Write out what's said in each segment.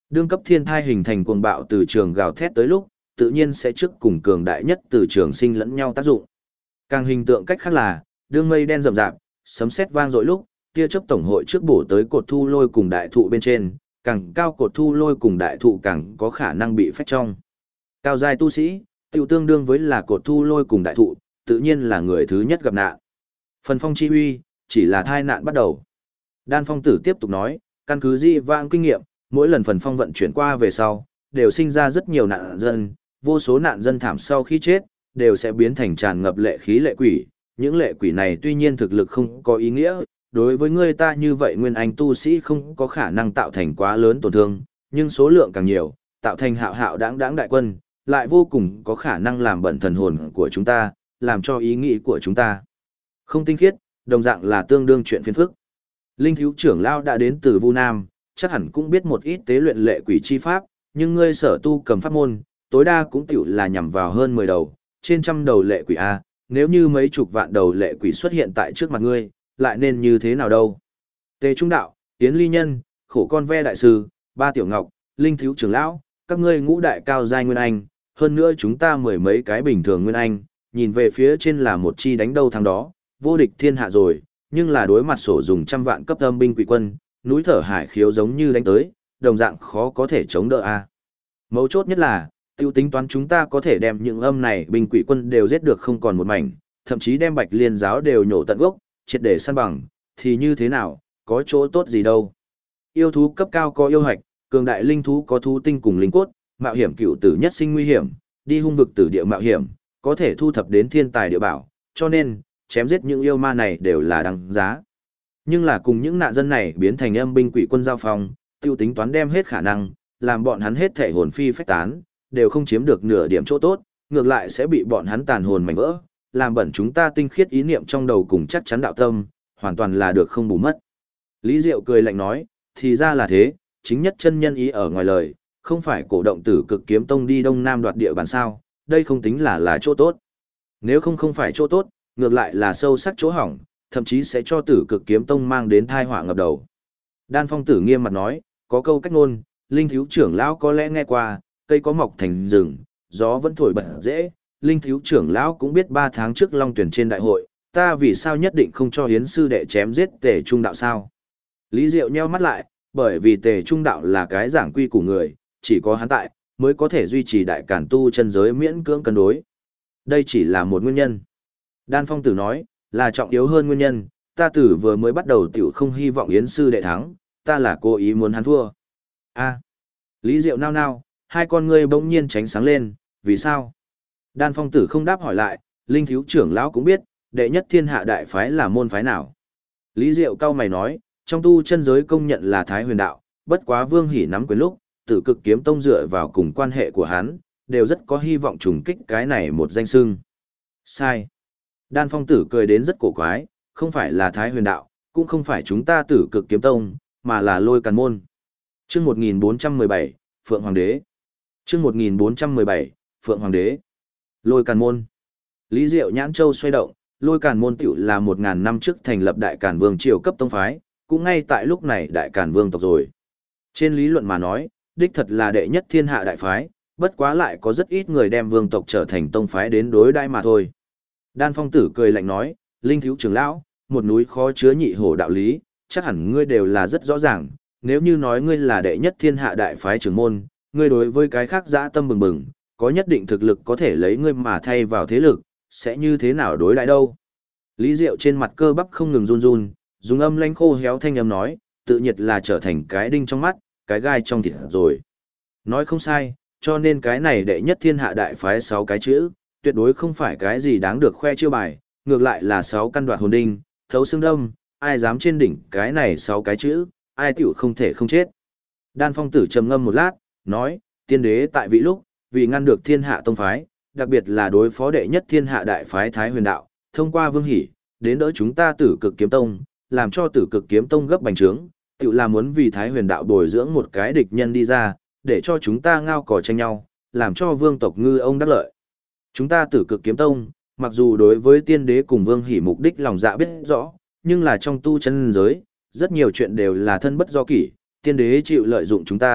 Đương cấp thiên thai hình thành cuồng bạo từ trường gào thét tới lúc, tự nhiên sẽ trước cùng cường đại nhất từ trường sinh lẫn nhau tác dụng. Càng hình tượng cách khác là, đương mây đen rậm rạp, sấm sét vang dội lúc, tia chớp tổng hội trước bổ tới cột thu lôi cùng đại thụ bên trên, càng cao cột thu lôi cùng đại thụ càng có khả năng bị phách trong. Cao giai tu sĩ, tiêu tương đương với là cột thu lôi cùng đại thụ, tự nhiên là người thứ nhất gặp nạn. Phần phong chi huy, chỉ là thai nạn bắt đầu. Đan Phong Tử tiếp tục nói, căn cứ di vãng kinh nghiệm, mỗi lần phần phong vận chuyển qua về sau, đều sinh ra rất nhiều nạn dân, vô số nạn dân thảm sau khi chết, đều sẽ biến thành tràn ngập lệ khí lệ quỷ. Những lệ quỷ này tuy nhiên thực lực không có ý nghĩa, đối với người ta như vậy nguyên anh tu sĩ không có khả năng tạo thành quá lớn tổn thương, nhưng số lượng càng nhiều, tạo thành hạo hạo đáng đáng đại quân, lại vô cùng có khả năng làm bẩn thần hồn của chúng ta, làm cho ý nghĩ của chúng ta không tinh khiết, đồng dạng là tương đương chuyện phiền phức. Linh thiếu trưởng lão đã đến từ Vu Nam, chắc hẳn cũng biết một ít tế luyện lệ quỷ chi pháp, nhưng ngươi sở tu cầm pháp môn, tối đa cũng tiểu là nhằm vào hơn 10 đầu, trên trăm đầu lệ quỷ A, nếu như mấy chục vạn đầu lệ quỷ xuất hiện tại trước mặt ngươi, lại nên như thế nào đâu? Tề Trung Đạo, Yến Ly Nhân, Khổ Con Ve Đại Sư, Ba Tiểu Ngọc, Linh thiếu trưởng lão, các ngươi ngũ đại cao giai nguyên anh, hơn nữa chúng ta mười mấy cái bình thường nguyên anh, nhìn về phía trên là một chi đánh đâu thằng đó, vô địch thiên hạ rồi, nhưng là đối mặt sổ dùng trăm vạn cấp âm binh quỷ quân, núi thở hải khiếu giống như đánh tới, đồng dạng khó có thể chống đỡ a. Mấu chốt nhất là, tiêu tính toán chúng ta có thể đem những âm này binh quỷ quân đều giết được không còn một mảnh, thậm chí đem Bạch Liên giáo đều nhổ tận gốc, triệt để săn bằng, thì như thế nào, có chỗ tốt gì đâu. Yêu thú cấp cao có yêu hạch, cường đại linh thú có thú tinh cùng linh cốt, mạo hiểm cựu tử nhất sinh nguy hiểm, đi hung vực tử địa mạo hiểm, có thể thu thập đến thiên tài địa bảo, cho nên, chém giết những yêu ma này đều là đáng giá. Nhưng là cùng những nạn dân này biến thành âm binh quỷ quân giao phong, tiêu tính toán đem hết khả năng, làm bọn hắn hết thể hồn phi phách tán, đều không chiếm được nửa điểm chỗ tốt, ngược lại sẽ bị bọn hắn tàn hồn mảnh vỡ, làm bẩn chúng ta tinh khiết ý niệm trong đầu cùng chắc chắn đạo tâm, hoàn toàn là được không bù mất. Lý Diệu cười lạnh nói, thì ra là thế, chính nhất chân nhân ý ở ngoài lời, không phải cổ động tử cực kiếm tông đi đông nam đoạt địa bàn sao, đây không tính là chỗ tốt. Nếu không phải chỗ tốt, ngược lại là sâu sắc chỗ hỏng, thậm chí sẽ cho tử cực kiếm tông mang đến tai họa ngập đầu. Đan Phong Tử nghiêm mặt nói, có câu cách ngôn, Linh thiếu trưởng lão có lẽ nghe qua, cây có mọc thành rừng, gió vẫn thổi bật dễ, Linh thiếu trưởng lão cũng biết 3 tháng trước Long Tuyển trên đại hội, ta vì sao nhất định không cho hiến sư đệ chém giết Tề Trung đạo sao? Lý Diệu nheo mắt lại, bởi vì Tề Trung đạo là cái giảng quy của người, chỉ có hắn tại, mới có thể duy trì đại cản tu chân giới miễn cưỡng cân đối. Đây chỉ là một nguyên nhân. Đan Phong Tử nói, là trọng yếu hơn nguyên nhân, ta tử vừa mới bắt đầu tiểu không hy vọng Yến sư đệ thắng, ta là cố ý muốn hắn thua. A. Lý Diệu nao nao, hai con ngươi bỗng nhiên tránh sáng lên, vì sao? Đan Phong Tử không đáp hỏi lại, Linh thiếu trưởng lão cũng biết, đệ nhất thiên hạ đại phái là môn phái nào. Lý Diệu cau mày nói, trong tu chân giới công nhận là Thái Huyền đạo, bất quá Vương Hỉ nắm quyền lúc, Tử Cực Kiếm Tông dựa vào cùng quan hệ của hắn, đều rất có hy vọng trùng kích cái này một danh xưng. Sai. Đan Phong Tử cười đến rất cổ quái, không phải là Thái Huyền đạo, cũng không phải chúng ta Tử Cực Kiếm Tông, mà là Lôi Càn môn. Chương 1417, Phượng Hoàng đế. Chương 1417, Phượng Hoàng đế. Lôi Càn môn. Lý Diệu nhãn châu xoay động, Lôi Càn môn tiểu là 1000 năm trước thành lập Đại Càn Vương triều cấp tông phái, cũng ngay tại lúc này Đại Càn Vương tộc rồi. Trên lý luận mà nói, đích thật là đệ nhất thiên hạ đại phái, bất quá lại có rất ít người đem vương tộc trở thành tông phái đến đối đãi mà thôi. Đan Phong Tử cười lạnh nói, Linh thiếu trưởng lão, một núi khó chứa nhị hổ đạo lý, chắc hẳn ngươi đều là rất rõ ràng, nếu như nói ngươi là đệ nhất thiên hạ đại phái trưởng môn, ngươi đối với cái khác dã tâm bừng bừng, có nhất định thực lực có thể lấy ngươi mà thay vào thế lực, sẽ như thế nào đối đãi đâu. Lý Diệu trên mặt cơ bắp không ngừng run run, dùng âm lãnh khô héo thanh âm nói, tự nhiệt là trở thành cái đinh trong mắt, cái gai trong thịt rồi. Nói không sai, cho nên cái này đệ nhất thiên hạ đại phái 6 cái chữ, tuyệt đối không phải cái gì đáng được khoe chiêu bài, ngược lại là 6 căn đoạt hồn đinh, thấu xương đâm, ai dám trên đỉnh cái này 6 cái chữ, ai tiểu không thể không chết. Đan Phong Tử trầm ngâm một lát, nói, tiên đế tại vị lúc, vì ngăn được thiên hạ tông phái, đặc biệt là đối phó đệ nhất thiên hạ đại phái Thái Huyền đạo, thông qua Vương Hỉ, đến đỡ chúng ta Tử Cực Kiếm Tông, làm cho Tử Cực Kiếm Tông gấp bành trướng, tự là muốn vì Thái Huyền đạo bồi dưỡng một cái địch nhân đi ra, để cho chúng ta ngao cò tranh nhau, làm cho vương tộc ngư ông đắc lợi. Chúng ta Tử Cực Kiếm Tông, mặc dù đối với tiên đế cùng Vương Hỉ mục đích lòng dạ biết rõ, nhưng là trong tu chân giới, rất nhiều chuyện đều là thân bất do kỷ, tiên đế chịu lợi dụng chúng ta,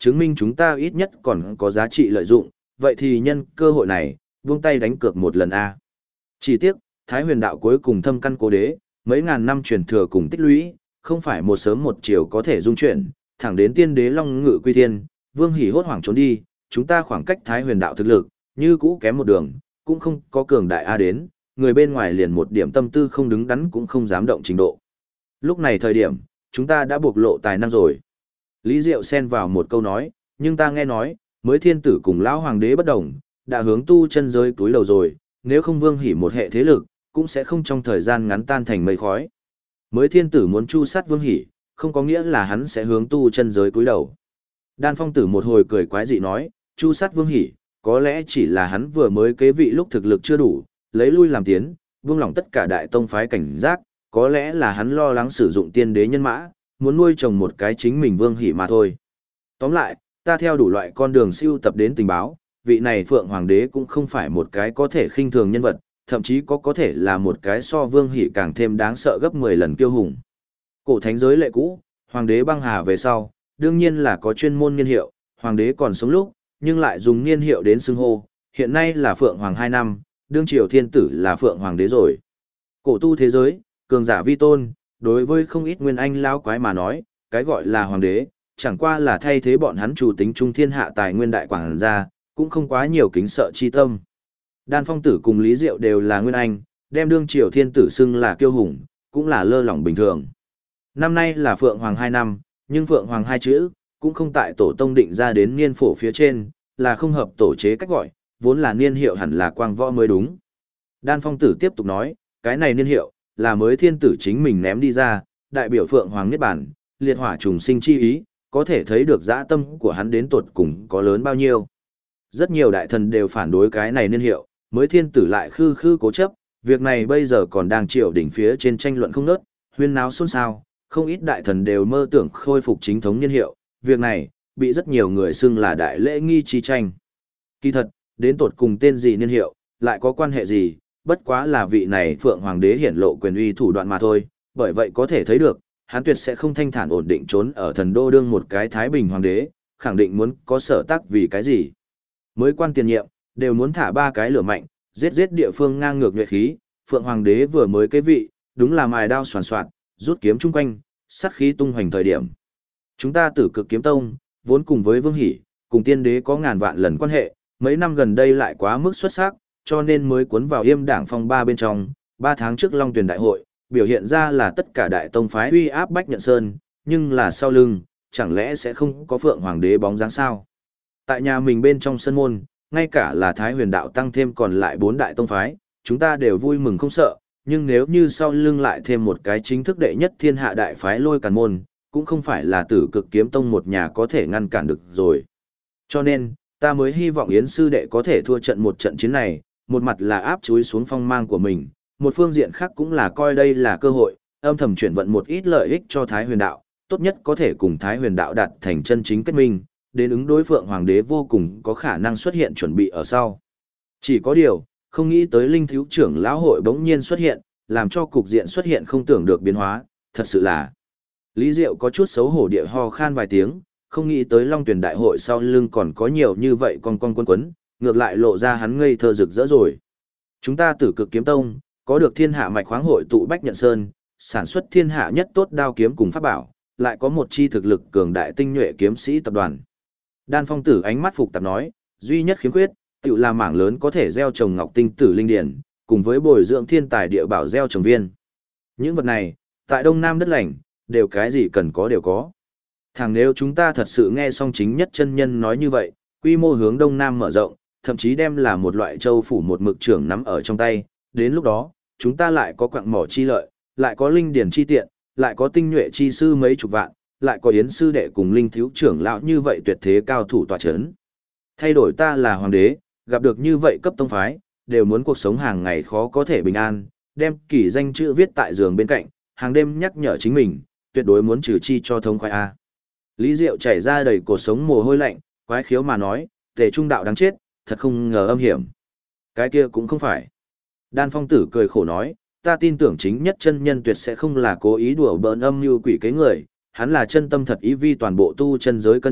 chứng minh chúng ta ít nhất còn có giá trị lợi dụng, vậy thì nhân cơ hội này, buông tay đánh cược một lần a. Chỉ tiếc, Thái Huyền đạo cuối cùng thâm căn cố đế, mấy ngàn năm truyền thừa cùng tích lũy, không phải một sớm một chiều có thể dung chuyển, thẳng đến tiên đế Long Ngự Quy Thiên, Vương Hỉ hốt hoảng trốn đi, chúng ta khoảng cách Thái Huyền đạo thực lực, như cũ kém một đường, cũng không có cường đại a đến, người bên ngoài liền một điểm tâm tư không đứng đắn cũng không dám động trình độ. Lúc này thời điểm, chúng ta đã bộc lộ tài năng rồi. Lý Diệu xen vào một câu nói, nhưng ta nghe nói, mới thiên tử cùng lão hoàng đế bất đồng, đã hướng tu chân giới túi đầu rồi, nếu không Vương Hỉ một hệ thế lực, cũng sẽ không trong thời gian ngắn tan thành mây khói. Mới thiên tử muốn chu sát Vương Hỉ, không có nghĩa là hắn sẽ hướng tu chân giới túi đầu. Đan Phong Tử một hồi cười quái dị nói, chu sát Vương Hỉ, có lẽ chỉ là hắn vừa mới kế vị lúc thực lực chưa đủ, lấy lui làm tiến, buông lỏng tất cả đại tông phái cảnh giác, có lẽ là hắn lo lắng sử dụng tiên đế nhân mã, muốn nuôi trồng một cái chính mình Vương Hỉ mà thôi. Tóm lại, ta theo đủ loại con đường siêu tập đến tình báo, vị này Phượng Hoàng đế cũng không phải một cái có thể khinh thường nhân vật, thậm chí có thể là một cái so Vương Hỉ càng thêm đáng sợ gấp 10 lần kiêu hùng. Cổ thánh giới lệ cũ, Hoàng đế băng hà về sau, đương nhiên là có chuyên môn niên hiệu, Hoàng đế còn sống lúc, nhưng lại dùng niên hiệu đến xưng hô, hiện nay là Phượng Hoàng 2 năm, đương triều thiên tử là Phượng Hoàng đế rồi. Cổ tu thế giới, cường giả vi tôn, đối với không ít nguyên anh lão quái mà nói, cái gọi là Hoàng đế, chẳng qua là thay thế bọn hắn chủ tính trung thiên hạ tài nguyên đại quảng gia, cũng không quá nhiều kính sợ chi tâm. Đan Phong Tử cùng Lý Diệu đều là nguyên anh, đem đương triều thiên tử xưng là kiêu hùng, cũng là lơ lỏng bình thường. Năm nay là Phượng Hoàng 2 năm, nhưng Phượng Hoàng 2 chữ, cũng không tại tổ tông định ra đến niên phổ phía trên, là không hợp tổ chế cách gọi, vốn là niên hiệu hẳn là quang võ mới đúng. Đan Phong Tử tiếp tục nói, cái này niên hiệu, là mới thiên tử chính mình ném đi ra, đại biểu Phượng Hoàng Niết Bản, liệt hỏa trùng sinh chi ý, có thể thấy được dã tâm của hắn đến tột cùng có lớn bao nhiêu. Rất nhiều đại thần đều phản đối cái này niên hiệu, mới thiên tử lại khư khư cố chấp, việc này bây giờ còn đang triều đỉnh phía trên tranh luận không ngớt, huyên náo xôn xao, không ít đại thần đều mơ tưởng khôi phục chính thống niên hiệu, việc này bị rất nhiều người xưng là đại lễ nghi chi tranh. Kỳ thật, đến tột cùng tên gì niên hiệu, lại có quan hệ gì, bất quá là vị này Phượng Hoàng đế hiển lộ quyền uy thủ đoạn mà thôi, bởi vậy có thể thấy được, hắn tuyệt sẽ không thanh thản ổn định trốn ở thần đô đương một cái Thái Bình Hoàng đế, khẳng định muốn có sở tác vì cái gì. Mới quan tiền nhiệm, đều muốn thả 3 cái lửa mạnh, giết địa phương ngang ngược nhuệ khí, Phượng Hoàng đế vừa mới kế vị, đúng là mài đao soàn soạt, rút kiếm chung quanh, sát khí tung hoành thời điểm. Chúng ta Tử Cực Kiếm Tông, vốn cùng với Vương Hỉ, cùng tiên đế có ngàn vạn lần quan hệ, mấy năm gần đây lại quá mức xuất sắc, cho nên mới cuốn vào Yêm Đảng phong ba bên trong, 3 tháng trước Long Tuyển đại hội, biểu hiện ra là tất cả đại tông phái uy áp Bách Nhận Sơn, nhưng là sau lưng, chẳng lẽ sẽ không có Phượng Hoàng đế bóng dáng sao? Tại nhà mình bên trong sân môn, ngay cả là Thái Huyền đạo tăng thêm còn lại 4 đại tông phái, chúng ta đều vui mừng không sợ, nhưng nếu như sau lưng lại thêm một cái chính thức đệ nhất thiên hạ đại phái Lôi Càn môn, cũng không phải là Tử Cực Kiếm Tông một nhà có thể ngăn cản được rồi. Cho nên, ta mới hy vọng Yến sư đệ có thể thua trận một trận chiến này, một mặt là áp chúi xuống phong mang của mình, một phương diện khác cũng là coi đây là cơ hội, âm thầm chuyển vận một ít lợi ích cho Thái Huyền đạo, tốt nhất có thể cùng Thái Huyền đạo đạt thành chân chính kết minh, đến ứng đối Phượng Hoàng đế vô cùng có khả năng xuất hiện chuẩn bị ở sau. Chỉ có điều, không nghĩ tới Linh Thiếu trưởng lão hội bỗng nhiên xuất hiện, làm cho cục diện xuất hiện không tưởng được biến hóa, thật sự là. Lý Diệu có chút xấu hổ địa ho khan vài tiếng, không nghĩ tới Long Tuyển đại hội sau lưng còn có nhiều như vậy con quấn, ngược lại lộ ra hắn ngây thơ rực rỡ rồi. Chúng ta Tử Cực Kiếm Tông, có được thiên hạ mạch khoáng hội tụ Bách Nhận Sơn, sản xuất thiên hạ nhất tốt đao kiếm cùng pháp bảo, lại có một chi thực lực cường đại tinh nhuệ kiếm sĩ tập đoàn. Đan Phong Tử ánh mắt phục tạp nói, duy nhất khiếm khuyết, tự là mảng lớn có thể gieo trồng ngọc tinh tử linh điển, cùng với bồi dưỡng thiên tài địa bảo gieo trồng viên. Những vật này, tại Đông Nam đất lành, đều cái gì cần có đều có. Thằng nếu chúng ta thật sự nghe xong chính nhất chân nhân nói như vậy, quy mô hướng Đông Nam mở rộng, thậm chí đem là một loại châu phủ một mực trưởng nắm ở trong tay, đến lúc đó, chúng ta lại có quặng mỏ chi lợi, lại có linh điển chi tiện, lại có tinh nhuệ chi sư mấy chục vạn, lại có Yến sư đệ cùng Linh thiếu trưởng lão như vậy tuyệt thế cao thủ tọa chấn. Thay đổi ta là hoàng đế, gặp được như vậy cấp tông phái, đều muốn cuộc sống hàng ngày khó có thể bình an, đem kỳ danh chữ viết tại giường bên cạnh, hàng đêm nhắc nhở chính mình, tuyệt đối muốn trừ chi cho thông khoái a. Lý Diệu chảy ra đầy cột sống mồ hôi lạnh, quái khiếu mà nói, Tề Trung đạo đáng chết, thật không ngờ âm hiểm. Cái kia cũng không phải. Đan Phong Tử cười khổ nói, ta tin tưởng chính nhất chân nhân tuyệt sẽ không là cố ý đùa bỡn âm như quỷ kế người, hắn là chân tâm thật ý vi toàn bộ tu chân giới cân nhắc,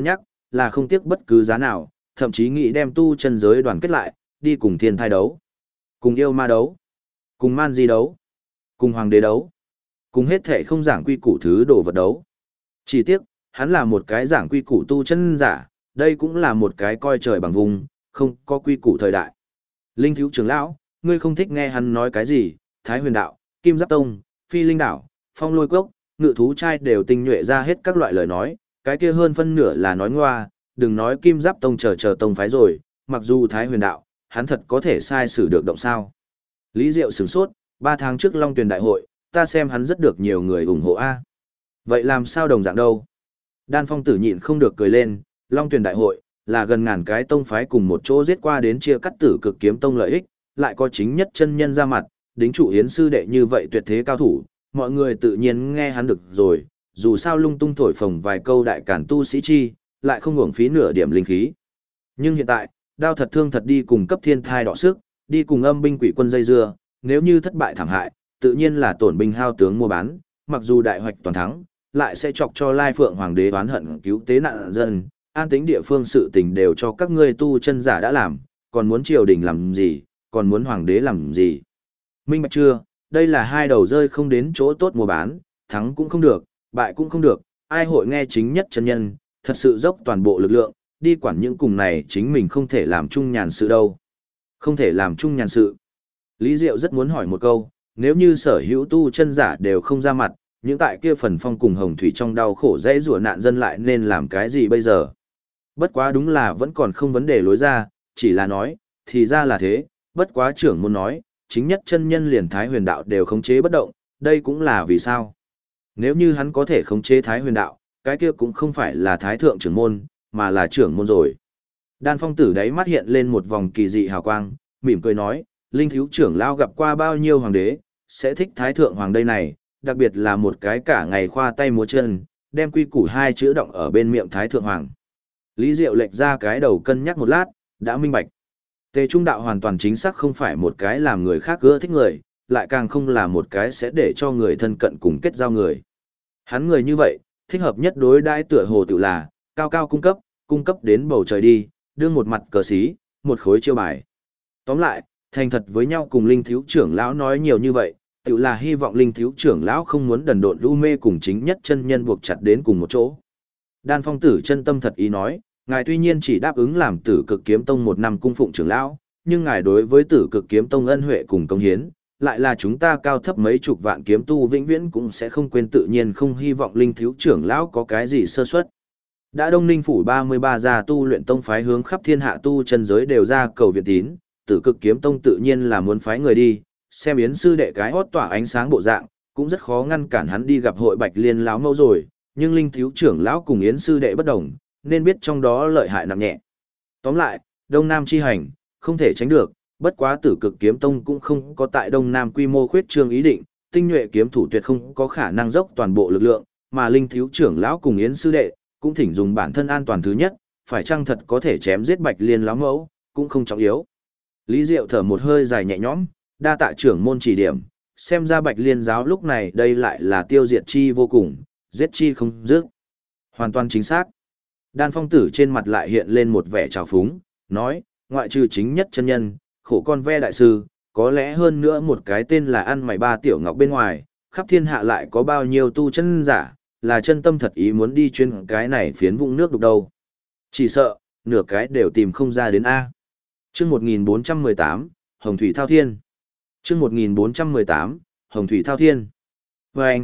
là không tiếc bất cứ giá nào, thậm chí nghĩ đem tu chân giới đoàn kết lại, đi cùng thiên thai đấu, cùng yêu ma đấu, cùng man di đấu, cùng hoàng đế đấu, cùng hết thể không giảng quy củ thứ đồ vật đấu. Chỉ tiếc, hắn là một cái giảng quy củ tu chân giả, đây cũng là một cái coi trời bằng vùng, không có quy củ thời đại. Linh thiếu trưởng lão, ngươi không thích nghe hắn nói cái gì, Thái Huyền đạo, Kim Giáp Tông, Phi Linh đảo, Phong Lôi Cốc, Ngự thú trai đều tinh nhuệ ra hết các loại lời nói, cái kia hơn phân nửa là nói ngoa, đừng nói Kim Giáp Tông chờ tông phái rồi, mặc dù Thái Huyền đạo, hắn thật có thể sai xử được động sao. Lý Diệu sửng sốt, 3 tháng trước Long Tuyền đại hội, ta xem hắn rất được nhiều người ủng hộ a. Vậy làm sao đồng dạng đâu? Đan Phong Tử nhịn không được cười lên, Long Tuyền đại hội là gần ngàn cái tông phái cùng một chỗ giết qua đến chia cắt Tử Cực Kiếm Tông lợi ích, lại có chính nhất chân nhân ra mặt, đính trụ Yến sư đệ như vậy tuyệt thế cao thủ, mọi người tự nhiên nghe hắn được rồi, dù sao lung tung thổi phồng vài câu đại cản tu sĩ chi, lại không uổng phí nửa điểm linh khí. Nhưng hiện tại, đao thật thương thật đi cùng cấp thiên thai đọ sức, đi cùng âm binh quỷ quân dây dưa, nếu như thất bại thảm hại, tự nhiên là tổn binh hao tướng mua bán, mặc dù đại hoạch toàn thắng, lại sẽ chọc cho Lai Phượng Hoàng đế oán hận cứu tế nạn dân, an tính địa phương sự tình đều cho các ngươi tu chân giả đã làm, còn muốn triều đình làm gì, còn muốn hoàng đế làm gì. Minh bạch chưa, đây là hai đầu rơi không đến chỗ tốt mua bán, thắng cũng không được, bại cũng không được, ai hội nghe chính nhất chân nhân, thật sự dốc toàn bộ lực lượng, đi quản những cùng này chính mình không thể làm chung nhàn sự đâu. Không thể làm chung nhàn sự. Lý Diệu rất muốn hỏi một câu, nếu như sở hữu tu chân giả đều không ra mặt, những tại kia phần phong cùng hồng thủy trong đau khổ dễ rủa nạn dân lại nên làm cái gì bây giờ? Bất quá đúng là vẫn còn không vấn đề lối ra, chỉ là nói, thì ra là thế, bất quá trưởng môn nói, chính nhất chân nhân liền Thái Huyền đạo đều khống chế bất động, đây cũng là vì sao? Nếu như hắn có thể khống chế Thái Huyền đạo, cái kia cũng không phải là Thái Thượng trưởng môn, mà là trưởng môn rồi. Đan Phong Tử đáy mắt hiện lên một vòng kỳ dị hào quang, mỉm cười nói, Linh thiếu trưởng lao gặp qua bao nhiêu hoàng đế, sẽ thích Thái Thượng hoàng đây này, đặc biệt là một cái cả ngày khoa tay múa chân, đem quy củ hai chữ động ở bên miệng Thái Thượng hoàng. Lý Diệu lệch ra cái đầu cân nhắc một lát, đã minh bạch. Tề Trung đạo hoàn toàn chính xác không phải một cái làm người khác ưa thích người, lại càng không là một cái sẽ để cho người thân cận cùng kết giao người. Hắn người như vậy, thích hợp nhất đối đãi tựa hồ tự là, cao cao cung cấp đến bầu trời đi, đưa một mặt cờ xí, một khối chiêu bài. Tóm lại, thành thật với nhau cùng Linh thiếu trưởng lão nói nhiều như vậy, tự là hy vọng Linh thiếu trưởng lão không muốn đần độn lưu mê cùng chính nhất chân nhân buộc chặt đến cùng một chỗ. Đan Phong Tử chân tâm thật ý nói, ngài tuy nhiên chỉ đáp ứng làm Tử Cực Kiếm Tông 1 năm cung phụng trưởng lão, nhưng ngài đối với Tử Cực Kiếm Tông ân huệ cùng công hiến, lại là chúng ta cao thấp mấy chục vạn kiếm tu vĩnh viễn cũng sẽ không quên, tự nhiên không hy vọng Linh thiếu trưởng lão có cái gì sơ suất. Đã Đông Ninh phủ 33 gia tu luyện tông phái hướng khắp thiên hạ tu chân giới đều ra cầu viện tín, Tử Cực Kiếm Tông tự nhiên là muốn phái người đi, xem Yến sư đệ cái hót tỏa ánh sáng bộ dạng, cũng rất khó ngăn cản hắn đi gặp hội Bạch Liên lão mẫu rồi, nhưng Linh thiếu trưởng lão cùng Yến sư đệ bất đồng, nên biết trong đó lợi hại nặng nhẹ. Tóm lại, Đông Nam chi hành, không thể tránh được, bất quá Tử Cực Kiếm Tông cũng không có tại Đông Nam quy mô khuyết trương ý định, tinh nhuệ kiếm thủ tuyệt không có khả năng dốc toàn bộ lực lượng, mà Linh thiếu trưởng lão cùng Yến sư đệ cũng thỉnh dùng bản thân an toàn thứ nhất, phải chăng thật có thể chém giết Bạch Liên lão mẫu, cũng không trọng yếu. Lý Diệu thở một hơi dài nhẹ nhõm, đa tạ trưởng môn chỉ điểm, xem ra Bạch Liên giáo lúc này đây lại là tiêu diệt chi vô cùng, giết chi không dứt. Hoàn toàn chính xác. Đan Phong Tử trên mặt lại hiện lên một vẻ trào phúng, nói, ngoại trừ chính nhất chân nhân, khổ con ve đại sư, có lẽ hơn nữa một cái tên là ăn mày ba tiểu ngọc bên ngoài, khắp thiên hạ lại có bao nhiêu tu chân giả, là chân tâm thật ý muốn đi chuyên cái này phiến vũng nước đục đâu. Chỉ sợ, nửa cái đều tìm không ra đến A. Chương 1418, Hồng Thủy Thao Thiên. Chương 1418, Hồng Thủy Thao Thiên. Và anh.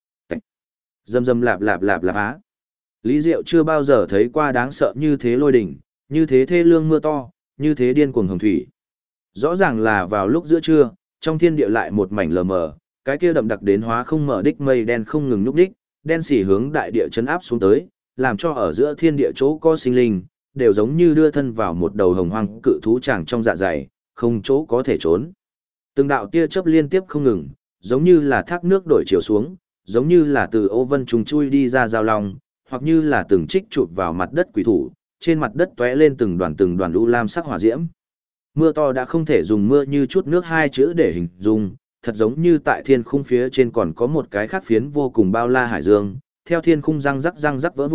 Dầm dầm lạp lạp lạp lạp á. Lý Diệu chưa bao giờ thấy qua đáng sợ như thế lôi đỉnh, như thế thê lương mưa to, như thế điên cuồng hồng thủy. Rõ ràng là vào lúc giữa trưa, trong thiên địa lại một mảnh lờ mờ, cái kia đậm đặc đến hóa không mở đích mây đen không ngừng nhúc đích, đen xỉ hướng đại địa chấn áp xuống tới, làm cho ở giữa thiên địa chỗ có sinh linh, đều giống như đưa thân vào một đầu hồng hoang cự thú tràng trong dạ dày, không chỗ có thể trốn. Từng đạo tia chớp liên tiếp không ngừng, giống như là thác nước đổi chiều xuống, giống như là từ ô vân trùng chui đi ra giao long, hoặc như là từng trích chụp vào mặt đất quỷ thủ, trên mặt đất tóe lên từng đoàn u lam sắc hỏa diễm. Mưa to đã không thể dùng mưa như chút nước hai chữ để hình dung, thật giống như tại thiên khung phía trên còn có một cái khác phiến vô cùng bao la hải dương, theo thiên khung răng rắc vỡ vụn,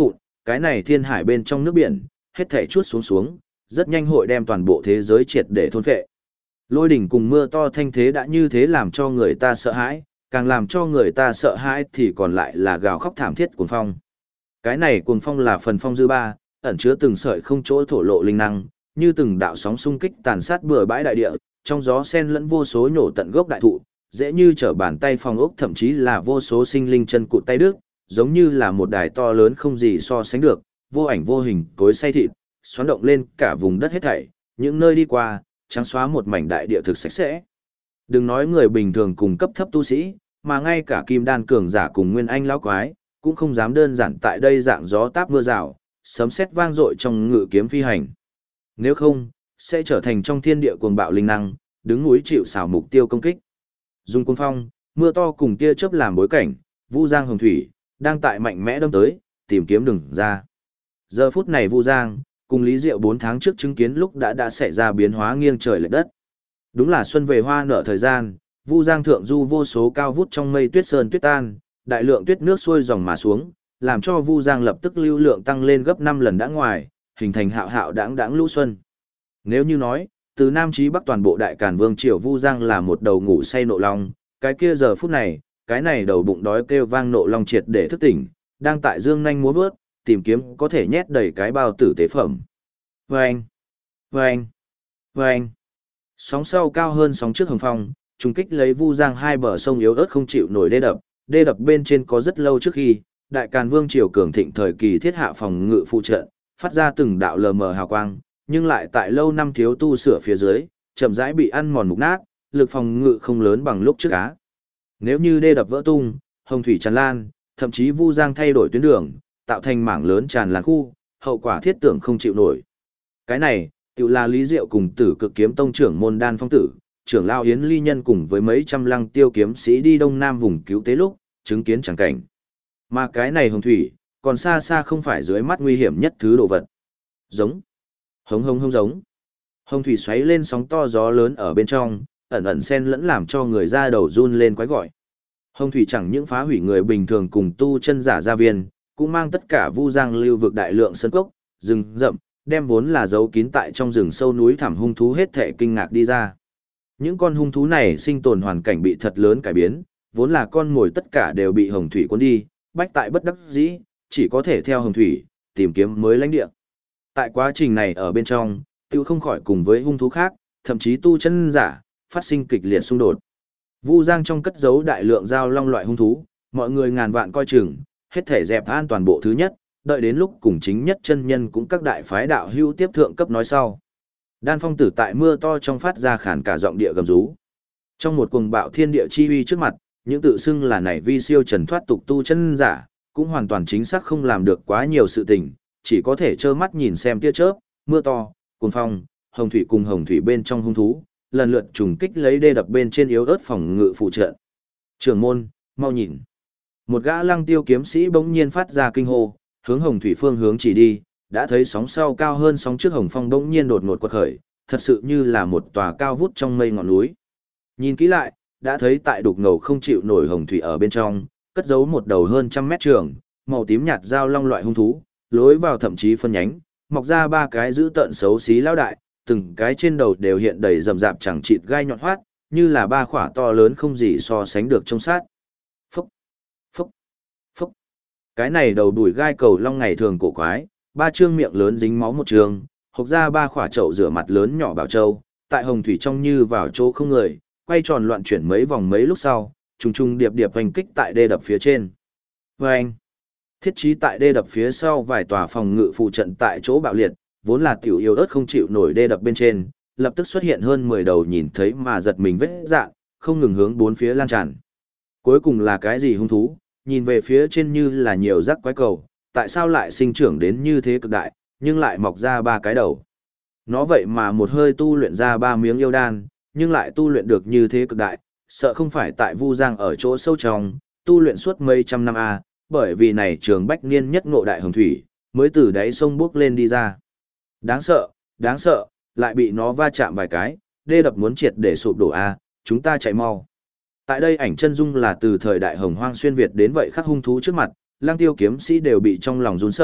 Cái này thiên hải bên trong nước biển, hết thể chuốt xuống xuống, rất nhanh hội đem toàn bộ thế giới triệt để thôn phệ. Lôi đỉnh cùng mưa to thanh thế đã như thế làm cho người ta sợ hãi, càng làm cho người ta sợ hãi thì còn lại là gào khóc thảm thiết cuồng phong. Cái này cuồng phong là phần phong dư ba, ẩn chứa từng sợi không chỗ thổ lộ linh năng, như từng đạo sóng xung kích tàn sát bừa bãi đại địa, trong gió xen lẫn vô số nhổ tận gốc đại thụ, dễ như trở bàn tay phong ốc, thậm chí là vô số sinh linh chân cụt tay đứt, giống như là một đài to lớn không gì so sánh được, vô ảnh vô hình cối xay thịt, xoắn động lên cả vùng đất hết thảy, những nơi đi qua, trắng xóa một mảnh đại địa thực sạch sẽ. Đừng nói người bình thường cùng cấp thấp tu sĩ, mà ngay cả kim đan cường giả cùng nguyên anh lão quái, cũng không dám đơn giản tại đây dạng gió táp mưa rào, sấm sét vang dội trong ngự kiếm phi hành. Nếu không, sẽ trở thành trong thiên địa cuồng bạo linh năng, đứng núi chịu sào mục tiêu công kích. Dùng cuồng phong, mưa to cùng tia chớp làm bối cảnh, Vu Giang Hồng Thủy đang tại mạnh mẽ đâm tới, tìm kiếm đường ra. Giờ phút này Vu Giang, cùng Lý Diệu 4 tháng trước chứng kiến lúc đã xảy ra biến hóa nghiêng trời lệch đất. Đúng là xuân về hoa nở thời gian, Vu Giang thượng du vô số cao vút trong mây tuyết sơn tuyết tan, đại lượng tuyết nước xuôi dòng mà xuống, làm cho Vu Giang lập tức lưu lượng tăng lên gấp 5 lần đã ngoài, hình thành hạo hạo đãng đãng lũ xuân. Nếu như nói, từ Nam chí Bắc toàn bộ Đại Càn Vương triều Vu Giang là một đầu ngủ say nộ long, cái kia giờ phút này, cái này đầu bụng đói kêu vang nộ long triệt để thức tỉnh, đang tại dương nhanh múa vớt, tìm kiếm có thể nhét đầy cái bao tử tế phẩm. Vâng! Vâng! Vâng! Sóng sau cao hơn sóng trước hồng phong, trùng kích lấy Vu Giang hai bờ sông yếu ớt không chịu nổi đê đập bên trên có rất lâu trước khi, Đại Càn Vương triều cường thịnh thời kỳ thiết hạ phòng ngự phụ trận, phát ra từng đạo lờ mờ hào quang, nhưng lại tại lâu năm thiếu tu sửa phía dưới, chậm rãi bị ăn mòn mục nát, lực phòng ngự không lớn bằng lúc trước cá. Nếu như đê đập vỡ tung, hồng thủy tràn lan, thậm chí Vu Giang thay đổi tuyến đường, tạo thành mảng lớn tràn lan khu, hậu quả thiết tưởng không chịu nổi. Cái này, tự là Lý Diệu cùng Tử Cực Kiếm Tông trưởng môn Đan Phong Tử, trưởng lão Yến Ly Nhân cùng với mấy trăm lăng tiêu kiếm sĩ đi đông nam vùng cứu tế lúc, chứng kiến chẳng cảnh. Mà cái này hồng thủy, còn xa xa không phải dưới mắt nguy hiểm nhất thứ đồ vật. Giống. Hống hống hống giống. Hồng thủy xoáy lên sóng to gió lớn ở bên trong, ẩn ẩn xen lẫn làm cho người ra đầu run lên quái gọi. Hồng thủy chẳng những phá hủy người bình thường cùng tu chân giả gia viên, cũng mang tất cả Vu Giang lưu vực đại lượng sơn cốc, rừng rậm, đem vốn là giấu kín tại trong rừng sâu núi thẳm hung thú hết thể kinh ngạc đi ra. Những con hung thú này sinh tồn hoàn cảnh bị thật lớn cải biến, vốn là con mồi tất cả đều bị hồng thủy cuốn đi, bách tại bất đắc dĩ, chỉ có thể theo hồng thủy, tìm kiếm mới lãnh địa. Tại quá trình này ở bên trong, tiêu không khỏi cùng với hung thú khác, thậm chí tu chân giả, phát sinh kịch liệt xung đột. Vu Giang trong cất giấu đại lượng giao long loại hung thú, mọi người ngàn vạn coi chừng, hết thể dẹp an toàn bộ thứ nhất, đợi đến lúc cùng chính nhất chân nhân cũng các đại phái đạo hữu tiếp thượng cấp nói sau. Đan Phong Tử tại mưa to trong phát ra khản cả giọng địa gầm rú. Trong một cuồng bạo thiên địa chi uy trước mặt, những tự xưng là nảy vi siêu trần thoát tục tu chân giả, cũng hoàn toàn chính xác không làm được quá nhiều sự tình, chỉ có thể trơ mắt nhìn xem tia chớp, mưa to, cuồng phong, hồng thủy cùng hồng thủy bên trong hung thú, lần lượt trùng kích lấy đê đập bên trên yếu ớt phòng ngự phụ trợ. Trưởng môn, mau nhìn. Một gã lăng tiêu kiếm sĩ bỗng nhiên phát ra kinh hô, hướng hồng thủy phương hướng chỉ đi, đã thấy sóng sau cao hơn sóng trước hồng phong bỗng nhiên đột ngột quật khởi, thật sự như là một tòa cao vút trong mây ngọn núi. Nhìn kỹ lại, đã thấy tại đục ngầu không chịu nổi hồng thủy ở bên trong, cất giấu một đầu hơn trăm mét trường, màu tím nhạt dao long loại hung thú, lối vào thậm chí phân nhánh, mọc ra ba cái dữ tợn xấu xí lão đại, từng cái trên đầu đều hiện đầy rậm rạp chẳng chịt gai nhọn hoắt, như là ba khỏa to lớn không gì so sánh được trong sát. Phúc, phúc, phúc. Cái này đầu đuổi gai cầu long ngày thường cổ quái, ba trương miệng lớn dính máu một trường, hộc ra ba khỏa chậu rửa mặt lớn nhỏ bảo châu, tại hồng thủy trong như vào chỗ không người, quay tròn loạn chuyển mấy vòng mấy lúc sau, trùng trùng điệp điệp hành kích tại đê đập phía trên. Vâng! Thiết trí tại đê đập phía sau vài tòa phòng ngự phụ trận tại chỗ bạo liệt, vốn là tiểu yếu ớt không chịu nổi đê đập bên trên, lập tức xuất hiện hơn 10 đầu nhìn thấy mà giật mình vết dạn, không ngừng hướng bốn phía lan tràn. Cuối cùng là cái gì hung thú, nhìn về phía trên như là nhiều rắc quái cầu, tại sao lại sinh trưởng đến như thế cực đại, nhưng lại mọc ra ba cái đầu. Nó vậy mà một hơi tu luyện ra ba miếng yêu đan, nhưng lại tu luyện được như thế cực đại, sợ không phải tại Vu Giang ở chỗ sâu trong, tu luyện suốt mấy trăm năm a, bởi vì này trường bách niên nhất ngộ đại hồng thủy, mới từ đáy sông bước lên đi ra. Đáng sợ, lại bị nó va chạm vài cái, đê đập muốn triệt để sụp đổ a, chúng ta chạy mau. Tại đây ảnh chân dung là từ thời đại hồng hoang xuyên Việt đến vậy khắc hung thú trước mặt, lang tiêu kiếm sĩ đều bị trong lòng run sợ,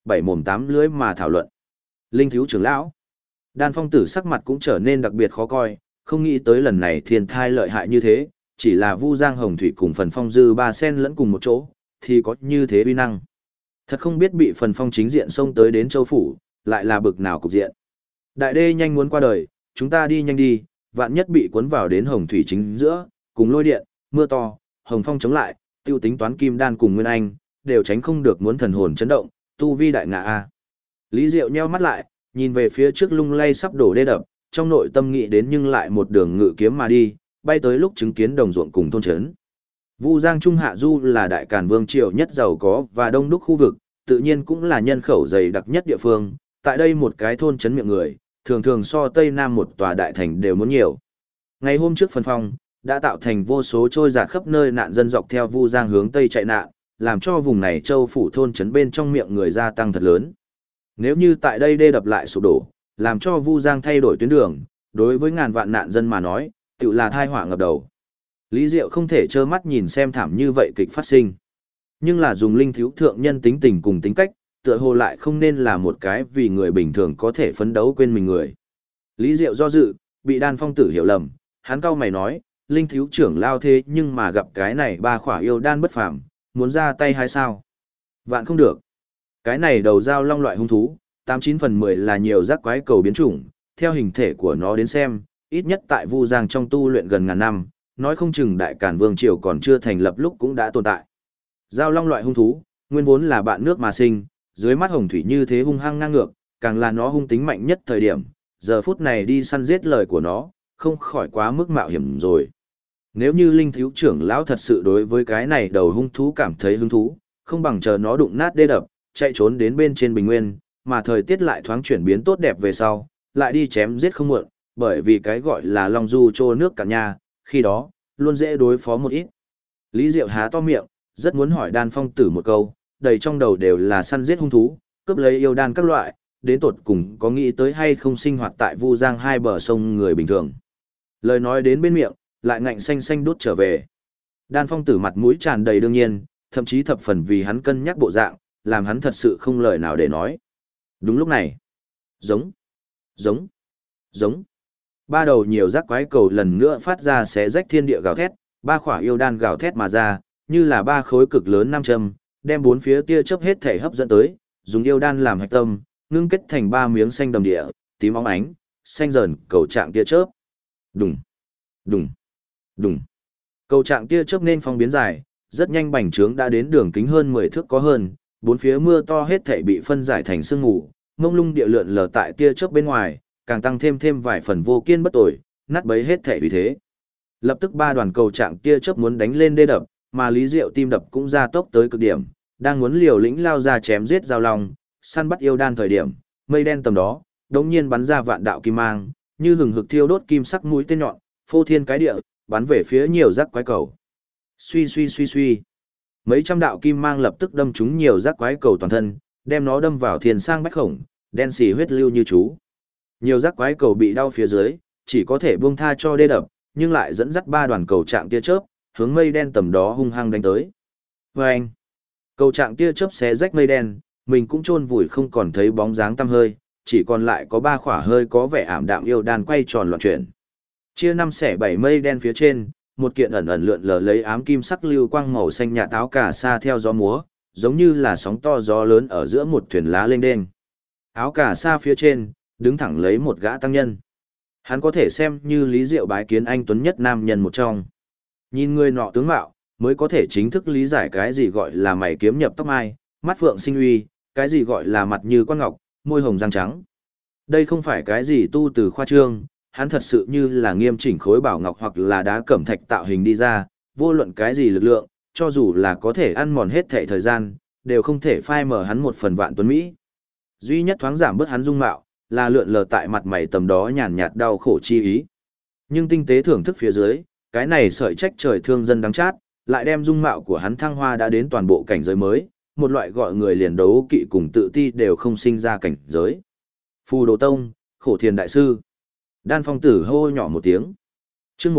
bảy mồm tám lưỡi mà thảo luận. Linh thiếu trưởng lão. Đan Phong Tử sắc mặt cũng trở nên đặc biệt khó coi, không nghĩ tới lần này thiên thai lợi hại như thế, chỉ là Vu Giang Hồng Thủy cùng Phần Phong Dư ba sen lẫn cùng một chỗ, thì có như thế uy năng. Thật không biết bị Phần Phong chính diện xông tới đến châu phủ, lại là bực nào cục diện. Đại đê nhanh muốn qua đời, chúng ta đi nhanh đi, vạn nhất bị cuốn vào đến Hồng Thủy chính giữa, cùng lôi điện, mưa to, Hồng Phong chống lại, tiêu tính toán Kim Đan cùng Nguyên Anh, đều tránh không được muốn thần hồn chấn động, tu vi đại ngã a. Lý Diệu nheo mắt lại, nhìn về phía trước lung lay sắp đổ đê đập, trong nội tâm nghĩ đến nhưng lại một đường ngự kiếm mà đi, bay tới lúc chứng kiến đồng ruộng cùng thôn trấn. Vu Giang Trung Hạ Du là đại càn vương triều nhất giàu có và đông đúc khu vực, tự nhiên cũng là nhân khẩu dày đặc nhất địa phương, tại đây một cái thôn trấn miệng người, thường thường so Tây Nam một tòa đại thành đều muốn nhiều. Ngày hôm trước Phần Phong, đã tạo thành vô số trôi dạt khắp nơi nạn dân dọc theo Vu Giang hướng Tây chạy nạn, làm cho vùng này châu phủ thôn trấn bên trong miệng người gia tăng thật lớn. Nếu như tại đây đê đập lại sụp đổ, làm cho Vu Giang thay đổi tuyến đường, đối với ngàn vạn nạn dân mà nói, tự là thai họa ngập đầu. Lý Diệu không thể trơ mắt nhìn xem thảm như vậy kịch phát sinh. Nhưng là dùng linh thiếu thượng nhân tính tình cùng tính cách, tựa hồ lại không nên là một cái vì người bình thường có thể phấn đấu quên mình người. Lý Diệu do dự, bị Đan Phong Tử hiểu lầm, hắn cau mày nói, linh thiếu trưởng lao thế nhưng mà gặp cái này ba khỏa yêu đan bất phàm, muốn ra tay hay sao? Vạn không được. Cái này đầu dao long loại hung thú, 89/10 là nhiều giác quái cầu biến chủng, theo hình thể của nó đến xem, ít nhất tại Vu Giang trong tu luyện gần ngàn năm, nói không chừng đại càn vương triều còn chưa thành lập lúc cũng đã tồn tại. Dao long loại hung thú, nguyên vốn là bạn nước mà sinh, dưới mắt hồng thủy như thế hung hăng ngang ngược, càng là nó hung tính mạnh nhất thời điểm, giờ phút này đi săn giết lời của nó, không khỏi quá mức mạo hiểm rồi. Nếu như linh thiếu trưởng lão thật sự đối với cái này đầu hung thú cảm thấy hứng thú, không bằng chờ nó đụng nát đê đập, chạy trốn đến bên trên bình nguyên, mà thời tiết lại thoáng chuyển biến tốt đẹp về sau, lại đi chém giết không muộn, bởi vì cái gọi là long du trô nước cả nhà, khi đó, luôn dễ đối phó một ít. Lý Diệu há to miệng, rất muốn hỏi Đan Phong Tử một câu, đầy trong đầu đều là săn giết hung thú, cướp lấy yêu đan các loại, đến tột cùng có nghĩ tới hay không sinh hoạt tại Vu Giang hai bờ sông người bình thường. Lời nói đến bên miệng, lại ngạnh xanh xanh đút trở về. Đan Phong Tử mặt mũi tràn đầy đương nhiên, thậm chí thập phần vì hắn cân nhắc bộ dạng, làm hắn thật sự không lời nào để nói. Đúng lúc này, giống, giống, giống. Ba đầu nhiều giác quái cầu lần nữa phát ra xé rách thiên địa gào thét, ba khỏa yêu đan gào thét mà ra, như là ba khối cực lớn nam châm, đem bốn phía tia chớp hết thể hấp dẫn tới, dùng yêu đan làm hạch tâm, ngưng kết thành ba miếng xanh đầm địa, tím óng ánh, xanh dần cầu trạng tia chớp. Đùng, đùng, đùng. Cầu trạng tia chớp nên phong biến dài, rất nhanh bành trướng đã đến đường kính hơn 10 thước có hơn, bốn phía mưa to hết thể bị phân giải thành sương mù, mông lung địa lượn lờ tại tia chớp bên ngoài, càng tăng thêm vài phần vô kiên bất tồi, nát bấy hết thể vì thế. Lập tức ba đoàn cầu trạng tia chớp muốn đánh lên đê đập, mà Lý Diệu tim đập cũng ra tốc tới cực điểm, đang muốn liều lĩnh lao ra chém giết giao long, săn bắt yêu đan thời điểm, mây đen tầm đó, đống nhiên bắn ra vạn đạo kim mang, như hừng hực thiêu đốt kim sắc mũi tên nhọn, phô thiên cái địa, bắn về phía nhiều giác quái cầu. Suy suy suy suy. Mấy trăm đạo kim mang lập tức đâm trúng nhiều giác quái cầu toàn thân, đem nó đâm vào thiên sang bách khổng, đen xì huyết lưu như chú. Nhiều giác quái cầu bị đau phía dưới, chỉ có thể buông tha cho đê đập, nhưng lại dẫn dắt ba đoàn cầu trạng tia chớp, hướng mây đen tầm đó hung hăng đánh tới. Vâng! Cầu trạng tia chớp xé rách mây đen, mình cũng chôn vùi không còn thấy bóng dáng tăm hơi, chỉ còn lại có ba khỏa hơi có vẻ ảm đạm yêu đan quay tròn loạn chuyển. Chia năm xẻ bảy mây đen phía trên, một kiện ẩn ẩn lượn lờ lấy ám kim sắc lưu quang màu xanh nhạt áo cà sa theo gió múa, giống như là sóng to gió lớn ở giữa một thuyền lá lênh đênh. Áo cà sa phía trên, đứng thẳng lấy một gã tăng nhân. Hắn có thể xem như Lý Diệu bái kiến anh tuấn nhất nam nhân một trong. Nhìn người nọ tướng mạo, mới có thể chính thức lý giải cái gì gọi là mày kiếm nhập tóc mai, mắt phượng sinh uy, cái gì gọi là mặt như quan ngọc, môi hồng răng trắng. Đây không phải cái gì tu từ khoa trương, hắn thật sự như là nghiêm chỉnh khối bảo ngọc hoặc là đá cẩm thạch tạo hình đi ra, vô luận cái gì lực lượng, cho dù là có thể ăn mòn hết thảy thời gian, đều không thể phai mờ hắn một phần vạn tuấn mỹ. Duy nhất thoáng giảm bớt hắn dung mạo, là lượn lờ tại mặt mày tầm đó nhàn nhạt đau khổ chi ý. Nhưng tinh tế thưởng thức phía dưới, cái này sợi trách trời thương dân đắng chát, lại đem dung mạo của hắn thăng hoa đã đến toàn bộ cảnh giới mới, một loại gọi người liền đấu kỵ cùng tự ti đều không sinh ra cảnh giới. Phù Đồ Tông, Khổ Thiền Đại Sư. Đan Phong Tử hô nhỏ một tiếng. Chương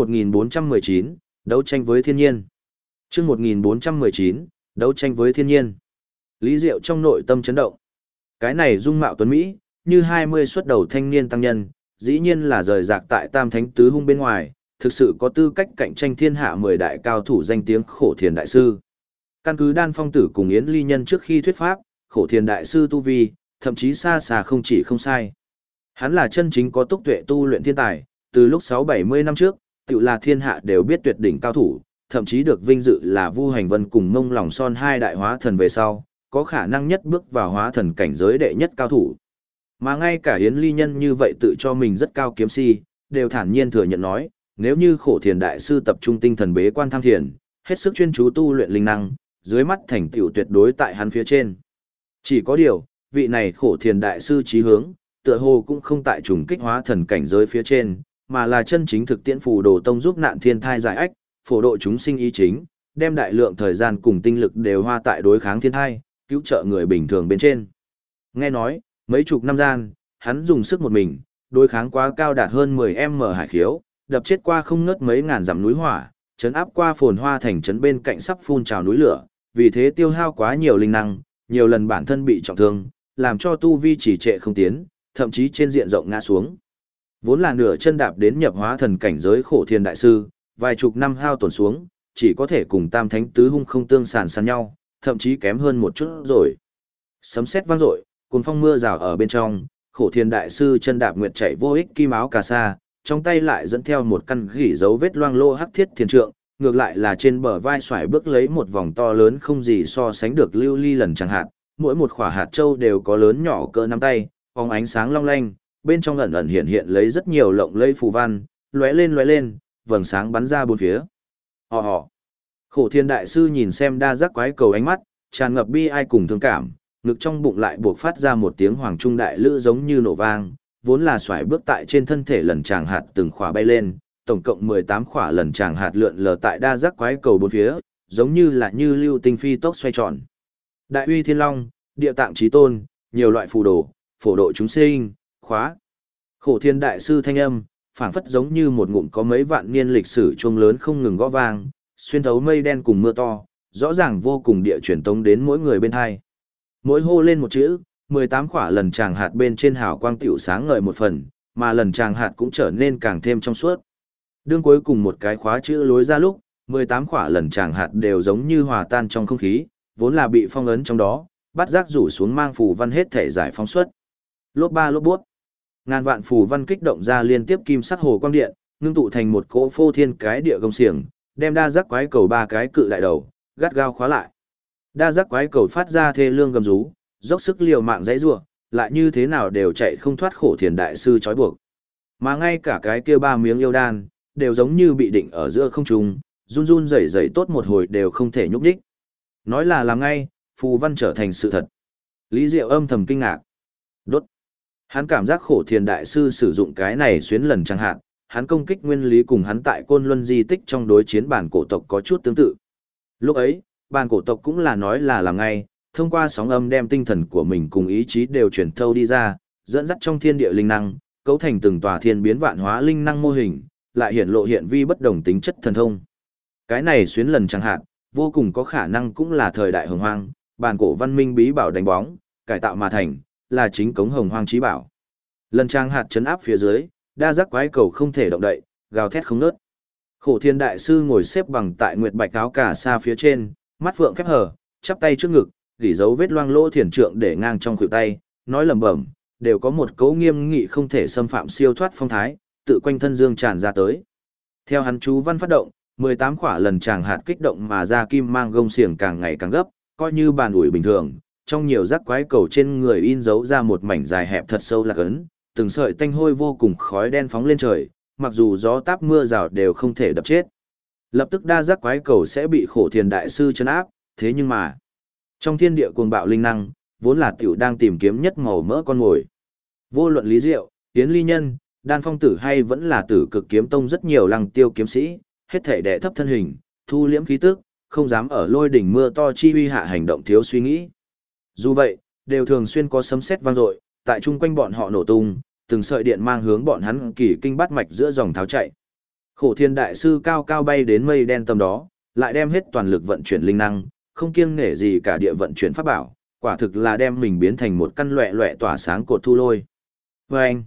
1419, đấu tranh với thiên nhiên. Chương 1419, đấu tranh với thiên nhiên. Lý Diệu trong nội tâm chấn động. Cái này dung mạo tuấn Mỹ, như 20 xuất đầu thanh niên tăng nhân, dĩ nhiên là rời rạc tại Tam Thánh Tứ Hung bên ngoài, thực sự có tư cách cạnh tranh thiên hạ 10 đại cao thủ danh tiếng Khổ Thiền Đại Sư. Căn cứ Đan Phong Tử cùng Yến Ly Nhân trước khi thuyết pháp, Khổ Thiền Đại Sư tu vi, thậm chí xa xa không chỉ không sai. Hắn là chân chính có túc tuệ tu luyện thiên tài, từ lúc 6-70 năm trước, tự là thiên hạ đều biết tuyệt đỉnh cao thủ, thậm chí được vinh dự là Vu Hành Vân cùng Mông Lòng Son hai đại hóa thần về sau, có khả năng nhất bước vào hóa thần cảnh giới đệ nhất cao thủ. Mà ngay cả Yến Ly Nhân như vậy tự cho mình rất cao kiếm si, đều thản nhiên thừa nhận nói, nếu như Khổ Thiền Đại Sư tập trung tinh thần bế quan tham thiền, hết sức chuyên chú tu luyện linh năng, dưới mắt thành tựu tuyệt đối tại hắn phía trên. Chỉ có điều, vị này Khổ Thiền Đại Sư chí hướng, tựa hồ cũng không tại trùng kích hóa thần cảnh giới phía trên, mà là chân chính thực tiễn phù đồ tông giúp nạn thiên thai giải ách, phổ độ chúng sinh ý chính, đem đại lượng thời gian cùng tinh lực đều hoa tại đối kháng thiên thai, cứu trợ người bình thường bên trên. Nghe nói, mấy chục năm gian, hắn dùng sức một mình, đối kháng quá cao đạt hơn 10m hải khiếu, đập chết qua không ngớt mấy ngàn dặm núi hỏa, chấn áp qua Phồn Hoa thành trấn bên cạnh sắp phun trào núi lửa, vì thế tiêu hao quá nhiều linh năng, nhiều lần bản thân bị trọng thương, làm cho tu vi chỉ trệ không tiến, thậm chí trên diện rộng ngã xuống. Vốn là nửa chân đạp đến nhập hóa thần cảnh giới Khổ Thiền Đại Sư, vài chục năm hao tổn xuống, chỉ có thể cùng Tam Thánh Tứ Hung không tương sàn sàn nhau, thậm chí kém hơn một chút rồi. Sấm sét vang dội, cuồng phong mưa rào ở bên trong, Khổ Thiền Đại Sư chân đạp nguyệt chạy vô ích kim áo cà sa, trong tay lại dẫn theo một căn gỉ dấu vết loang lô hắc thiết thiền trượng, ngược lại là trên bờ vai xoải bước lấy một vòng to lớn không gì so sánh được lưu ly lần chẳng hạn, mỗi một quả hạt châu đều có lớn nhỏ cỡ nắm tay, phóng ánh sáng long lanh, bên trong ẩn ẩn hiện hiện lấy rất nhiều lộng lẫy phù văn, lóe lên, vầng sáng bắn ra bốn phía. Họ. Khổ Thiền Đại Sư nhìn xem đa giác quái cầu ánh mắt, tràn ngập bi ai cùng thương cảm, ngực trong bụng lại buộc phát ra một tiếng hoàng trung đại lữ giống như nổ vang, vốn là xoải bước tại trên thân thể lần tràng hạt từng khỏa bay lên, tổng cộng 18 khỏa lần tràng hạt lượn lờ tại đa giác quái cầu bốn phía, giống như là như lưu tinh phi tốc xoay tròn. Đại uy thiên long, địa tạng chí tôn, nhiều loại phù đồ, phổ độ chúng sinh, khóa. Khổ Thiên Đại Sư thanh âm, phảng phất giống như một ngụm có mấy vạn niên lịch sử chuông lớn không ngừng gõ vang, xuyên thấu mây đen cùng mưa to, rõ ràng vô cùng địa truyền tống đến mỗi người bên hai. Mỗi hô lên một chữ, 18 khỏa lần tràng hạt bên trên hào quang tiểu sáng ngời một phần, mà lần tràng hạt cũng trở nên càng thêm trong suốt. Đương cuối cùng một cái khóa chữ lối ra lúc, 18 khỏa lần tràng hạt đều giống như hòa tan trong không khí, vốn là bị phong ấn trong đó, bắt giác rủ xuống mang phù văn hết thể giải phóng xuất. Lốp ba lốp bút. Ngàn vạn phù văn kích động ra liên tiếp kim sắc hồ quang điện, ngưng tụ thành một cỗ phô thiên cái địa gông xiềng, đem đa giác quái cầu ba cái cự đại đầu, gắt gao khóa lại. Đa giác quái cầu phát ra thê lương gầm rú, dốc sức liều mạng dãy rủa, lại như thế nào đều chạy không thoát Khổ Thiền Đại Sư trói buộc. Mà ngay cả cái kia ba miếng yêu đan, đều giống như bị định ở giữa không trung, run run rẩy rẩy tốt một hồi đều không thể nhúc nhích. Nói là làm ngay, phù văn trở thành sự thật. Lý Diệu âm thầm kinh ngạc. Đốt. Hắn cảm giác Khổ Thiền Đại Sư sử dụng cái này xuyến lần chẳng hạn, hắn công kích nguyên lý cùng hắn tại Côn Luân di tích trong đối chiến bản cổ tộc có chút tương tự. Lúc ấy, bản cổ tộc cũng là nói là làm ngay, thông qua sóng âm đem tinh thần của mình cùng ý chí đều truyền thâu đi ra, dẫn dắt trong thiên địa linh năng, cấu thành từng tòa thiên biến vạn hóa linh năng mô hình, lại hiển lộ hiện vi bất đồng tính chất thần thông. Cái này xuyến lần chẳng hạn, vô cùng có khả năng cũng là thời đại hồng hoang, bản cổ văn minh bí bảo đánh bóng, cải tạo mà thành, là chính cống hồng hoang trí bảo. Lần trang hạt chấn áp phía dưới, đa giác quái cầu không thể động đậy, gào thét không ngớt. Khổ Thiên Đại Sư ngồi xếp bằng tại nguyệt bạch áo cà sa phía trên, mắt phượng khép hờ, chắp tay trước ngực, gỉ dấu vết loang lỗ thiền trượng để ngang trong khuỷu tay, nói lẩm bẩm, đều có một cấu nghiêm nghị không thể xâm phạm siêu thoát phong thái, tự quanh thân dương tràn ra tới. Theo hắn chú văn phát động, 18 khỏa lần tràng hạt kích động mà ra kim mang gông xiềng càng ngày càng gấp, coi như bàn ủi bình thường, trong nhiều rác quái cầu trên người in dấu ra một mảnh dài hẹp thật sâu lạc ấn, từng sợi tanh hôi vô cùng khói đen phóng lên trời, mặc dù gió táp mưa rào đều không thể đập chết. Lập tức đa giác quái cầu sẽ bị Khổ Thiền Đại Sư trấn áp, thế nhưng mà, trong thiên địa cuồng bạo linh năng, vốn là tiểu đang tìm kiếm nhất màu mỡ con ngồi. Vô luận Lý Diệu, Yến Ly Nhân, Đan Phong Tử hay vẫn là Tử Cực Kiếm Tông rất nhiều lăng tiêu kiếm sĩ, hết thể đè thấp thân hình, thu liễm khí tức, không dám ở lôi đỉnh mưa to chi uy hạ hành động thiếu suy nghĩ. Dù vậy, đều thường xuyên có sấm sét vang dội, tại chung quanh bọn họ nổ tung, từng sợi điện mang hướng bọn hắn kỳ kinh bát mạch giữa dòng tháo chạy. Khổ Thiên Đại Sư cao cao bay đến mây đen tầm đó, lại đem hết toàn lực vận chuyển linh năng, không kiêng nể gì cả địa vận chuyển pháp bảo, Quả thực là đem mình biến thành một căn loẹ loẹ tỏa sáng cột thu lôi. Vâng!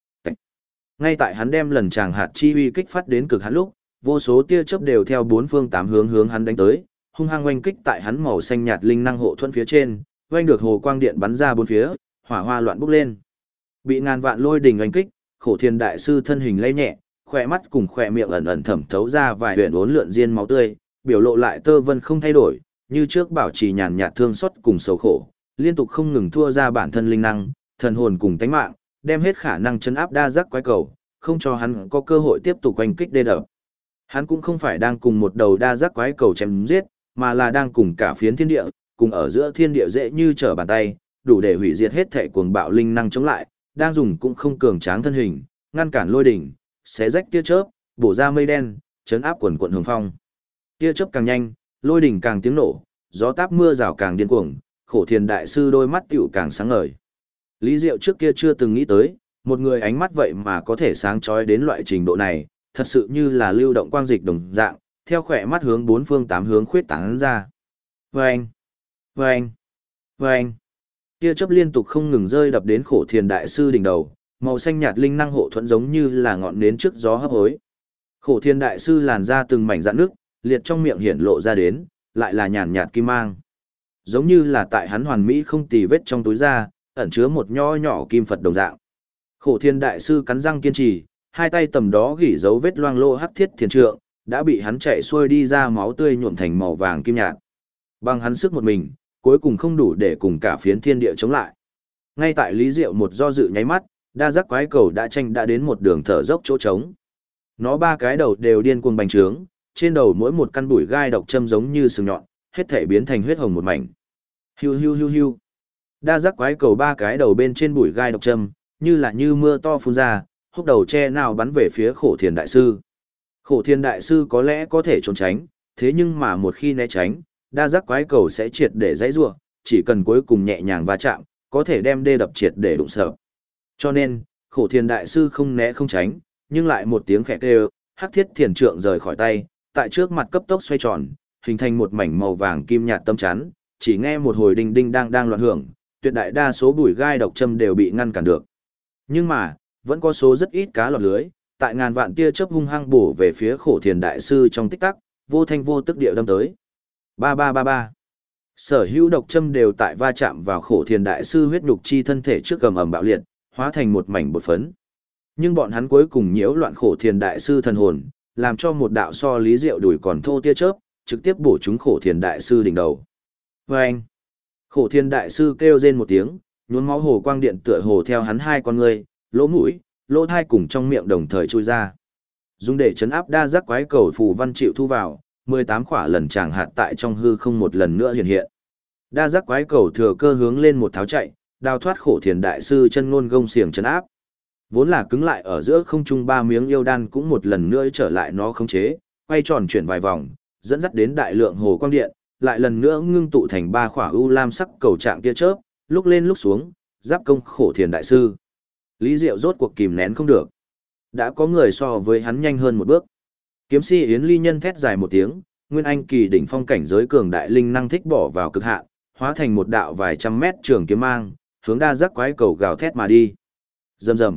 Ngay tại hắn đem lần tràng hạt chi uy kích phát đến cực hạn lúc, vô số tia chớp đều theo bốn phương tám hướng hướng hắn đánh tới, hung hăng oanh kích tại hắn màu xanh nhạt linh năng hộ thuẫn phía trên, oanh được hồ quang điện bắn ra bốn phía, hỏa hoa loạn bốc lên. Bị ngàn vạn lôi đình oanh kích, Khổ Thiên đại sư thân hình lay nhẹ, khỏe mắt cùng khỏe miệng ẩn ẩn thẩm thấu ra vài huyền uốn lượn diên máu tươi, biểu lộ lại tơ vân không thay đổi, như trước bảo trì nhàn nhạt thương xót cùng sầu khổ, liên tục không ngừng thua ra bản thân linh năng, thần hồn cùng tánh mạng, đem hết khả năng chấn áp đa giác quái cầu, không cho hắn có cơ hội tiếp tục oanh kích đê đập. Hắn cũng không phải đang cùng một đầu đa giác quái cầu chém giết, mà là đang cùng cả phiến thiên địa, cùng ở giữa thiên địa dễ như trở bàn tay, đủ để hủy diệt hết thể cuồng bạo linh năng chống lại, đang dùng cũng không cường tráng thân hình, ngăn cản lôi đỉnh, xé rách tia chớp, bổ ra mây đen, chấn áp quần quần hồng phong. Tia chớp càng nhanh, lôi đỉnh càng tiếng nổ, gió táp mưa rào càng điên cuồng, Khổ Thiên đại sư đôi mắt tiểu càng sáng ngời. Lý Diệu trước kia chưa từng nghĩ tới, một người ánh mắt vậy mà có thể sáng chói đến loại trình độ này, thật sự như là lưu động quang dịch đồng dạng, theo khỏe mắt hướng bốn phương tám hướng khuyết tán ra. Vâng! Vâng! Vâng! Tia chớp liên tục không ngừng rơi đập đến Khổ Thiên đại sư đỉnh đầu, màu xanh nhạt linh năng hộ thuẫn giống như là ngọn nến trước gió hấp hối. Khổ Thiên đại sư làn ra từng mảnh rạn nước, liệt trong miệng hiển lộ ra đến, lại là nhàn nhạt kim mang. Giống như là tại hắn hoàn mỹ không tì vết trong túi da, ẩn chứa một nho nhỏ kim Phật đồng dạng. Khổ Thiên đại sư cắn răng kiên trì, hai tay tầm đó gỉ dấu vết loang lô hắc thiết thiền trượng, đã bị hắn chạy xuôi đi ra máu tươi nhuộm thành màu vàng kim nhạt. Bằng hắn sức một mình, cuối cùng không đủ để cùng cả phiến thiên địa chống lại. Ngay tại Lý Diệu một do dự nháy mắt, đa giác quái cầu đã đến một đường thở dốc chỗ trống. Nó ba cái đầu đều điên cuồng bành trướng, trên đầu mỗi một căn bụi gai độc châm giống như sừng nhọn, hết thể biến thành huyết hồng một mảnh. Hiu hiu hiu hiu. Đa giác quái cầu ba cái đầu bên trên bụi gai độc châm, như mưa to phun ra, húc đầu che nào bắn về phía Khổ Thiên đại sư. Khổ Thiên đại sư có lẽ có thể trốn tránh, thế nhưng mà một khi né tránh, đa giác quái cầu sẽ triệt để dãy rủa, chỉ cần cuối cùng nhẹ nhàng va chạm, có thể đem đê đập triệt để đụng sợ. Cho nên, Khổ Thiên đại sư không né không tránh, nhưng lại một tiếng khẽ kêu, hắc thiết thiền trượng rời khỏi tay, tại trước mặt cấp tốc xoay tròn, hình thành một mảnh màu vàng kim nhạt tâm chắn, chỉ nghe một hồi đinh đinh đang loạn hưởng, tuyệt đại đa số bụi gai độc châm đều bị ngăn cản được. Nhưng mà, vẫn có số rất ít cá lọt lưới, tại ngàn vạn tia chớp hung hăng bổ về phía Khổ Thiên đại sư trong tích tắc, vô thanh vô tức địa đâm tới. Ba ba ba ba. Sở hữu độc châm đều tại va chạm vào Khổ Thiên đại sư huyết nhục chi thân thể trước ầm ầm bạo liệt, hóa thành một mảnh bột phấn. Nhưng bọn hắn cuối cùng nhiễu loạn Khổ Thiên đại sư thần hồn, làm cho một đạo so Lý Diệu đuổi còn thô tia chớp, trực tiếp bổ trúng Khổ Thiên đại sư đỉnh đầu. Vâng! Khổ Thiên đại sư kêu rên một tiếng, nhuốm máu hồ quang điện tựa hồ theo hắn hai con ngươi, lỗ mũi, lỗ thai cùng trong miệng đồng thời chui ra. Dùng để chấn áp đa giác quái cầu phù văn chịu thu vào, 18 khỏa lần tràng hạt tại trong hư không một lần nữa hiện hiện. Đa giác quái cầu thừa cơ hướng lên một tháo chạy, đào thoát Khổ Thiên đại sư chân ngôn gông xiềng chấn áp. Vốn là cứng lại ở giữa không trung ba miếng yêu đan cũng một lần nữa trở lại nó khống chế, quay tròn chuyển vài vòng, dẫn dắt đến đại lượng hồ quang điện, lại lần nữa ngưng tụ thành ba khỏa u lam sắc cầu trạng tia chớp, lúc lên lúc xuống, giáp công Khổ Thiên đại sư. Lý Diệu rốt cuộc kìm nén không được. Đã có người so với hắn nhanh hơn một bước. Kiếm si Yến Ly Nhân thét dài một tiếng, nguyên anh kỳ đỉnh phong cảnh giới cường đại linh năng thích bỏ vào cực hạn, hóa thành một đạo vài trăm mét trường kiếm mang, hướng đa giác quái cầu gào thét mà đi. Rầm rầm.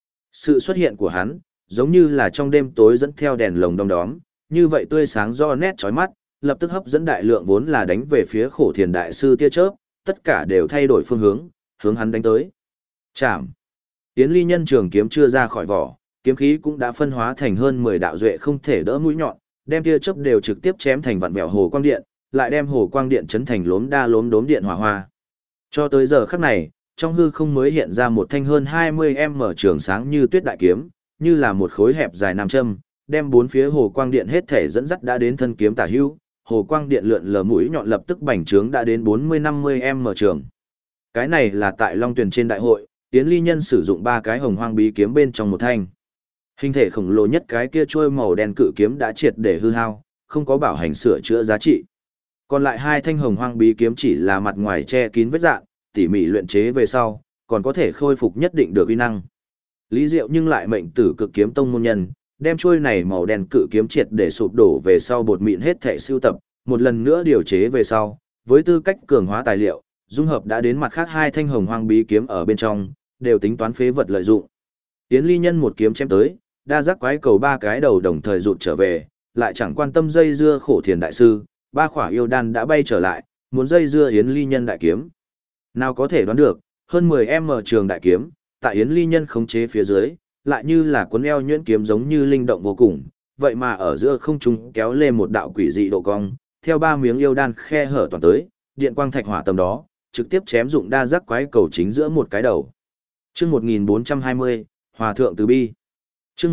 Sự xuất hiện của hắn, giống như là trong đêm tối dẫn theo đèn lồng đom đóm, như vậy tươi sáng do nét chói mắt, lập tức hấp dẫn đại lượng vốn là đánh về phía Khổ Thiên đại sư tia chớp, tất cả đều thay đổi phương hướng, hướng hắn đánh tới. Chạm. Yến Ly Nhân trường kiếm chưa ra khỏi vỏ, kiếm khí cũng đã phân hóa thành hơn 10 đạo duệ không thể đỡ mũi nhọn, đem tia chớp đều trực tiếp chém thành vặn vẹo hồ quang điện, lại đem hồ quang điện chấn thành lốm đốm điện hỏa hoa. Cho tới giờ khắc này, trong hư không mới hiện ra một thanh hơn 20m trường sáng như tuyết đại kiếm, như là một khối hẹp dài nam châm, đem bốn phía hồ quang điện hết thể dẫn dắt đã đến thân kiếm tả hữu, hồ quang điện lượn lờ mũi nhọn lập tức bành trướng đã đến 40-50m trường. Cái này là tại Long Tuyền trên đại hội, Yến Ly Nhân sử dụng ba cái hồng hoang bí kiếm bên trong một thanh. Hình thể khổng lồ nhất cái kia chuôi màu đen cự kiếm đã triệt để hư hao, không có bảo hành sửa chữa giá trị. Còn lại hai thanh hồng hoang bí kiếm chỉ là mặt ngoài che kín vết rạn, tỉ mỉ luyện chế về sau, còn có thể khôi phục nhất định được uy năng. Lý Diệu nhưng lại mệnh tử cực kiếm tông môn nhân, đem chuôi này màu đen cự kiếm triệt để sụp đổ về sau bột mịn hết thể sưu tập, một lần nữa điều chế về sau, với tư cách cường hóa tài liệu, dung hợp đã đến mặt khác hai thanh hồng hoang bí kiếm ở bên trong, đều tính toán phế vật lợi dụng. Yến Ly Nhân một kiếm chém tới, đa giác quái cầu ba cái đầu đồng thời rụt trở về, lại chẳng quan tâm dây dưa khổ thiền đại sư, ba khỏa yêu đan đã bay trở lại, muốn dây dưa Yến Ly Nhân đại kiếm. Nào có thể đoán được, hơn 10m trường đại kiếm, tại Yến Ly Nhân khống chế phía dưới, lại như là cuốn eo nhuyễn kiếm giống như linh động vô cùng, vậy mà ở giữa không trung kéo lên một đạo quỷ dị độ cong, theo ba miếng yêu đan khe hở toàn tới, điện quang thạch hỏa tầm đó, trực tiếp chém dụng đa giác quái cầu chính giữa một cái đầu. Chương 1420, Hòa thượng từ bi. Chương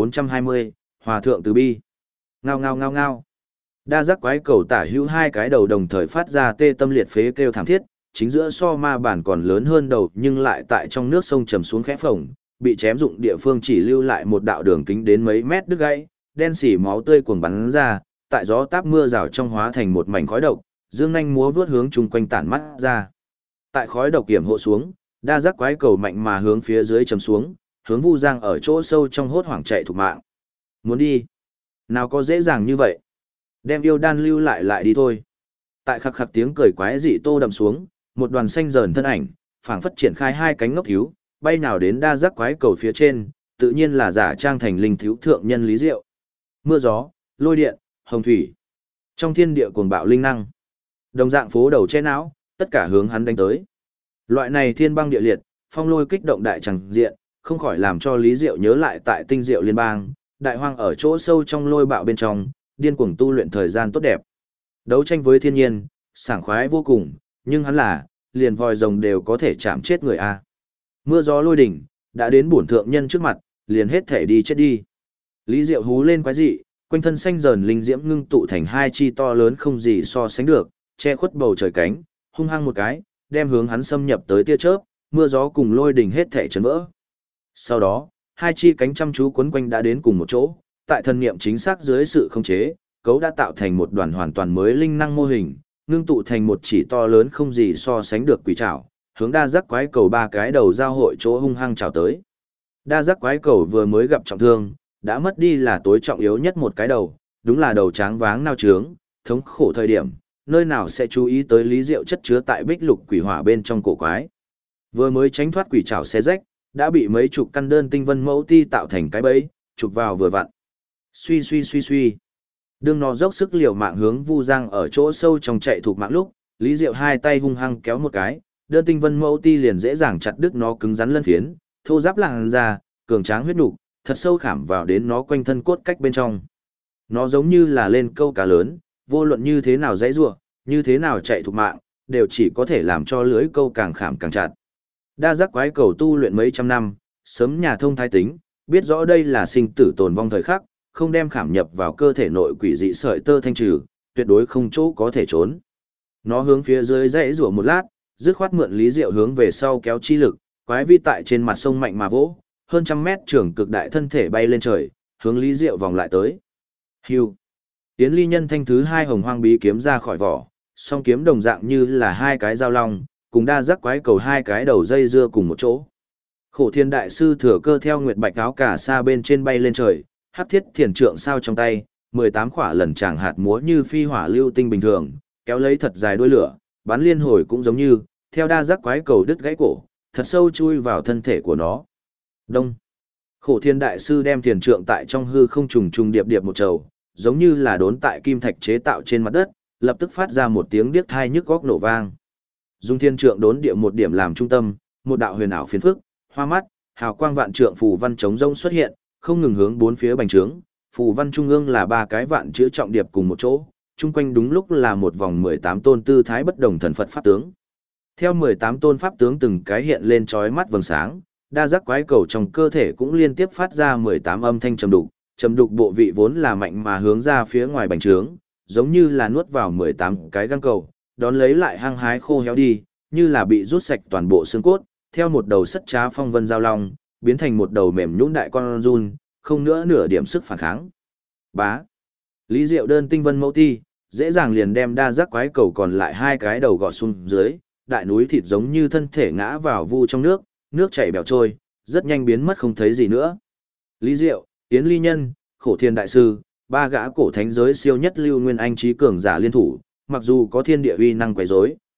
1420, Hòa thượng từ bi. Ngao ngao ngao ngao. Đa giác quái cầu tả hữu hai cái đầu đồng thời phát ra tê tâm liệt phế kêu thảm thiết, chính giữa so ma bản còn lớn hơn đầu nhưng lại tại trong nước sông trầm xuống khẽ phồng, bị chém dụng địa phương chỉ lưu lại một đạo đường kính đến mấy mét đứt gãy, đen xỉ máu tươi cuồng bắn ra, tại gió táp mưa rào trong hóa thành một mảnh khói độc, dương nhanh múa vướt hướng chung quanh tản mắt ra. Tại khói độc kiểm hộ xuống, đa giác quái cầu mạnh mà hướng phía dưới chầm xuống, hướng Vu Giang ở chỗ sâu trong hốt hoảng chạy thục mạng. Muốn đi? Nào có dễ dàng như vậy? Đem yêu đan lưu lại đi thôi. Tại khắc khắc tiếng cười quái dị tô đậm xuống, một đoàn xanh dờn thân ảnh, phảng phất triển khai hai cánh ngốc thiếu, bay nào đến đa giác quái cầu phía trên, tự nhiên là giả trang thành linh thiếu thượng nhân Lý Diệu. Mưa gió, lôi điện, hồng thủy. Trong thiên địa cuồng bạo linh năng. Đồng dạng phố đầu che não, tất cả hướng hắn đánh tới. Loại này thiên băng địa liệt, phong lôi kích động đại chẳng diện, không khỏi làm cho Lý Diệu nhớ lại tại Tinh Diệu Liên bang, đại hoang ở chỗ sâu trong lôi bạo bên trong, điên cuồng tu luyện thời gian tốt đẹp. Đấu tranh với thiên nhiên, sảng khoái vô cùng, nhưng hắn là, liền vòi rồng đều có thể chạm chết người a. Mưa gió lôi đỉnh, đã đến bổn thượng nhân trước mặt, liền hết thể đi chết đi. Lý Diệu hú lên quái dị, quanh thân xanh dần linh diễm ngưng tụ thành hai chi to lớn không gì so sánh được, che khuất bầu trời cánh, hung hăng một cái, đem hướng hắn xâm nhập tới tia chớp, mưa gió cùng lôi đỉnh hết thể chấn vỡ. Sau đó, hai chi cánh chăm chú quấn quanh đã đến cùng một chỗ, tại thần niệm chính xác dưới sự khống chế, cấu đã tạo thành một đoàn hoàn toàn mới linh năng mô hình, ngưng tụ thành một chỉ to lớn không gì so sánh được quỷ trảo, hướng đa giác quái cầu ba cái đầu giao hội chỗ hung hăng trào tới. Đa giác quái cầu vừa mới gặp trọng thương, đã mất đi là tối trọng yếu nhất một cái đầu, đúng là đầu tráng váng nao trướng, thống khổ thời điểm, nơi nào sẽ chú ý tới Lý Diệu chất chứa tại bích lục quỷ hỏa bên trong cổ quái. Vừa mới tránh thoát quỷ trảo xé rách, đã bị mấy chục căn đơn tinh vân mẫu ti tạo thành cái bẫy, chụp vào vừa vặn. Suy suy suy suy. Đương nó dốc sức liều mạng hướng Vu Giang ở chỗ sâu trong chạy thuộc mạng lúc, Lý Diệu hai tay hung hăng kéo một cái, đơn tinh vân mẫu ti liền dễ dàng chặt đứt nó cứng rắn lân phiến, thô giáp làn da, cường tráng huyết nục, thật sâu khảm vào đến nó quanh thân cốt cách bên trong. Nó giống như là lên câu cá lớn, vô luận như thế nào dãy rủa, như thế nào chạy thuộc mạng, đều chỉ có thể làm cho lưới câu càng khảm càng chặt. Đa giác quái cầu tu luyện mấy trăm năm, sớm nhà thông thái tính, biết rõ đây là sinh tử tồn vong thời khắc, không đem khảm nhập vào cơ thể nội quỷ dị sợi tơ thanh trừ, tuyệt đối không chỗ có thể trốn. Nó hướng phía dưới dãy rủa một lát, dứt khoát mượn Lý Diệu hướng về sau kéo chi lực, quái vi tại trên mặt sông mạnh mà vỗ, hơn trăm mét trường cực đại thân thể bay lên trời, hướng Lý Diệu vòng lại tới. Hưu. Tiến Ly Nhân thanh thứ hai hồng hoang bí kiếm ra khỏi vỏ, song kiếm đồng dạng như là hai cái dao long, cùng đa giác quái cầu hai cái đầu dây dưa cùng một chỗ. Khổ Thiên đại sư thừa cơ theo nguyệt bạch áo cả xa bên trên bay lên trời, hắc thiết thiền trượng sao trong tay, 18 khỏa lần chàng hạt múa như phi hỏa lưu tinh bình thường, kéo lấy thật dài đuôi lửa, bắn liên hồi cũng giống như, theo đa giác quái cầu đứt gãy cổ, thật sâu chui vào thân thể của nó. Đông. Khổ Thiên đại sư đem thiền trượng tại trong hư không trùng trùng điệp điệp một trầu, giống như là đốn tại kim thạch chế tạo trên mặt đất, lập tức phát ra một tiếng điếc tai nhức góc nổ vang. Dùng thiên trượng đốn địa một điểm làm trung tâm, một đạo huyền ảo phiến phức, hoa mắt, hào quang vạn trượng phù văn chống rông xuất hiện, không ngừng hướng bốn phía bành trướng. Phù văn trung ương là ba cái vạn chữ trọng điệp cùng một chỗ, chung quanh đúng lúc là một vòng 18 tôn tư thái bất đồng thần Phật pháp tướng. Theo 18 tôn pháp tướng từng cái hiện lên chói mắt vầng sáng, đa giác quái cầu trong cơ thể cũng liên tiếp phát ra 18 âm thanh trầm đục bộ vị vốn là mạnh mà hướng ra phía ngoài bành trướng, giống như là nuốt vào 18 cái găng cầu, đón lấy lại hăng hái khô héo đi, như là bị rút sạch toàn bộ xương cốt, theo một đầu sắt trá phong vân giao long, biến thành một đầu mềm nhũn đại con run, không nữa nửa điểm sức phản kháng. Bá. Lý Diệu đơn tinh vân mẫu ti, dễ dàng liền đem đa giác quái cầu còn lại hai cái đầu gọt xuống dưới, đại núi thịt giống như thân thể ngã vào vu trong nước, nước chảy bèo trôi, rất nhanh biến mất không thấy gì nữa. Lý Diệu, Yến Ly Nhân, Khổ Thiên đại sư, ba gã cổ thánh giới siêu nhất lưu nguyên anh trí cường giả liên thủ, mặc dù có thiên địa uy năng quấy rối,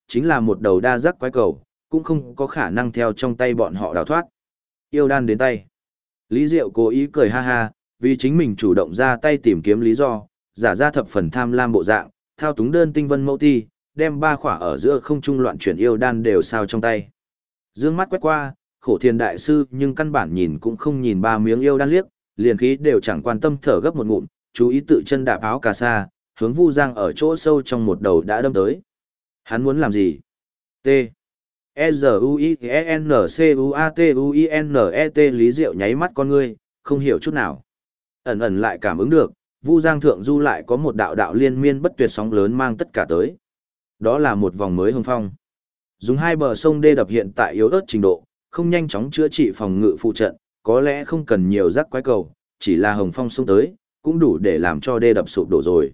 chính là một đầu đa giác quái cầu, cũng không có khả năng theo trong tay bọn họ đào thoát. Yêu đan đến tay. Lý Diệu cố ý cười ha ha, vì chính mình chủ động ra tay tìm kiếm lý do, giả ra thập phần tham lam bộ dạng, thao túng đơn tinh vân mẫu ti, đem ba khỏa ở giữa không trung loạn chuyển yêu đan đều sao trong tay. Dương mắt quét qua, Khổ Thiền đại sư nhưng căn bản nhìn cũng không nhìn ba miếng yêu đan liếc, liền khí đều chẳng quan tâm thở gấp một ngụm, chú ý tự chân đạp áo cà sa, hướng Vu Giang ở chỗ sâu trong một đầu đã đâm tới. Hắn muốn làm gì? T. E-Z-U-I-N-C-U-A-T-U-I-N-E-T Lý Diệu nháy mắt con ngươi, không hiểu chút nào. Ẩn ẩn lại cảm ứng được, Vu Giang thượng du lại có một đạo đạo liên miên bất tuyệt sóng lớn mang tất cả tới. Đó là một vòng mới hưng phong. Dùng hai bờ sông đê đập hiện tại yếu ớt trình độ, không nhanh chóng chữa trị phòng ngự phụ trận, có lẽ không cần nhiều rắc quái cầu, chỉ là hồng phong sông tới, cũng đủ để làm cho đê đập sụp đổ rồi.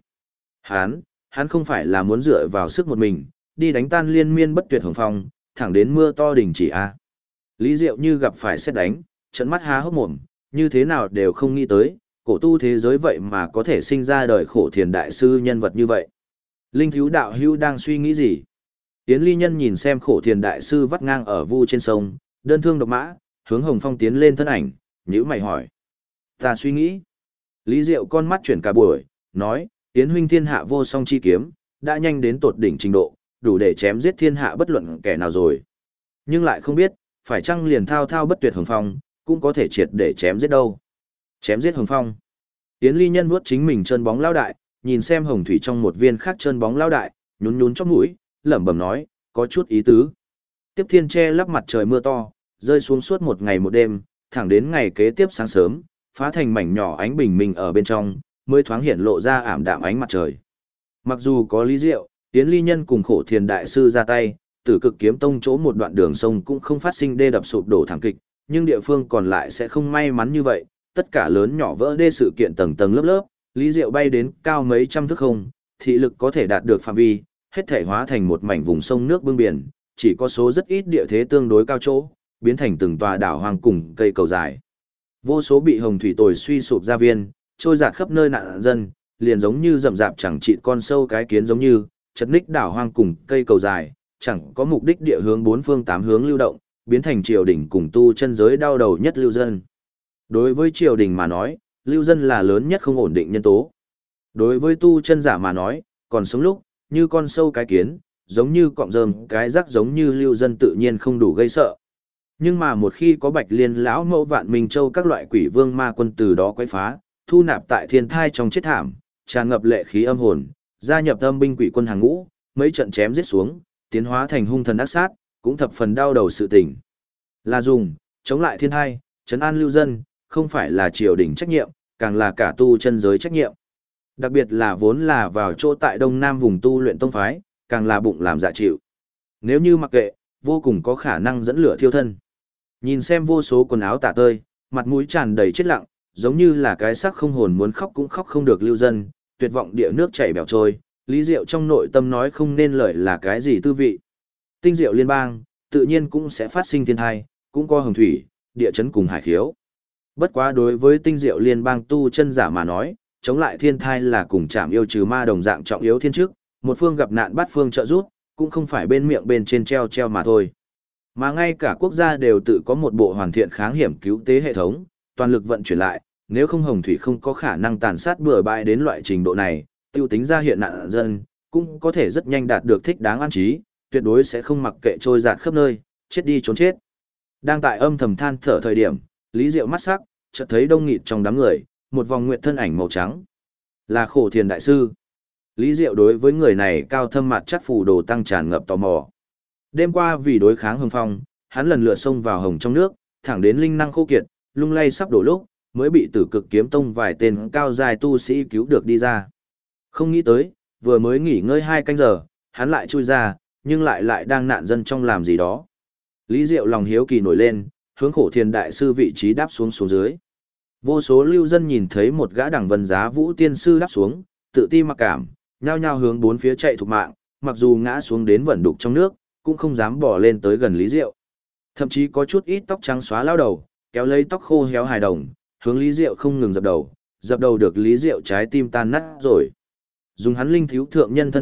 Hắn không phải là muốn dựa vào sức một mình, đi đánh tan liên miên bất tuyệt hồng phong, thẳng đến mưa to đình chỉ a. Lý Diệu như gặp phải sét đánh, trợn mắt há hốc mồm, như thế nào đều không nghĩ tới, cổ tu thế giới vậy mà có thể sinh ra đời Khổ Thiền đại sư nhân vật như vậy. Linh thiếu đạo hữu đang suy nghĩ gì? Yến Ly Nhân nhìn xem Khổ Thiền đại sư vắt ngang ở vu trên sông, đơn thương độc mã, hướng Hồng Phong tiến lên thân ảnh, nhíu mày hỏi. Ta suy nghĩ. Lý Diệu con mắt chuyển cả buổi, nói, Yến huynh thiên hạ vô song chi kiếm, đã nhanh đến tột đỉnh trình độ, đủ để chém giết thiên hạ bất luận kẻ nào rồi. Nhưng lại không biết, phải chăng liền thao thao bất tuyệt Hồng Phong, cũng có thể triệt để chém giết đâu. Chém giết Hồng Phong. Yến Ly Nhân vuốt chính mình chân bóng lao đại, nhìn xem hồng thủy trong một viên khác chân bóng lao đại, nhún nhún chóp mũi, lẩm bẩm nói, có chút ý tứ. Tiếp thiên che lắp mặt trời mưa to, rơi xuống suốt một ngày một đêm, thẳng đến ngày kế tiếp sáng sớm, phá thành mảnh nhỏ ánh bình minh ở bên trong, mới thoáng hiện lộ ra ảm đạm ánh mặt trời. Mặc dù có Lý Diệu, Yến Ly Nhân cùng Khổ Thiền đại sư ra tay, Tử Cực Kiếm Tông chỗ một đoạn đường sông cũng không phát sinh đê đập sụp đổ thảm kịch, nhưng địa phương còn lại sẽ không may mắn như vậy, tất cả lớn nhỏ vỡ đê sự kiện tầng tầng lớp lớp, Lý Diệu bay đến cao mấy trăm thước không, thị lực có thể đạt được phạm vi, hết thể hóa thành một mảnh vùng sông nước bưng biển, chỉ có số rất ít địa thế tương đối cao chỗ, biến thành từng tòa đảo hoang cùng cây cầu dài. Vô số bị hồng thủy tồi suy sụp ra viên, trôi dạt khắp nơi nạn dân, liền giống như rậm rạp chẳng trị con sâu cái kiến giống như, chật ních đảo hoang cùng cây cầu dài, chẳng có mục đích địa hướng bốn phương tám hướng lưu động, biến thành triều đình cùng tu chân giới đau đầu nhất lưu dân. Đối với triều đình mà nói, lưu dân là lớn nhất không ổn định nhân tố. Đối với tu chân giả mà nói, còn sống lúc, như con sâu cái kiến, giống như cọng rơm cái rắc giống như lưu dân tự nhiên không đủ gây sợ. Nhưng mà một khi có Bạch Liên lão mẫu Vạn Minh Châu các loại quỷ vương ma quân từ đó quấy phá, thu nạp tại thiên thai trong chết thảm, tràn ngập lệ khí âm hồn, gia nhập âm binh quỷ quân hàng ngũ, mấy trận chém giết xuống, tiến hóa thành hung thần ác sát, cũng thập phần đau đầu sự tình. Là dùng, chống lại thiên thai, trấn an lưu dân, không phải là triều đình trách nhiệm, càng là cả tu chân giới trách nhiệm. Đặc biệt là vốn là vào chỗ tại đông nam vùng tu luyện tông phái, càng là bụng làm dạ chịu. Nếu như mặc kệ, vô cùng có khả năng dẫn lửa thiêu thân. Nhìn xem vô số quần áo tả tơi, mặt mũi tràn đầy chết lặng, giống như là cái xác không hồn muốn khóc cũng khóc không được lưu dân, tuyệt vọng địa nước chảy bèo trôi, Lý Diệu trong nội tâm nói không nên lời là cái gì tư vị. Tinh Diệu liên bang, tự nhiên cũng sẽ phát sinh thiên tai, cũng có hồng thủy, địa chấn cùng hải khiếu. Bất quá đối với Tinh Diệu liên bang tu chân giả mà nói, chống lại thiên thai là cùng chạm yêu trừ ma đồng dạng trọng yếu thiên chức, một phương gặp nạn bắt phương trợ giúp, cũng không phải bên miệng bên trên treo treo mà thôi. Mà ngay cả quốc gia đều tự có một bộ hoàn thiện kháng hiểm cứu tế hệ thống, toàn lực vận chuyển lại, nếu không hồng thủy không có khả năng tàn sát bừa bãi đến loại trình độ này, tiêu tính ra hiện nạn dân, cũng có thể rất nhanh đạt được thích đáng an trí, tuyệt đối sẽ không mặc kệ trôi dạt khắp nơi, chết đi trốn chết. Đang tại âm thầm than thở thời điểm, Lý Diệu mắt sắc, chợt thấy đông nghịt trong đám người, một vòng nguyệt thân ảnh màu trắng. Là Khổ Thiền đại sư. Lý Diệu đối với người này cao thâm mặt chắc phù đồ tăng tràn ngập tò mò. Đêm qua vì đối kháng hồng phong, hắn lần lượt xông vào hồng trong nước, thẳng đến linh năng khô kiệt, lung lay sắp đổ lúc, mới bị Tử Cực Kiếm Tông vài tên cao dài tu sĩ cứu được đi ra. Không nghĩ tới, vừa mới nghỉ ngơi 2 canh giờ, hắn lại chui ra, nhưng lại đang nạn dân trong làm gì đó. Lý Diệu lòng hiếu kỳ nổi lên, hướng Khổ Thiền đại sư vị trí đáp xuống dưới. Vô số lưu dân nhìn thấy một gã đẳng vân giá vũ tiên sư đáp xuống, tự ti mặc cảm, nhao nhao hướng bốn phía chạy thục mạng, mặc dù ngã xuống đến vẩn đục trong nước, cũng không dám bỏ lên tới gần Lý Diệu. Thậm chí có chút ít tóc trắng xóa lao đầu, kéo lấy tóc khô héo hài đồng, hướng Lý Diệu không ngừng dập đầu được Lý Diệu trái tim tan nát rồi. Dùng hắn linh thiếu thượng nhân thân phận,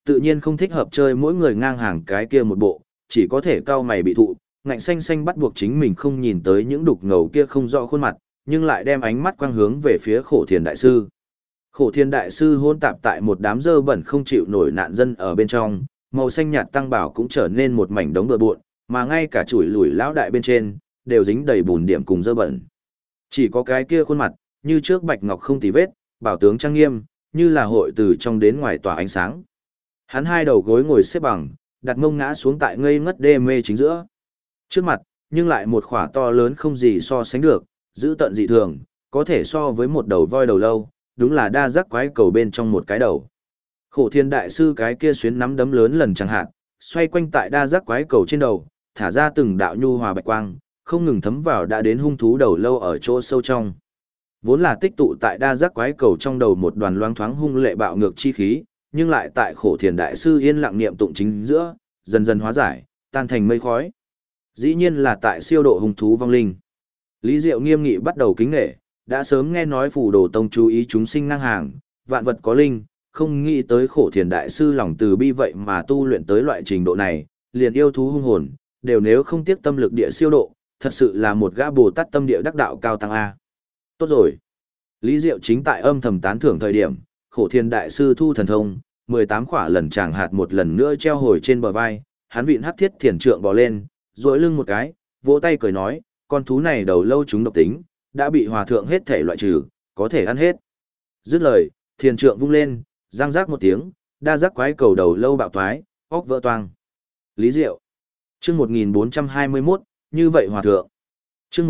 tự nhiên không thích hợp chơi mỗi người ngang hàng cái kia một bộ, chỉ có thể cau mày bị thụ, ngạnh xanh xanh bắt buộc chính mình không nhìn tới những đục ngầu kia không rõ khuôn mặt, nhưng lại đem ánh mắt quang hướng về phía Khổ Thiền đại sư. Khổ Thiền đại sư hôn tạp tại một đám dơ bẩn không chịu nổi nạn dân ở bên trong, màu xanh nhạt tăng bảo cũng trở nên một mảnh đống bừa bộn, mà ngay cả chủi lủi lão đại bên trên đều dính đầy bùn điểm cùng dơ bẩn. Chỉ có cái kia khuôn mặt, như trước bạch ngọc không tì vết, bảo tướng trang nghiêm, như là hội từ trong đến ngoài tỏa ánh sáng. Hắn hai đầu gối ngồi xếp bằng, đặt mông ngã xuống tại ngây ngất đê mê chính giữa. Trước mặt, nhưng lại một khỏa to lớn không gì so sánh được, giữ tận dị thường, có thể so với một đầu voi đầu lâu, đúng là đa giác quái cầu bên trong một cái đầu. Khổ Thiên đại sư cái kia xuyến nắm đấm lớn lần chẳng hạn, xoay quanh tại đa giác quái cầu trên đầu, thả ra từng đạo nhu hòa bạch quang, không ngừng thấm vào đã đến hung thú đầu lâu ở chỗ sâu trong. Vốn là tích tụ tại đa giác quái cầu trong đầu một đoàn loáng thoáng hung lệ bạo ngược chi khí, nhưng lại tại Khổ Thiền đại sư yên lặng niệm tụng chính giữa, dần dần hóa giải, tan thành mây khói. Dĩ nhiên là tại siêu độ hung thú vong linh. Lý Diệu nghiêm nghị bắt đầu kính nể, đã sớm nghe nói Phù Đồ Tông chú ý chúng sinh ngang hàng, vạn vật có linh, không nghĩ tới Khổ Thiền đại sư lòng từ bi vậy mà tu luyện tới loại trình độ này, liền yêu thú hung hồn, đều nếu không tiếc tâm lực địa siêu độ, thật sự là một gã Bồ Tát tâm địa đắc đạo cao tăng a. Tốt rồi. Lý Diệu chính tại âm thầm tán thưởng thời điểm, Khổ Thiền đại sư thu thần thông, 18 khỏa lần chàng hạt một lần nữa treo hồi trên bờ vai, hắn vịn hắc thiết thiền trượng bò lên, duỗi lưng một cái, vỗ tay cười nói, con thú này đầu lâu chúng độc tính, đã bị hòa thượng hết thể loại trừ, có thể ăn hết. Dứt lời, thiền trượng vung lên, răng rác một tiếng, đa giác quái cầu đầu lâu bạo thoái, óc vỡ toang. Lý Diệu. Chương 1421, như vậy hòa thượng. Chương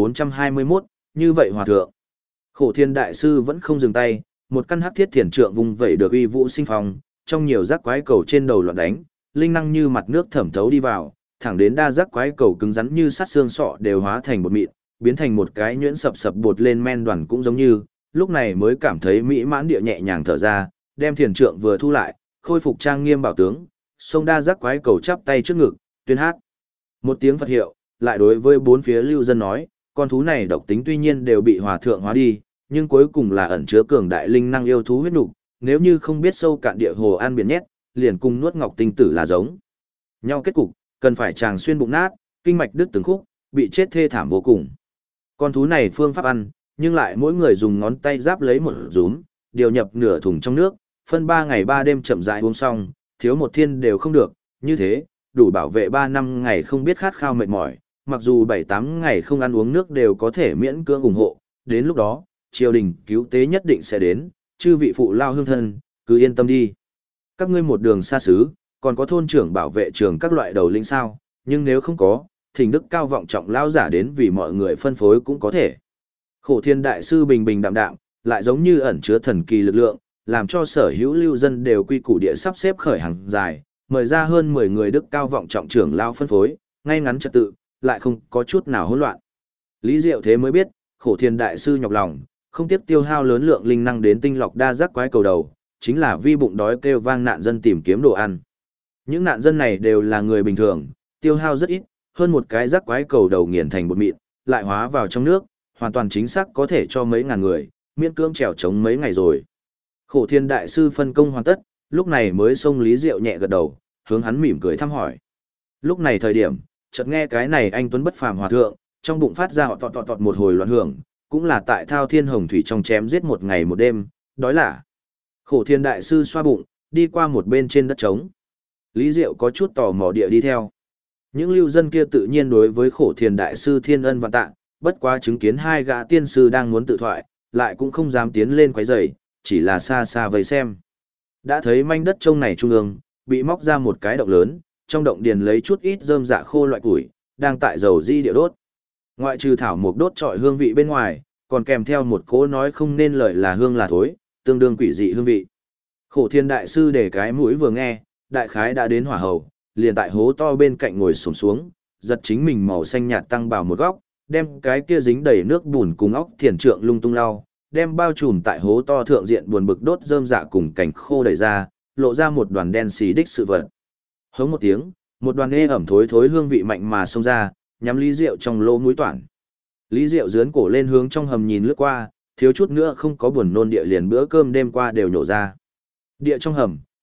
1421, như vậy hòa thượng. Khổ Thiên đại sư vẫn không dừng tay, một căn hắc thiết thiền trượng vung vẩy được uy vũ sinh phong, trong nhiều giác quái cầu trên đầu loạn đánh, linh năng như mặt nước thẩm thấu đi vào, thẳng đến đa giác quái cầu cứng rắn như sắt xương sọ đều hóa thành bột mịn, biến thành một cái nhuyễn sập sập bột lên men đoàn cũng giống như, lúc này mới cảm thấy mỹ mãn địa nhẹ nhàng thở ra, đem thiền trượng vừa thu lại, khôi phục trang nghiêm bảo tướng, xông đa giác quái cầu chắp tay trước ngực, tuyên hát. Một tiếng Phật hiệu, lại đối với bốn phía lưu dân nói, con thú này độc tính tuy nhiên đều bị hòa thượng hóa đi, nhưng cuối cùng là ẩn chứa cường đại linh năng yêu thú huyết nục, nếu như không biết sâu cạn địa hồ ăn biển nhét, liền cùng nuốt ngọc tinh tử là giống nhau kết cục, cần phải chàng xuyên bụng nát, kinh mạch đứt từng khúc, bị chết thê thảm vô cùng. Con thú này phương pháp ăn, nhưng lại mỗi người dùng ngón tay giáp lấy một rúm, điều nhập nửa thùng trong nước, phân 3 ngày 3 đêm chậm rãi uống xong, thiếu một thiên đều không được, như thế, đủ bảo vệ 3 năm ngày không biết khát khao mệt mỏi, mặc dù 7-8 ngày không ăn uống nước đều có thể miễn cưỡng ủng hộ, đến lúc đó, triều đình cứu tế nhất định sẽ đến, chư vị phụ lao hương thân, cứ yên tâm đi. Các ngươi một đường xa xứ, còn có thôn trưởng bảo vệ trường các loại đầu linh sao, nhưng nếu không có, thỉnh đức cao vọng trọng lao giả đến vì mọi người phân phối cũng có thể. Khổ Thiên đại sư bình bình đạm đạm, lại giống như ẩn chứa thần kỳ lực lượng, làm cho sở hữu lưu dân đều quy củ địa sắp xếp khởi hàng dài, mời ra hơn 10 người đức cao vọng trọng trưởng lao phân phối, ngay ngắn trật tự, lại không có chút nào hỗn loạn. Lý Diệu thế mới biết, Khổ Thiên đại sư nhọc lòng, không tiếc tiêu hao lớn lượng linh năng đến tinh lọc đa giác quái cầu đầu, chính là vi bụng đói kêu vang nạn dân tìm kiếm đồ ăn. Những nạn dân này đều là người bình thường, tiêu hao rất ít, hơn một cái giác quái cầu đầu nghiền thành bột mịn, lại hóa vào trong nước, hoàn toàn chính xác có thể cho mấy ngàn người, miễn cưỡng trèo chống mấy ngày rồi. Khổ Thiên đại sư phân công hoàn tất, lúc này mới xông Lý Diệu nhẹ gật đầu, hướng hắn mỉm cười thăm hỏi. Lúc này thời điểm, chợt nghe cái này anh tuấn bất phàm hòa thượng, trong bụng phát ra tọt tọt tọt một hồi loạn hưởng, cũng là tại thao thiên hồng thủy trong chém giết một ngày một đêm, đói lả. Khổ Thiên đại sư xoa bụng, đi qua một bên trên đất trống. Lý Diệu có chút tò mò địa đi theo. Những lưu dân kia tự nhiên đối với Khổ Thiên đại sư thiên ân vạn tạ, bất quá chứng kiến hai gã tiên sư đang muốn tự thoại, lại cũng không dám tiến lên quấy rầy, chỉ là xa xa vây xem. Đã thấy manh đất trông này trung ương, bị móc ra một cái động lớn, trong động điền lấy chút ít rơm dạ khô loại củi, đang tại dầu di địa đốt. Ngoại trừ thảo mục đốt trọi hương vị bên ngoài, còn kèm theo một cỗ nói không nên lời là hương là thối, tương đương quỷ dị hương vị. Khổ Thiên đại sư để cái mũi vừa nghe, đại khái đã đến hỏa hầu, liền tại hố to bên cạnh ngồi xổm xuống, giật chính mình màu xanh nhạt tăng bảo một góc, đem cái kia dính đầy nước bùn cùng óc thiền trượng lung tung lau, đem bao trùm tại hố to thượng diện buồn bực đốt rơm dạ cùng cảnh khô đẩy ra, lộ ra một đoàn đen xì đích sự vật. Hống một tiếng, một đoàn ê ẩm thối thối hương vị mạnh mà xông ra, nhắm Lý Diệu trong lỗ mũi toản. Lý Diệu dướn cổ lên hướng trong hầm nhìn lướt qua, thiếu chút nữa không có buồn nôn địa liền bữa cơm đêm qua đều nhổ ra. Địa trong hầm,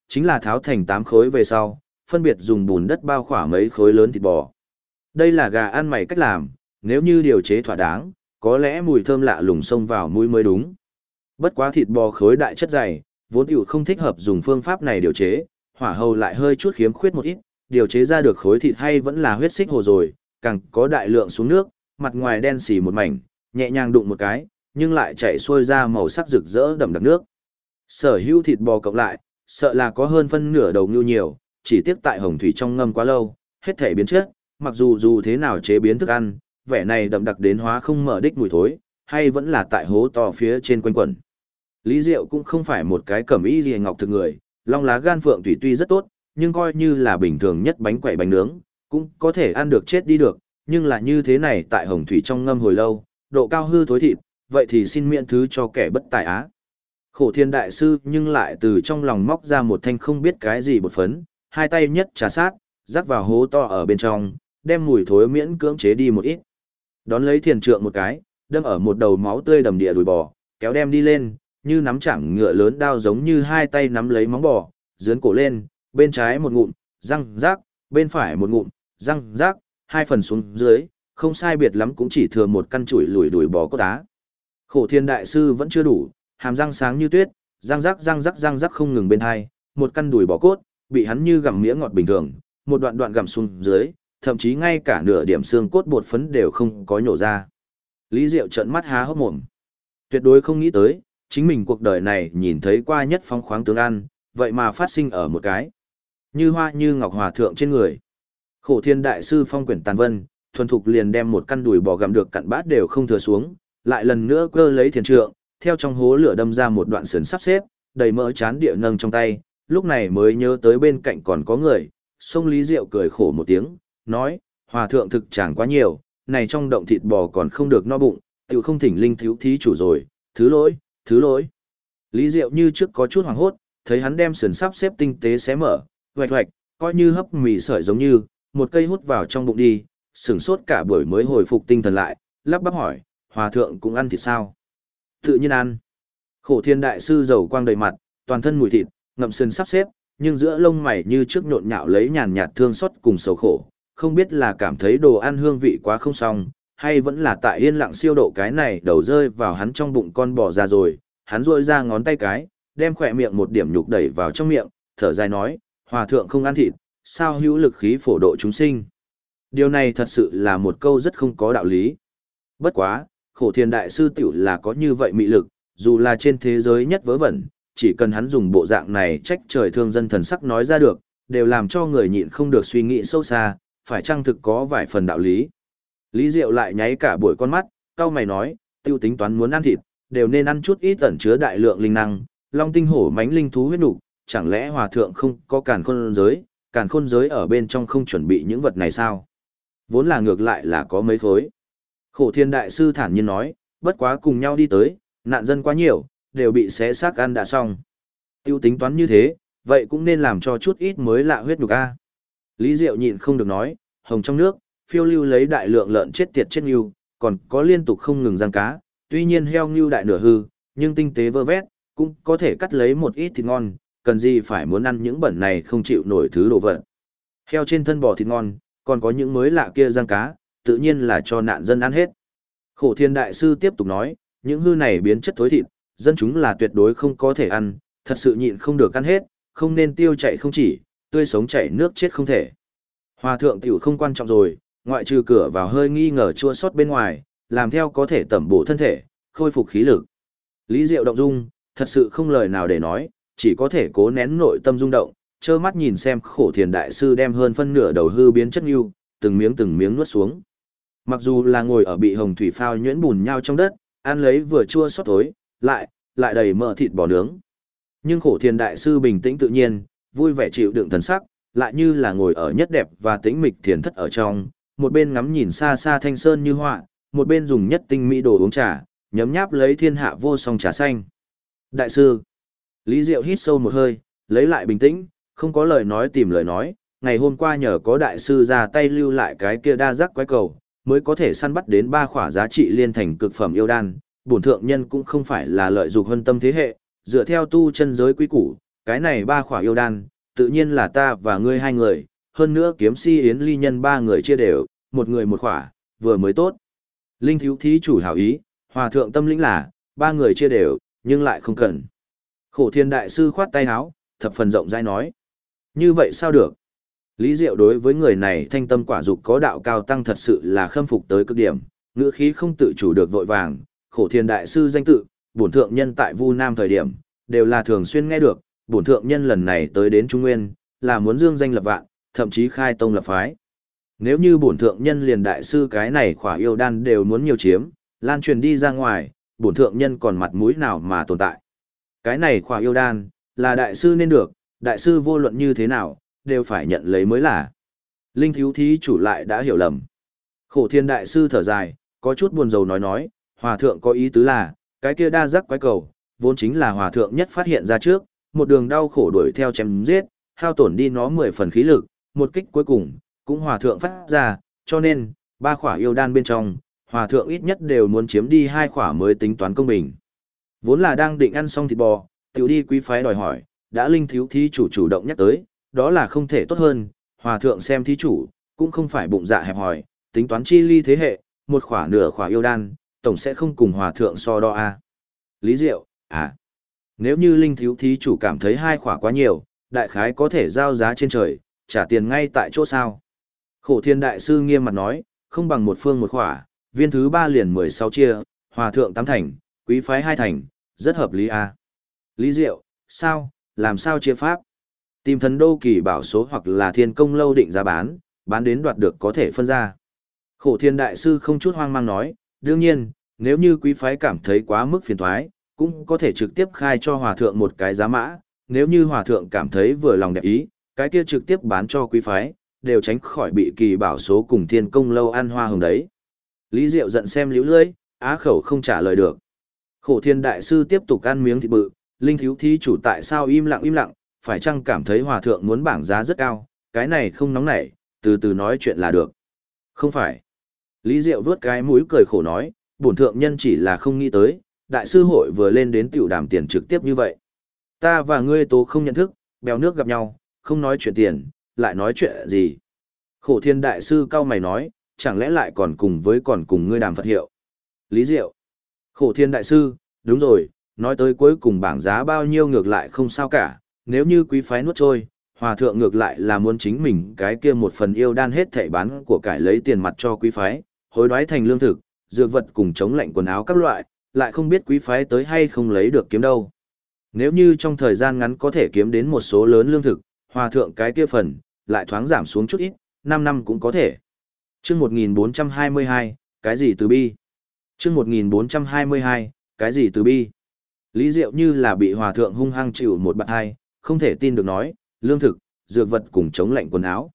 chính là tháo thành 8 khối về sau, phân biệt dùng bùn đất bao khỏa mấy khối lớn thịt bò. Đây là gà ăn mày cách làm, nếu như điều chế thỏa đáng, có lẽ mùi thơm lạ lùng xông vào mũi mới đúng. Bất quá thịt bò khối đại chất dày, vốn hữu không thích hợp dùng phương pháp này điều chế, hỏa hầu lại hơi chút khiếm khuyết một ít, điều chế ra được khối thịt hay vẫn là huyết xích hồ rồi, càng có đại lượng xuống nước, mặt ngoài đen xì một mảnh, nhẹ nhàng đụng một cái, nhưng lại chảy xuôi ra màu sắc rực rỡ đậm đặc nước. Sở hữu thịt bò cộng lại, sợ là có hơn phân nửa đầu ngưu nhiều, chỉ tiếc tại hồng thủy trong ngâm quá lâu, hết thể biến chất, mặc dù thế nào chế biến thức ăn, vẻ này đậm đặc đến hóa không mở đích mùi thối, hay vẫn là tại hố to phía trên quanh quẩn. Lý Diệu cũng không phải một cái cẩm y liề ngọc thực người, long lá gan phượng thủy tuy rất tốt, nhưng coi như là bình thường nhất bánh quẩy bánh nướng, cũng có thể ăn được chết đi được, nhưng là như thế này tại hồng thủy trong ngâm hồi lâu, độ cao hư thối thịt, vậy thì xin miễn thứ cho kẻ bất tài á. Khổ Thiên đại sư nhưng lại từ trong lòng móc ra một thanh không biết cái gì bột phấn, hai tay nhất trà sát, rắc vào hố to ở bên trong, đem mùi thối miễn cưỡng chế đi một ít. Đón lấy thiền trượng một cái, đâm ở một đầu máu tươi đầm địa đùi bò, kéo đem đi lên, như nắm chảng ngựa lớn đao giống như hai tay nắm lấy móng bò, dướn cổ lên, bên trái một ngụm, răng rác, bên phải một ngụm, răng rác, hai phần xuống dưới, không sai biệt lắm cũng chỉ thừa một căn chuỗi lùi đùi bò cốt á. Khổ Thiên đại sư vẫn chưa đủ, hàm răng sáng như tuyết, răng rắc không ngừng bên hai, một căn đùi bò cốt, bị hắn như gặm mía ngọt bình thường, một đoạn đoạn gặm xuống dưới, thậm chí ngay cả nửa điểm xương cốt bột phấn đều không có nhổ ra. Lý Diệu trợn mắt há hốc mồm. Tuyệt đối không nghĩ tới, chính mình cuộc đời này nhìn thấy qua nhất phóng khoáng tướng ăn, vậy mà phát sinh ở một cái như hoa như ngọc hòa thượng trên người. Khổ Thiên đại sư phong quyển tàn vân, thuần thục liền đem một căn đùi bò gặm được cặn bát đều không thừa xuống, lại lần nữa cơ lấy thiền trượng, theo trong hố lửa đâm ra một đoạn sườn sắp xếp, đầy mỡ chán địa nâng trong tay, lúc này mới nhớ tới bên cạnh còn có người, sông Lý Diệu cười khổ một tiếng, nói, hòa thượng thực chẳng quá nhiều, này trong động thịt bò còn không được no bụng, tiểu không thỉnh linh thiếu thí chủ rồi, thứ lỗi, thứ lỗi. Lý Diệu như trước có chút hoảng hốt, thấy hắn đem sườn sắp xếp tinh tế xé mở, hoạch hoạch, coi như hấp mì sợi giống như, một cây hút vào trong bụng đi, sửng sốt cả buổi mới hồi phục tinh thần lại, lắp bắp hỏi, hòa thượng cũng ăn thịt sao? Tự nhiên ăn. Khổ Thiên đại sư dầu quang đầy mặt, toàn thân mùi thịt, ngậm sườn sắp xếp, nhưng giữa lông mày như trước nhộn nhạo lấy nhàn nhạt thương xót cùng sầu khổ, không biết là cảm thấy đồ ăn hương vị quá không xong, hay vẫn là tại yên lặng siêu độ cái này đầu rơi vào hắn trong bụng con bò ra rồi, hắn rôi ra ngón tay cái, đem khỏe miệng một điểm nhục đẩy vào trong miệng, thở dài nói, hòa thượng không ăn thịt, sao hữu lực khí phổ độ chúng sinh. Điều này thật sự là một câu rất không có đạo lý. Bất quá, Khổ Thiên đại sư tiểu là có như vậy mị lực, dù là trên thế giới nhất vớ vẩn, chỉ cần hắn dùng bộ dạng này trách trời thương dân thần sắc nói ra được, đều làm cho người nhịn không được suy nghĩ sâu xa, phải chăng thực có vài phần đạo lý. Lý Diệu lại nháy cả buổi con mắt, cau mày nói, tiêu tính toán muốn ăn thịt, đều nên ăn chút ít ẩn chứa đại lượng linh năng, long tinh hổ mãnh linh thú huyết nục, chẳng lẽ hòa thượng không có càn khôn giới ở bên trong không chuẩn bị những vật này sao? Vốn là ngược lại là có mấy khối. Khổ Thiên đại sư thản nhiên nói, bất quá cùng nhau đi tới, nạn dân quá nhiều, đều bị xé xác ăn đã xong. Tiêu tính toán như thế, vậy cũng nên làm cho chút ít mới lạ huyết nhục a. Lý Diệu nhịn không được nói, hồng trong nước, phiêu lưu lấy đại lượng lợn chết tiệt chết nhưu, còn có liên tục không ngừng giang cá, tuy nhiên heo nhưu đại nửa hư, nhưng tinh tế vơ vét, cũng có thể cắt lấy một ít thịt ngon, cần gì phải muốn ăn những bẩn này không chịu nổi thứ đồ vật. Heo trên thân bò thịt ngon, còn có những mới lạ kia giang cá, tự nhiên là cho nạn dân ăn hết. Khổ Thiên đại sư tiếp tục nói, những hư này biến chất thối thịt, dân chúng là tuyệt đối không có thể ăn, thật sự nhịn không được ăn hết, không nên tiêu chảy không chỉ, tươi sống chảy nước chết không thể. Hòa thượng tiểu không quan trọng rồi, ngoại trừ cửa vào hơi nghi ngờ chua sót bên ngoài, làm theo có thể tẩm bổ thân thể, khôi phục khí lực. Lý Diệu động dung, thật sự không lời nào để nói, chỉ có thể cố nén nội tâm rung động, trơ mắt nhìn xem Khổ Thiền đại sư đem hơn phân nửa đầu hư biến chất nhưu, từng miếng nuốt xuống. Mặc dù là ngồi ở bị hồng thủy phao nhuyễn bùn nhau trong đất, ăn lấy vừa chua xót thối, lại đầy mỡ thịt bò nướng. Nhưng Khổ Thiền đại sư bình tĩnh tự nhiên, vui vẻ chịu đựng thần sắc, lại như là ngồi ở nhất đẹp và tĩnh mịch thiền thất ở trong, một bên ngắm nhìn xa xa thanh sơn như họa, một bên dùng nhất tinh mỹ đồ uống trà, nhấm nháp lấy thiên hạ vô song trà xanh. Đại sư, Lý Diệu hít sâu một hơi, lấy lại bình tĩnh, không có lời nói tìm lời nói, ngày hôm qua nhờ có đại sư ra tay lưu lại cái kia đa giác quái cầu, mới có thể săn bắt đến 3 khỏa giá trị liên thành cực phẩm yêu đan, bổn thượng nhân cũng không phải là lợi dục hơn tâm thế hệ, dựa theo tu chân giới quý củ, cái này ba khỏa yêu đan, tự nhiên là ta và ngươi hai người, hơn nữa kiếm si yến ly nhân ba người chia đều, một người một khỏa, vừa mới tốt. Linh thiếu thí chủ hảo ý, hòa thượng tâm lĩnh là, ba người chia đều, nhưng lại không cần. Khổ thiên đại sư khoát tay áo, thập phần rộng rãi nói. Như vậy sao được? Lý Diệu đối với người này thanh tâm quả dục có đạo cao tăng thật sự là khâm phục tới cực điểm, ngữ khí không tự chủ được vội vàng, khổ thiên đại sư danh tự, bổn thượng nhân tại Vu Nam thời điểm, đều là thường xuyên nghe được, bổn thượng nhân lần này tới đến Trung Nguyên, là muốn dương danh lập vạn, thậm chí khai tông lập phái. Nếu như bổn thượng nhân liền đại sư cái này khỏa yêu đan đều muốn nhiều chiếm, lan truyền đi ra ngoài, bổn thượng nhân còn mặt mũi nào mà tồn tại. Cái này khỏa yêu đan, là đại sư nên được, đại sư vô luận như thế nào, đều phải nhận lấy mới là. Linh thiếu thí chủ lại đã hiểu lầm. Khổ thiên đại sư thở dài, có chút buồn rầu nói, hòa thượng có ý tứ là, cái kia đa giác quái cầu, vốn chính là hòa thượng nhất phát hiện ra trước, một đường đau khổ đuổi theo chém giết, hao tổn đi nó 10 phần khí lực, một kích cuối cùng, cũng hòa thượng phát ra, cho nên, ba khỏa yêu đan bên trong, hòa thượng ít nhất đều muốn chiếm đi 2 khỏa mới tính toán công bình. Vốn là đang định ăn xong thịt bò, tiểu đi quý phái đòi hỏi, đã linh thiếu thí chủ chủ động nhắc tới, đó là không thể tốt hơn, hòa thượng xem thí chủ, cũng không phải bụng dạ hẹp hòi, tính toán chi ly thế hệ, một khỏa nửa khỏa yêu đan, tổng sẽ không cùng hòa thượng so đo a. Lý Diệu, nếu như linh thiếu thí chủ cảm thấy 2 khỏa quá nhiều, đại khái có thể giao giá trên trời, trả tiền ngay tại chỗ sao. Khổ thiên đại sư nghiêm mặt nói, không bằng một phương một khỏa, viên thứ 3 liền 16 chia, hòa thượng 8 thành, quý phái 2 thành, rất hợp lý a. Lý Diệu, sao, làm sao chia pháp? Tìm thần đô kỳ bảo số hoặc là thiên công lâu định giá bán đến đoạt được có thể phân ra. Khổ thiên đại sư không chút hoang mang nói, đương nhiên, nếu như quý phái cảm thấy quá mức phiền thoái, cũng có thể trực tiếp khai cho hòa thượng một cái giá mã, nếu như hòa thượng cảm thấy vừa lòng đẹp ý, cái kia trực tiếp bán cho quý phái, đều tránh khỏi bị kỳ bảo số cùng thiên công lâu ăn hoa hồng đấy. Lý Diệu giận xem liễu lưỡi, á khẩu không trả lời được. Khổ thiên đại sư tiếp tục ăn miếng thịt bự, linh thiếu thí chủ tại sao im lặng, phải chăng cảm thấy hòa thượng muốn bảng giá rất cao, cái này không nóng nảy, từ từ nói chuyện là được. Không phải. Lý Diệu vướt cái mũi cười khổ nói, bổn thượng nhân chỉ là không nghĩ tới, đại sư hội vừa lên đến tiểu đàm tiền trực tiếp như vậy. Ta và ngươi tố không nhận thức, bèo nước gặp nhau, không nói chuyện tiền, lại nói chuyện gì. Khổ thiên đại sư cao mày nói, chẳng lẽ lại còn cùng ngươi đàm Phật hiệu. Lý Diệu. Khổ thiên đại sư, đúng rồi, nói tới cuối cùng bảng giá bao nhiêu ngược lại không sao cả, nếu như quý phái nuốt trôi, hòa thượng ngược lại là muốn chính mình cái kia một phần yêu đan hết thảy bán của cải lấy tiền mặt cho quý phái, hối đoái thành lương thực, dược vật cùng chống lạnh quần áo các loại, lại không biết quý phái tới hay không lấy được kiếm đâu. Nếu như trong thời gian ngắn có thể kiếm đến một số lớn lương thực, hòa thượng cái kia phần, lại thoáng giảm xuống chút ít, 5 năm cũng có thể. Chương 1422, cái gì từ bi? Chương 1422, cái gì từ bi? Lý Diệu như là bị hòa thượng hung hăng chịu một bạt hai, không thể tin được nói, lương thực, dược vật cùng chống lạnh quần áo.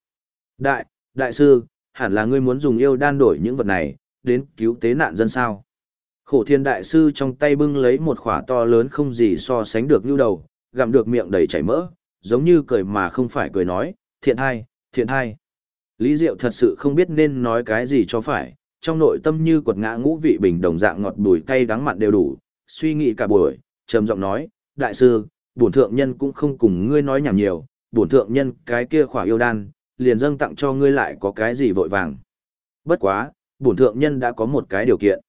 Đại sư, hẳn là ngươi muốn dùng yêu đan đổi những vật này, đến cứu tế nạn dân sao. Khổ thiên đại sư trong tay bưng lấy một khỏa to lớn không gì so sánh được như đầu, gặm được miệng đầy chảy mỡ, giống như cười mà không phải cười nói, thiện hai. Lý Diệu thật sự không biết nên nói cái gì cho phải, trong nội tâm như quật ngã ngũ vị bình đồng dạng ngọt bùi cay đắng mặn đều đủ, suy nghĩ cả buổi, trầm giọng nói, đại sư, bổn thượng nhân cũng không cùng ngươi nói nhảm nhiều, bổn thượng nhân cái kia khỏa yêu đan, liền dâng tặng cho ngươi lại có cái gì vội vàng. Bất quá, bổn thượng nhân đã có một cái điều kiện.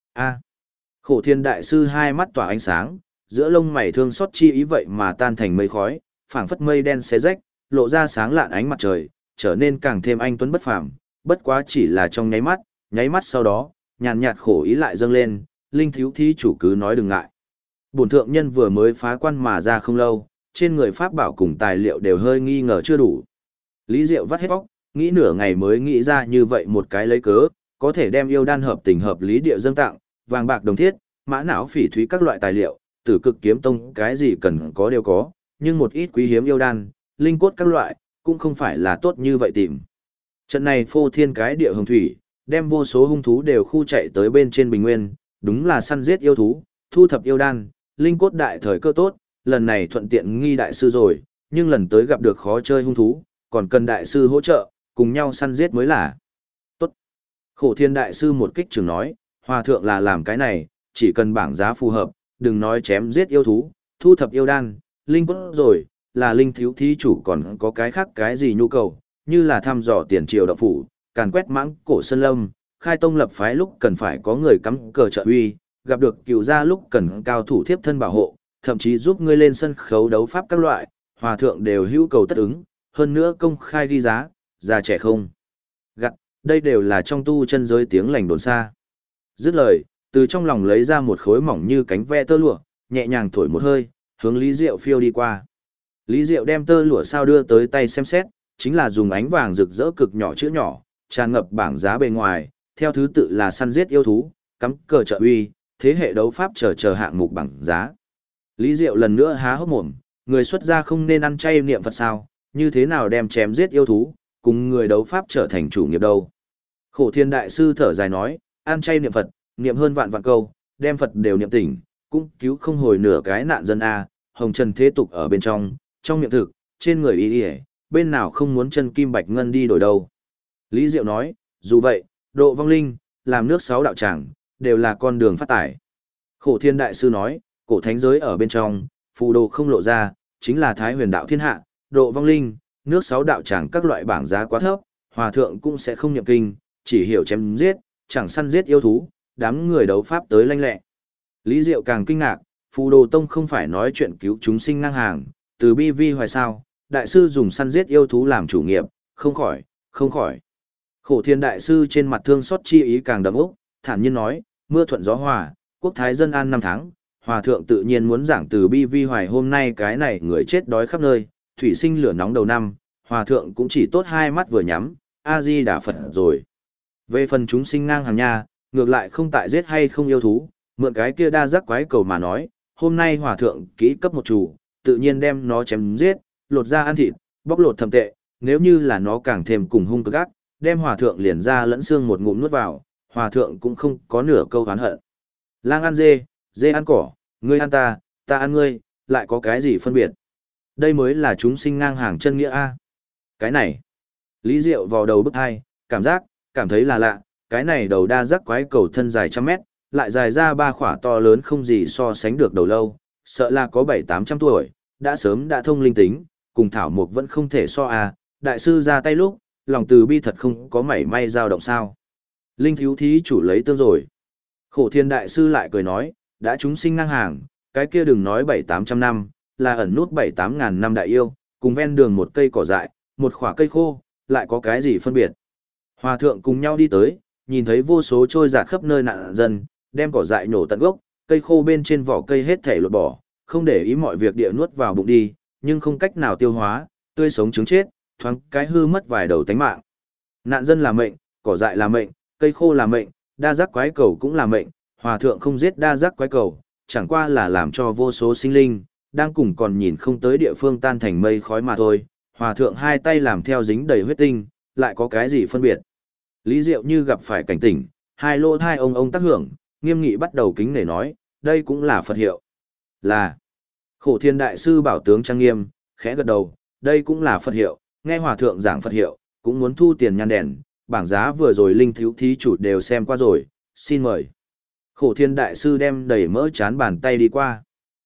Khổ thiên đại sư hai mắt tỏa ánh sáng, giữa lông mày thương xót chi ý vậy mà tan thành mây khói, phảng phất mây đen xé rách, lộ ra sáng lạn ánh mặt trời, trở nên càng thêm anh tuấn bất phàm, bất quá chỉ là trong nháy mắt sau đó, nhàn nhạt khổ ý lại dâng lên, linh thiếu thí chủ cứ nói đừng ngại. Bổn thượng nhân vừa mới phá quan mà ra không lâu, trên người pháp bảo cùng tài liệu đều hơi nghi ngờ chưa đủ. Lý Diệu vắt hết óc, nghĩ nửa ngày mới nghĩ ra như vậy một cái lấy cớ, có thể đem yêu đan hợp tình hợp lý địa dâng tặng, vàng bạc đồng thiết, mã não phỉ thúy các loại tài liệu, tử cực kiếm tông cái gì cần có đều có, nhưng một ít quý hiếm yêu đan, linh cốt các loại, cũng không phải là tốt như vậy tìm. Trận này phô thiên cái địa hồng thủy, đem vô số hung thú đều khu chạy tới bên trên bình nguyên, đúng là săn giết yêu thú, thu thập yêu đan, linh cốt đại thời cơ tốt, lần này thuận tiện nghi đại sư rồi, nhưng lần tới gặp được khó chơi hung thú, còn cần đại sư hỗ trợ, cùng nhau săn giết mới là. Tốt. Khổ thiên đại sư một kích trường nói, hòa thượng là làm cái này, chỉ cần bảng giá phù hợp, đừng nói chém giết yêu thú, thu thập yêu đan, Linh cốt rồi, là Linh thiếu thí chủ còn có cái khác cái gì nhu cầu, như là thăm dò tiền triều động phủ, càn quét mãng cổ sơn lâm, khai tông lập phái lúc cần phải có người cắm cờ trợ uy, gặp được cựu gia lúc cần cao thủ thiếp thân bảo hộ, thậm chí giúp ngươi lên sân khấu đấu pháp các loại, hòa thượng đều hữu cầu tất ứng, hơn nữa công khai ghi giá, già trẻ không gặt, đây đều là trong tu chân giới tiếng lành đồn xa. Dứt lời, từ trong lòng lấy ra một khối mỏng như cánh ve tơ lụa, nhẹ nhàng thổi một hơi, hướng Lý Diệu phiêu đi qua. Lý Diệu đem tơ lụa sao đưa tới tay xem xét, chính là dùng ánh vàng rực rỡ cực nhỏ chữ nhỏ, tràn ngập bảng giá bề ngoài, theo thứ tự là săn giết yêu thú, cắm cờ trợ uy, thế hệ đấu pháp chờ hạng mục bảng giá. Lý Diệu lần nữa há hốc mồm, người xuất gia không nên ăn chay niệm Phật sao, như thế nào đem chém giết yêu thú, cùng người đấu pháp trở thành chủ nghiệp đâu. Khổ Thiên Đại Sư thở dài nói, ăn chay niệm Phật, niệm hơn vạn vạn câu, đem Phật đều niệm tỉnh, cũng cứu không hồi nửa cái nạn dân a, hồng trần thế tục ở bên trong miệng thực, trên người y y, bên nào không muốn chân kim bạch ngân đi đổi đâu. Lý Diệu nói, dù vậy, độ vong linh, làm nước sáu đạo tràng, đều là con đường phát tài. Khổ Thiên Đại Sư nói, cổ thánh giới ở bên trong, phù đồ không lộ ra, chính là thái huyền đạo thiên hạ, độ vong linh, nước sáu đạo tràng các loại bảng giá quá thấp, hòa thượng cũng sẽ không nhập kinh, chỉ hiểu chém giết, chẳng săn giết yêu thú, đám người đấu pháp tới lanh lẹ. Lý Diệu càng kinh ngạc, phù đồ tông không phải nói chuyện cứu chúng sinh ngang hàng, từ bi vi hoài sao, đại sư dùng săn giết yêu thú làm chủ nghiệp, không khỏi. Khổ Thiên Đại Sư trên mặt thương xót chi ý càng đậm ốc, thản nhiên nói, mưa thuận gió hòa, quốc thái dân an 5 tháng, hòa thượng tự nhiên muốn giảng từ bi vi hoài hôm nay cái này người chết đói khắp nơi, thủy sinh lửa nóng đầu năm, hòa thượng cũng chỉ tốt hai mắt vừa nhắm, A-di Đà Phật rồi. Về phần chúng sinh ngang hàng nha, ngược lại không tại giết hay không yêu thú, mượn cái kia đa giác quái cầu mà nói, hôm nay hòa thượng kỹ cấp một chủ, tự nhiên đem nó chém giết, lột ra ăn thịt, bóc lột thầm tệ, nếu như là nó càng thêm cùng hung cực ác, đem hòa thượng liền ra lẫn xương một ngụm nuốt vào, hòa thượng cũng không có nửa câu oán hận. Lang ăn dê, dê ăn cỏ, ngươi ăn ta ăn ngươi, lại có cái gì phân biệt? Đây mới là chúng sinh ngang hàng chân nghĩa a. Cái này, Lý Diệu vào đầu bức hai, cảm thấy là lạ, cái này đầu đa giác quái cầu thân dài trăm mét, lại dài ra ba khỏa to lớn không gì so sánh được đầu lâu, sợ là có 700-800 tuổi, đã sớm đã thông linh tính, cùng thảo mục vẫn không thể so a. Đại sư ra tay lúc, lòng từ bi thật không có mảy may dao động sao. Linh thiếu thí chủ lấy tương rồi. Khổ Thiên Đại Sư lại cười nói, đã chúng sinh ngang hàng, cái kia đừng nói 700-800 năm, là ẩn nút 7-8 ngàn năm đại yêu, cùng ven đường một cây cỏ dại, một khỏa cây khô, lại có cái gì phân biệt. Hòa thượng cùng nhau đi tới, nhìn thấy vô số trôi giạt khắp nơi nạn dân, đem cỏ dại nổ tận gốc, cây khô bên trên vỏ cây hết thể lột bỏ, không để ý mọi việc địa nuốt vào bụng đi, nhưng không cách nào tiêu hóa, tươi sống trứng chết, thoáng cái hư mất vài đầu tánh mạng. Nạn dân là mệnh, cỏ dại là mệnh, cây khô là mệnh, đa giác quái cầu cũng là mệnh, hòa thượng không giết đa giác quái cầu, chẳng qua là làm cho vô số sinh linh, đang cùng còn nhìn không tới địa phương tan thành mây khói mà thôi, hòa thượng hai tay làm theo dính đầy huyết tinh, lại có cái gì phân biệt. Lý Diệu như gặp phải cảnh tỉnh, hai lô thai ông tác hưởng, nghiêm nghị bắt đầu kính nể nói, đây cũng là Phật hiệu. Là, Khổ Thiên Đại Sư bảo tướng trang nghiêm, khẽ gật đầu, đây cũng là Phật hiệu, nghe hòa thượng giảng Phật hiệu, cũng muốn thu tiền nhan đèn, bảng giá vừa rồi linh thiếu thí chủ đều xem qua rồi, xin mời. Khổ Thiên Đại Sư đem đầy mỡ chán bàn tay đi qua.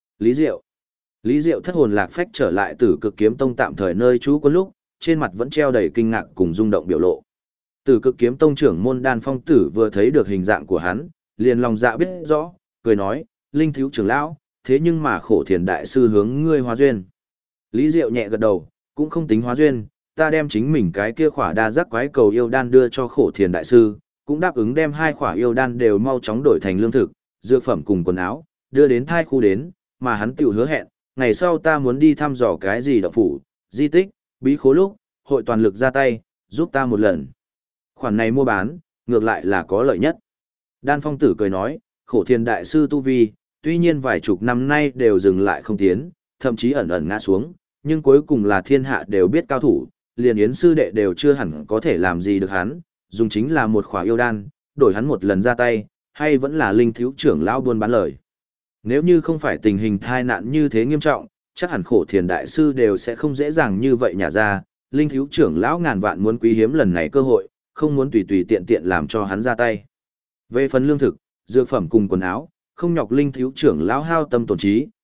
Lý Diệu thất hồn lạc phách trở lại Tử Cực Kiếm Tông tạm thời nơi trú quân lúc, trên mặt vẫn treo đầy kinh ngạc cùng rung động biểu lộ. Tử Cực Kiếm Tông trưởng môn Đan Phong Tử vừa thấy được hình dạng của hắn, liền lòng dạ biết rõ, cười nói, linh thiếu trưởng lão, thế nhưng mà Khổ Thiên Đại Sư hướng ngươi hóa duyên. Lý Diệu nhẹ gật đầu, cũng không tính hóa duyên, ta đem chính mình cái kia khỏa đa giác quái cầu yêu đan đưa cho Khổ Thiên Đại Sư, cũng đáp ứng đem hai khỏa yêu đan đều mau chóng đổi thành lương thực, dược phẩm cùng quần áo, đưa đến thai khu đến, mà hắn tiểu hứa hẹn, ngày sau ta muốn đi thăm dò cái gì động phủ, di tích, bí khố lúc, hội toàn lực ra tay, giúp ta một lần. Khoản này mua bán, ngược lại là có lợi nhất. Đan Phong Tử cười nói, Khổ Thiên Đại Sư tu vi, tuy nhiên vài chục năm nay đều dừng lại không tiến, thậm chí ẩn ẩn ngã xuống, nhưng cuối cùng là thiên hạ đều biết cao thủ, liền Yến sư đệ đều chưa hẳn có thể làm gì được hắn, dùng chính là một khỏa yêu đan, đổi hắn một lần ra tay, hay vẫn là linh thiếu trưởng lão buôn bán lời. Nếu như không phải tình hình thai nạn như thế nghiêm trọng, chắc hẳn Khổ Thiên Đại Sư đều sẽ không dễ dàng như vậy nhả ra, linh thiếu trưởng lão ngàn vạn muốn quý hiếm lần này cơ hội, không muốn tùy tùy tiện tiện làm cho hắn ra tay. Về phần lương thực, dược phẩm cùng quần áo, không nhọc linh thiếu trưởng lão hao tâm tổn trí,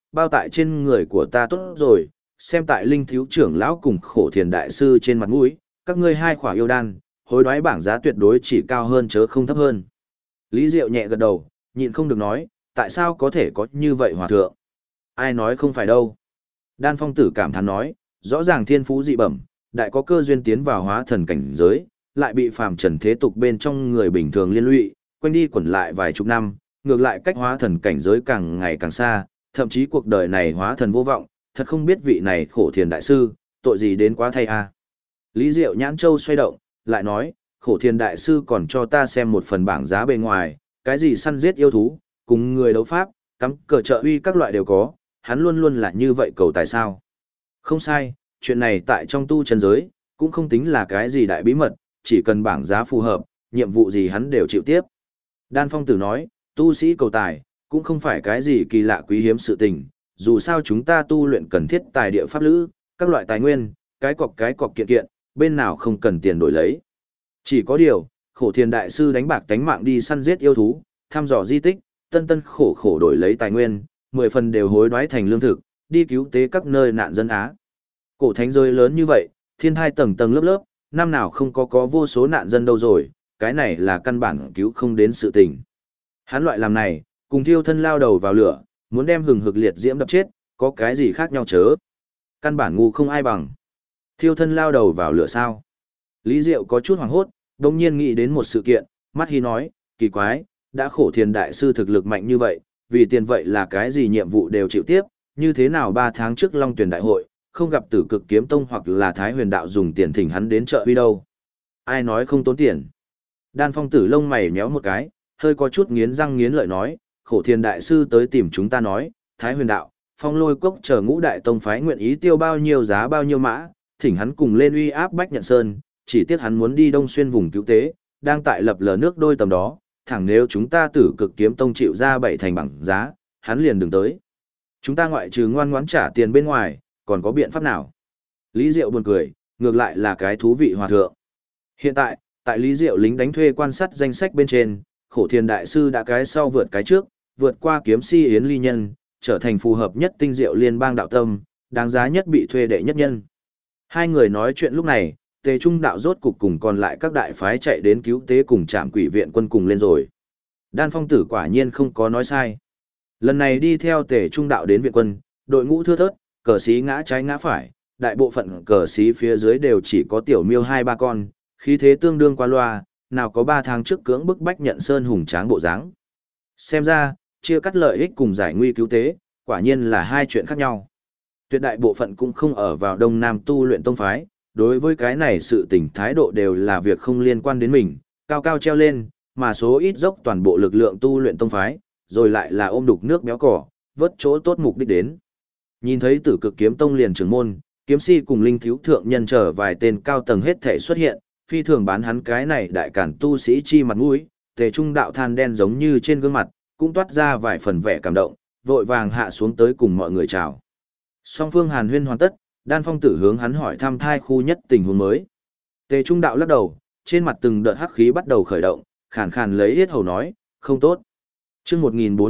bao tại trên người của ta tốt rồi, xem tại linh thiếu trưởng lão cùng khổ thiền đại sư trên mặt mũi, các ngươi hai khỏa yêu đan, hối đoái bảng giá tuyệt đối chỉ cao hơn chớ không thấp hơn. Lý Diệu nhẹ gật đầu, nhịn không được nói, tại sao có thể có như vậy hòa thượng? Ai nói không phải đâu. Đan Phong Tử cảm thán nói, rõ ràng thiên phú dị bẩm, đại có cơ duyên tiến vào hóa thần cảnh giới, lại bị phàm trần thế tục bên trong người bình thường liên lụy, quanh đi quẩn lại vài chục năm, ngược lại cách hóa thần cảnh giới càng ngày càng xa, thậm chí cuộc đời này hóa thần vô vọng, thật không biết vị này khổ thiền đại sư, tội gì đến quá thay a. Lý Diệu nhãn châu xoay động, lại nói, khổ thiền đại sư còn cho ta xem một phần bảng giá bề ngoài, cái gì săn giết yêu thú, cùng người đấu pháp, cắm cờ trợ uy các loại đều có, hắn luôn luôn là như vậy cầu tài sao. Không sai, chuyện này tại trong tu chân giới, cũng không tính là cái gì đại bí mật, chỉ cần bảng giá phù hợp, nhiệm vụ gì hắn đều chịu tiếp. Đan Phong Tử nói, tu sĩ cầu tài, cũng không phải cái gì kỳ lạ quý hiếm sự tình, dù sao chúng ta tu luyện cần thiết tài địa pháp lữ, các loại tài nguyên, cái cọc kiện kiện, bên nào không cần tiền đổi lấy. Chỉ có điều, khổ thiền đại sư đánh bạc tánh mạng đi săn giết yêu thú, thăm dò di tích, tân tân khổ khổ đổi lấy tài nguyên, 10 phần đều hối đoái thành lương thực, đi cứu tế các nơi nạn dân Á. Cổ thánh giới lớn như vậy, thiên thai tầng tầng lớp lớp, năm nào không có vô số nạn dân đâu rồi, cái này là căn bản cứu không đến sự tình. Hắn loại làm này, cùng thiêu thân lao đầu vào lửa, muốn đem hừng hực liệt diễm đập chết, có cái gì khác nhau chớ. Căn bản ngu không ai bằng. Thiêu thân lao đầu vào lửa sao? Lý Diệu có chút hoảng hốt, đồng nhiên nghĩ đến một sự kiện, mắt hi nói, kỳ quái, đã khổ thiền đại sư thực lực mạnh như vậy, vì tiền vậy là cái gì nhiệm vụ đều chịu tiếp, như thế nào 3 tháng trước Long Tuyển đại hội, không gặp Tử Cực Kiếm Tông hoặc là Thái Huyền đạo dùng tiền thỉnh hắn đến chợ huy đâu. Ai nói không tốn tiền? Đan Phong Tử lông mày nhéo một cái, hơi có chút nghiến răng nghiến lợi nói, khổ thiền đại sư tới tìm chúng ta nói, Thái Huyền đạo, Phong Lôi Cốc chờ ngũ đại tông phái nguyện ý tiêu bao nhiêu giá bao nhiêu mã, thỉnh hắn cùng lên uy áp Bách Nhận Sơn, chỉ tiếc hắn muốn đi Đông Xuyên vùng cứu tế, đang tại lập lờ nước đôi tầm đó, thẳng nếu chúng ta Tử Cực Kiếm Tông chịu ra 7 thành bằng giá, hắn liền đừng tới. Chúng ta ngoại trừ ngoan ngoãn trả tiền bên ngoài, còn có biện pháp nào? Lý Diệu buồn cười, ngược lại là cái thú vị hòa thượng. Hiện tại, tại Lý Diệu lính đánh thuê quan sát danh sách bên trên, khổ thiền đại sư đã cái sau vượt cái trước, vượt qua kiếm si yến ly nhân, trở thành phù hợp nhất tinh diệu liên bang đạo tâm, đáng giá nhất bị thuê đệ nhất nhân. Hai người nói chuyện lúc này, Tề Trung đạo rốt cục cùng còn lại các đại phái chạy đến cứu tế cùng trạm quỷ viện quân cùng lên rồi. Đan Phong Tử quả nhiên không có nói sai. Lần này đi theo Tề Trung đạo đến viện quân, đội ngũ thưa thớt, cờ sĩ ngã trái ngã phải, đại bộ phận cờ sĩ phía dưới đều chỉ có tiểu miêu 2-3 con, khí thế tương đương qua loa, nào có 3 tháng trước cưỡng bức Bách Nhận Sơn hùng tráng bộ dáng. Xem ra, chia cắt lợi ích cùng giải nguy cứu tế, quả nhiên là hai chuyện khác nhau. Tuyệt đại bộ phận cũng không ở vào Đông Nam tu luyện tông phái, đối với cái này sự tình thái độ đều là việc không liên quan đến mình, cao cao treo lên, mà số ít dốc toàn bộ lực lượng tu luyện tông phái, rồi lại là ôm đục nước béo cỏ, vớt chỗ tốt mục đích đến. Nhìn thấy Tử Cực Kiếm Tông liền trưởng môn, kiếm si cùng linh thiếu thượng nhân trở vài tên cao tầng hết thể xuất hiện, phi thường bán hắn cái này đại cản tu sĩ chi mặt mũi, Tề Trung đạo than đen giống như trên gương mặt, cũng toát ra vài phần vẻ cảm động, vội vàng hạ xuống tới cùng mọi người chào. Song phương hàn huyên hoàn tất, Đan Phong Tử hướng hắn hỏi thăm thai khu nhất tình huống mới. Tề Trung đạo lắc đầu, trên mặt từng đợt hắc khí bắt đầu khởi động, khàn khàn lấy yết hầu nói, không tốt. Chương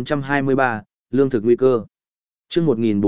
1423, lương thực nguy cơ. Chương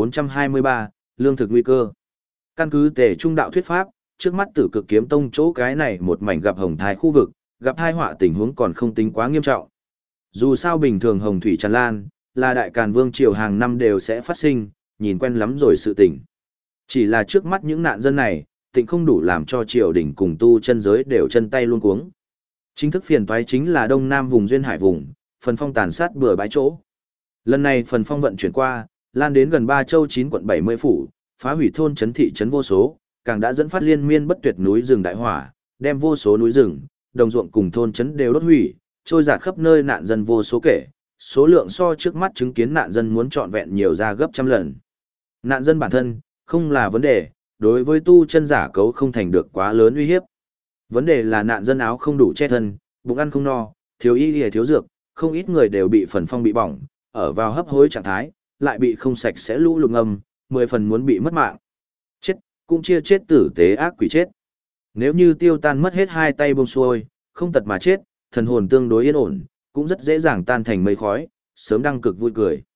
1423, lương thực nguy cơ. Căn cứ Tề Trung đạo thuyết pháp, trước mắt Tử Cực Kiếm Tông chỗ cái này một mảnh gặp hồng thai khu vực, gặp tai họa tình huống còn không tính quá nghiêm trọng. Dù sao bình thường hồng thủy tràn lan, là đại càn vương triều hàng năm đều sẽ phát sinh, nhìn quen lắm rồi sự tình. Chỉ là trước mắt những nạn dân này, tịnh không đủ làm cho triều đình cùng tu chân giới đều chân tay luôn cuống. Chính thức phiền toái chính là đông nam vùng duyên hải vùng, phần phong tàn sát bừa bãi chỗ. Lần này phần phong vận chuyển qua, lan đến gần 3 châu 9 quận 70 phủ, phá hủy thôn trấn thị trấn vô số, càng đã dẫn phát liên miên bất tuyệt núi rừng đại hỏa, đem vô số núi rừng, đồng ruộng cùng thôn trấn đều đốt hủy, trôi dạt khắp nơi nạn dân vô số kể, số lượng so trước mắt chứng kiến nạn dân muốn trọn vẹn nhiều ra gấp trăm lần. Nạn dân bản thân, không là vấn đề, đối với tu chân giả cấu không thành được quá lớn uy hiếp. Vấn đề là nạn dân áo không đủ che thân, bụng ăn không no, thiếu y thiếu dược, không ít người đều bị phần phong bị bỏng, ở vào hấp hối trạng thái, lại bị không sạch sẽ lũ lụt ngầm, 10 phần muốn bị mất mạng. Chết, cũng chia chết tử tế ác quỷ chết. Nếu như tiêu tan mất hết hai tay buông xuôi, không tật mà chết, thần hồn tương đối yên ổn, cũng rất dễ dàng tan thành mây khói, sớm đăng cực vui cười.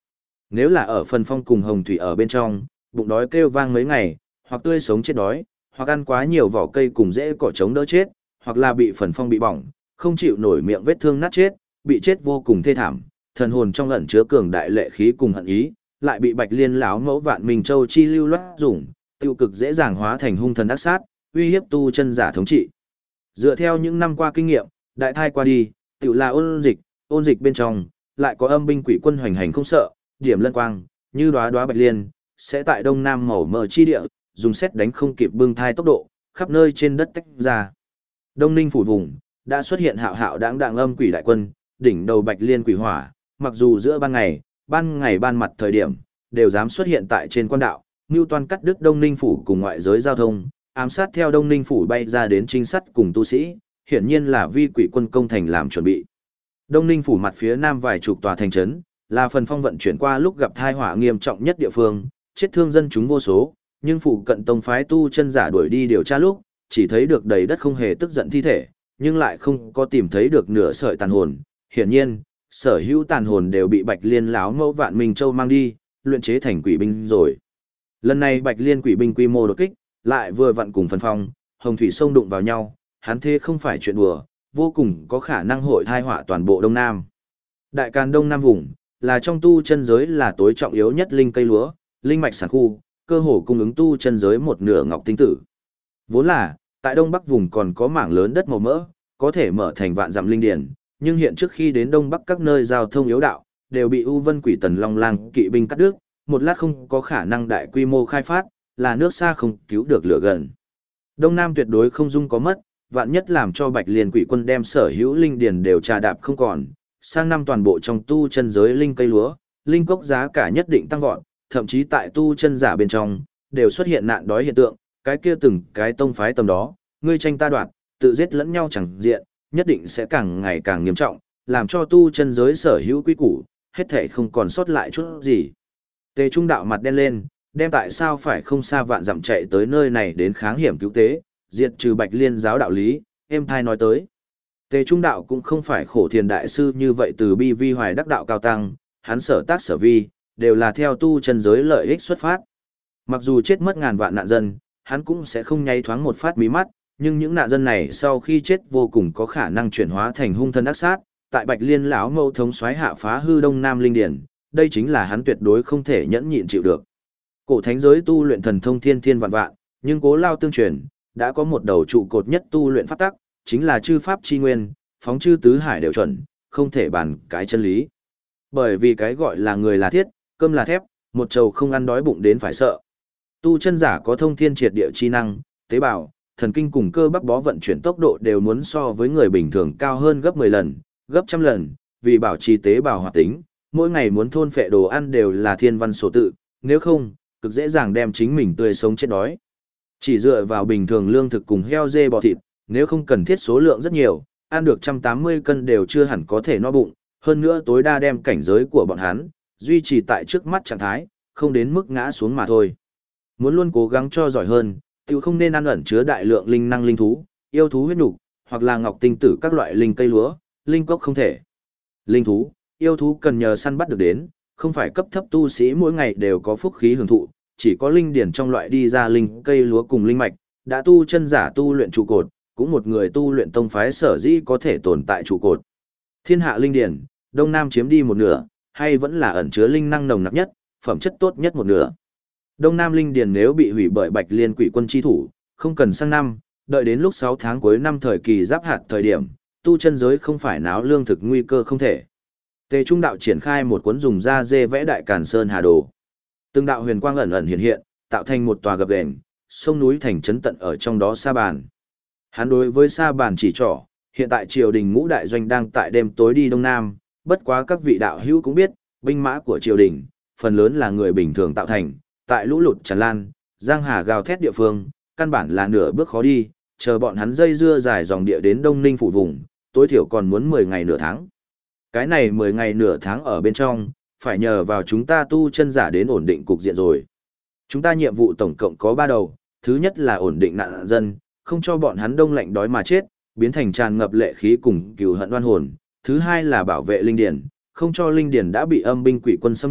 Nếu là ở phần phong cùng hồng thủy ở bên trong, bụng đói kêu vang mấy ngày, hoặc tươi sống chết đói, hoặc ăn quá nhiều vỏ cây cùng rễ cỏ chống đỡ chết, hoặc là bị phần phong bị bỏng, không chịu nổi miệng vết thương nát chết, bị chết vô cùng thê thảm, thần hồn trong ẩn chứa cường đại lệ khí cùng hận ý, lại bị Bạch Liên lão mẫu Vạn Minh Châu chi lưu loát dùng, tiêu cực dễ dàng hóa thành hung thần ác sát, uy hiếp tu chân giả thống trị. Dựa theo những năm qua kinh nghiệm, đại thai qua đi, tiểu là ôn dịch bên trong, lại có âm binh quỷ quân hoành hành không sợ, điểm lân quang, như đóa đóa bạch liên, sẽ tại đông nam màu mờ chi địa, dùng xét đánh không kịp bưng thai tốc độ, khắp nơi trên đất tách ra. Đông Ninh phủ vùng, đã xuất hiện hạo hạo đãng đãng âm quỷ đại quân, đỉnh đầu bạch liên quỷ hỏa, mặc dù giữa ban ngày ban mặt thời điểm, đều dám xuất hiện tại trên quan đạo, mưu toan cắt đứt Đông Ninh phủ cùng ngoại giới giao thông, ám sát theo Đông Ninh phủ bay ra đến trinh sát cùng tu sĩ, hiển nhiên là vi quỷ quân công thành làm chuẩn bị. Đông Ninh phủ mặt phía nam vài chục tòa thành trấn, là phần phong vận chuyển qua lúc gặp tai họa nghiêm trọng nhất địa phương, chết thương dân chúng vô số, nhưng phụ cận tông phái tu chân giả đuổi đi điều tra lúc, chỉ thấy được đầy đất không hề tức giận thi thể, nhưng lại không có tìm thấy được nửa sợi tàn hồn. Hiển nhiên, sở hữu tàn hồn đều bị Bạch Liên lão mẫu Vạn Minh Châu mang đi, luyện chế thành quỷ binh rồi. Lần này Bạch Liên quỷ binh quy mô đột kích, lại vừa vặn cùng phần phong, hồng thủy sông đụng vào nhau, hắn thế không phải chuyện đùa, vô cùng có khả năng hội thai họa toàn bộ Đông Nam. Đại Càn Đông Nam vùng, là trong tu chân giới là tối trọng yếu nhất linh cây lúa, linh mạch sản khu, cơ hồ cung ứng tu chân giới một nửa ngọc tinh tử. Vốn là, tại Đông Bắc vùng còn có mảng lớn đất màu mỡ, có thể mở thành vạn dặm linh điển, nhưng hiện trước khi đến Đông Bắc các nơi giao thông yếu đạo, đều bị U Vân Quỷ Tần Long Lang kỵ binh cắt đứt, một lát không có khả năng đại quy mô khai phát, là nước xa không cứu được lửa gần. Đông Nam tuyệt đối không dung có mất, vạn nhất làm cho Bạch Liên quỷ quân đem sở hữu linh điển đều trà đạp không còn, sang năm toàn bộ trong tu chân giới linh cây lúa, linh cốc giá cả nhất định tăng vọt, thậm chí tại tu chân giả bên trong, đều xuất hiện nạn đói hiện tượng, cái kia từng cái tông phái tầm đó, ngươi tranh ta đoạt, tự giết lẫn nhau chẳng diện, nhất định sẽ càng ngày càng nghiêm trọng, làm cho tu chân giới sở hữu quy củ, hết thể không còn sót lại chút gì. Tề Trung đạo mặt đen lên, đem tại sao phải không xa vạn dặm chạy tới nơi này đến kháng hiểm cứu tế, diệt trừ Bạch Liên giáo đạo lý, êm thai nói tới. Tề Trung đạo cũng không phải khổ thiền đại sư như vậy từ bi vi hoài đắc đạo cao tăng, hắn sở tác sở vi, đều là theo tu chân giới lợi ích xuất phát. Mặc dù chết mất ngàn vạn nạn dân, hắn cũng sẽ không nháy thoáng một phát mí mắt, nhưng những nạn dân này sau khi chết vô cùng có khả năng chuyển hóa thành hung thân ác sát, tại Bạch Liên lão mâu thống soái hạ phá hư Đông Nam linh điển, đây chính là hắn tuyệt đối không thể nhẫn nhịn chịu được. Cổ thánh giới tu luyện thần thông thiên thiên vạn vạn, nhưng Cố Lao tương truyền, đã có một đầu trụ cột nhất tu luyện pháp tắc, chính là chư pháp chi nguyên, phóng chư tứ hải đều chuẩn, không thể bàn cái chân lý. Bởi vì cái gọi là người là thiết, cơm là thép, một trầu không ăn đói bụng đến phải sợ. Tu chân giả có thông thiên triệt địa chi năng, tế bào, thần kinh cùng cơ bắp bó vận chuyển tốc độ đều muốn so với người bình thường cao hơn gấp 10 lần, gấp trăm lần, vì bảo trì tế bào hoạt tính, mỗi ngày muốn thôn phệ đồ ăn đều là thiên văn số tự, nếu không, cực dễ dàng đem chính mình tươi sống chết đói. Chỉ dựa vào bình thường lương thực cùng heo dê bò thịt, nếu không cần thiết số lượng rất nhiều, ăn được 180 cân đều chưa hẳn có thể no bụng, hơn nữa tối đa đem cảnh giới của bọn hắn, duy trì tại trước mắt trạng thái, không đến mức ngã xuống mà thôi. Muốn luôn cố gắng cho giỏi hơn, tiểu không nên ăn ẩn chứa đại lượng linh năng linh thú, yêu thú huyết nục, hoặc là ngọc tinh tử các loại linh cây lúa, linh cốc không thể. Linh thú, yêu thú cần nhờ săn bắt được đến, không phải cấp thấp tu sĩ mỗi ngày đều có phúc khí hưởng thụ, chỉ có linh điển trong loại đi ra linh cây lúa cùng linh mạch, đã tu chân giả tu luyện trụ cột, cũng một người tu luyện tông phái sở dĩ có thể tồn tại trụ cột. Thiên hạ linh điển, Đông Nam chiếm đi một nửa, hay vẫn là ẩn chứa linh năng nồng nặc nhất, phẩm chất tốt nhất một nửa. Đông Nam linh điển nếu bị hủy bởi Bạch Liên quỷ quân chi thủ, không cần sang năm, đợi đến lúc 6 tháng cuối năm thời kỳ giáp hạt thời điểm, tu chân giới không phải náo lương thực nguy cơ không thể. Tề Trung đạo triển khai một cuốn dùng da dê vẽ đại Càn Sơn Hà Đồ. Từng đạo huyền quang ẩn ẩn hiện hiện, tạo thành một tòa gập ghềnh, sông núi thành trấn tận ở trong đó Sa Bàn. Hắn đối với Sa Bàn chỉ trỏ, hiện tại triều đình ngũ đại doanh đang tại đêm tối đi Đông Nam, bất quá các vị đạo hữu cũng biết, binh mã của triều đình, phần lớn là người bình thường tạo thành, tại lũ lụt tràn lan, giang hà gào thét địa phương, căn bản là nửa bước khó đi, chờ bọn hắn dây dưa dài dòng địa đến Đông Ninh phủ vùng, tối thiểu còn muốn 10 ngày nửa tháng. Cái này 10 ngày nửa tháng ở bên trong, phải nhờ vào chúng ta tu chân giả đến ổn định cục diện rồi. Chúng ta nhiệm vụ tổng cộng có 3 đầu, thứ nhất là ổn định nạn dân, không cho bọn hắn đông lạnh đói mà chết, biến thành tràn ngập lệ khí cùng cừu hận oan hồn. Thứ hai là bảo vệ linh điển, không cho linh điển đã bị âm binh quỷ quân xâm nhập,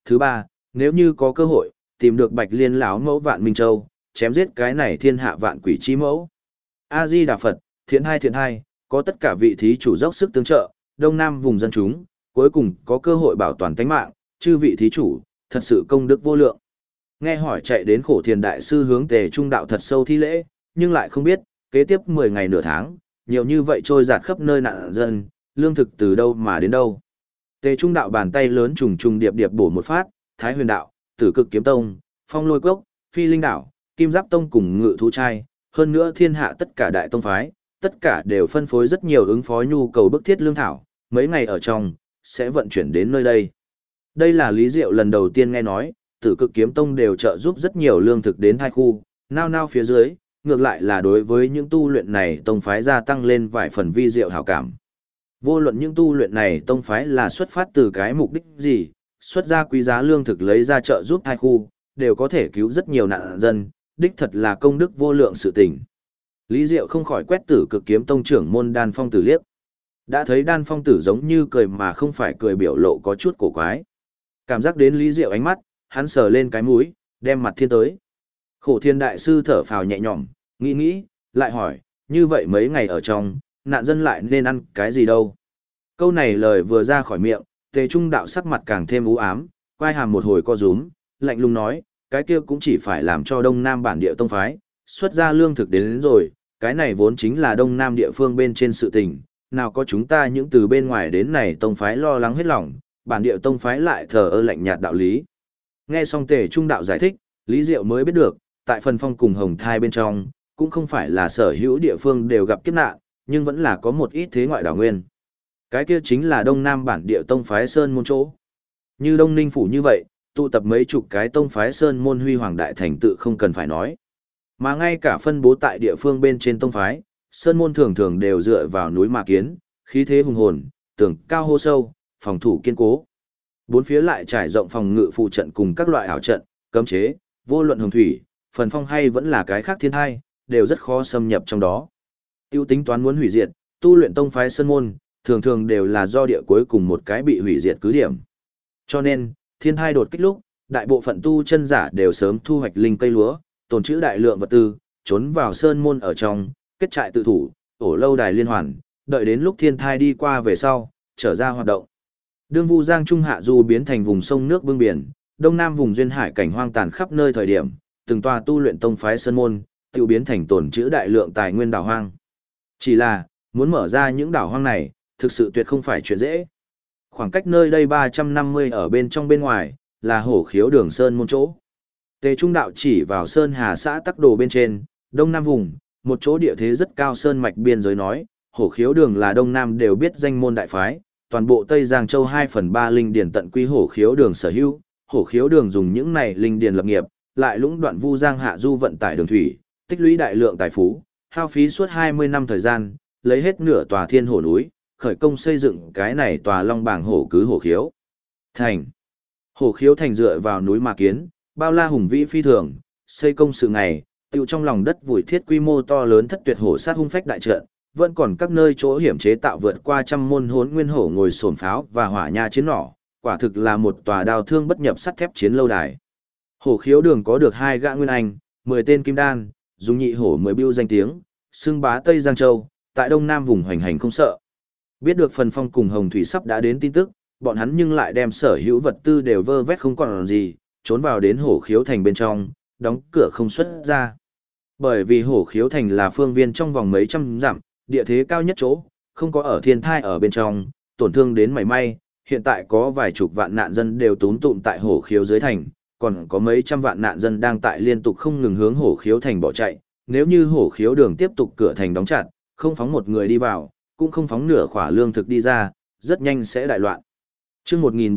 Thứ ba, nếu như có cơ hội, tìm được Bạch Liên lão mẫu Vạn Minh Châu, chém giết cái này thiên hạ vạn quỷ chi mẫu. A Di Đà Phật, thiện hai, có tất cả vị thí chủ dốc sức tương trợ, Đông Nam vùng dân chúng, cuối cùng có cơ hội bảo toàn tánh mạng, chư vị thí chủ, thật sự công đức vô lượng. Nghe hỏi chạy đến Khổ Thiền đại sư hướng Tề Trung đạo thật sâu thi lễ, nhưng lại không biết, kế tiếp 10 ngày nửa tháng, nhiều như vậy trôi dạt khắp nơi nạn dân, lương thực từ đâu mà đến đâu. Tề Trung đạo bàn tay lớn trùng trùng điệp điệp bổ một phát, Thái Huyền đạo, Tử Cực kiếm tông, Phong Lôi cốc, Phi Linh đảo, Kim Giáp tông cùng Ngự thú trai, hơn nữa thiên hạ tất cả đại tông phái, tất cả đều phân phối rất nhiều ứng phó nhu cầu bức thiết lương thảo, mấy ngày ở trong sẽ vận chuyển đến nơi đây. Đây là Lý Diệu lần đầu tiên nghe nói, Tử Cực kiếm tông đều trợ giúp rất nhiều lương thực đến hai khu, nao phía dưới, ngược lại là đối với những tu luyện này tông phái gia tăng lên vài phần vi diệu hảo cảm. Vô luận những tu luyện này tông phái là xuất phát từ cái mục đích gì, xuất ra quý giá lương thực lấy ra trợ giúp hai khu, đều có thể cứu rất nhiều nạn dân, đích thật là công đức vô lượng sự tình. Lý Diệu không khỏi quét Tử Cực kiếm tông trưởng môn Đan Phong Tử liếc. Đã thấy Đan Phong Tử giống như cười mà không phải cười, biểu lộ có chút cổ quái. Cảm giác đến Lý Diệu ánh mắt, hắn sờ lên cái mũi, đem mặt thiên tới. Khổ Thiên đại sư thở phào nhẹ nhõm, nghĩ, lại hỏi, như vậy mấy ngày ở trong, nạn dân lại nên ăn cái gì đâu? Câu này lời vừa ra khỏi miệng, Tề Trung đạo sắc mặt càng thêm u ám, quai hàm một hồi co rúm, lạnh lùng nói, cái kia cũng chỉ phải làm cho Đông Nam bản địa tông phái, xuất ra lương thực đến rồi, cái này vốn chính là Đông Nam địa phương bên trên sự tình, nào có chúng ta những từ bên ngoài đến này tông phái lo lắng hết lòng, bản địa tông phái lại thờ ơ lạnh nhạt đạo lý. Nghe xong Tề Trung đạo giải thích, Lý Diệu mới biết được, tại phần phong cùng Hồng Thai bên trong, cũng không phải là sở hữu địa phương đều gặp kiếp nạn, nhưng vẫn là có một ít thế ngoại đảo nguyên. Cái kia chính là Đông Nam bản địa tông phái Sơn Môn chỗ. Như Đông Ninh Phủ như vậy, tụ tập mấy chục cái tông phái Sơn Môn huy hoàng đại thành tự không cần phải nói. Mà ngay cả phân bố tại địa phương bên trên tông phái, Sơn Môn thường thường đều dựa vào núi mà kiến, khí thế hùng hồn, tường cao hô sâu, phòng thủ kiên cố. Bốn phía lại trải rộng phòng ngự phụ trận cùng các loại ảo trận, cấm chế, vô luận hồng thủy, phần phong hay vẫn là cái khác thiên hai, đều rất khó xâm nhập trong đó. Tiêu tính toán muốn hủy diệt, tu luyện tông phái Sơn Môn, thường thường đều là do địa cuối cùng một cái bị hủy diệt cứ điểm. Cho nên, thiên thai đột kích lúc, đại bộ phận tu chân giả đều sớm thu hoạch linh cây lúa, tồn trữ đại lượng vật tư, trốn vào Sơn Môn ở trong, kết trại tự thủ, ổ lâu đài liên hoàn, đợi đến lúc thiên thai đi qua về sau, trở ra hoạt động. Đương Vu Giang Trung Hạ Du biến thành vùng sông nước bưng biển, Đông Nam vùng duyên hải cảnh hoang tàn khắp nơi thời điểm, từng tòa tu luyện tông phái Sơn Môn, tiêu biến thành tồn trữ đại lượng tài nguyên đảo hoang. Chỉ là, muốn mở ra những đảo hoang này, thực sự tuyệt không phải chuyện dễ. Khoảng cách nơi đây 350 ở bên trong bên ngoài, là Hổ Khiếu Đường Sơn Môn chỗ. Tề Trung đạo chỉ vào Sơn Hà xã Tắc Đồ bên trên, Đông Nam vùng, một chỗ địa thế rất cao sơn mạch biên giới nói, Hổ Khiếu Đường là Đông Nam đều biết danh môn đại phái, toàn bộ Tây Giang Châu 2/3 linh điền tận quy Hổ Khiếu Đường sở hữu, Hổ Khiếu Đường dùng những này linh điền lập nghiệp, lại lũng đoạn Vu Giang hạ du vận tải đường thủy, tích lũy đại lượng tài phú, hao phí suốt 20 năm thời gian, lấy hết nửa tòa Thiên Hổ núi, khởi công xây dựng cái này tòa Long Bảng Hổ cứ Hổ Khiếu Thành. Hổ Khiếu Thành dựa vào núi mà kiến, bao la hùng vĩ phi thường, xây công sự ngày, tiêu trong lòng đất vùi thiết quy mô to lớn thất tuyệt hổ sát hung phách đại trận, vẫn còn các nơi chỗ hiểm chế tạo vượt qua trăm môn Hỗn Nguyên hổ ngồi xổm pháo và hỏa nha chiến nỏ, quả thực là một tòa đao thương bất nhập sắt thép chiến lâu đài. Hổ Khiếu Đường có được 2 gã nguyên anh, 10 tên kim đan, dùng nhị hổ 10 bưu danh tiếng, xưng bá Tây Giang Châu, tại Đông Nam vùng hoành hành không sợ. Biết được phần phong cùng Hồng Thủy sắp đã đến tin tức, bọn hắn nhưng lại đem sở hữu vật tư đều vơ vét không còn gì, trốn vào đến Hổ Khiếu Thành bên trong, đóng cửa không xuất ra. Bởi vì Hổ Khiếu Thành là phương viên trong vòng mấy trăm dặm, địa thế cao nhất chỗ, không có ở thiên thai ở bên trong, tổn thương đến mảy may, hiện tại có vài chục vạn nạn dân đều túm tụm tại Hổ Khiếu dưới thành, còn có mấy trăm vạn nạn dân đang tại liên tục không ngừng hướng Hổ Khiếu Thành bỏ chạy, nếu như Hổ Khiếu Đường tiếp tục cửa thành đóng chặt, không phóng một người đi vào, cũng không phóng nửa khỏa lương thực đi ra, rất nhanh sẽ đại loạn. Chương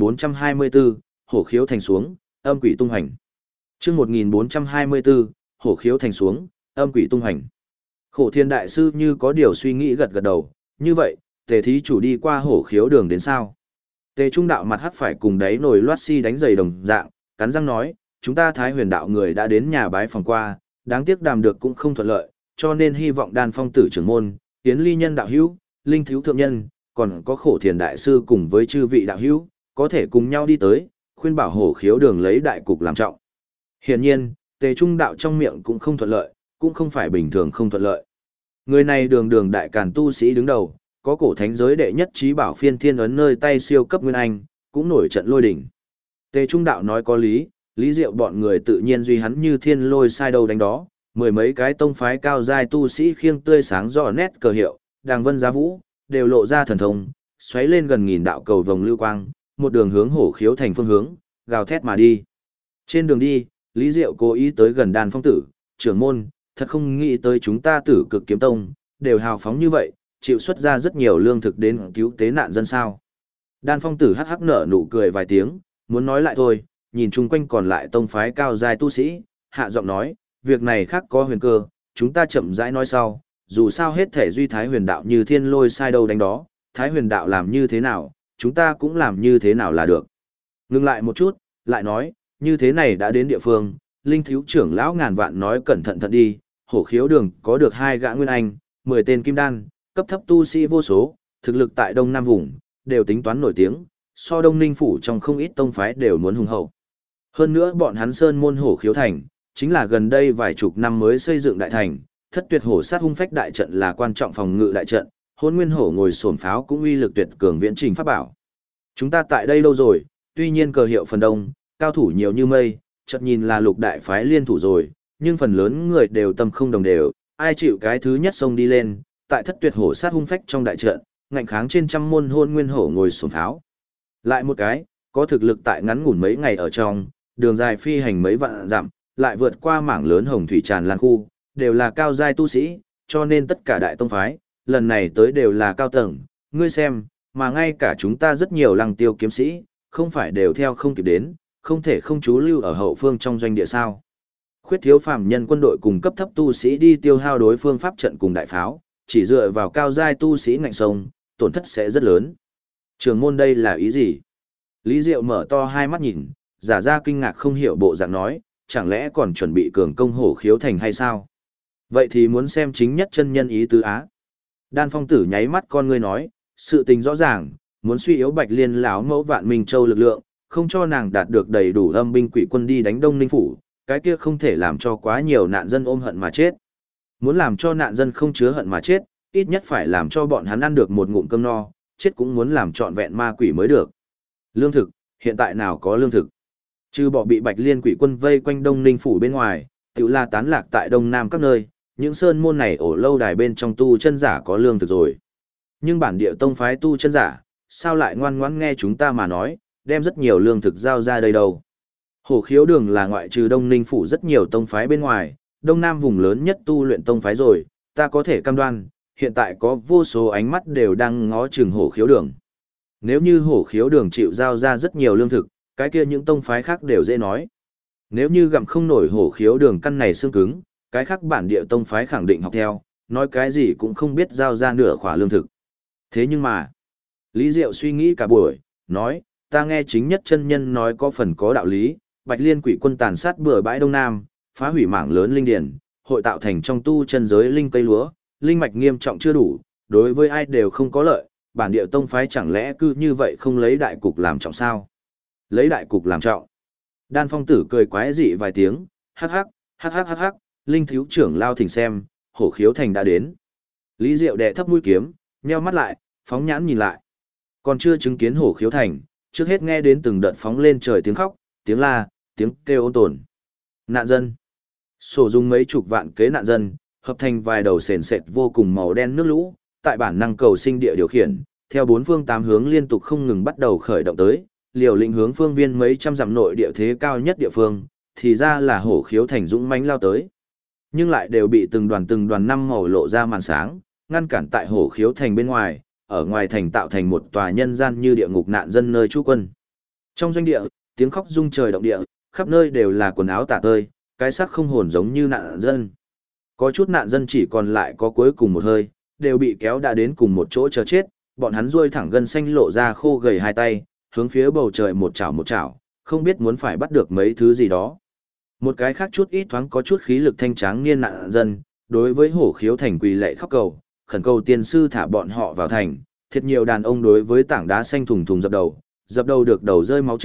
1424, Hổ Khiếu Thành xuống, âm quỷ tung hành. Chương 1424, Hổ Khiếu Thành xuống, âm quỷ tung hành. Khổ Thiên đại sư như có điều suy nghĩ gật gật đầu, như vậy, Tề thí chủ đi qua Hổ Khiếu Đường đến sao? Tề Trung đạo mặt hắt phải cùng đáy nồi loát si đánh giày đồng dạng, cắn răng nói, chúng ta Thái Huyền đạo người đã đến nhà bái phòng qua, đáng tiếc đàm được cũng không thuận lợi, cho nên hy vọng Đan Phong tử trưởng môn, Yến Ly nhân đạo hữu, Linh thiếu thượng nhân, còn có Khổ Thiền đại sư cùng với chư vị đạo hữu, có thể cùng nhau đi tới, khuyên bảo hổ khiếu đường lấy đại cục làm trọng. Hiển nhiên, Tề Trung đạo trong miệng cũng không thuận lợi, cũng không phải bình thường không thuận lợi. Người này đường đường đại càn tu sĩ đứng đầu, có cổ thánh giới đệ nhất trí bảo phiên thiên ấn nơi tay siêu cấp nguyên anh, cũng nổi trận lôi đỉnh. Tề Trung đạo nói có lý, Lý Diệu bọn người tự nhiên duy hắn như thiên lôi sai đầu đánh đó, mười mấy cái tông phái cao giai tu sĩ khiêng tươi sáng rõ nét cờ hiệu, đàng vân giá vũ, đều lộ ra thần thông, xoáy lên gần nghìn đạo cầu vồng lưu quang, một đường hướng hổ khiếu thành phương hướng, gào thét mà đi. Trên đường đi, Lý Diệu cố ý tới gần Đan Phong tử, trưởng môn, thật không nghĩ tới chúng ta Tử Cực Kiếm Tông, đều hào phóng như vậy, chịu xuất ra rất nhiều lương thực đến cứu tế nạn dân sao. Đan Phong tử hắc hắc nở nụ cười vài tiếng, muốn nói lại thôi, nhìn chung quanh còn lại tông phái cao giai tu sĩ, hạ giọng nói, việc này khác có huyền cơ, chúng ta chậm rãi nói sau, dù sao hết thể duy Thái huyền đạo như thiên lôi sai đâu đánh đó, Thái huyền đạo làm như thế nào, chúng ta cũng làm như thế nào là được. Ngừng lại một chút, lại nói, như thế này đã đến địa phương, linh thiếu trưởng lão ngàn vạn nói cẩn thận thận đi, hổ khiếu đường có được 2 gã nguyên anh, 10 tên kim đan, cấp thấp tu sĩ vô số, thực lực tại Đông Nam vùng, đều tính toán nổi tiếng, so Đông Ninh phủ trong không ít tông phái đều muốn hùng hậu. Hơn nữa bọn hắn sơn môn hổ khiếu thành, chính là gần đây vài chục năm mới xây dựng đại thành, thất tuyệt hổ sát hung phách đại trận là quan trọng phòng ngự đại trận, hôn nguyên hổ ngồi sổn pháo cũng uy lực tuyệt cường viễn trình pháp bảo. Chúng ta tại đây lâu rồi, tuy nhiên cờ hiệu phần đông, cao thủ nhiều như mây, chợt nhìn là lục đại phái liên thủ rồi, nhưng phần lớn người đều tâm không đồng đều, ai chịu cái thứ nhất xông đi lên, tại thất tuyệt hổ sát hung phách trong đại trận, ngạnh kháng trên trăm môn hôn nguyên hổ ngồi sổn pháo. Lại một cái, có thực lực tại ngắn ngủn mấy ngày ở trong, đường dài phi hành mấy vạn dặm, lại vượt qua mảng lớn hồng thủy tràn lan khu, đều là cao giai tu sĩ, cho nên tất cả đại tông phái, lần này tới đều là cao tầng, ngươi xem, mà ngay cả chúng ta rất nhiều lăng tiêu kiếm sĩ, không phải đều theo không kịp đến, không thể không trú lưu ở hậu phương trong doanh địa sao. Khuyết thiếu phàm nhân quân đội cùng cấp thấp tu sĩ đi tiêu hao đối phương pháp trận cùng đại pháo, chỉ dựa vào cao giai tu sĩ ngạnh sông, tổn thất sẽ rất lớn. Trường môn đây là ý gì? Lý Diệu mở to hai mắt nhìn, giả ra kinh ngạc không hiểu bộ dạng nói, chẳng lẽ còn chuẩn bị cường công hổ khiếu thành hay sao? Vậy thì muốn xem chính nhất chân nhân ý tứ á. Đan Phong tử nháy mắt con ngươi nói, sự tình rõ ràng, muốn suy yếu Bạch Liên lão mẫu Vạn Minh Châu lực lượng, không cho nàng đạt được đầy đủ âm binh quỷ quân đi đánh Đông Ninh phủ, cái kia không thể làm cho quá nhiều nạn dân ôm hận mà chết. Muốn làm cho nạn dân không chứa hận mà chết, ít nhất phải làm cho bọn hắn ăn được một ngụm cơm no, chết cũng muốn làm trọn vẹn ma quỷ mới được. Lương thực, hiện tại nào có lương thực? Trừ bỏ bị Bạch Liên quỷ quân vây quanh Đông Ninh phủ bên ngoài, tự là tán lạc tại Đông Nam các nơi, những sơn môn này ổ lâu đài bên trong tu chân giả có lương thực rồi. Nhưng bản địa tông phái tu chân giả, sao lại ngoan ngoãn nghe chúng ta mà nói, đem rất nhiều lương thực giao ra đây đâu. Hổ khiếu đường là ngoại trừ Đông Ninh phủ rất nhiều tông phái bên ngoài, Đông Nam vùng lớn nhất tu luyện tông phái rồi, ta có thể cam đoan, hiện tại có vô số ánh mắt đều đang ngó chừng hổ khiếu đường. Nếu như hổ khiếu đường chịu giao ra rất nhiều lương thực, cái kia những tông phái khác đều dễ nói. Nếu như gặm không nổi hổ khiếu đường căn này xương cứng, cái khác bản địa tông phái khẳng định học theo, nói cái gì cũng không biết giao ra nửa khỏa lương thực. Thế nhưng mà, Lý Diệu suy nghĩ cả buổi, nói, ta nghe chính nhất chân nhân nói có phần có đạo lý, Bạch Liên quỷ quân tàn sát bừa bãi Đông Nam, phá hủy mảng lớn linh điển, hội tạo thành trong tu chân giới linh cây lúa, linh mạch nghiêm trọng chưa đủ, đối với ai đều không có lợi, bản địa tông phái chẳng lẽ cứ như vậy không lấy đại cục làm trọng sao? Lấy đại cục làm trọng. Đan Phong tử cười quái dị vài tiếng, hắc hắc, hắc hắc hắc hắc, linh thiếu trưởng lao thỉnh xem, hổ khiếu thành đã đến. Lý Diệu đè thấp mũi kiếm, nheo mắt lại, phóng nhãn nhìn lại. Còn chưa chứng kiến hổ khiếu thành, trước hết nghe đến từng đợt phóng lên trời tiếng khóc, tiếng la, tiếng kêu ôn tồn. Nạn dân. Sổ dùng mấy chục vạn kế nạn dân, hợp thành vài đầu sền sệt vô cùng màu đen nước lũ, tại bản năng cầu sinh địa điều khiển, theo bốn phương tám hướng liên tục không ngừng bắt đầu khởi động tới, liều lĩnh hướng phương viên mấy trăm dặm nội địa thế cao nhất địa phương, thì ra là hổ khiếu thành dũng mãnh lao tới. Nhưng lại đều bị từng đoàn năm màu lộ ra màn sáng, ngăn cản tại hổ khiếu thành bên ngoài, ở ngoài thành tạo thành một tòa nhân gian như địa ngục nạn dân nơi trú quân. Trong doanh địa, tiếng khóc rung trời động địa, khắp nơi đều là quần áo tả tơi, cái xác không hồn giống như nạn dân. Có chút nạn dân chỉ còn lại có cuối cùng một hơi, đều bị kéo đã đến cùng một chỗ chờ chết, bọn hắn duỗi thẳng gân xanh lộ ra khô gầy hai tay, hướng phía bầu trời một chảo, không biết muốn phải bắt được mấy thứ gì đó. Một cái khác chút ít thoáng có chút khí lực thanh tráng niên nạn dân, đối với hổ khiếu thành quỳ lệ khóc cầu, khẩn cầu tiên sư thả bọn họ vào thành, thiệt nhiều đàn ông đối với tảng đá xanh thùng thùng dập đầu được đầu rơi máu chảy,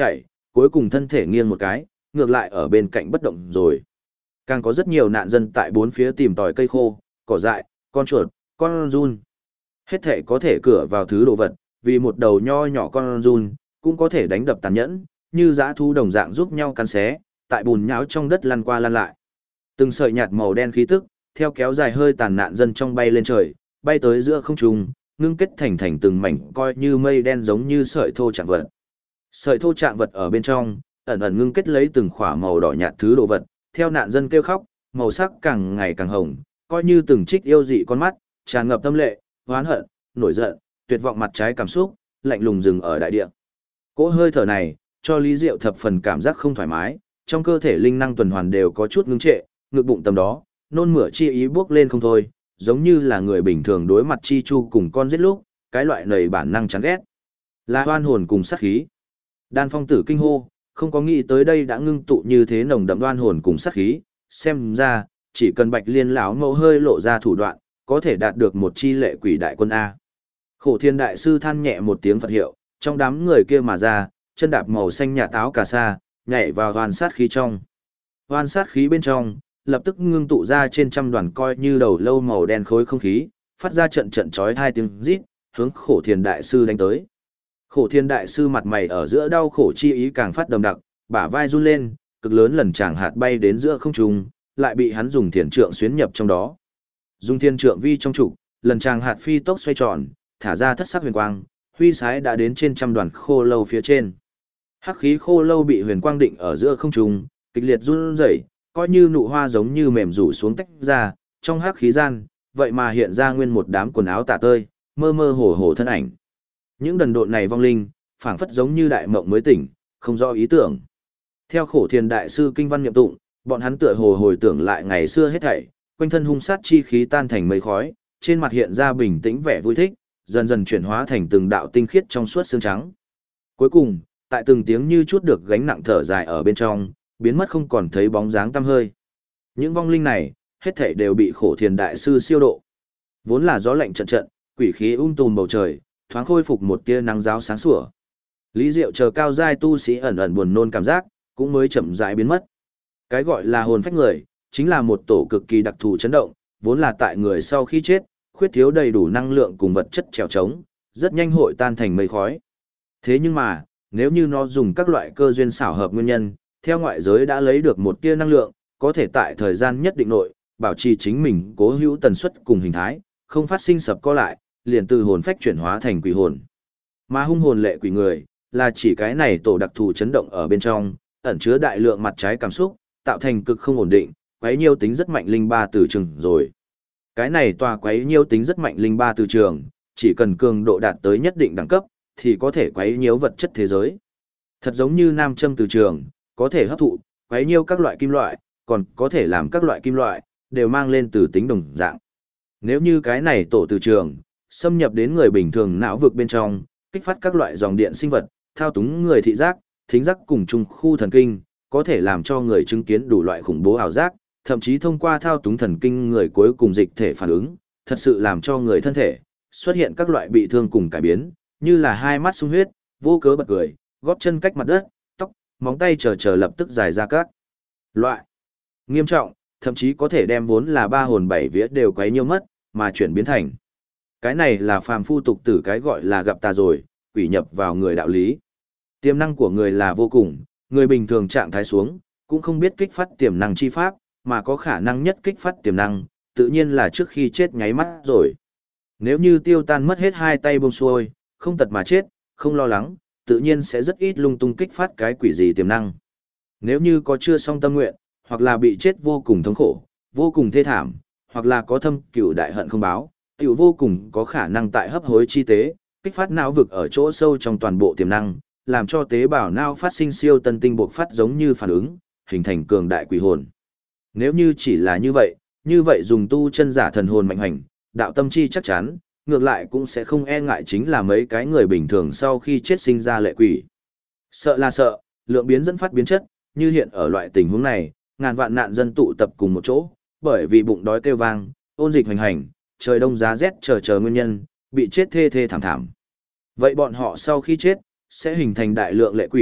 cuối cùng thân thể nghiêng một cái, ngược lại ở bên cạnh bất động rồi. Càng có rất nhiều nạn dân tại bốn phía tìm tòi cây khô, cỏ dại, con chuột, con giun. Hết thể có thể cửa vào thứ đồ vật, vì một đầu nho nhỏ con giun, cũng có thể đánh đập tàn nhẫn, như dã thú đồng dạng giúp nhau cắn xé, tại bùn nhão trong đất lăn qua lăn lại. Từng sợi nhạt màu đen khí tức, theo kéo dài hơi tàn nạn dân trong bay lên trời, bay tới giữa không trung, ngưng kết thành từng mảnh coi như mây đen giống như sợi thô trạng vật. Sợi thô trạng vật ở bên trong, ẩn ẩn ngưng kết lấy từng khỏa màu đỏ nhạt thứ đồ vật, theo nạn dân kêu khóc, màu sắc càng ngày càng hồng, coi như từng trích yêu dị con mắt, tràn ngập tâm lệ, oán hận, nổi giận, tuyệt vọng mặt trái cảm xúc, lạnh lùng dừng ở đại địa. Cỗ hơi thở này, cho Lý Diệu thập phần cảm giác không thoải mái, trong cơ thể linh năng tuần hoàn đều có chút ngưng trệ, ngực bụng tầm đó, nôn mửa chi ý bước lên không thôi, giống như là người bình thường đối mặt chi chu cùng con giết lúc, cái loại nầy bản năng chán ghét. Là oan hồn cùng sát khí. Đan Phong Tử kinh hô, không có nghĩ tới đây đã ngưng tụ như thế nồng đậm oan hồn cùng sát khí, xem ra, chỉ cần Bạch Liên lão mẫu hơi lộ ra thủ đoạn, có thể đạt được một chi lệ quỷ đại quân a. Khổ Thiên đại sư than nhẹ một tiếng Phật hiệu, trong đám người kia mà ra, chân đạp màu xanh nhạt áo cà sa, nhảy vào oan sát khí trong. Oan sát khí bên trong, lập tức ngưng tụ ra trên trăm đoàn coi như đầu lâu màu đen khối không khí, phát ra trận trận chói hai tiếng rít, hướng Khổ Thiên đại sư đánh tới. Khổ Thiên đại sư mặt mày ở giữa đau khổ chi ý càng phát đậm đặc, bả vai run lên, cực lớn lần chàng hạt bay đến giữa không trung, lại bị hắn dùng thiền trượng xuyến nhập trong đó. Dùng thiên trượng vi trong trụ, lần chàng hạt phi tốc xoay tròn, thả ra thất sắc huyền quang, huy sái đã đến trên trăm đoàn khô lâu phía trên. Hắc khí khô lâu bị huyền quang định ở giữa không trung, kịch liệt run rẩy, coi như nụ hoa giống như mềm rủ xuống tách ra, trong hắc khí gian, vậy mà hiện ra nguyên một đám quần áo tả tơi, mơ mơ hồ hồ thân ảnh. Những đần độn này vong linh, phảng phất giống như đại mộng mới tỉnh, không rõ ý tưởng. Theo Khổ Thiên đại sư kinh văn niệm tụng, bọn hắn tựa hồ hồi tưởng lại ngày xưa hết thảy, quanh thân hung sát chi khí tan thành mây khói, trên mặt hiện ra bình tĩnh vẻ vui thích, dần dần chuyển hóa thành từng đạo tinh khiết trong suốt xương trắng. Cuối cùng, tại từng tiếng như chút được gánh nặng thở dài ở bên trong, biến mất không còn thấy bóng dáng tăm hơi. Những vong linh này, hết thảy đều bị Khổ Thiên đại sư siêu độ. Vốn là gió lạnh trận trận, quỷ khí tùm bầu trời, thoáng khôi phục một tia nắng giáo sáng sủa. Lý Diệu chờ cao giai tu sĩ ẩn ẩn buồn nôn cảm giác, cũng mới chậm rãi biến mất. Cái gọi là hồn phách người, chính là một tổ cực kỳ đặc thù chấn động, vốn là tại người sau khi chết, khuyết thiếu đầy đủ năng lượng cùng vật chất trèo trống, rất nhanh hội tan thành mây khói. Thế nhưng mà, nếu như nó dùng các loại cơ duyên xảo hợp nguyên nhân, theo ngoại giới đã lấy được một tia năng lượng, có thể tại thời gian nhất định nội, bảo trì chính mình cố hữu tần suất cùng hình thái, không phát sinh sập co lại, liền từ hồn phách chuyển hóa thành quỷ hồn. Mà hung hồn lệ quỷ người, là chỉ cái này tổ đặc thù chấn động ở bên trong, ẩn chứa đại lượng mặt trái cảm xúc, tạo thành cực không ổn định, quấy nhiêu tính rất mạnh linh ba từ trường rồi. Cái này tòa quấy nhiêu tính rất mạnh linh ba từ trường, chỉ cần cường độ đạt tới nhất định đẳng cấp, thì có thể quấy nhiêu vật chất thế giới. Thật giống như nam châm từ trường, có thể hấp thụ, quấy nhiêu các loại kim loại, còn có thể làm các loại kim loại, đều mang lên từ tính đồng dạng. Nếu như cái này tổ từ trường, xâm nhập đến người bình thường não vực bên trong, kích phát các loại dòng điện sinh vật, thao túng người thị giác, thính giác cùng trung khu thần kinh, có thể làm cho người chứng kiến đủ loại khủng bố ảo giác, thậm chí thông qua thao túng thần kinh người cuối cùng dịch thể phản ứng, thật sự làm cho người thân thể xuất hiện các loại bị thương cùng cải biến, như là hai mắt sung huyết, vô cớ bật cười, gót chân cách mặt đất, tóc, móng tay chờ lập tức dài ra các loại nghiêm trọng, thậm chí có thể đem vốn là ba hồn bảy vía đều quấy nhiêu mất, mà chuyển biến thành. Cái này là phàm phu tục tử cái gọi là gặp tà rồi, quỷ nhập vào người đạo lý. Tiềm năng của người là vô cùng, người bình thường trạng thái xuống, cũng không biết kích phát tiềm năng chi pháp, mà có khả năng nhất kích phát tiềm năng, tự nhiên là trước khi chết nháy mắt rồi. Nếu như tiêu tan mất hết hai tay buông xuôi, không tật mà chết, không lo lắng, tự nhiên sẽ rất ít lung tung kích phát cái quỷ gì tiềm năng. Nếu như có chưa xong tâm nguyện, hoặc là bị chết vô cùng thống khổ, vô cùng thê thảm, hoặc là có thâm cửu đại hận không báo, tiểu vô cùng có khả năng tại hấp hối chi tế, kích phát não vực ở chỗ sâu trong toàn bộ tiềm năng, làm cho tế bào não phát sinh siêu tân tinh buộc phát giống như phản ứng, hình thành cường đại quỷ hồn. Nếu như chỉ là như vậy dùng tu chân giả thần hồn mạnh hành, đạo tâm chi chắc chắn, ngược lại cũng sẽ không e ngại chính là mấy cái người bình thường sau khi chết sinh ra lệ quỷ. Sợ là sợ, lượng biến dẫn phát biến chất, như hiện ở loại tình huống này, ngàn vạn nạn dân tụ tập cùng một chỗ, bởi vì bụng đói kêu vang, ôn dịch hoành hành, trời đông giá rét chờ nguyên nhân, bị chết thê thê thảm thảm. Vậy bọn họ sau khi chết, sẽ hình thành đại lượng lệ quỷ,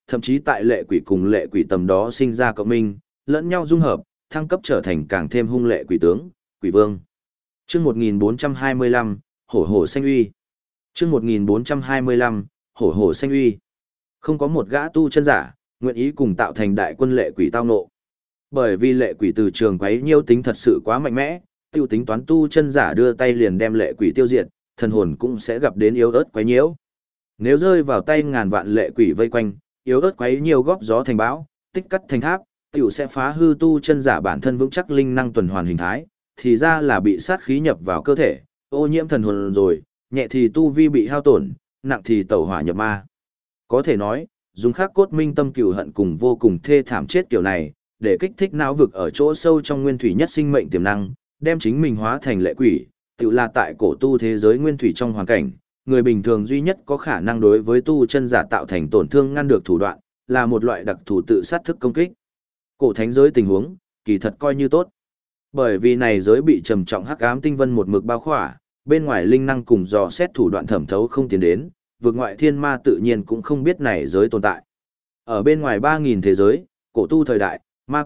thậm chí tại lệ quỷ cùng lệ quỷ tầm đó sinh ra cộng minh, lẫn nhau dung hợp, thăng cấp trở thành càng thêm hung lệ quỷ tướng, quỷ vương. Chương 1425, Hổ Hổ Xanh Uy. Chương 1425, Hổ Hổ Xanh Uy. Không có một gã tu chân giả nguyện ý cùng tạo thành đại quân lệ quỷ tao nộ. Bởi vì lệ quỷ từ trường quấy nhiêu tính thật sự quá mạnh mẽ, tiêu tính toán tu chân giả đưa tay liền đem lệ quỷ tiêu diệt, thần hồn cũng sẽ gặp đến yếu ớt quấy nhiễu. Nếu rơi vào tay ngàn vạn lệ quỷ vây quanh, yếu ớt quấy nhiễu góp gió thành bão, tích cắt thành tháp, tiểu sẽ phá hư tu chân giả bản thân vững chắc linh năng tuần hoàn hình thái, thì ra là bị sát khí nhập vào cơ thể, ô nhiễm thần hồn rồi, nhẹ thì tu vi bị hao tổn, nặng thì tẩu hỏa nhập ma. Có thể nói, dùng khắc cốt minh tâm cừu hận cùng vô cùng thê thảm chết kiểu này, để kích thích não vực ở chỗ sâu trong nguyên thủy nhất sinh mệnh tiềm năng, đem chính mình hóa thành lệ quỷ, tự là tại cổ tu thế giới nguyên thủy trong hoàn cảnh, người bình thường duy nhất có khả năng đối với tu chân giả tạo thành tổn thương ngăn được thủ đoạn, là một loại đặc thù tự sát thức công kích. Cổ thánh giới tình huống, kỳ thật coi như tốt. Bởi vì này giới bị trầm trọng hắc ám tinh vân một mực bao khỏa, bên ngoài linh năng cùng dò xét thủ đoạn thẩm thấu không tiến đến, vực ngoại thiên ma tự nhiên cũng không biết này giới tồn tại. Ở bên ngoài 3.000 thế giới, cổ tu thời đại, ma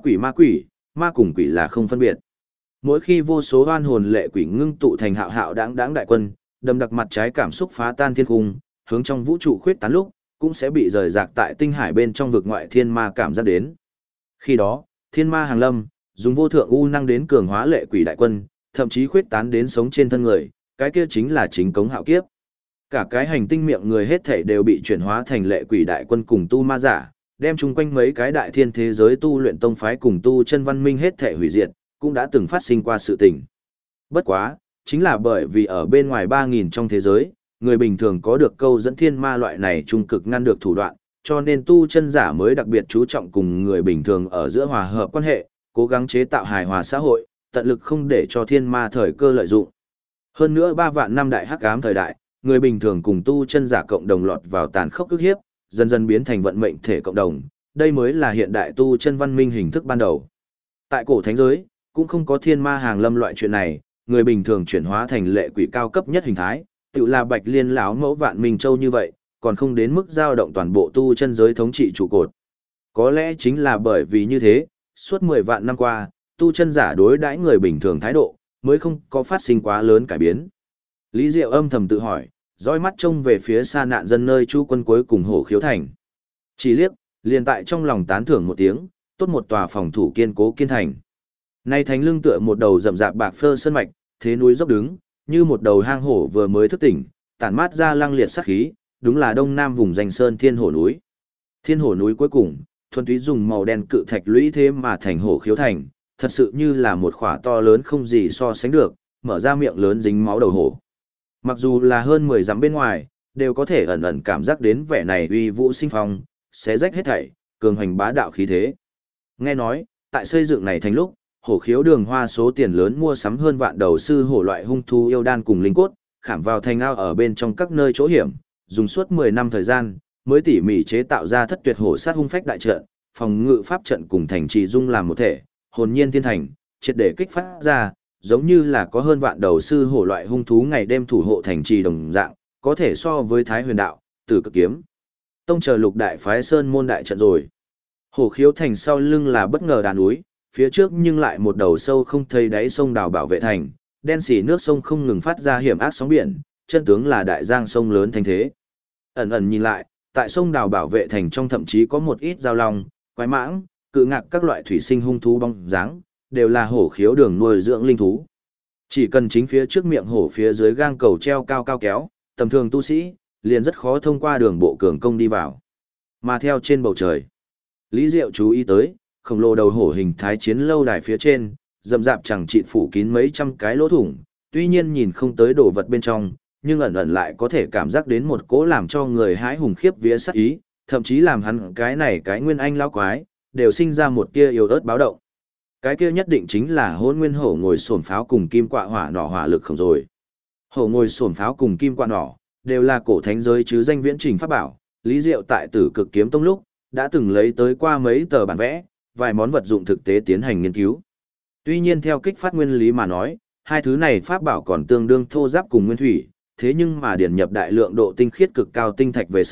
cùng quỷ là không phân biệt. Mỗi khi vô số oan hồn lệ quỷ ngưng tụ thành hạo hạo đáng đáng đại quân, đầm đặc mặt trái cảm xúc phá tan thiên cung, hướng trong vũ trụ khuyết tán lúc, cũng sẽ bị rời rạc tại tinh hải bên trong vực ngoại thiên ma cảm giác đến. Khi đó, thiên ma hàng lâm, dùng vô thượng u năng đến cường hóa lệ quỷ đại quân, thậm chí khuyết tán đến sống trên thân người, cái kia chính là chính cống hạo kiếp. Cả cái hành tinh miệng người hết thảy đều bị chuyển hóa thành lệ quỷ đại quân cùng tu ma giả, đem chung quanh mấy cái đại thiên thế giới tu luyện tông phái cùng tu chân văn minh hết thảy hủy diệt, cũng đã từng phát sinh qua sự tình. Bất quá, chính là bởi vì ở bên ngoài 3.000 trong thế giới, người bình thường có được câu dẫn thiên ma loại này trung cực ngăn được thủ đoạn, cho nên tu chân giả mới đặc biệt chú trọng cùng người bình thường ở giữa hòa hợp quan hệ, cố gắng chế tạo hài hòa xã hội, tận lực không để cho thiên ma thời cơ lợi dụng. Hơn nữa 3 vạn năm đại hắc ám thời đại, người bình thường cùng tu chân giả cộng đồng lọt vào tàn khốc ức hiếp, dần dần biến thành vận mệnh thể cộng đồng, đây mới là hiện đại tu chân văn minh hình thức ban đầu. Tại cổ thánh giới, cũng không có thiên ma hàng lâm loại chuyện này, người bình thường chuyển hóa thành lệ quỷ cao cấp nhất hình thái, tự là Bạch Liên lão mẫu Vạn Minh Châu như vậy, còn không đến mức dao động toàn bộ tu chân giới thống trị trụ cột. Có lẽ chính là bởi vì như thế, suốt 10 vạn năm qua, tu chân giả đối đãi người bình thường thái độ, mới không có phát sinh quá lớn cải biến. Lý Diệu âm thầm tự hỏi, dõi mắt trông về phía xa nạn dân nơi Chu quân cuối cùng Hổ Khiếu thành. Chỉ liếc, liền tại trong lòng tán thưởng một tiếng, tốt một tòa phòng thủ kiên cố kiên thành. Nay thành lưng tựa một đầu rậm rạp bạc phơ sơn mạch, thế núi dốc đứng, như một đầu hang hổ vừa mới thức tỉnh, tản mát ra lăng liệt sát khí, đúng là đông nam vùng danh sơn Thiên Hổ núi. Thiên Hổ núi cuối cùng, thuần túy dùng màu đen cự thạch lũy thế mà thành Hổ Khiếu thành, thật sự như là một khỏa to lớn không gì so sánh được, mở ra miệng lớn dính máu đầu hổ. Mặc dù là hơn 10 dặm bên ngoài, đều có thể ẩn ẩn cảm giác đến vẻ này uy vũ sinh phong, xé rách hết thảy, cường hành bá đạo khí thế. Nghe nói, tại xây dựng này thành lúc, Hổ Khiếu đường hoa số tiền lớn mua sắm hơn vạn đầu sư hổ loại hung thú yêu đan cùng linh cốt, khảm vào thành ao ở bên trong các nơi chỗ hiểm, dùng suốt 10 năm thời gian, mới tỉ mỉ chế tạo ra thất tuyệt hổ sát hung phách đại trận, phòng ngự pháp trận cùng thành trì dung làm một thể, hồn nhiên thiên thành, triệt để kích phát ra, giống như là có hơn vạn đầu sư hổ loại hung thú ngày đêm thủ hộ thành trì đồng dạng, có thể so với Thái Huyền đạo, Tử Cực kiếm tông chờ lục đại phái sơn môn đại trận rồi. Hổ Khiếu thành sau lưng là bất ngờ đàn núi, phía trước nhưng lại một đầu sâu không thấy đáy sông đào bảo vệ thành, đen xỉ nước sông không ngừng phát ra hiểm ác sóng biển, chân tướng là đại giang sông lớn thanh thế. Ẩn ẩn nhìn lại, tại sông đào bảo vệ thành trong thậm chí có một ít giao long, quái mãng, cự ngạc các loại thủy sinh hung thú bóng dáng, đều là Hổ Khiếu đường nuôi dưỡng linh thú. Chỉ cần chính phía trước miệng hổ phía dưới gang cầu treo cao cao kéo, tầm thường tu sĩ liền rất khó thông qua đường bộ cường công đi vào. Mà theo trên bầu trời, Lý Diệu chú ý tới, khổng lồ đầu hổ hình thái chiến lâu đài phía trên, rậm rạp chẳng chịt phủ kín mấy trăm cái lỗ thủng, tuy nhiên nhìn không tới đồ vật bên trong, nhưng ẩn ẩn lại có thể cảm giác đến một cỗ làm cho người hãi hùng khiếp vía sát ý, thậm chí làm hắn cái này cái nguyên anh lão quái, đều sinh ra một tia yếu ớt báo động. Cái kia nhất định chính là Hỗn Nguyên Hổ ngồi xổm pháo cùng kim quạ hỏa nỏ hỏa lực không rồi. Hổ ngồi xổm pháo cùng kim quạ nỏ đều là cổ thánh giới chứ danh viễn trình pháp bảo, Lý Diệu tại Tử Cực kiếm tông lúc đã từng lấy tới qua mấy tờ bản vẽ, vài món vật dụng thực tế tiến hành nghiên cứu. Tuy nhiên theo kích phát nguyên lý mà nói, hai thứ này pháp bảo còn tương đương thô giáp cùng nguyên thủy, thế nhưng mà điển nhập đại lượng độ tinh khiết cực cao tinh thạch về sau,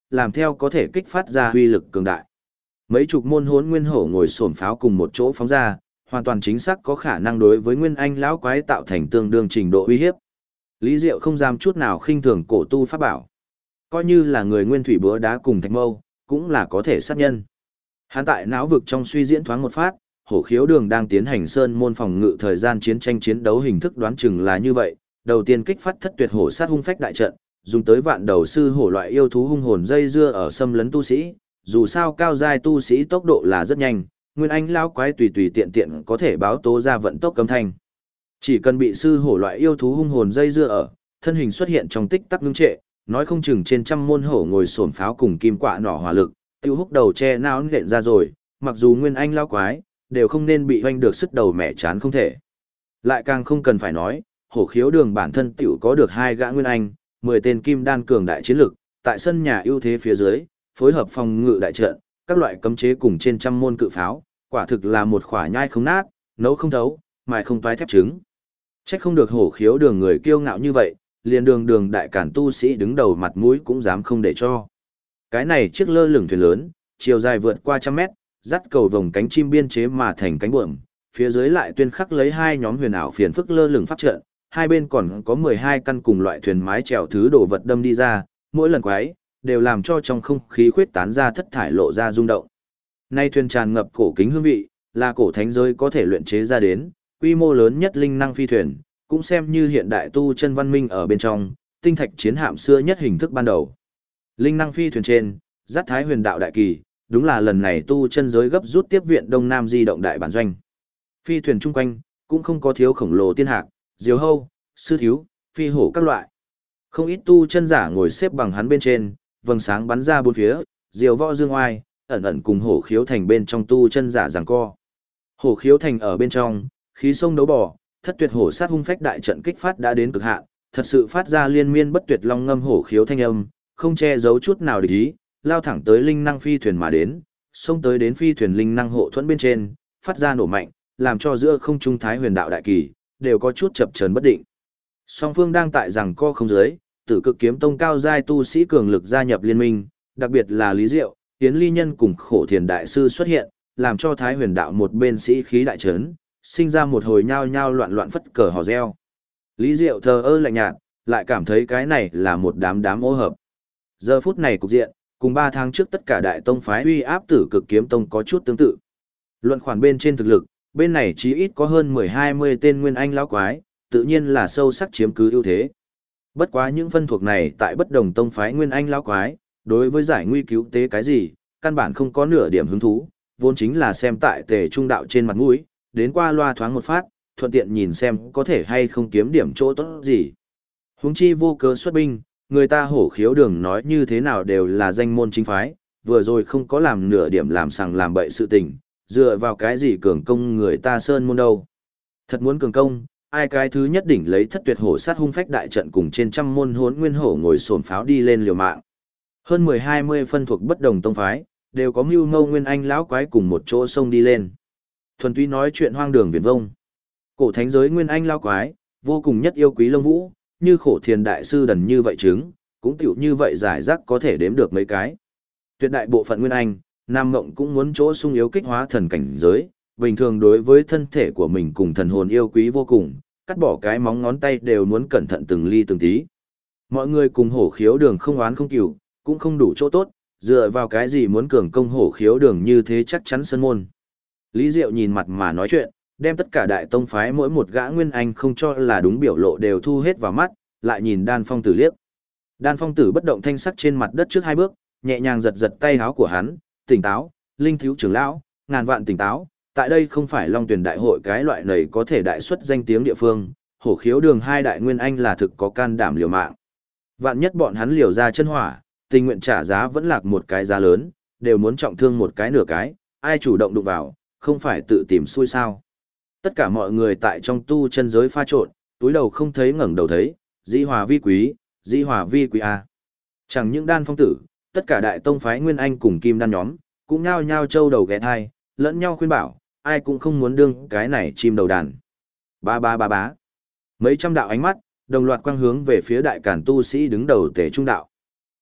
làm theo có thể kích phát ra uy lực cường đại. Mấy chục môn hỗn nguyên hổ ngồi xổm pháo cùng một chỗ phóng ra, hoàn toàn chính xác có khả năng đối với nguyên anh lão quái tạo thành tương đương trình độ uy hiếp. Lý Diệu không dám chút nào khinh thường cổ tu pháp bảo. Coi như là người nguyên thủy búa đá cùng thạch mâu, cũng là có thể sát nhân. Hắn tại não vực trong suy diễn thoáng một phát, hổ khiếu đường đang tiến hành sơn môn phòng ngự thời gian chiến tranh chiến đấu hình thức đoán chừng là như vậy. Đầu tiên kích phát thất tuyệt hổ sát hung phách đại trận, dùng tới vạn đầu sư hổ loại yêu thú hung hồn dây dưa ở xâm lấn tu sĩ, dù sao cao giai tu sĩ tốc độ là rất nhanh, nguyên anh lão quái tùy tùy tiện tiện có thể báo tố ra vận tốc cấm thanh. Chỉ cần bị sư hổ loại yêu thú hung hồn dây dưa ở, thân hình xuất hiện trong tích tắc ngưng trệ, nói không chừng trên trăm môn hổ ngồi xổm pháo cùng kim quạ nỏ hỏa lực, tiêu húc đầu che não nện ra rồi, mặc dù nguyên anh lão quái đều không nên bị hoanh được sức đầu mẹ chán không thể. Lại càng không cần phải nói, hổ khiếu đường bản thân tiểu có được 2 gã nguyên anh, 10 tên kim đan cường đại chiến lực, tại sân nhà ưu thế phía dưới, phối hợp phòng ngự đại trận, các loại cấm chế cùng trên trăm môn cự pháo, quả thực là một khỏa nhai không nát, nấu không thấu, mài không toái thép trứng. Trách không được hổ khiếu đường người kiêu ngạo như vậy, liền đường đại cản tu sĩ đứng đầu mặt mũi cũng dám không để cho. Cái này chiếc lơ lửng thuyền lớn, chiều dài vượt qua 100 mét, dắt cầu vòng cánh chim biên chế mà thành cánh buồm, phía dưới lại tuyên khắc lấy 2 nhóm huyền ảo phiền phức lơ lửng pháp trận, hai bên còn có 12 căn cùng loại thuyền mái chèo thứ đồ vật đâm đi ra, mỗi lần quái đều làm cho trong không khí khuyết tán ra thất thải lộ ra rung động. Nay thuyền tràn ngập cổ kính hương vị, là cổ thánh giới có thể luyện chế ra đến, quy mô lớn nhất linh năng phi thuyền, cũng xem như hiện đại tu chân văn minh ở bên trong, tinh thạch chiến hạm xưa nhất hình thức ban đầu. Linh năng phi thuyền trên, dắt thái huyền đạo đại kỳ, đúng là lần này tu chân giới gấp rút tiếp viện Đông Nam di động đại bản doanh. Phi thuyền chung quanh, cũng không có thiếu khổng lồ tiên hạc, diều hâu, sư thiếu, phi hổ các loại. Không ít tu chân giả ngồi xếp bằng hắn bên trên, vầng sáng bắn ra bốn phía, diều võ dương oai, ẩn ẩn cùng hổ khiếu thành bên trong tu chân giả giằng co. Hổ khiếu thành ở bên trong, khí sông đấu bò, thất tuyệt hổ sát hung phách đại trận kích phát đã đến cực hạn, thật sự phát ra liên miên bất tuyệt long ngâm hổ khiếu thanh âm, không che giấu chút nào địch ý, lao thẳng tới linh năng phi thuyền mà đến, xông tới đến phi thuyền linh năng hộ thuẫn bên trên, phát ra nổ mạnh, làm cho giữa không trung thái huyền đạo đại kỳ đều có chút chập chờn bất định. Song phương đang tại giằng co không dưới, Tử Cực Kiếm Tông cao giai tu sĩ cường lực gia nhập liên minh, đặc biệt là Lý Diệu, Tiến Ly Nhân cùng Khổ Thiền đại sư xuất hiện, làm cho thái huyền đạo một bên sĩ khí đại trấn, sinh ra một hồi nhao nhao loạn loạn phất cờ hò reo. Lý Diệu thờ ơ lạnh nhạt, lại cảm thấy cái này là một đám ô hợp. Giờ phút này cục diện, cùng 3 tháng trước tất cả đại tông phái uy áp Tử Cực Kiếm Tông có chút tương tự. Luận khoản bên trên thực lực, bên này chí ít có hơn 10-20 tên nguyên anh lão quái, tự nhiên là sâu sắc chiếm cứ ưu thế. Bất quá những phân thuộc này tại bất đồng tông phái nguyên anh lão quái, đối với giải nguy cứu tế cái gì, căn bản không có nửa điểm hứng thú, vốn chính là xem tại Tề Trung đạo trên mặt mũi, đến qua loa thoáng một phát, thuận tiện nhìn xem có thể hay không kiếm điểm chỗ tốt gì. Huống chi vô cớ xuất binh, người ta hổ khiếu đường nói như thế nào đều là danh môn chính phái, vừa rồi không có làm nửa điểm làm sằng làm bậy sự tình, dựa vào cái gì cường công người ta sơn môn đâu. Thật muốn cường công, ai cái thứ nhất đỉnh lấy thất tuyệt hổ sát hung phách đại trận cùng trên trăm môn hốn nguyên hổ ngồi xổm pháo đi lên liều mạng. Hơn 10-20 phân thuộc bất đồng tông phái, đều có mưu mâu nguyên anh lão quái cùng một chỗ sông đi lên. Thuần túy nói chuyện hoang đường viển vông. Cổ thánh giới nguyên anh lão quái, vô cùng nhất yêu quý lông vũ, như Khổ Thiền đại sư đần như vậy chứng, cũng tiểu như vậy giải rác có thể đếm được mấy cái. Tuyệt đại bộ phận nguyên anh, Nam Mộng cũng muốn chỗ sung yếu kích hóa thần cảnh giới, bình thường đối với thân thể của mình cùng thần hồn yêu quý vô cùng, cắt bỏ cái móng ngón tay đều muốn cẩn thận từng ly từng tí. Mọi người cùng hổ khiếu đường không oán không cừu, cũng không đủ chỗ tốt, dựa vào cái gì muốn cường công hổ khiếu đường như thế chắc chắn sân môn. Lý Diệu nhìn mặt mà nói chuyện, đem tất cả đại tông phái mỗi một gã nguyên anh không cho là đúng biểu lộ đều thu hết vào mắt, lại nhìn Đan Phong Tử liếc. Đan Phong Tử bất động thanh sắc trên mặt đất trước 2 bước, nhẹ nhàng giật giật tay áo của hắn, tỉnh táo, linh thiếu trưởng lão, ngàn vạn tỉnh táo, tại đây không phải Long Tuyển đại hội cái loại này có thể đại xuất danh tiếng địa phương, hổ khiếu đường 2 đại nguyên anh là thực có can đảm liều mạng. Vạn nhất bọn hắn liều ra chân hỏa, tình nguyện trả giá vẫn lạc một cái giá lớn, đều muốn trọng thương một cái nửa cái, ai chủ động đụng vào, không phải tự tìm xui sao. Tất cả mọi người tại trong tu chân giới pha trộn, túi đầu không thấy ngẩng đầu thấy, dĩ hòa vi quý, dĩ hòa vi quý a. Chẳng những Đan Phong Tử, tất cả đại tông phái nguyên anh cùng kim đan nhóm, cũng nhao nhao trâu đầu ghé thai, lẫn nhau khuyên bảo, ai cũng không muốn đương cái này chim đầu đàn. Ba ba ba bá. Mấy trăm đạo ánh mắt, đồng loạt quang hướng về phía đại cản tu sĩ đứng đầu Tề Trung đạo.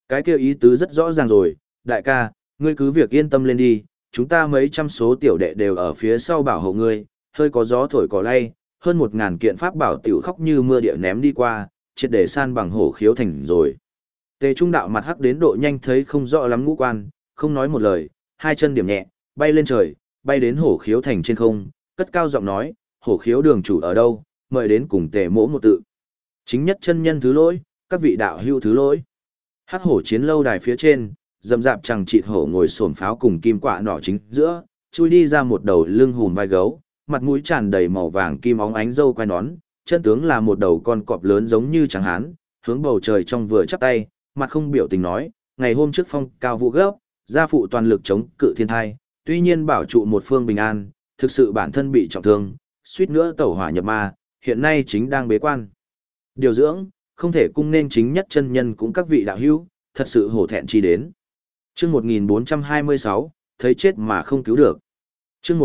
Cái kia ý tứ rất rõ ràng rồi, đại ca, ngươi cứ việc yên tâm lên đi, chúng ta mấy trăm số tiểu đệ đều ở phía sau bảo hộ ngươi, hơi có gió thổi cỏ lay, hơn 1000 kiện pháp bảo tiểu khóc như mưa địa ném đi qua, triệt để san bằng hổ khiếu thành rồi. Tề Trung đạo mặt hắc đến độ nhanh thấy không rõ lắm ngũ quan, không nói một lời, hai chân điểm nhẹ, bay lên trời, bay đến hổ khiếu thành trên không, cất cao giọng nói, hổ khiếu đường chủ ở đâu, mời đến cùng Tề mỗ một tự. Chính nhất chân nhân thứ lỗi, các vị đạo hữu thứ lỗi. Hắc hổ chiến lâu đài phía trên, dầm dạp chẳng chịt hổ ngồi xổm pháo cùng kim quạ nỏ chính giữa, chui đi ra một đầu lưng hùm vai gấu, mặt mũi tràn đầy màu vàng kim óng ánh râu quai nón, chân tướng là một đầu con cọp lớn giống như trắng hán, hướng bầu trời trong vừa chắp tay, mặt không biểu tình nói, ngày hôm trước phong cao vũ gấp, gia phụ toàn lực chống cự thiên thai, tuy nhiên bảo trụ một phương bình an, thực sự bản thân bị trọng thương, suýt nữa tẩu hỏa nhập ma, hiện nay chính đang bế quan. Điều dưỡng, không thể cung nên chính nhất chân nhân cũng các vị đạo hữu, thật sự hổ thẹn chi đến. Chương 1426, thấy chết mà không cứu được. Chương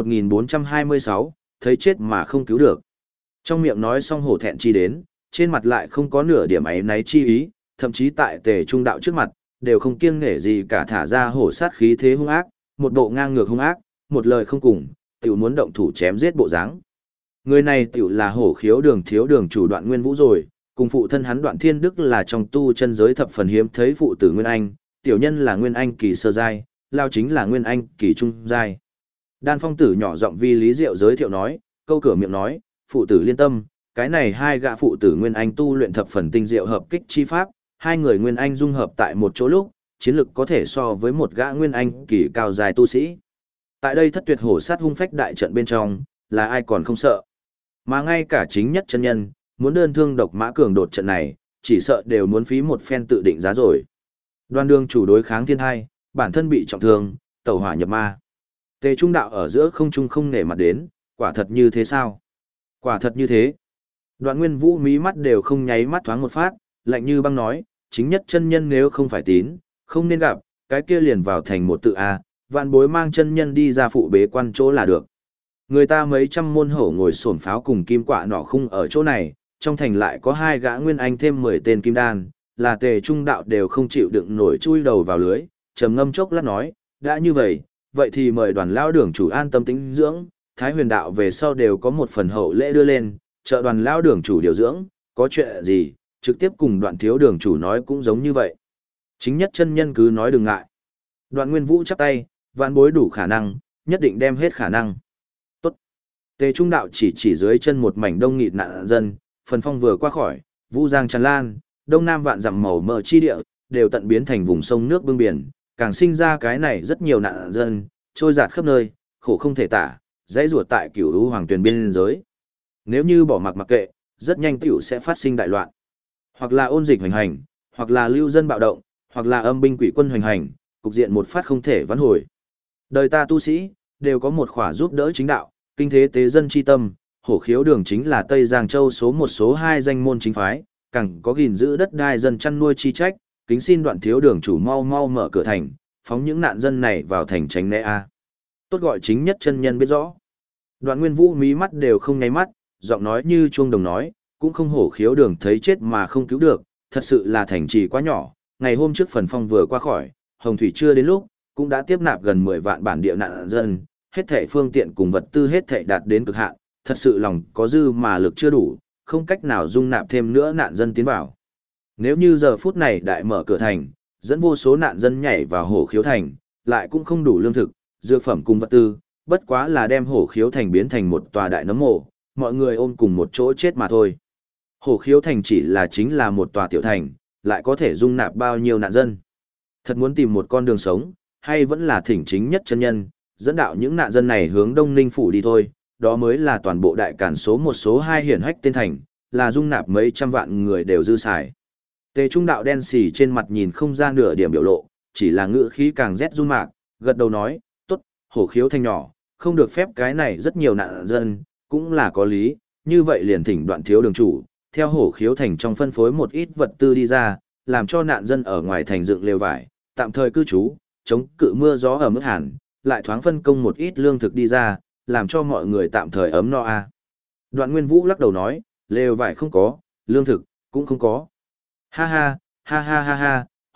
1426, thấy chết mà không cứu được. Trong miệng nói xong hổ thẹn chi đến, trên mặt lại không có nửa điểm áy náy chi ý, thậm chí tại Tề Trung đạo trước mặt, đều không kiêng nể gì cả, thả ra hổ sát khí thế hung ác, một bộ ngang ngược hung ác, một lời không cùng, tiểu muốn động thủ chém giết bộ dáng. Người này tiểu là hổ khiếu đường thiếu đường chủ Đoạn Nguyên Vũ rồi, cùng phụ thân hắn Đoạn Thiên Đức là trong tu chân giới thập phần hiếm thấy phụ tử Nguyên Anh, tiểu nhân là Nguyên Anh kỳ sơ giai, lao chính là Nguyên Anh kỳ trung giai. Đan Phong Tử nhỏ giọng vi Lý Diệu giới thiệu nói, câu cửa miệng nói, phụ tử liên tâm, cái này hai gã phụ tử Nguyên Anh tu luyện thập phần tinh diệu hợp kích chi pháp, hai người Nguyên Anh dung hợp tại một chỗ lúc, chiến lực có thể so với một gã Nguyên Anh kỳ cao dài tu sĩ. Tại đây thất tuyệt hổ sát hung phách đại trận bên trong, là ai còn không sợ. Mà ngay cả chính nhất chân nhân, muốn đơn thương độc mã cường đột trận này, chỉ sợ đều muốn phí một phen tự định giá rồi. Đoan Đường chủ đối kháng thiên hai, bản thân bị trọng thương, tẩu hỏa nhập ma. Tề Trung đạo ở giữa không trung không nể mặt đến, quả thật như thế sao? Quả thật như thế. Đoạn Nguyên Vũ mí mắt đều không nháy mắt thoáng một phát, lạnh như băng nói, chính nhất chân nhân nếu không phải tín, không nên gặp, cái kia liền vào thành một tự a, vạn bối mang chân nhân đi ra phụ bế quan chỗ là được. Người ta mấy trăm môn hổ ngồi xổm pháo cùng kim quạ nỏ khung ở chỗ này, trong thành lại có hai gã Nguyên Anh thêm 10 tên kim đan, là Tề Trung đạo đều không chịu đựng nổi chui đầu vào lưới, trầm ngâm chốc lát nói, đã như vậy, vậy thì mời Đoàn lão đường chủ an tâm tĩnh dưỡng, Thái Huyền đạo về sau đều có một phần hậu lễ đưa lên, trợ Đoàn lão đường chủ điều dưỡng, có chuyện gì, trực tiếp cùng Đoạn thiếu đường chủ nói cũng giống như vậy. Chính nhất chân nhân cứ nói đừng ngại. Đoạn Nguyên Vũ chắp tay, vạn bối đủ khả năng, nhất định đem hết khả năng. Tốt. Tề Trung đạo chỉ dưới chân một mảnh đông nghịt nạn dân, phần phong vừa qua khỏi, vũ giang tràn lan, đông nam vạn dặm màu mỡ chi địa, đều tận biến thành vùng sông nước bưng biển, càng sinh ra cái này rất nhiều nạn dân, trôi dạt khắp nơi, khổ không thể tả, dãy ruột tại Cửu Lũ Hoàng Tuyền biên giới. Nếu như bỏ mặc kệ, rất nhanh tiểu sẽ phát sinh đại loạn. Hoặc là ôn dịch hoành hành, hoặc là lưu dân bạo động, hoặc là âm binh quỷ quân hoành hành, cục diện một phát không thể vãn hồi. Đời ta tu sĩ, đều có một khỏa giúp đỡ chính đạo, kinh thế tế dân chi tâm, hổ khiếu đường chính là Tây Giang Châu số một số hai danh môn chính phái, càng có gìn giữ đất đai dân chăn nuôi chi trách, kính xin Đoạn thiếu đường chủ mau mau mở cửa thành, phóng những nạn dân này vào thành tránh né a. Tốt gọi chính nhất chân nhân biết rõ. Đoạn Nguyên Vũ mí mắt đều không nháy mắt, giọng nói như chuông đồng nói, cũng không hổ khiếu đường thấy chết mà không cứu được, thật sự là thành trì quá nhỏ, ngày hôm trước phần phong vừa qua khỏi, Hồng Thủy chưa đến lúc, cũng đã tiếp nạp gần 10 vạn bản địa nạn dân, hết thảy phương tiện cùng vật tư hết thảy đạt đến cực hạn, thật sự lòng có dư mà lực chưa đủ, không cách nào dung nạp thêm nữa nạn dân tiến vào. Nếu như giờ phút này đại mở cửa thành, dẫn vô số nạn dân nhảy vào hổ khiếu thành, lại cũng không đủ lương thực, dược phẩm cùng vật tư, bất quá là đem hổ khiếu thành biến thành một tòa đại nấm mồ, mọi người ôm cùng một chỗ chết mà thôi. Hổ khiếu thành chỉ là chính là một tòa tiểu thành, lại có thể dung nạp bao nhiêu nạn dân. Thật muốn tìm một con đường sống, hay vẫn là thỉnh chính nhất chân nhân, dẫn đạo những nạn dân này hướng Đông Ninh phủ đi thôi, đó mới là toàn bộ đại cản số một số hai hiển hách tên thành, là dung nạp mấy trăm vạn người đều dư xài. Tề Trung đạo đen xì trên mặt nhìn không ra nửa điểm biểu lộ, chỉ là ngữ khí càng rét run mạc, gật đầu nói, tốt, hổ khiếu thành nhỏ, không được phép cái này rất nhiều nạn dân, cũng là có lý, như vậy liền thỉnh Đoạn thiếu đường chủ, theo hổ khiếu thành trong phân phối một ít vật tư đi ra, làm cho nạn dân ở ngoài thành dựng lều vải, tạm thời cư trú, chống cự mưa gió ở mức hàn, lại thoáng phân công một ít lương thực đi ra, làm cho mọi người tạm thời ấm no a. Đoạn Nguyên Vũ lắc đầu nói, lều vải không có, lương thực cũng không có. Ha ha, ha ha ha ha,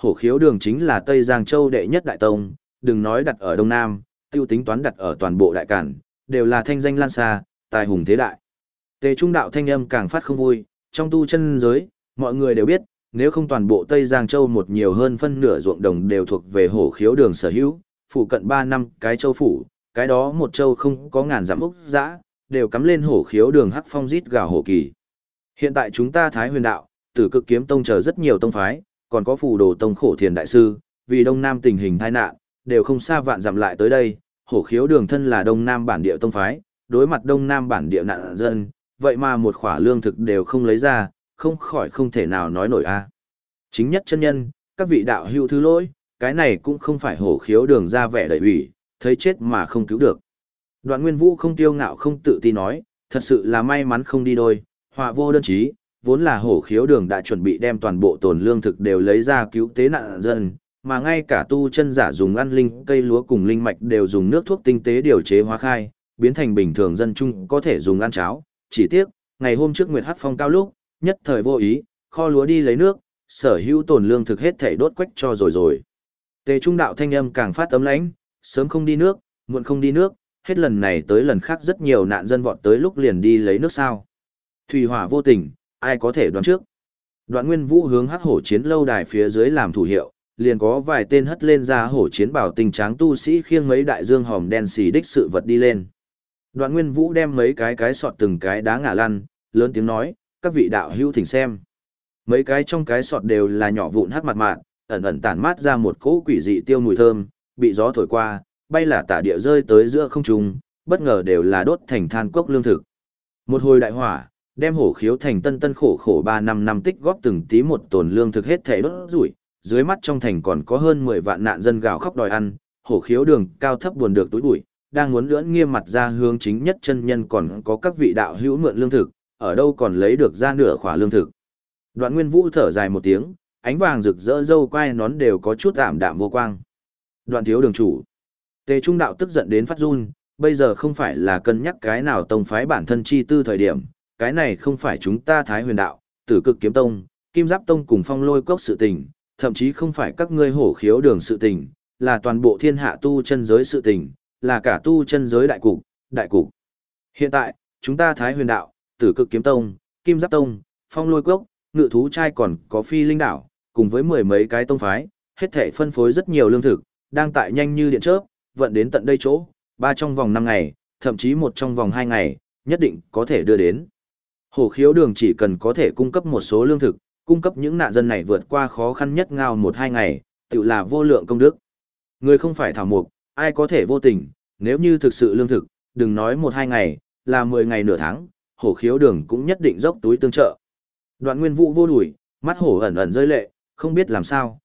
hổ khiếu đường chính là Tây Giang Châu đệ nhất đại tông, đừng nói đặt ở Đông Nam, tiêu tính toán đặt ở toàn bộ đại cản, đều là thanh danh lan xa, tài hùng thế đại. Tề Trung đạo thanh âm càng phát không vui, trong tu chân giới, mọi người đều biết, nếu không toàn bộ Tây Giang Châu một nhiều hơn phân nửa ruộng đồng đều thuộc về hổ khiếu đường sở hữu, phụ cận 3 năm cái châu phủ, cái đó một châu không có ngàn dặm ốc dã, đều cắm lên hổ khiếu đường hắc phong rít gào hổ kỳ. Hiện tại chúng ta Thái Huyền đạo, Tử Cực Kiếm Tông chờ rất nhiều tông phái, còn có Phù Đồ Tông Khổ Thiền đại sư, vì Đông Nam tình hình tai nạn, đều không xa vạn dặm lại tới đây, hổ khiếu đường thân là Đông Nam bản địa tông phái, đối mặt Đông Nam bản địa nạn dân, vậy mà một khỏa lương thực đều không lấy ra, không khỏi không thể nào nói nổi a. Chính nhất chân nhân, các vị đạo hữu thứ lỗi, cái này cũng không phải hổ khiếu đường ra vẻ đẩy ủy, thấy chết mà không cứu được. Đoạn Nguyên Vũ không tiêu ngạo không tự ti nói, thật sự là may mắn không đi đôi, họa vô đơn chí, vốn là hổ khiếu đường đã chuẩn bị đem toàn bộ tồn lương thực đều lấy ra cứu tế nạn dân, mà ngay cả tu chân giả dùng ăn linh cây lúa cùng linh mạch đều dùng nước thuốc tinh tế điều chế hóa khai, biến thành bình thường dân chung có thể dùng ăn cháo. Chỉ tiếc, ngày hôm trước Nguyệt Hắc Phong cao lúc, nhất thời vô ý, kho lúa đi lấy nước, sở hữu tồn lương thực hết thảy đốt quách cho rồi. Tề Trung đạo thanh âm càng phát ấm lãnh, sớm không đi nước, muộn không đi nước, hết lần này tới lần khác rất nhiều nạn dân vọt tới lúc liền đi lấy nước sao. Thủy hỏa vô tình, ai có thể đoán trước. Đoạn Nguyên Vũ hướng Hắc Hổ Chiến lâu đài phía dưới làm thủ hiệu, liền có vài tên hất lên ra hổ chiến bảo tinh tráng tu sĩ khiêng mấy đại dương hòm đen xì đích sự vật đi lên. Đoạn Nguyên Vũ đem mấy cái sọt từng cái đá ngả lăn, lớn tiếng nói, các vị đạo hữu thỉnh xem. Mấy cái trong cái sọt đều là nhỏ vụn hắc mặt mạn, ẩn ẩn tản mát ra một cỗ quỷ dị tiêu mùi thơm, bị gió thổi qua, bay là tả địa rơi tới giữa không trung, bất ngờ đều là đốt thành than cốc lương thực. Một hồi đại hỏa, đem hổ khiếu thành tân khổ 3-5 năm tích góp từng tí một tồn lương thực hết thể đốt rủi, dưới mắt trong thành còn có hơn 10 vạn nạn dân gào khóc đòi ăn, hổ khiếu đường cao thấp buồn được túi bụi, đang muốn lưỡn nghiêm mặt ra hướng chính nhất chân nhân còn có các vị đạo hữu mượn lương thực, ở đâu còn lấy được ra nửa khỏa lương thực. Đoạn Nguyên Vũ thở dài một tiếng, ánh vàng rực rỡ râu quai nón đều có chút ảm đạm vô quang. Đoạn thiếu đường chủ. Tề Trung đạo tức giận đến phát run, bây giờ không phải là cân nhắc cái nào tông phái bản thân chi tư thời điểm, cái này không phải chúng ta Thái Huyền đạo, Tử Cực Kiếm Tông, Kim Giáp Tông cùng Phong Lôi Cốc sự tình, thậm chí không phải các ngươi hổ khiếu đường sự tình, là toàn bộ thiên hạ tu chân giới sự tình, là cả tu chân giới đại cục. Hiện tại, chúng ta Thái Huyền đạo, Tử Cực Kiếm Tông, Kim Giáp Tông, Phong Lôi Cốc, Ngự Thú Trai còn có Phi Linh đảo, cùng với 10 mấy cái tông phái, hết thảy phân phối rất nhiều lương thực, đang tại nhanh như điện chớp, vận đến tận đây chỗ, 3 trong vòng 5 ngày, thậm chí 1 trong vòng 2 ngày, nhất định có thể đưa đến. Hổ khiếu đường chỉ cần có thể cung cấp một số lương thực, cung cấp những nạn dân này vượt qua khó khăn nhất ngao 1-2 ngày, tự là vô lượng công đức. Người không phải thảo mục, ai có thể vô tình, nếu như thực sự lương thực, đừng nói 1-2 ngày, là 10 ngày nửa tháng, hổ khiếu đường cũng nhất định dốc túi tương trợ. Đoạn Nguyên Vũ vô đuổi, mắt hổ ẩn ẩn rơi lệ, không biết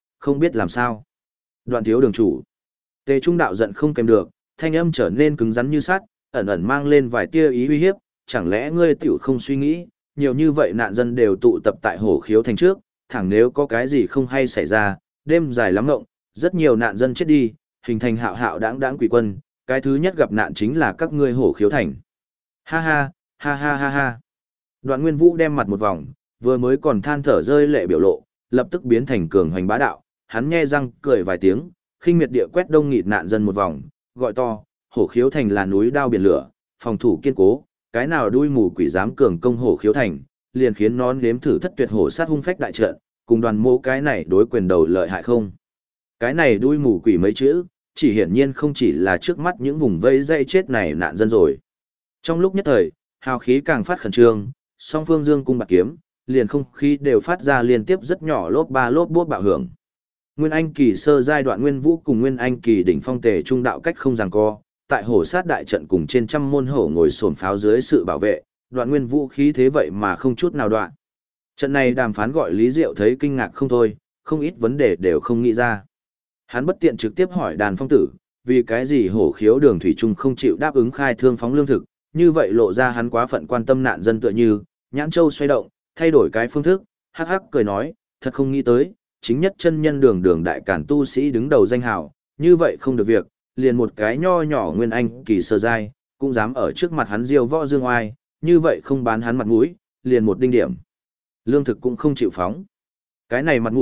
làm sao. Đoạn thiếu đường chủ. Tề Trung đạo giận không kèm được, thanh âm trở nên cứng rắn như sắt, ẩn ẩn mang lên vài tia ý uy hiếp, chẳng lẽ ngươi tiểu không suy nghĩ, nhiều như vậy nạn dân đều tụ tập tại hổ khiếu thành trước, thẳng nếu có cái gì không hay xảy ra, đêm dài lắm ngộng, rất nhiều nạn dân chết đi, hình thành hạo hạo đãng quỷ quân, cái thứ nhất gặp nạn chính là các ngươi hổ khiếu thành. Ha ha, ha ha ha ha. Đoạn Nguyên Vũ đem mặt một vòng, vừa mới còn than thở rơi lệ biểu lộ, lập tức biến thành cường hoành bá đạo, hắn nhe răng cười vài tiếng, khinh miệt địa quét đông nghịt nạn dân một vòng, gọi to, hổ khiếu thành là núi đao biển lửa, phòng thủ kiên cố, cái nào đuôi mù quỷ dám cường công hổ khiếu thành, liền khiến nó nếm thử thất tuyệt hổ sát hung phách đại trận, cùng đoàn mô cái này đối quyền đầu lợi hại không. Cái này đuôi mù quỷ mấy chữ, chỉ hiển nhiên không chỉ là trước mắt những vùng vây dây chết này nạn dân rồi. Trong lúc nhất thời, hào khí càng phát khẩn trương, song phương dương cung bạc kiếm, liền không khí đều phát ra liên tiếp rất nhỏ lốp ba lốp bốt bạo hưởng. Nguyên Anh kỳ sơ giai đoạn Nguyên Vũ cùng Nguyên Anh kỳ đỉnh phong Tề Trung đạo cách không giằng co, tại hổ sát đại trận cùng trên trăm môn hổ ngồi xổm pháo dưới sự bảo vệ, đoạn Nguyên Vũ khí thế vậy mà không chút nào đoạn. Trận này đàm phán gọi Lý Diệu thấy kinh ngạc không thôi, không ít vấn đề đều không nghĩ ra. Hắn bất tiện trực tiếp hỏi Đàn Phong tử, vì cái gì hổ khiếu đường thủy trung không chịu đáp ứng khai thương phóng lương thực, như vậy lộ ra hắn quá phận quan tâm nạn dân tựa như, nhãn châu xoay động, thay đổi cái phương thức, hắc hắc cười nói, thật không nghĩ tới, chính nhất chân nhân đường đại cản tu sĩ đứng đầu danh hào, như vậy không được việc, liền một cái nho nhỏ Nguyên Anh kỳ sơ giai, cũng dám ở trước mặt hắn diêu võ dương oai, như vậy không bán hắn mặt mũi, liền một đinh điểm. Lương thực cũng không chịu phóng. Cái này mặt mũi,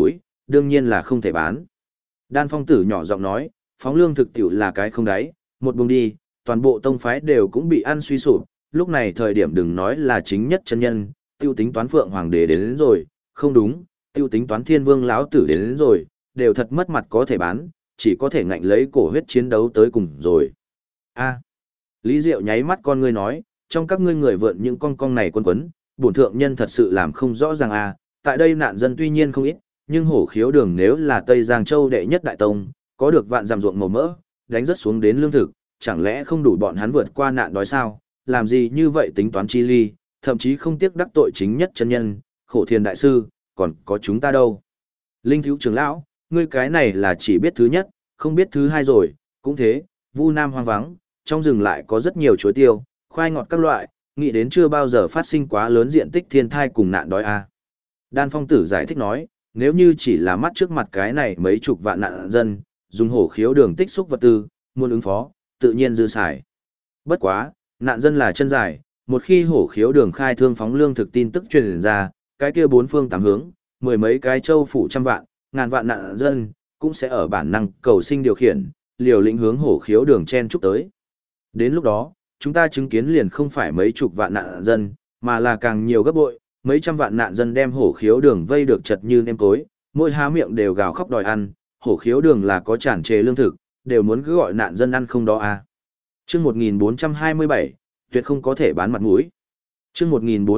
đương nhiên là không thể bán. Đan Phong Tử nhỏ giọng nói, phóng lương thực tiểu là cái không đáy, một buông đi, toàn bộ tông phái đều cũng bị ăn suy sụp, lúc này thời điểm đừng nói là chính nhất chân nhân, tiêu tính toán Phượng Hoàng đế đến rồi, không đúng, tiêu tính toán Thiên Vương lão tử đến rồi, đều thật mất mặt có thể bán, chỉ có thể ngạnh lấy cổ huyết chiến đấu tới cùng rồi. A. Lý Diệu nháy mắt con ngươi nói, trong các ngươi người vượn những con này quân quấn, bổn thượng nhân thật sự làm không rõ ràng a, tại đây nạn dân tuy nhiên không ít, nhưng hổ khiếu đường nếu là Tây Giang Châu đệ nhất đại tông, có được vạn dặm ruộng màu mỡ, đánh rất xuống đến lương thực, chẳng lẽ không đủ bọn hắn vượt qua nạn đói sao, làm gì như vậy tính toán chi ly, thậm chí không tiếc đắc tội chính nhất chân nhân, khổ thiền đại sư, còn có chúng ta đâu. Linh thiếu trưởng lão, ngươi cái này là chỉ biết thứ nhất, không biết thứ hai rồi, cũng thế, Vu Nam hoang vắng, trong rừng lại có rất nhiều chuối tiêu, khoai ngọt các loại, nghĩ đến chưa bao giờ phát sinh quá lớn diện tích thiên thai cùng nạn đói a. Đan Phong Tử giải thích nói, nếu như chỉ là mắt trước mặt cái này mấy chục vạn nạn dân, dùng hổ khiếu đường tích xúc vật tư, muốn ứng phó, tự nhiên dư xài. Bất quá, nạn dân là chân dài, một khi hổ khiếu đường khai thương phóng lương thực tin tức truyền ra, cái kia bốn phương tám hướng, mười mấy cái châu phủ trăm vạn, ngàn vạn nạn dân, cũng sẽ ở bản năng cầu sinh điều khiển, liều lĩnh hướng hổ khiếu đường chen chúc tới. Đến lúc đó, chúng ta chứng kiến liền không phải mấy chục vạn nạn dân, mà là càng nhiều gấp bội, mấy trăm vạn nạn dân đem hổ khiếu đường vây được chật như nêm cối, mỗi há miệng đều gào khóc đòi ăn, hổ khiếu đường là có tràn trề lương thực, đều muốn cứ gọi nạn dân ăn không đó à. Chương 1427, tuyệt không có thể bán mặt mũi. Chương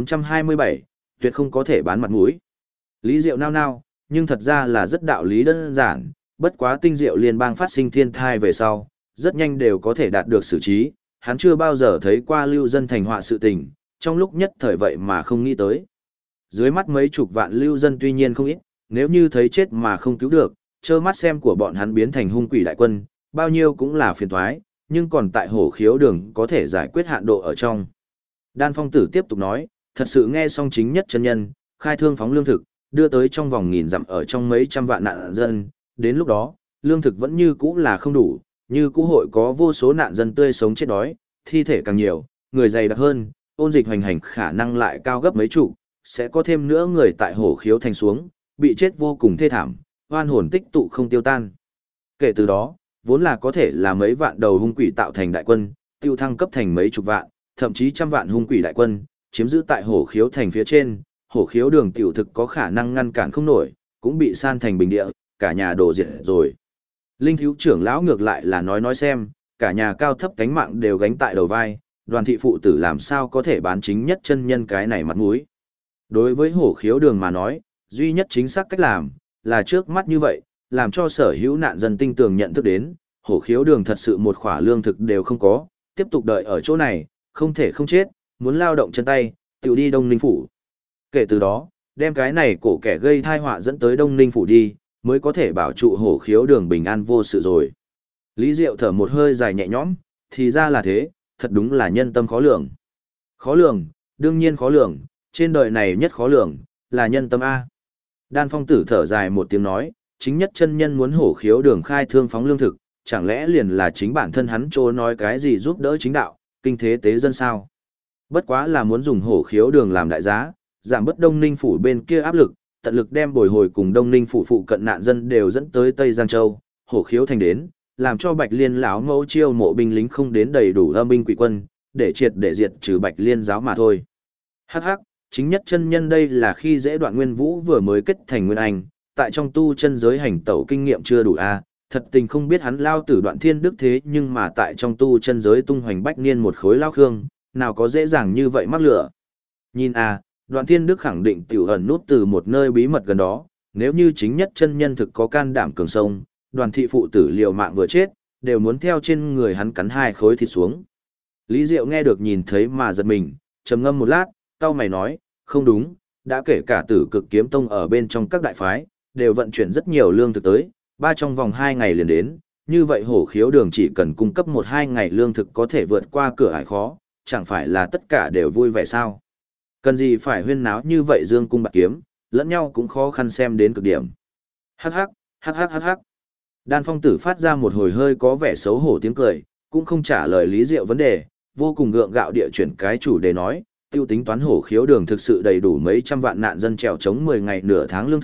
1427, tuyệt không có thể bán mặt mũi. Lý Diệu nao nao, nhưng thật ra là rất đạo lý đơn giản, bất quá tinh diệu liên bang phát sinh thiên thai về sau, rất nhanh đều có thể đạt được xử trí, hắn chưa bao giờ thấy qua lưu dân thành họa sự tình, trong lúc nhất thời vậy mà không nghĩ tới. Dưới mắt mấy chục vạn lưu dân tuy nhiên không ít, nếu như thấy chết mà không cứu được, trơ mắt xem của bọn hắn biến thành hung quỷ đại quân, bao nhiêu cũng là phiền toái, nhưng còn tại hổ khiếu đường có thể giải quyết hạn độ ở trong. Đan Phong Tử tiếp tục nói, thật sự nghe xong chính nhất chân nhân, khai thương phóng lương thực, đưa tới trong vòng nghìn dặm ở trong mấy trăm vạn nạn dân, đến lúc đó, lương thực vẫn như cũ là không đủ, như cũ hội có vô số nạn dân tươi sống chết đói, thi thể càng nhiều, người dày đặc hơn, ôn dịch hoành hành khả năng lại cao gấp mấy chục, sẽ có thêm nữa người tại hổ khiếu thành xuống, bị chết vô cùng thê thảm, oan hồn tích tụ không tiêu tan. Kể từ đó, vốn là có thể là mấy vạn đầu hung quỷ tạo thành đại quân, tiêu thăng cấp thành mấy chục vạn, thậm chí trăm vạn hung quỷ đại quân, chiếm giữ tại hổ khiếu thành phía trên, hổ khiếu đường tiểu thực có khả năng ngăn cản không nổi, cũng bị san thành bình địa, cả nhà đổ diệt rồi. Linh thiếu trưởng lão ngược lại là nói xem, cả nhà cao thấp cánh mạng đều gánh tại đầu vai, Đoàn thị phụ tử làm sao có thể bán chính nhất chân nhân cái này mặt mũi. Đối với hổ khiếu đường mà nói, duy nhất chính xác cách làm, là trước mắt như vậy, làm cho sở hữu nạn dân tinh tường nhận thức đến, hổ khiếu đường thật sự một khỏa lương thực đều không có, tiếp tục đợi ở chỗ này, không thể không chết, muốn lao động chân tay, tự đi Đông Ninh Phủ. Kể từ đó, đem cái này cổ kẻ gây thai họa dẫn tới Đông Ninh Phủ đi, mới có thể bảo trụ hổ khiếu đường bình an vô sự rồi. Lý Diệu thở một hơi dài nhẹ nhõm, thì ra là thế, thật đúng là nhân tâm khó lường. Khó lường, đương nhiên khó lường, trên đời này nhất khó lường, là nhân tâm A. Đan Phong Tử thở dài một tiếng nói, chính nhất chân nhân muốn hổ khiếu đường khai thương phóng lương thực, chẳng lẽ liền là chính bản thân hắn trô nói cái gì giúp đỡ chính đạo, kinh thế tế dân sao? Bất quá là muốn dùng hổ khiếu đường làm đại giá, giảm bớt Đông Ninh Phủ bên kia áp lực, tận lực đem bồi hồi cùng Đông Ninh Phủ phụ cận nạn dân đều dẫn tới Tây Giang Châu, hổ khiếu thành đến, làm cho Bạch Liên lão mẫu chiêu mộ binh lính không đến đầy đủ âm binh quỷ quân, để triệt để diệt trừ Bạch Liên giáo mà thôi. Hắc hắc, chính nhất chân nhân đây là khi dễ Đoạn Nguyên Vũ vừa mới kết thành Nguyên Anh, tại trong tu chân giới hành tẩu kinh nghiệm chưa đủ a, thật tình không biết hắn lao tử Đoạn Thiên Đức thế nhưng mà tại trong tu chân giới tung hoành bách niên một khối lao khương, nào có dễ dàng như vậy mắc lửa. Nhìn a, Đoạn Thiên Đức khẳng định tiểu ẩn nút từ một nơi bí mật gần đó, nếu như chính nhất chân nhân thực có can đảm cường sông, Đoàn thị phụ tử liều mạng vừa chết, đều muốn theo trên người hắn cắn hai khối thịt xuống. Lý Diệu nghe được nhìn thấy mà giật mình, trầm ngâm một lát, cau mày nói, không đúng, đã kể cả Tử Cực Kiếm Tông ở bên trong các đại phái, đều vận chuyển rất nhiều lương thực tới, trong vòng 2 ngày liền đến, như vậy hổ khiếu đường chỉ cần cung cấp 1-2 ngày lương thực có thể vượt qua cửa ải khó, chẳng phải là tất cả đều vui vẻ sao? Cần gì phải huyên náo như vậy dương cung bạc kiếm, lẫn nhau cũng khó khăn xem đến cực điểm. Hắc hắc, hắc hắc hắc hắc. Đan Phong Tử phát ra một hồi hơi có vẻ xấu hổ tiếng cười, cũng không trả lời Lý Diệu vấn đề, vô cùng gượng gạo địa chuyển cái chủ đề nói, tiêu tính toán hổ khiếu đường thực sự đầy đủ mấy trăm vạn nạn dân trèo chống 10 ngày nửa tháng lương thực,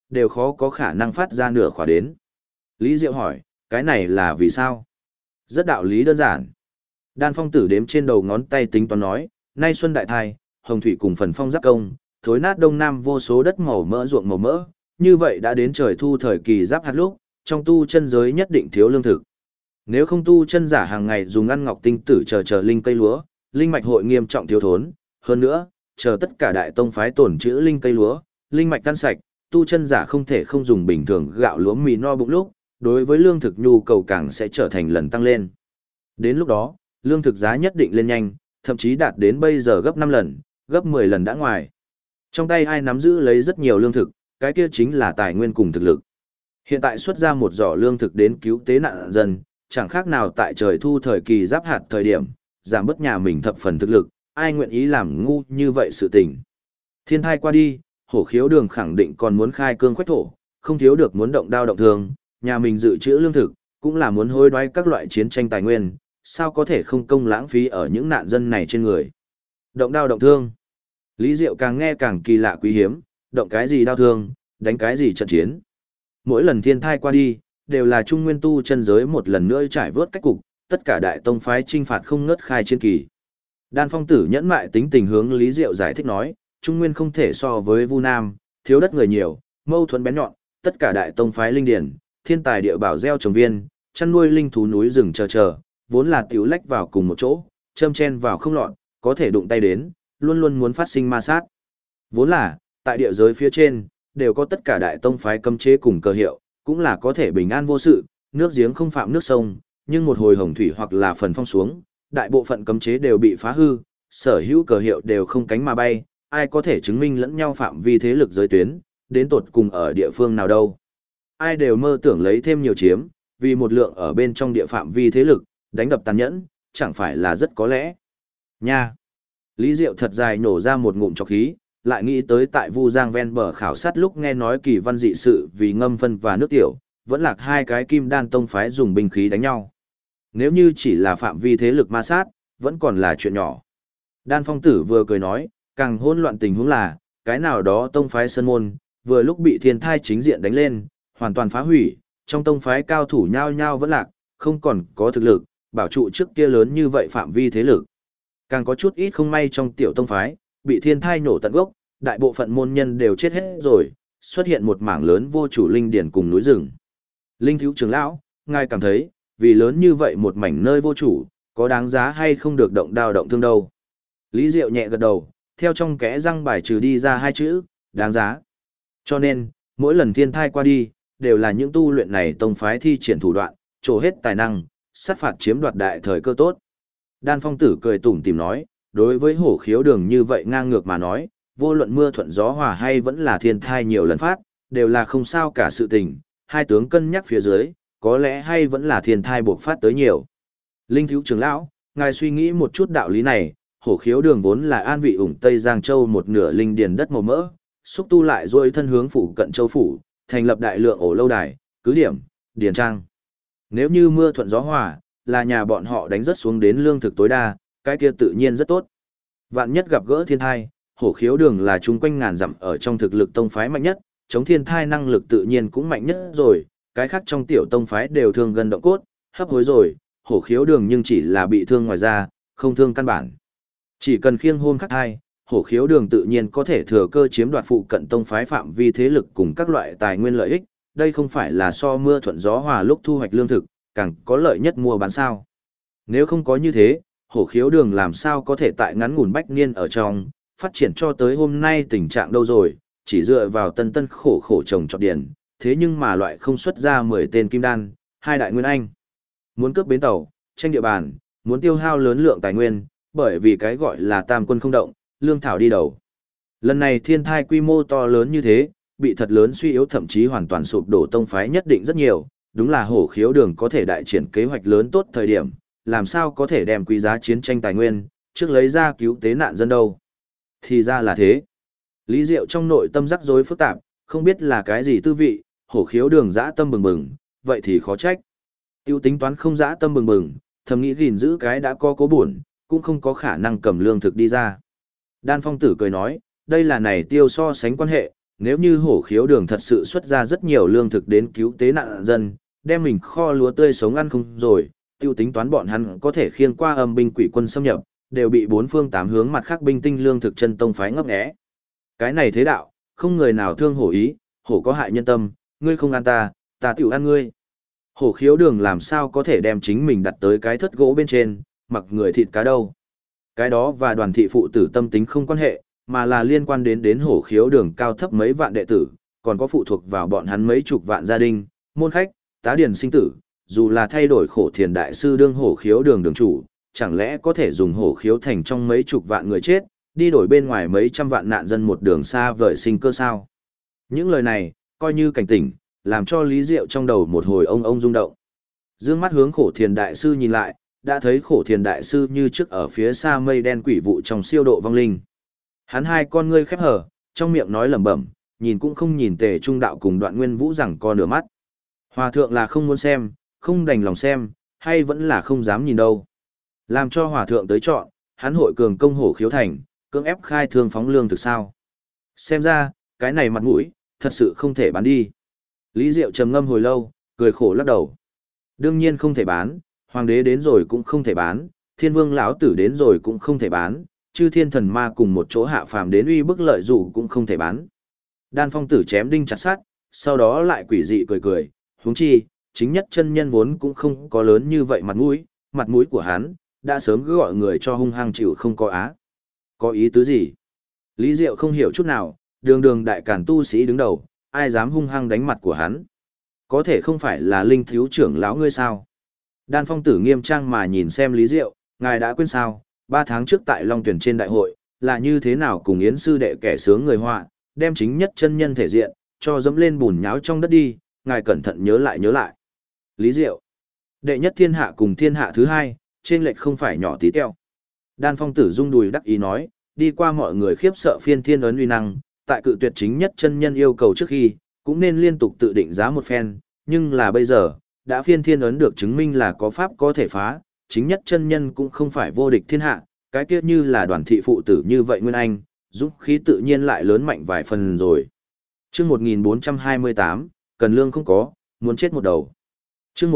đều khó có khả năng phát ra nửa khỏa đến. Lý Diệu hỏi, cái này là vì sao? Rất đạo lý đơn giản. Đan Phong Tử đếm trên đầu ngón tay tính toán nói, nay xuân đại thai, hồng thủy cùng phần phong giáp công, thối nát đông nam vô số đất màu mỡ ruộng màu mỡ, như vậy đã đến trời thu thời kỳ giáp hạt lúc, trong tu chân giới nhất định thiếu lương thực. Nếu không tu chân giả hàng ngày dùng ăn ngọc tinh tử chờ linh cây lúa, linh mạch hội nghiêm trọng thiếu thốn, hơn nữa, chờ tất cả đại tông phái tổn trữ linh cây lúa, linh mạch căn sạch, tu chân giả không thể không dùng bình thường gạo lúa mì no bụng lúc, đối với lương thực nhu cầu càng sẽ trở thành lần tăng lên. Đến lúc đó, lương thực giá nhất định lên nhanh, thậm chí đạt đến bây giờ gấp 5 lần, gấp 10 lần đã ngoài. Trong tay ai nắm giữ lấy rất nhiều lương thực, cái kia chính là tài nguyên cùng thực lực. Hiện tại xuất ra một giỏ lương thực đến cứu tế nạn dân, chẳng khác nào tại trời thu thời kỳ giáp hạt thời điểm, giảm bớt nhà mình thập phần thực lực, ai nguyện ý làm ngu như vậy sự tình. Thiên thai qua đi, Hổ Khiếu Đường khẳng định còn muốn khai cương khoách thổ, không thiếu được muốn động đao động thương, nhà mình dự trữ lương thực, cũng là muốn hối đoái các loại chiến tranh tài nguyên, sao có thể không công lãng phí ở những nạn dân này trên người. Động đao động thương. Lý Diệu càng nghe càng kỳ lạ quý hiếm, động cái gì đao thương, đánh cái gì trận chiến. Mỗi lần thiên thai qua đi, đều là trung nguyên tu chân giới một lần nữa trải vớt cách cục, tất cả đại tông phái chinh phạt không ngớt khai chiến kỳ. Đan Phong Tử nhẫn mại tính tình hướng Lý Diệu giải thích nói, trung nguyên không thể so với Vu Nam, thiếu đất người nhiều, mâu thuẫn bén nhọn, tất cả đại tông phái linh điển, thiên tài địa bảo gieo trồng viên, chăn nuôi linh thú núi rừng chờ, vốn là tiểu lách vào cùng một chỗ, châm chen vào không lọt, có thể đụng tay đến, luôn luôn muốn phát sinh ma sát. Vốn là, tại địa giới phía trên, đều có tất cả đại tông phái cấm chế cùng cơ hiệu, cũng là có thể bình an vô sự, nước giếng không phạm nước sông, nhưng một hồi hồng thủy hoặc là phần phong xuống, đại bộ phận cấm chế đều bị phá hư, sở hữu cờ hiệu đều không cánh mà bay, ai có thể chứng minh lẫn nhau phạm vi thế lực giới tuyến, đến tột cùng ở địa phương nào đâu. Ai đều mơ tưởng lấy thêm nhiều chiếm, vì một lượng ở bên trong địa phạm vi thế lực, đánh đập tàn nhẫn, chẳng phải là rất có lẽ. Nha! Lý Diệu thật dài nổ ra một ngụm trọc khí, lại nghĩ tới tại Vu Giang ven bờ khảo sát lúc nghe nói kỳ văn dị sự vì ngâm phân và nước tiểu, vẫn lạc hai cái kim đan tông phái dùng binh khí đánh nhau. Nếu như chỉ là phạm vi thế lực ma sát, vẫn còn là chuyện nhỏ. Đan Phong Tử vừa cười nói, càng hỗn loạn tình huống là, cái nào đó tông phái sơn môn, vừa lúc bị thiên thai chính diện đánh lên, hoàn toàn phá hủy, trong tông phái cao thủ nhao nhao vẫn lạc, không còn có thực lực, bảo trụ trước kia lớn như vậy phạm vi thế lực. Càng có chút ít không may trong tiểu tông phái, bị thiên thai nổ tận gốc, đại bộ phận môn nhân đều chết hết rồi, xuất hiện một mảng lớn vô chủ linh điển cùng núi rừng. Linh thiếu trưởng lão, ngài cảm thấy, vì lớn như vậy một mảnh nơi vô chủ, có đáng giá hay không được động đao động thương đâu. Lý Diệu nhẹ gật đầu, theo trong kẽ răng bài trừ đi ra hai chữ, đáng giá. Cho nên, mỗi lần thiên thai qua đi, đều là những tu luyện này tông phái thi triển thủ đoạn, trổ hết tài năng, sát phạt chiếm đoạt đại thời cơ tốt. Đan Phong Tử cười tủm tỉm nói, đối với Hổ Khiếu Đường như vậy ngang ngược mà nói, vô luận mưa thuận gió hòa hay vẫn là thiên thai nhiều lần phát, đều là không sao cả sự tình, hai tướng cân nhắc phía dưới, có lẽ hay vẫn là thiên thai buộc phát tới nhiều. Linh thiếu trưởng lão, ngài suy nghĩ một chút đạo lý này, Hổ Khiếu Đường vốn là an vị ủng Tây Giang Châu một nửa linh điền đất màu mỡ, xúc tu lại rồi thân hướng phủ cận châu phủ, thành lập đại lượng ổ lâu đài, cứ điểm, điền trang. Nếu như mưa thuận gió hòa, là nhà bọn họ đánh rất xuống đến lương thực tối đa, cái kia tự nhiên rất tốt. Vạn nhất gặp gỡ thiên thai, Hổ Khiếu Đường là chung quanh ngàn dặm ở trong thực lực tông phái mạnh nhất, chống thiên thai năng lực tự nhiên cũng mạnh nhất rồi, cái khác trong tiểu tông phái đều thương gần động cốt, hấp hối rồi, Hổ Khiếu Đường nhưng chỉ là bị thương ngoài da, không thương căn bản. Chỉ cần khiêng hôn khắc thai, Hổ Khiếu Đường tự nhiên có thể thừa cơ chiếm đoạt phụ cận tông phái phạm vi thế lực cùng các loại tài nguyên lợi ích, đây không phải là so mưa thuận gió hòa lúc thu hoạch lương thực, càng có lợi nhất mua bán sao. Nếu không có như thế, Hổ Khiếu Đường làm sao có thể tại ngắn ngủn bách niên ở trong, phát triển cho tới hôm nay tình trạng đâu rồi, chỉ dựa vào tân tân khổ khổ trồng trọt điển, thế nhưng mà loại không xuất ra 10 tên kim đan, 2 đại nguyên anh. Muốn cướp bến tàu, tranh địa bàn, muốn tiêu hao lớn lượng tài nguyên, bởi vì cái gọi là tam quân không động, lương thảo đi đầu. Lần này thiên thai quy mô to lớn như thế, bị thật lớn suy yếu thậm chí hoàn toàn sụp đổ tông phái nhất định rất nhiều, đúng là Hổ Khiếu Đường có thể đại triển kế hoạch lớn tốt thời điểm, làm sao có thể đem quý giá chiến tranh tài nguyên, trước lấy ra cứu tế nạn dân đâu. Thì ra là thế. Lý Diệu trong nội tâm rắc rối phức tạp, không biết là cái gì tư vị, Hổ Khiếu Đường dã tâm bừng bừng, vậy thì khó trách. Tiêu tính toán không dã tâm bừng bừng, thầm nghĩ gìn giữ cái đã có cố buồn, cũng không có khả năng cầm lương thực đi ra. Đan Phong Tử cười nói, đây là này tiêu so sánh quan hệ, nếu như hổ khiếu đường thật sự xuất ra rất nhiều lương thực đến cứu tế nạn dân, đem mình kho lúa tươi sống ăn không rồi, tiêu tính toán bọn hắn có thể khiêng qua âm binh quỷ quân xâm nhập, đều bị bốn phương tám hướng mặt khác binh tinh lương thực chân tông phái ngấp nghé. Cái này thế đạo, không người nào thương hổ ý, hổ có hại nhân tâm, ngươi không ăn ta, ta tiểu ăn ngươi. Hổ khiếu đường làm sao có thể đem chính mình đặt tới cái thất gỗ bên trên, mặc người thịt cá đâu. Cái đó và đoàn thị phụ tử tâm tính không quan hệ, mà là liên quan đến hổ khiếu đường cao thấp mấy vạn đệ tử, còn có phụ thuộc vào bọn hắn mấy chục vạn gia đình, môn khách, tá điển sinh tử, dù là thay đổi khổ thiền đại sư đương hổ khiếu đường đường chủ, chẳng lẽ có thể dùng hổ khiếu thành trong mấy chục vạn người chết, đi đổi bên ngoài mấy trăm vạn nạn dân một đường xa vời sinh cơ sao? Những lời này, coi như cảnh tỉnh, làm cho Lý Diệu trong đầu một hồi ông rung động. Dương mắt hướng khổ thiền đại sư nhìn lại, đã thấy khổ thiền đại sư như trước ở phía xa mây đen quỷ vụ trong siêu độ vong linh. Hắn hai con ngươi khép hở, trong miệng nói lẩm bẩm, nhìn cũng không nhìn Tề Trung đạo cùng Đoạn Nguyên Vũ rằng co nửa mắt. Hòa thượng là không muốn xem, không đành lòng xem, hay vẫn là không dám nhìn đâu. Làm cho hòa thượng tới chọn, hắn hội cường công hổ khiếu thành, cưỡng ép khai thương phóng lương thực sao. Xem ra, cái này mặt mũi, thật sự không thể bán đi. Lý Diệu trầm ngâm hồi lâu, cười khổ lắc đầu. Đương nhiên không thể bán, hoàng đế đến rồi cũng không thể bán, thiên vương lão tử đến rồi cũng không thể bán, chư thiên thần ma cùng một chỗ hạ phàm đến uy bức lợi dụ cũng không thể bán. Đan Phong tử chém đinh chặt sắt, sau đó lại quỷ dị cười cười, huống chi, chính nhất chân nhân vốn cũng không có lớn như vậy mặt mũi của hắn, đã sớm cứ gọi người cho hung hăng chịu không có á. Có ý tứ gì? Lý Diệu không hiểu chút nào, đường đại càn tu sĩ đứng đầu, ai dám hung hăng đánh mặt của hắn? Có thể không phải là linh thiếu trưởng lão ngươi sao? Đan Phong tử nghiêm trang mà nhìn xem Lý Diệu, ngài đã quên sao, 3 tháng trước tại Long Tuyển trên đại hội, là như thế nào cùng Yến sư đệ kẻ sướng người họa, đem chính nhất chân nhân thể diện, cho dẫm lên bùn nháo trong đất đi, ngài cẩn thận nhớ lại. Lý Diệu, đệ nhất thiên hạ cùng thiên hạ thứ hai, trên lệch không phải nhỏ tí teo. Đan Phong tử rung đùi đắc ý nói, đi qua mọi người khiếp sợ phiên thiên ấn uy năng, tại cự tuyệt chính nhất chân nhân yêu cầu trước khi, cũng nên liên tục tự định giá một phen, nhưng là bây giờ, đã phiên thiên ấn được chứng minh là có pháp có thể phá, chính nhất chân nhân cũng không phải vô địch thiên hạ, cái kiết như là đoàn thị phụ tử như vậy Nguyên Anh, dũng khí tự nhiên lại lớn mạnh vài phần rồi. Chương 1428, cần lương không có, muốn chết một đầu. Chương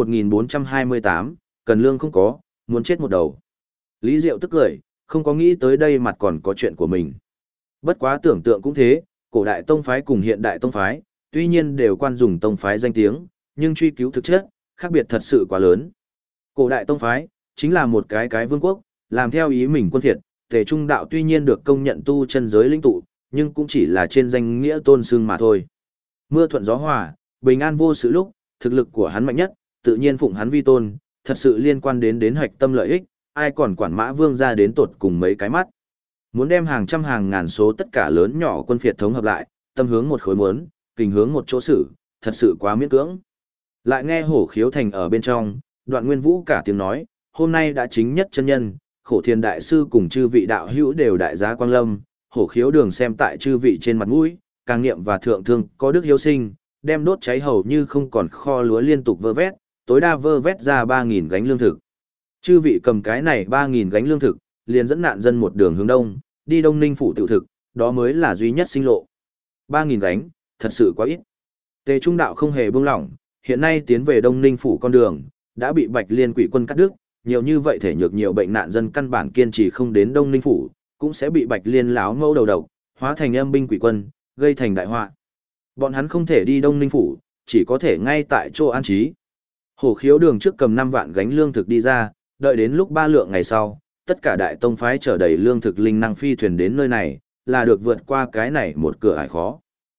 1428, cần lương không có, muốn chết một đầu. Lý Diệu tức cười, không có nghĩ tới đây mặt còn có chuyện của mình. Bất quá tưởng tượng cũng thế, cổ đại tông phái cùng hiện đại tông phái, tuy nhiên đều quan dùng tông phái danh tiếng, nhưng truy cứu thực chất, khác biệt thật sự quá lớn. Cổ đại tông phái, chính là một cái vương quốc, làm theo ý mình quân thiệt, Tề Trung đạo tuy nhiên được công nhận tu chân giới lĩnh tụ, nhưng cũng chỉ là trên danh nghĩa tôn xưng mà thôi. Mưa thuận gió hòa, bình an vô sự lúc, thực lực của hắn mạnh nhất, tự nhiên phụng hắn vi tôn, thật sự liên quan đến hoạch tâm lợi ích, ai còn quản Mã Vương ra đến tột cùng mấy cái mắt. Muốn đem hàng trăm hàng ngàn số tất cả lớn nhỏ quân phiệt thống hợp lại, tâm hướng một khối muốn, kình hướng một chỗ xử, thật sự quá miễn cưỡng. Lại nghe hổ khiếu thành ở bên trong, Đoạn Nguyên Vũ cả tiếng nói, hôm nay đã chính nhất chân nhân, khổ thiền đại sư cùng chư vị đạo hữu đều đại giá quang lâm, hổ khiếu đường xem tại chư vị trên mặt mũi, càng niệm và thượng thương có đức hiếu sinh, đem đốt cháy hầu như không còn kho lúa liên tục vơ vét, tối đa vơ vét ra 3.000 gánh lương thực. Chư vị cầm cái này 3.000 gánh lương thực, liền dẫn nạn dân một đường hướng đông, đi Đông Ninh phủ tự thực, đó mới là duy nhất sinh lộ. 3.000 gánh, thật sự quá ít. Tề Trung đạo không hề buông lỏng, hiện nay tiến về Đông Ninh phủ con đường, đã bị Bạch Liên quỷ quân cắt đứt, nhiều như vậy thể nhược nhiều bệnh nạn dân căn bản kiên trì không đến Đông Ninh phủ, cũng sẽ bị Bạch Liên láo mâu đầu độc, hóa thành âm binh quỷ quân, gây thành đại họa. Bọn hắn không thể đi Đông Ninh phủ, chỉ có thể ngay tại chỗ an trí. Hổ khiếu đường trước cầm 5 vạn gánh lương thực đi ra, đợi đến lúc 3 lượng ngày sau, tất cả đại tông phái chở đầy lương thực linh năng phi thuyền đến nơi này, là được vượt qua cái này một cửa ải khó.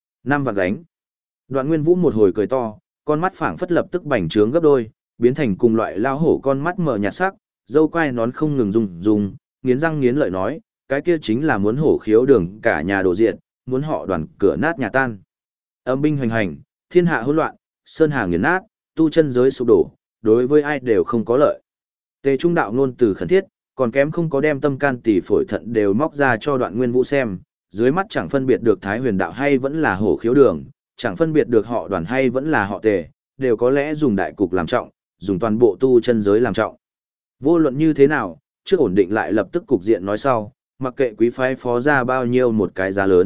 5 vạn gánh. Đoạn Nguyên Vũ một hồi cười to, con mắt phảng phất lập tức bành trướng gấp đôi, biến thành cùng loại lao hổ con mắt mờ nhạt sắc, dâu quai nón không ngừng rung, nghiến răng nghiến lợi nói, cái kia chính là muốn hổ khiếu đường cả nhà đổ diệt, muốn họ đoàn cửa nát nhà tan. Âm binh hoành hành, thiên hạ hỗn loạn, sơn hà nghiền nát, tu chân giới sụp đổ, đối với ai đều không có lợi. Tề Trung đạo ngôn từ khẩn thiết, còn kém không có đem tâm can tỷ phổi thận đều móc ra cho Đoạn Nguyên Vũ xem, dưới mắt chẳng phân biệt được Thái Huyền đạo hay vẫn là hổ khiếu đường, chẳng phân biệt được họ Đoàn hay vẫn là họ Tề, đều có lẽ dùng đại cục làm trọng, dùng toàn bộ tu chân giới làm trọng. Vô luận như thế nào, trước ổn định lại lập tức cục diện nói sau, mặc kệ quý phái phó ra bao nhiêu một cái giá lớn,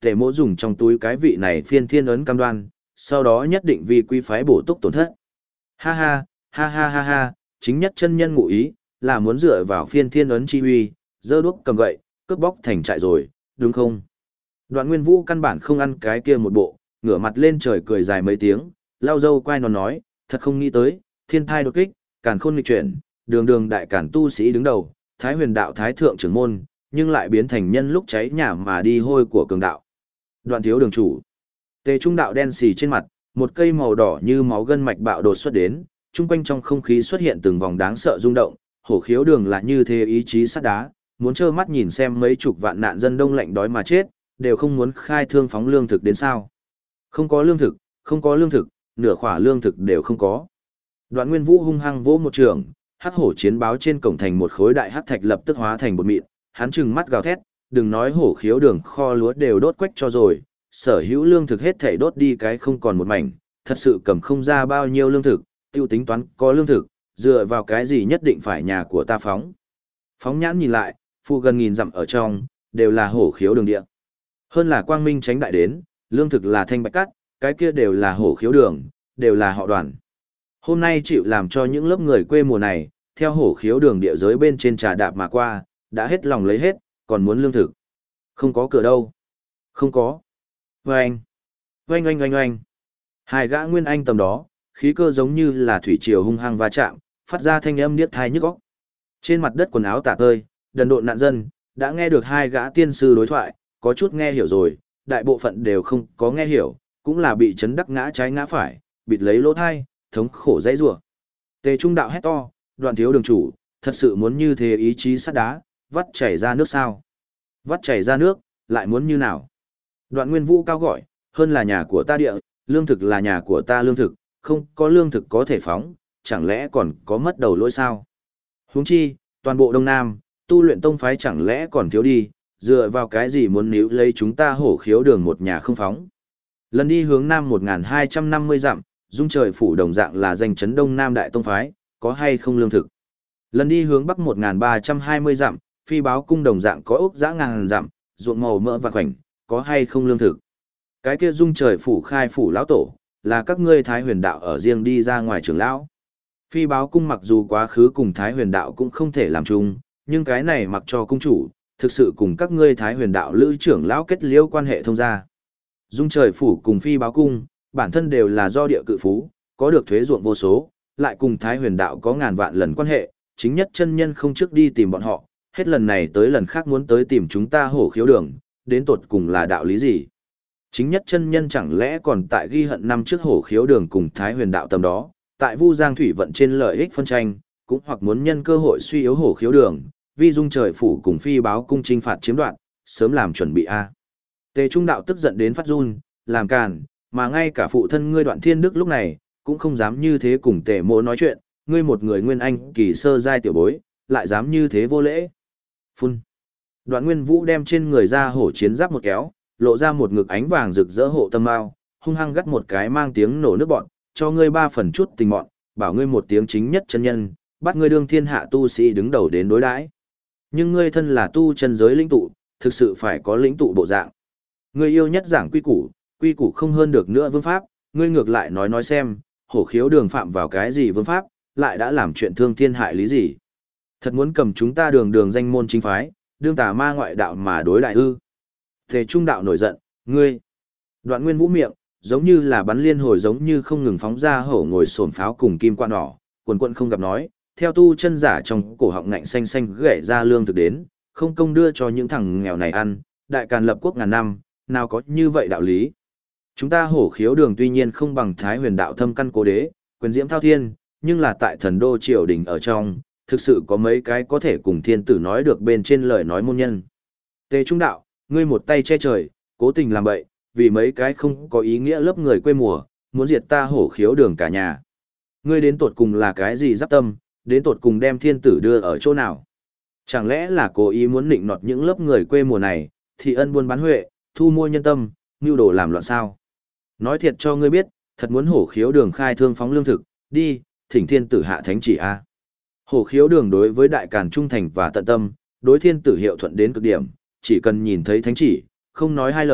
Tề Mỗ dùng trong túi cái vị này phiên thiên ấn cam đoan, sau đó nhất định vì quý phái bổ túc tổn thất. Ha ha, ha ha ha ha, chính nhất chân nhân ngụ ý, là muốn dựa vào phiên thiên ấn chi huy, giơ đuốc cầm gậy, cướp bóc thành trại rồi, đúng không? Đoạn Nguyên Vũ căn bản không ăn cái kia một bộ, ngửa mặt lên trời cười dài mấy tiếng, lao dâu quay nó nói, thật không nghĩ tới, thiên thai đột kích, càn khôn nghịch chuyển, đường đường đại càn tu sĩ đứng đầu, Thái Huyền đạo thái thượng trưởng môn, nhưng lại biến thành nhân lúc cháy nhà mà đi hôi của cường đạo. Đoạn thiếu đường chủ. Tề Trung đạo đen xì trên mặt, một cây màu đỏ như máu gân mạch bạo đột xuất đến, trung quanh trong không khí xuất hiện từng vòng đáng sợ rung động, hổ khiếu đường là như thế ý chí sắt đá, muốn trơ mắt nhìn xem mấy chục vạn nạn dân đông lạnh đói mà chết, đều không muốn khai thương phóng lương thực đến sao. Không có lương thực, không có lương thực, nửa khỏa lương thực đều không có. Đoạn Nguyên Vũ hung hăng vỗ một trường, hắc hổ chiến báo trên cổng thành một khối đại hắc thạch lập tức hóa thành bột mịn, hắn trừng mắt gào thét, đừng nói hổ khiếu đường kho lúa đều đốt quách cho rồi, sở hữu lương thực hết thảy đốt đi cái không còn một mảnh, thật sự cầm không ra bao nhiêu lương thực, tiêu tính toán có lương thực, dựa vào cái gì nhất định phải nhà của ta phóng. Phóng nhãn nhìn lại, phụ gần nghìn dặm ở trong, đều là hổ khiếu đường địa. Hơn là quang minh tránh đại đến, lương thực là thanh bạch cắt, cái kia đều là hổ khiếu đường, đều là họ đoàn. Hôm nay chịu làm cho những lớp người quê mùa này, theo hổ khiếu đường địa giới bên trên trà đạp mà qua, đã hết lòng lấy hết, còn muốn lương thực. Không có cửa đâu. Không có. Oanh. Oanh oanh oanh oanh. Hai gã nguyên anh tầm đó, khí cơ giống như là thủy triều hung hăng va chạm, phát ra thanh âm niết thai nhức óc. Trên mặt đất quần áo tả tơi, đần độn nạn dân, đã nghe được hai gã tiên sư đối thoại, có chút nghe hiểu rồi, đại bộ phận đều không có nghe hiểu, cũng là bị chấn đắc ngã trái ngã phải, bịt lấy lỗ thai, thống khổ dãy rủa. Tề Trung đạo hét to, Đoạn thiếu đường chủ, thật sự muốn như thế ý chí sắt đá, vắt chảy ra nước sao? Vắt chảy ra nước, lại muốn như nào? Đoạn Nguyên Vũ cao gọi, hơn là nhà của ta địa, lương thực là nhà của ta lương thực, không có lương thực có thể phóng, chẳng lẽ còn có mất đầu lỗi sao? Huống chi, toàn bộ Đông Nam, tu luyện tông phái chẳng lẽ còn thiếu đi, dựa vào cái gì muốn níu lấy chúng ta hổ khiếu đường một nhà không phóng? Lần đi hướng Nam 1250 dặm, dung trời phủ đồng dạng là danh chấn Đông Nam đại tông phái, có hay không lương thực? Lần đi hướng Bắc 1320 dặm, phi báo cung đồng dạng có ốc dã ngàn dặm, ruộng màu mỡ và khoảnh, có hay không lương thực? Cái kia dung trời phủ khai phủ lão tổ, là các ngươi Thái Huyền đạo ở riêng đi ra ngoài trưởng lão. Phi báo cung mặc dù quá khứ cùng Thái Huyền đạo cũng không thể làm chung, nhưng cái này mặc cho cung chủ, thực sự cùng các ngươi Thái Huyền đạo lữ trưởng lão kết liễu quan hệ thông gia. Dung trời phủ cùng phi báo cung, bản thân đều là do địa cự phú, có được thuế ruộng vô số, lại cùng Thái Huyền đạo có ngàn vạn lần quan hệ, chính nhất chân nhân không trước đi tìm bọn họ, hết lần này tới lần khác muốn tới tìm chúng ta hổ khiếu đường, đến tột cùng là đạo lý gì? Chính nhất chân nhân chẳng lẽ còn tại ghi hận năm trước hổ khiếu đường cùng Thái Huyền đạo tầm đó, tại Vu Giang thủy vận trên lợi ích phân tranh, cũng hoặc muốn nhân cơ hội suy yếu hổ khiếu đường, vi dung trời phủ cùng phi báo cung trinh phạt chiếm đoạt, sớm làm chuẩn bị a. Tề Trung đạo tức giận đến phát run, làm càn, mà ngay cả phụ thân ngươi Đoạn Thiên Đức lúc này cũng không dám như thế cùng Tề Mỗ nói chuyện, ngươi một người nguyên anh kỳ sơ giai tiểu bối, lại dám như thế vô lễ. Phun. Đoạn Nguyên Vũ đem trên người ra hổ chiến giáp một kéo, lộ ra một ngực ánh vàng rực rỡ hộ tâm mao, hung hăng gắt một cái mang tiếng nổ nước bọn, cho ngươi 3 phần chút tình bọn, bảo ngươi một tiếng chính nhất chân nhân, bắt ngươi đương thiên hạ tu sĩ đứng đầu đến đối đãi. Nhưng ngươi thân là tu chân giới lĩnh tụ, thực sự phải có lĩnh tụ bộ dạng. Ngươi yêu nhất giảng quy củ không hơn được nữa vương pháp, ngươi ngược lại nói xem, hổ khiếu đường phạm vào cái gì vương pháp, lại đã làm chuyện thương thiên hại lý gì. Thật muốn cầm chúng ta đường danh môn chính phái, đương tà ma ngoại đạo mà đối đại ư. Tề Trung đạo nổi giận, ngươi. Đoạn Nguyên Vũ miệng, giống như là bắn liên hồi giống như không ngừng phóng ra hổ ngồi sồn pháo cùng kim quan đỏ, quần quận không gặp nói, theo tu chân giả trong cổ họng ngạnh xanh xanh gãy ra lương thực đến, không công đưa cho những thằng nghèo này ăn, đại càn lập quốc ngàn năm, nào có như vậy đạo lý. Chúng ta hổ khiếu đường tuy nhiên không bằng Thái Huyền đạo thâm căn cố đế, quyền diễm thao thiên, nhưng là tại thần đô triều đình ở trong, thực sự có mấy cái có thể cùng thiên tử nói được bên trên lời nói môn nhân. Tề Trung đạo, ngươi một tay che trời, cố tình làm bậy, vì mấy cái không có ý nghĩa lớp người quê mùa, muốn diệt ta hổ khiếu đường cả nhà. Ngươi đến tột cùng là cái gì giáp tâm, đến tột cùng đem thiên tử đưa ở chỗ nào? Chẳng lẽ là cố ý muốn nịnh nọt những lớp người quê mùa này, thì ân buôn bán huệ, thu mua nhân tâm, mưu đồ làm loạn sao? Nói thiệt cho ngươi biết, thật muốn hổ khiếu đường khai thương phóng lương thực, đi, thỉnh thiên tử hạ thánh chỉ a. Hổ khiếu đường đối với đại càn trung thành và tận tâm, đối thiên tử hiệu thuận đến cực điểm, chỉ cần nhìn thấy thánh chỉ, không nói hai lời,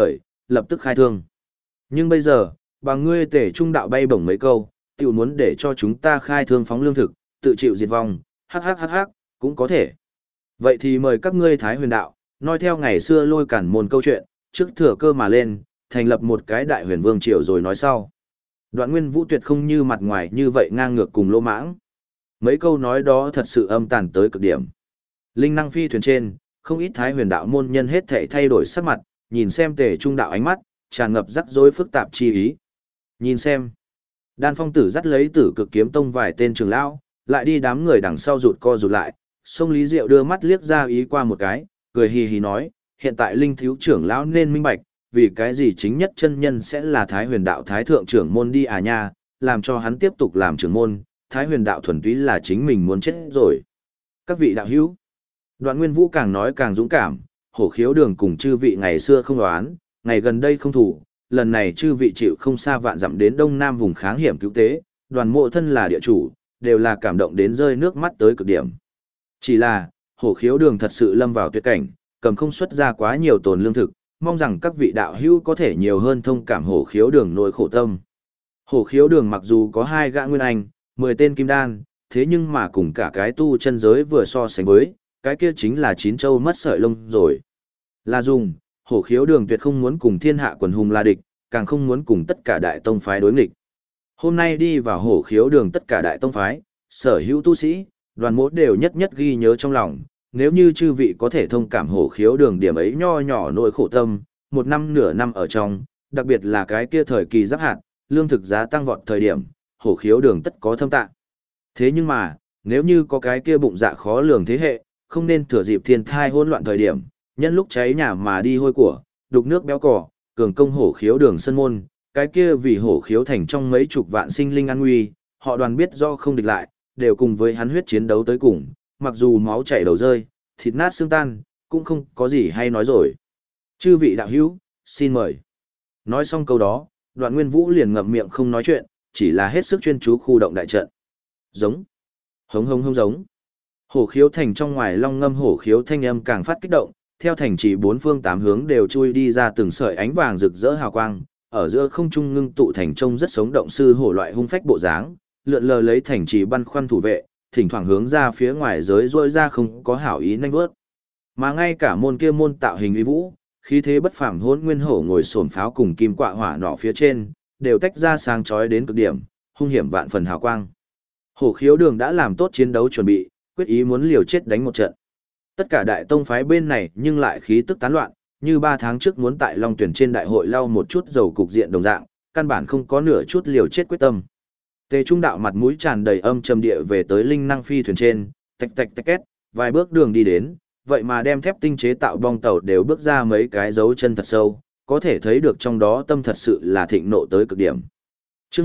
lập tức khai thương. Nhưng bây giờ, bằng ngươi Tề Trung đạo bay bổng mấy câu, tiểu muốn để cho chúng ta khai thương phóng lương thực, tự chịu diệt vong, hắc, cũng có thể. Vậy thì mời các ngươi Thái Huyền đạo, nói theo ngày xưa Lôi Cản môn câu chuyện, trước thừa cơ mà lên, thành lập một cái đại huyền vương triều rồi nói sau. Đoạn Nguyên Vũ tuyệt không như mặt ngoài như vậy ngang ngược cùng lô mãng. Mấy câu nói đó thật sự âm tàn tới cực điểm. Linh năng phi thuyền trên, không ít Thái Huyền đạo môn nhân hết thảy thay đổi sắc mặt, nhìn xem Tề Trung đạo ánh mắt, tràn ngập rắc rối phức tạp chi ý. Nhìn xem. Đan Phong Tử dắt lấy Tử Cực Kiếm Tông vài tên trưởng lão, lại đi đám người đằng sau rụt co rụt lại. Sông Lý Diệu đưa mắt liếc ra ý qua một cái, cười hì hì nói, hiện tại Linh thiếu trưởng lão nên minh bạch, vì cái gì chính nhất chân nhân sẽ là Thái Huyền đạo Thái thượng trưởng môn đi à nha, làm cho hắn tiếp tục làm trưởng môn, Thái Huyền đạo thuần túy là chính mình muốn chết rồi. Các vị đạo hữu. Đoạn Nguyên Vũ càng nói càng dũng cảm, Hổ Khiếu Đường cùng chư vị ngày xưa không đoán, ngày gần đây không thủ, lần này chư vị chịu không xa vạn dặm đến đông nam vùng kháng hiểm cứu tế, Đoàn Mộ thân là địa chủ, đều là cảm động đến rơi nước mắt tới cực điểm. Chỉ là, Hổ Khiếu Đường thật sự lâm vào tuyệt cảnh, cầm không xuất ra quá nhiều tồn lương thực, mong rằng các vị đạo hữu có thể nhiều hơn thông cảm Hổ Khiếu Đường nỗi khổ tâm. Hổ Khiếu Đường mặc dù có 2 gã nguyên anh, 10 tên kim đan, thế nhưng mà cùng cả cái tu chân giới vừa so sánh với, cái kia chính là 9 châu mất sợi lông rồi. Là dùng, Hổ Khiếu Đường tuyệt không muốn cùng thiên hạ quần hùng là địch, càng không muốn cùng tất cả đại tông phái đối nghịch. Hôm nay đi vào Hổ Khiếu Đường tất cả đại tông phái, sở hữu tu sĩ, Đoàn Mộ đều nhất nhất ghi nhớ trong lòng, nếu như chư vị có thể thông cảm Hổ Khiếu Đường điểm ấy nho nhỏ nỗi khổ tâm, 1 năm nửa năm ở trong, đặc biệt là cái kia thời kỳ giáp hạt, lương thực giá tăng vọt thời điểm, Hổ Khiếu Đường tất có thâm tạ. Thế nhưng mà, nếu như có cái kia bụng dạ khó lường thế hệ, không nên thừa dịp thiên thai hỗn loạn thời điểm, nhân lúc cháy nhà mà đi hôi của, đục nước béo cỏ, cường công Hổ Khiếu Đường sân môn, cái kia vì Hổ Khiếu thành trong mấy chục vạn sinh linh an nguy, họ Đoàn biết do không địch lại, đều cùng với hắn huyết chiến đấu tới cùng, mặc dù máu chảy đầu rơi, thịt nát xương tan, cũng không có gì hay nói rồi. Chư vị đạo hữu, xin mời. Nói xong câu đó, Đoạn Nguyên Vũ liền ngậm miệng không nói chuyện, chỉ là hết sức chuyên chú khu động đại trận. Giống. Hống hống hống giống. Hổ Khiếu thành trong ngoài long ngâm hổ khiếu thanh âm càng phát kích động, theo thành trì 4 phương 8 hướng đều chui đi ra từng sợi ánh vàng rực rỡ hào quang, ở giữa không trung ngưng tụ thành trông rất sống động sư hổ loại hung phách bộ dáng, lượn lờ lấy thành trì băn khoăn thủ vệ, thỉnh thoảng hướng ra phía ngoài giới rỗi ra không có hảo ý nhanh bước. Mà ngay cả môn kia môn tạo hình uy vũ, khí thế bất phàm Hỗn Nguyên Hổ ngồi xổm pháo cùng kim quạ hỏa nọ phía trên, đều tách ra sáng chói đến cực điểm, hung hiểm vạn phần hào quang. Hổ Khiếu Đường đã làm tốt chiến đấu chuẩn bị, quyết ý muốn liều chết đánh một trận. Tất cả đại tông phái bên này nhưng lại khí tức tán loạn, như 3 tháng trước muốn tại Long Tuyển trên đại hội lau một chút dầu cục diện đồng dạng, căn bản không có nửa chút liều chết quyết tâm. Tề Trung đạo mặt mũi tràn đầy âm trầm địa về tới linh năng phi thuyền trên, tạch tạch tạch két, vài bước đường đi đến, vậy mà đem thép tinh chế tạo bong tàu đều bước ra mấy cái dấu chân thật sâu, có thể thấy được trong đó tâm thật sự là thịnh nộ tới cực điểm. Chương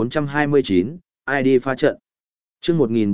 1429, ID phá trận. Chương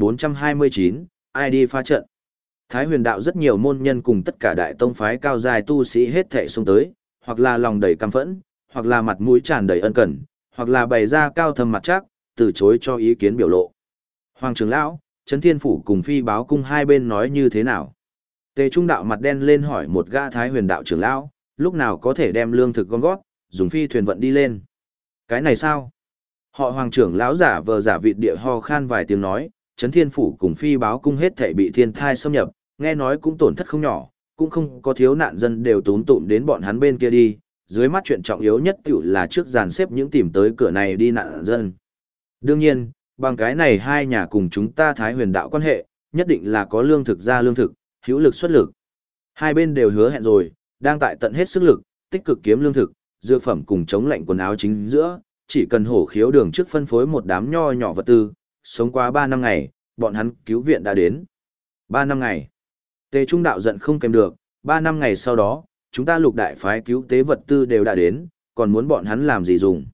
1429, ID phá trận. Thái Huyền đạo rất nhiều môn nhân cùng tất cả đại tông phái cao dài tu sĩ hết thảy xông tới, hoặc là lòng đầy căm phẫn, hoặc là mặt mũi tràn đầy ân cần, hoặc là bày ra cao thâm mặt chắc, từ chối cho ý kiến biểu lộ. Hoàng trưởng lão, Trấn Thiên phủ cùng Phi Báo cung hai bên nói như thế nào? Tề Trung đạo mặt đen lên hỏi một gã Thái Huyền đạo trưởng lão, lúc nào có thể đem lương thực gom gót, dùng phi thuyền vận đi lên. Cái này sao? Họ Hoàng trưởng lão giả vờ giả vịt địa ho khan vài tiếng nói, Trấn Thiên phủ cùng Phi Báo cung hết thảy bị thiên thai xâm nhập, nghe nói cũng tổn thất không nhỏ, cũng không có thiếu nạn dân đều túm tụm đến bọn hắn bên kia đi, dưới mắt chuyện trọng yếu nhất tiểu là trước dàn xếp những tìm tới cửa này đi nạn dân. Đương nhiên, bằng cái này hai nhà cùng chúng ta Thái Huyền đạo quan hệ, nhất định là có lương thực ra lương thực, hữu lực xuất lực. Hai bên đều hứa hẹn rồi, đang tại tận hết sức lực, tích cực kiếm lương thực, dược phẩm cùng chống lạnh quần áo chính giữa, chỉ cần Hổ Khiếu Đường trước phân phối một đám nho nhỏ vật tư, sống qua 3 năm ngày, bọn hắn cứu viện đã đến. 3 năm ngày. Tề Trung đạo giận không kèm được, 3 năm ngày sau đó, chúng ta lục đại phái cứu tế vật tư đều đã đến, còn muốn bọn hắn làm gì dùng.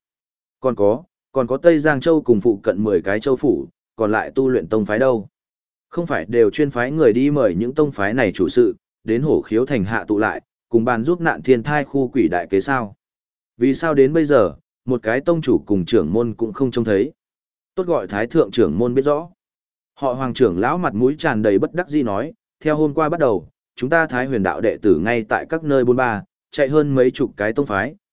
Còn có Tây Giang Châu cùng phụ cận 10 cái châu phủ, còn lại tu luyện tông phái đâu. Không phải đều chuyên phái người đi mời những tông phái này chủ sự, đến Hổ Khiếu thành hạ tụ lại, cùng bàn giúp nạn thiên thai khu quỷ đại kế sao. Vì sao đến bây giờ, một cái tông chủ cùng trưởng môn cũng không trông thấy. Tốt gọi thái thượng trưởng môn biết rõ. Họ Hoàng trưởng lão mặt mũi tràn đầy bất đắc dĩ nói, theo hôm qua bắt đầu, chúng ta Thái Huyền đạo đệ tử ngay tại các nơi bôn ba, chạy hơn mấy chục cái tông phái,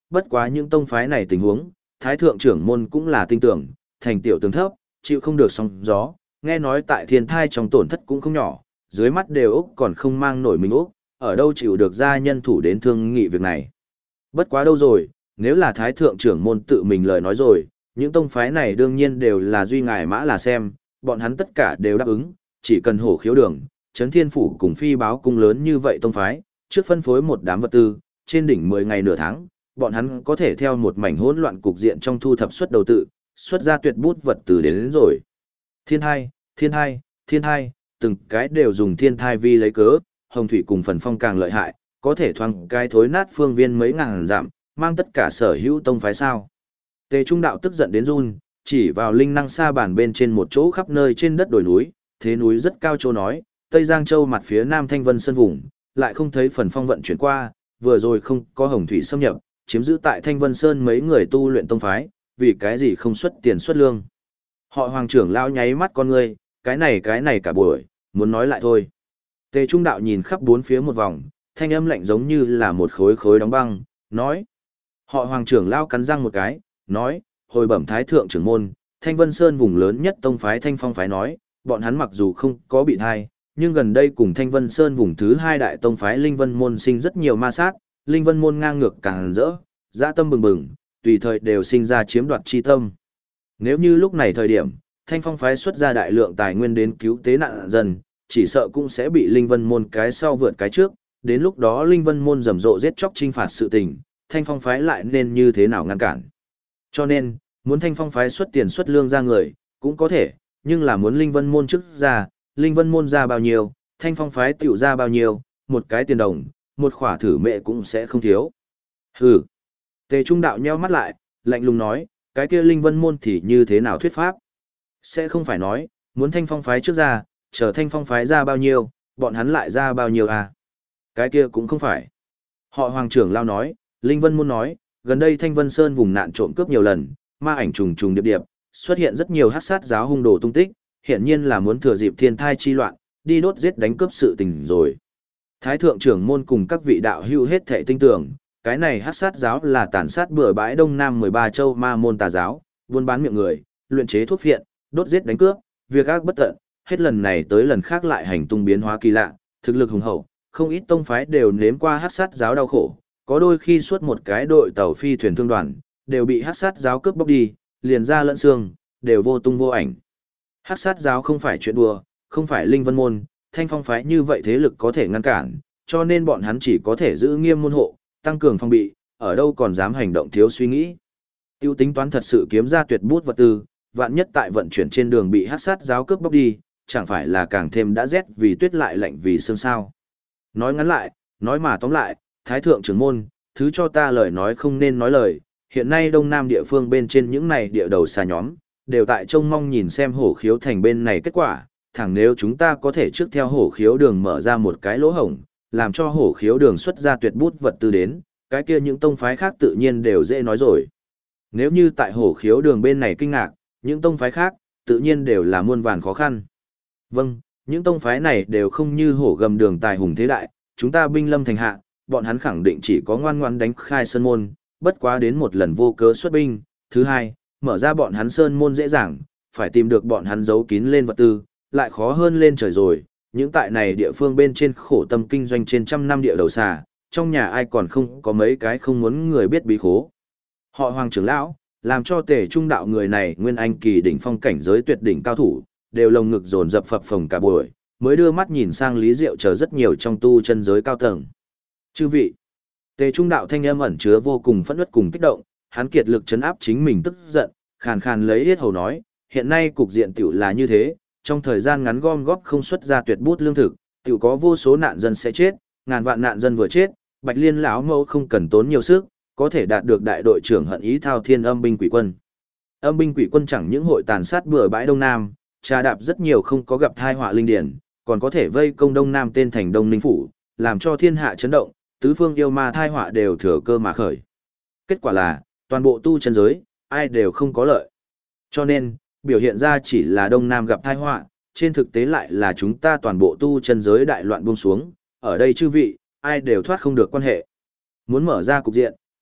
bất quá những tông phái này tình huống, thái thượng trưởng môn cũng là tin tưởng, thành tiểu tướng thấp, chịu không được sóng gió, nghe nói tại thiên thai trong tổn thất cũng không nhỏ, dưới mắt đều Úc còn không mang nổi mình Úc, ở đâu chịu được ra nhân thủ đến thương nghị việc này. Bất quá đâu rồi, nếu là thái thượng trưởng môn tự mình lời nói rồi, những tông phái này đương nhiên đều là duy ngài mã là xem, bọn hắn tất cả đều đáp ứng, chỉ cần hổ khiếu đường, Trấn Thiên Phủ cùng phi báo cung lớn như vậy tông phái, trước phân phối một đám vật tư, trên đỉnh 10 ngày nửa tháng, bọn hắn có thể theo một mảnh hỗn loạn cục diện trong thu thập xuất đầu tự, xuất ra tuyệt bút vật từ đến rồi. Thiên thai, thiên thai, thiên thai, từng cái đều dùng thiên thai vi lấy cớ, hồng thủy cùng phần phong càng lợi hại, có thể thoang cái thối nát phương viên mấy ngàn dặm, mang tất cả sở hữu tông phái sao. Tề Trung Đạo tức giận đến run, chỉ vào linh năng sa bản bên trên một chỗ khắp nơi trên đất đồi núi, thế núi rất cao chỗ nói, Tây Giang Châu mặt phía Nam Thanh Vân Sơn vùng, lại không thấy phần phong vận chuyển qua, vừa rồi không có hồng thủy xâm nhập, chiếm giữ tại Thanh Vân Sơn mấy người tu luyện tông phái, vì cái gì không xuất tiền xuất lương. Họ Hoàng trưởng lão nháy mắt con ngươi, cái này cả buổi, muốn nói lại thôi. Tề Trung Đạo nhìn khắp bốn phía một vòng, thanh âm lạnh giống như là một khối khối đóng băng, nói. Họ Hoàng trưởng lão cắn răng một cái, nói, hồi bẩm thái thượng trưởng môn, Thanh Vân Sơn vùng lớn nhất tông phái Thanh Phong phái nói, bọn hắn mặc dù không có bị thai, nhưng gần đây cùng Thanh Vân Sơn vùng thứ hai đại tông phái Linh Vân môn sinh rất nhiều ma sát, Linh Vân môn ngang ngược càng rỡ, dã tâm bừng bừng, tùy thời đều sinh ra chiếm đoạt chi tâm. Nếu như lúc này thời điểm, Thanh Phong phái xuất ra đại lượng tài nguyên đến cứu tế nạn dân, chỉ sợ cũng sẽ bị Linh Vân môn cái sau vượt cái trước, đến lúc đó Linh Vân môn rầm rộ giết chóc trinh phạt sự tình, Thanh Phong phái lại nên như thế nào ngăn cản. Cho nên, muốn Thanh Phong phái xuất tiền xuất lương ra người, cũng có thể, nhưng là muốn Linh Vân môn trước ra, Linh Vân môn ra bao nhiêu, Thanh Phong phái tiểu ra bao nhiêu, một cái tiền đồng, một khỏa thử mệ cũng sẽ không thiếu. Hừ. Tề Trung Đạo nheo mắt lại, lạnh lùng nói, cái kia Linh Vân môn thì như thế nào thuyết pháp? Sẽ không phải nói, muốn Thanh Phong phái trước ra, chờ Thanh Phong phái ra bao nhiêu, bọn hắn lại ra bao nhiêu à? Cái kia cũng không phải. Họ Hoàng trưởng lao nói, Linh Vân môn nói, gần đây Thanh Vân Sơn vùng nạn trộm cướp nhiều lần, ma ảnh trùng trùng điệp điệp, xuất hiện rất nhiều hắc sát giáo hung đồ tung tích, hiện nhiên là muốn thừa dịp thiên thai chi loạn, đi đốt giết đánh cướp sự tình rồi. Thái thượng trưởng môn cùng các vị đạo hữu hết thệ tinh tưởng, cái này hắc sát giáo là tàn sát bừa bãi Đông Nam 13 châu ma môn tà giáo, buôn bán miệng người, luyện chế thuốc phiện, đốt giết đánh cướp, việc ác bất tận, hết lần này tới lần khác lại hành tung biến hóa kỳ lạ, thực lực hùng hậu, không ít tông phái đều nếm qua hắc sát giáo đau khổ, có đôi khi suốt một cái đội tàu phi thuyền thương đoàn, đều bị hắc sát giáo cướp bóc đi, liền ra lẫn xương, đều vô tung vô ảnh. Hắc sát giáo không phải chuyện đùa, không phải Linh Vân môn, Thanh Phong phái như vậy thế lực có thể ngăn cản, cho nên bọn hắn chỉ có thể giữ nghiêm môn hộ, tăng cường phòng bị, ở đâu còn dám hành động thiếu suy nghĩ. Tiêu tính toán thật sự kiếm ra tuyệt bút vật tư, vạn nhất tại vận chuyển trên đường bị hắc sát giáo cướp bóc đi, chẳng phải là càng thêm đã rét vì tuyết lại lạnh vì sương sao. Nói ngắn lại, nói mà tóm lại, Thái thượng trưởng môn, thứ cho ta lời nói không nên nói lời, hiện nay Đông Nam địa phương bên trên những này địa đầu xa nhóm, đều tại trông mong nhìn xem hổ khiếu thành bên này kết quả, thẳng nếu chúng ta có thể trước theo hổ khiếu đường mở ra một cái lỗ hổng, làm cho hổ khiếu đường xuất ra tuyệt bút vật tư đến, cái kia những tông phái khác tự nhiên đều dễ nói rồi. Nếu như tại hổ khiếu đường bên này kinh ngạc, những tông phái khác, tự nhiên đều là muôn vàn khó khăn. Vâng, những tông phái này đều không như hổ gầm đường tài hùng thế đại, chúng ta binh lâm thành hạ, bọn hắn khẳng định chỉ có ngoan ngoan đánh khai sơn môn, bất quá đến một lần vô cớ xuất binh. Thứ hai, mở ra bọn hắn sơn môn dễ dàng, phải tìm được bọn hắn giấu kín lên vật tư, lại khó hơn lên trời rồi. Những tại này địa phương bên trên khổ tâm kinh doanh trên trăm năm địa đầu xà, trong nhà ai còn không có mấy cái không muốn người biết bí khố. Họ Hoàng trưởng lão, làm cho Tề Trung Đạo người này nguyên anh kỳ đỉnh phong cảnh giới tuyệt đỉnh cao thủ, đều lồng ngực dồn dập phập phồng cả buổi, mới đưa mắt nhìn sang Lý Diệu chờ rất nhiều trong tu chân giới cao tầng. Chư vị, Tề Trung Đạo thanh âm ẩn chứa vô cùng phẫn uất cùng kích động, hắn kiệt lực trấn áp chính mình tức giận, khàn khàn lấy yết hầu nói, hiện nay cục diện tiểu là như thế, trong thời gian ngắn gom góp không xuất ra tuyệt bút lương thực, tiểu có vô số nạn dân sẽ chết, ngàn vạn nạn dân vừa chết, Bạch Liên lão mẫu không cần tốn nhiều sức, có thể đạt được đại đội trưởng hận ý thao thiên âm binh quỷ quân. Âm binh quỷ quân chẳng những hội tàn sát bừa bãi Đông Nam, trà đạp rất nhiều không có gặp thai họa linh điển, còn có thể vây công Đông Nam tên thành Đông Ninh phủ, làm cho thiên hạ chấn động, tứ phương yêu ma thai họa đều thừa cơ mà khởi. Kết quả là, toàn bộ tu chân giới, ai đều không có lợi. Cho nên, biểu hiện ra chỉ là Đông Nam gặp thai họa, trên thực tế lại là chúng ta toàn bộ tu chân giới đại loạn buông xuống, ở đây chư vị, ai đều thoát không được quan hệ. Muốn mở ra cục diện,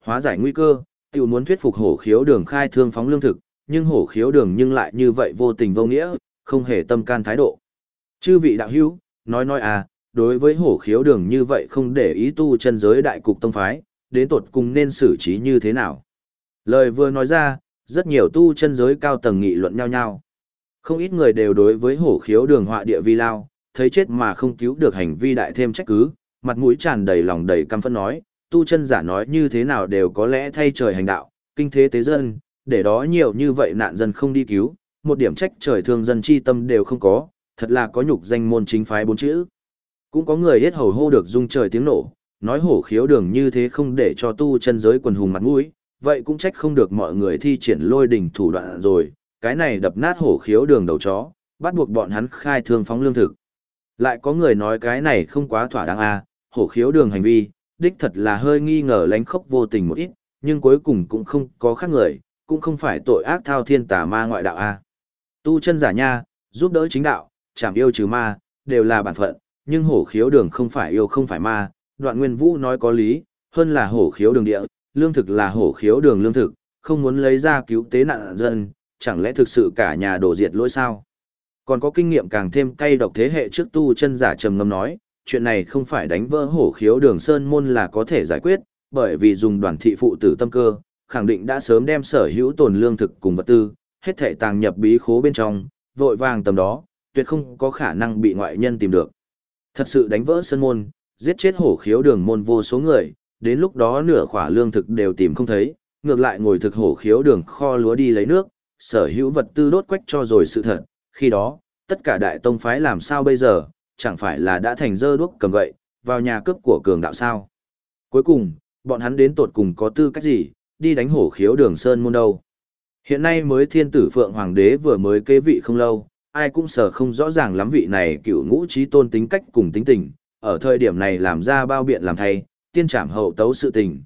Hóa giải nguy cơ, tiểu muốn thuyết phục hổ khiếu đường khai thương phóng lương thực, nhưng hổ khiếu đường nhưng lại như vậy vô tình vô nghĩa, không hề tâm can thái độ. Chư vị đạo hữu, nói à, đối với hổ khiếu đường như vậy không để ý tu chân giới đại cục tông phái, đến tột cùng nên xử trí như thế nào. Lời vừa nói ra, rất nhiều tu chân giới cao tầng nghị luận nhau nhau. Không ít người đều đối với hổ khiếu đường họa địa vi lao, thấy chết mà không cứu được hành vi đại thêm trách cứ, mặt mũi tràn đầy lòng đầy căm phẫn nói, tu chân giả nói như thế nào đều có lẽ thay trời hành đạo, kinh thế tế dân, để đó nhiều như vậy nạn dân không đi cứu, một điểm trách trời thương dân chi tâm đều không có, thật là có nhục danh môn chính phái bốn chữ. Cũng có người hết hầu hô được rung trời tiếng nổ, nói hổ khiếu đường như thế không để cho tu chân giới quần hùng mặt mũi, vậy cũng trách không được mọi người thi triển lôi đỉnh thủ đoạn rồi, cái này đập nát hổ khiếu đường đầu chó, bắt buộc bọn hắn khai thương phóng lương thực. Lại có người nói cái này không quá thỏa đáng à, hổ khiếu đường hành vi, đích thật là hơi nghi ngờ lánh khóc vô tình một ít, nhưng cuối cùng cũng không có khác người, cũng không phải tội ác thao thiên tà ma ngoại đạo a. Tu chân giả nha, giúp đỡ chính đạo, chảm yêu trừ ma, đều là bản phận, nhưng hổ khiếu đường không phải yêu không phải ma, Đoạn Nguyên Vũ nói có lý, hơn là hổ khiếu đường địa, lương thực là hổ khiếu đường lương thực, không muốn lấy ra cứu tế nạn dân, chẳng lẽ thực sự cả nhà đổ diệt lỗi sao? Còn có kinh nghiệm càng thêm cay độc thế hệ trước tu chân giả trầm ngâm nói, chuyện này không phải đánh vỡ hổ khiếu đường sơn môn là có thể giải quyết, bởi vì dùng đoàn thị phụ tử tâm cơ, khẳng định đã sớm đem sở hữu tồn lương thực cùng vật tư, hết thảy tàng nhập bí khố bên trong, vội vàng tầm đó, tuyệt không có khả năng bị ngoại nhân tìm được. Thật sự đánh vỡ sơn môn, giết chết hổ khiếu đường môn vô số người, đến lúc đó nửa khỏa lương thực đều tìm không thấy, ngược lại ngồi thực hổ khiếu đường kho lúa đi lấy nước, sở hữu vật tư đốt quách cho rồi sự thật, khi đó, tất cả đại tông phái làm sao bây giờ, chẳng phải là đã thành dơ đuốc cầm gậy, vào nhà cướp của cường đạo sao. Cuối cùng, bọn hắn đến tột cùng có tư cách gì, đi đánh hổ khiếu đường sơn môn đâu. Hiện nay mới thiên tử Phượng Hoàng đế vừa mới kế vị không lâu, ai cũng sợ không rõ ràng lắm vị này cựu ngũ trí tôn tính cách cùng tính tình, ở thời điểm này làm ra bao biện làm thay, tiên trảm hậu tấu sự tình,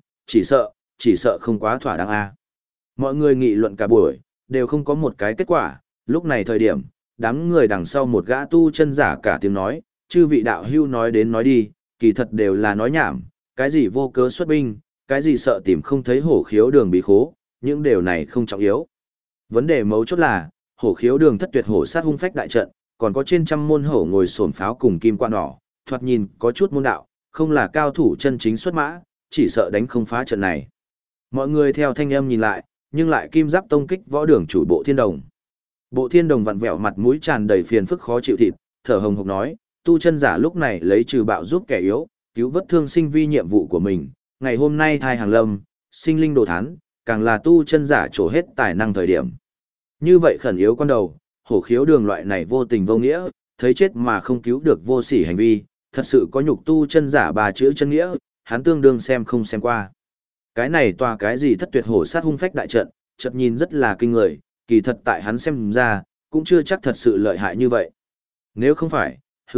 chỉ sợ không quá thỏa đáng a. Mọi người nghị luận cả buổi, đều không có một cái kết quả, lúc này thời điểm, đám người đằng sau một gã tu chân giả cả tiếng nói, chư vị đạo hưu nói đến nói đi, kỳ thật đều là nói nhảm, cái gì vô cớ xuất binh, cái gì sợ tìm không thấy hổ khiếu đường bí khố, những điều này không trọng yếu. Vấn đề mấu chốt là, hổ khiếu đường thất tuyệt hổ sát hung phách đại trận, còn có trên trăm môn hổ ngồi xổm pháo cùng kim quan đỏ, thoạt nhìn có chút môn đạo, không là cao thủ chân chính xuất mã, chỉ sợ đánh không phá trận này. Mọi người theo thanh âm nhìn lại, nhưng lại kim giáp tông kích võ đường chủ Bộ Thiên Đồng. Bộ Thiên Đồng vặn vẹo mặt mũi tràn đầy phiền phức khó chịu thịt, thở hồng hộc nói, tu chân giả lúc này lấy trừ bạo giúp kẻ yếu, cứu vớt thương sinh vi nhiệm vụ của mình, ngày hôm nay thai hàng lâm, sinh linh đồ thán, càng là tu chân giả trổ hết tài năng thời điểm. Như vậy khẩn yếu con đầu, hổ khiếu đường loại này vô tình vô nghĩa, thấy chết mà không cứu được vô sỉ hành vi, thật sự có nhục tu chân giả bà chữ chân nghĩa, hắn tương đương xem không xem qua. Cái này tòa cái gì thất tuyệt hổ sát hung phách đại trận, chợt nhìn rất là kinh người, kỳ thật tại hắn xem ra, cũng chưa chắc thật sự lợi hại như vậy. Nếu không phải,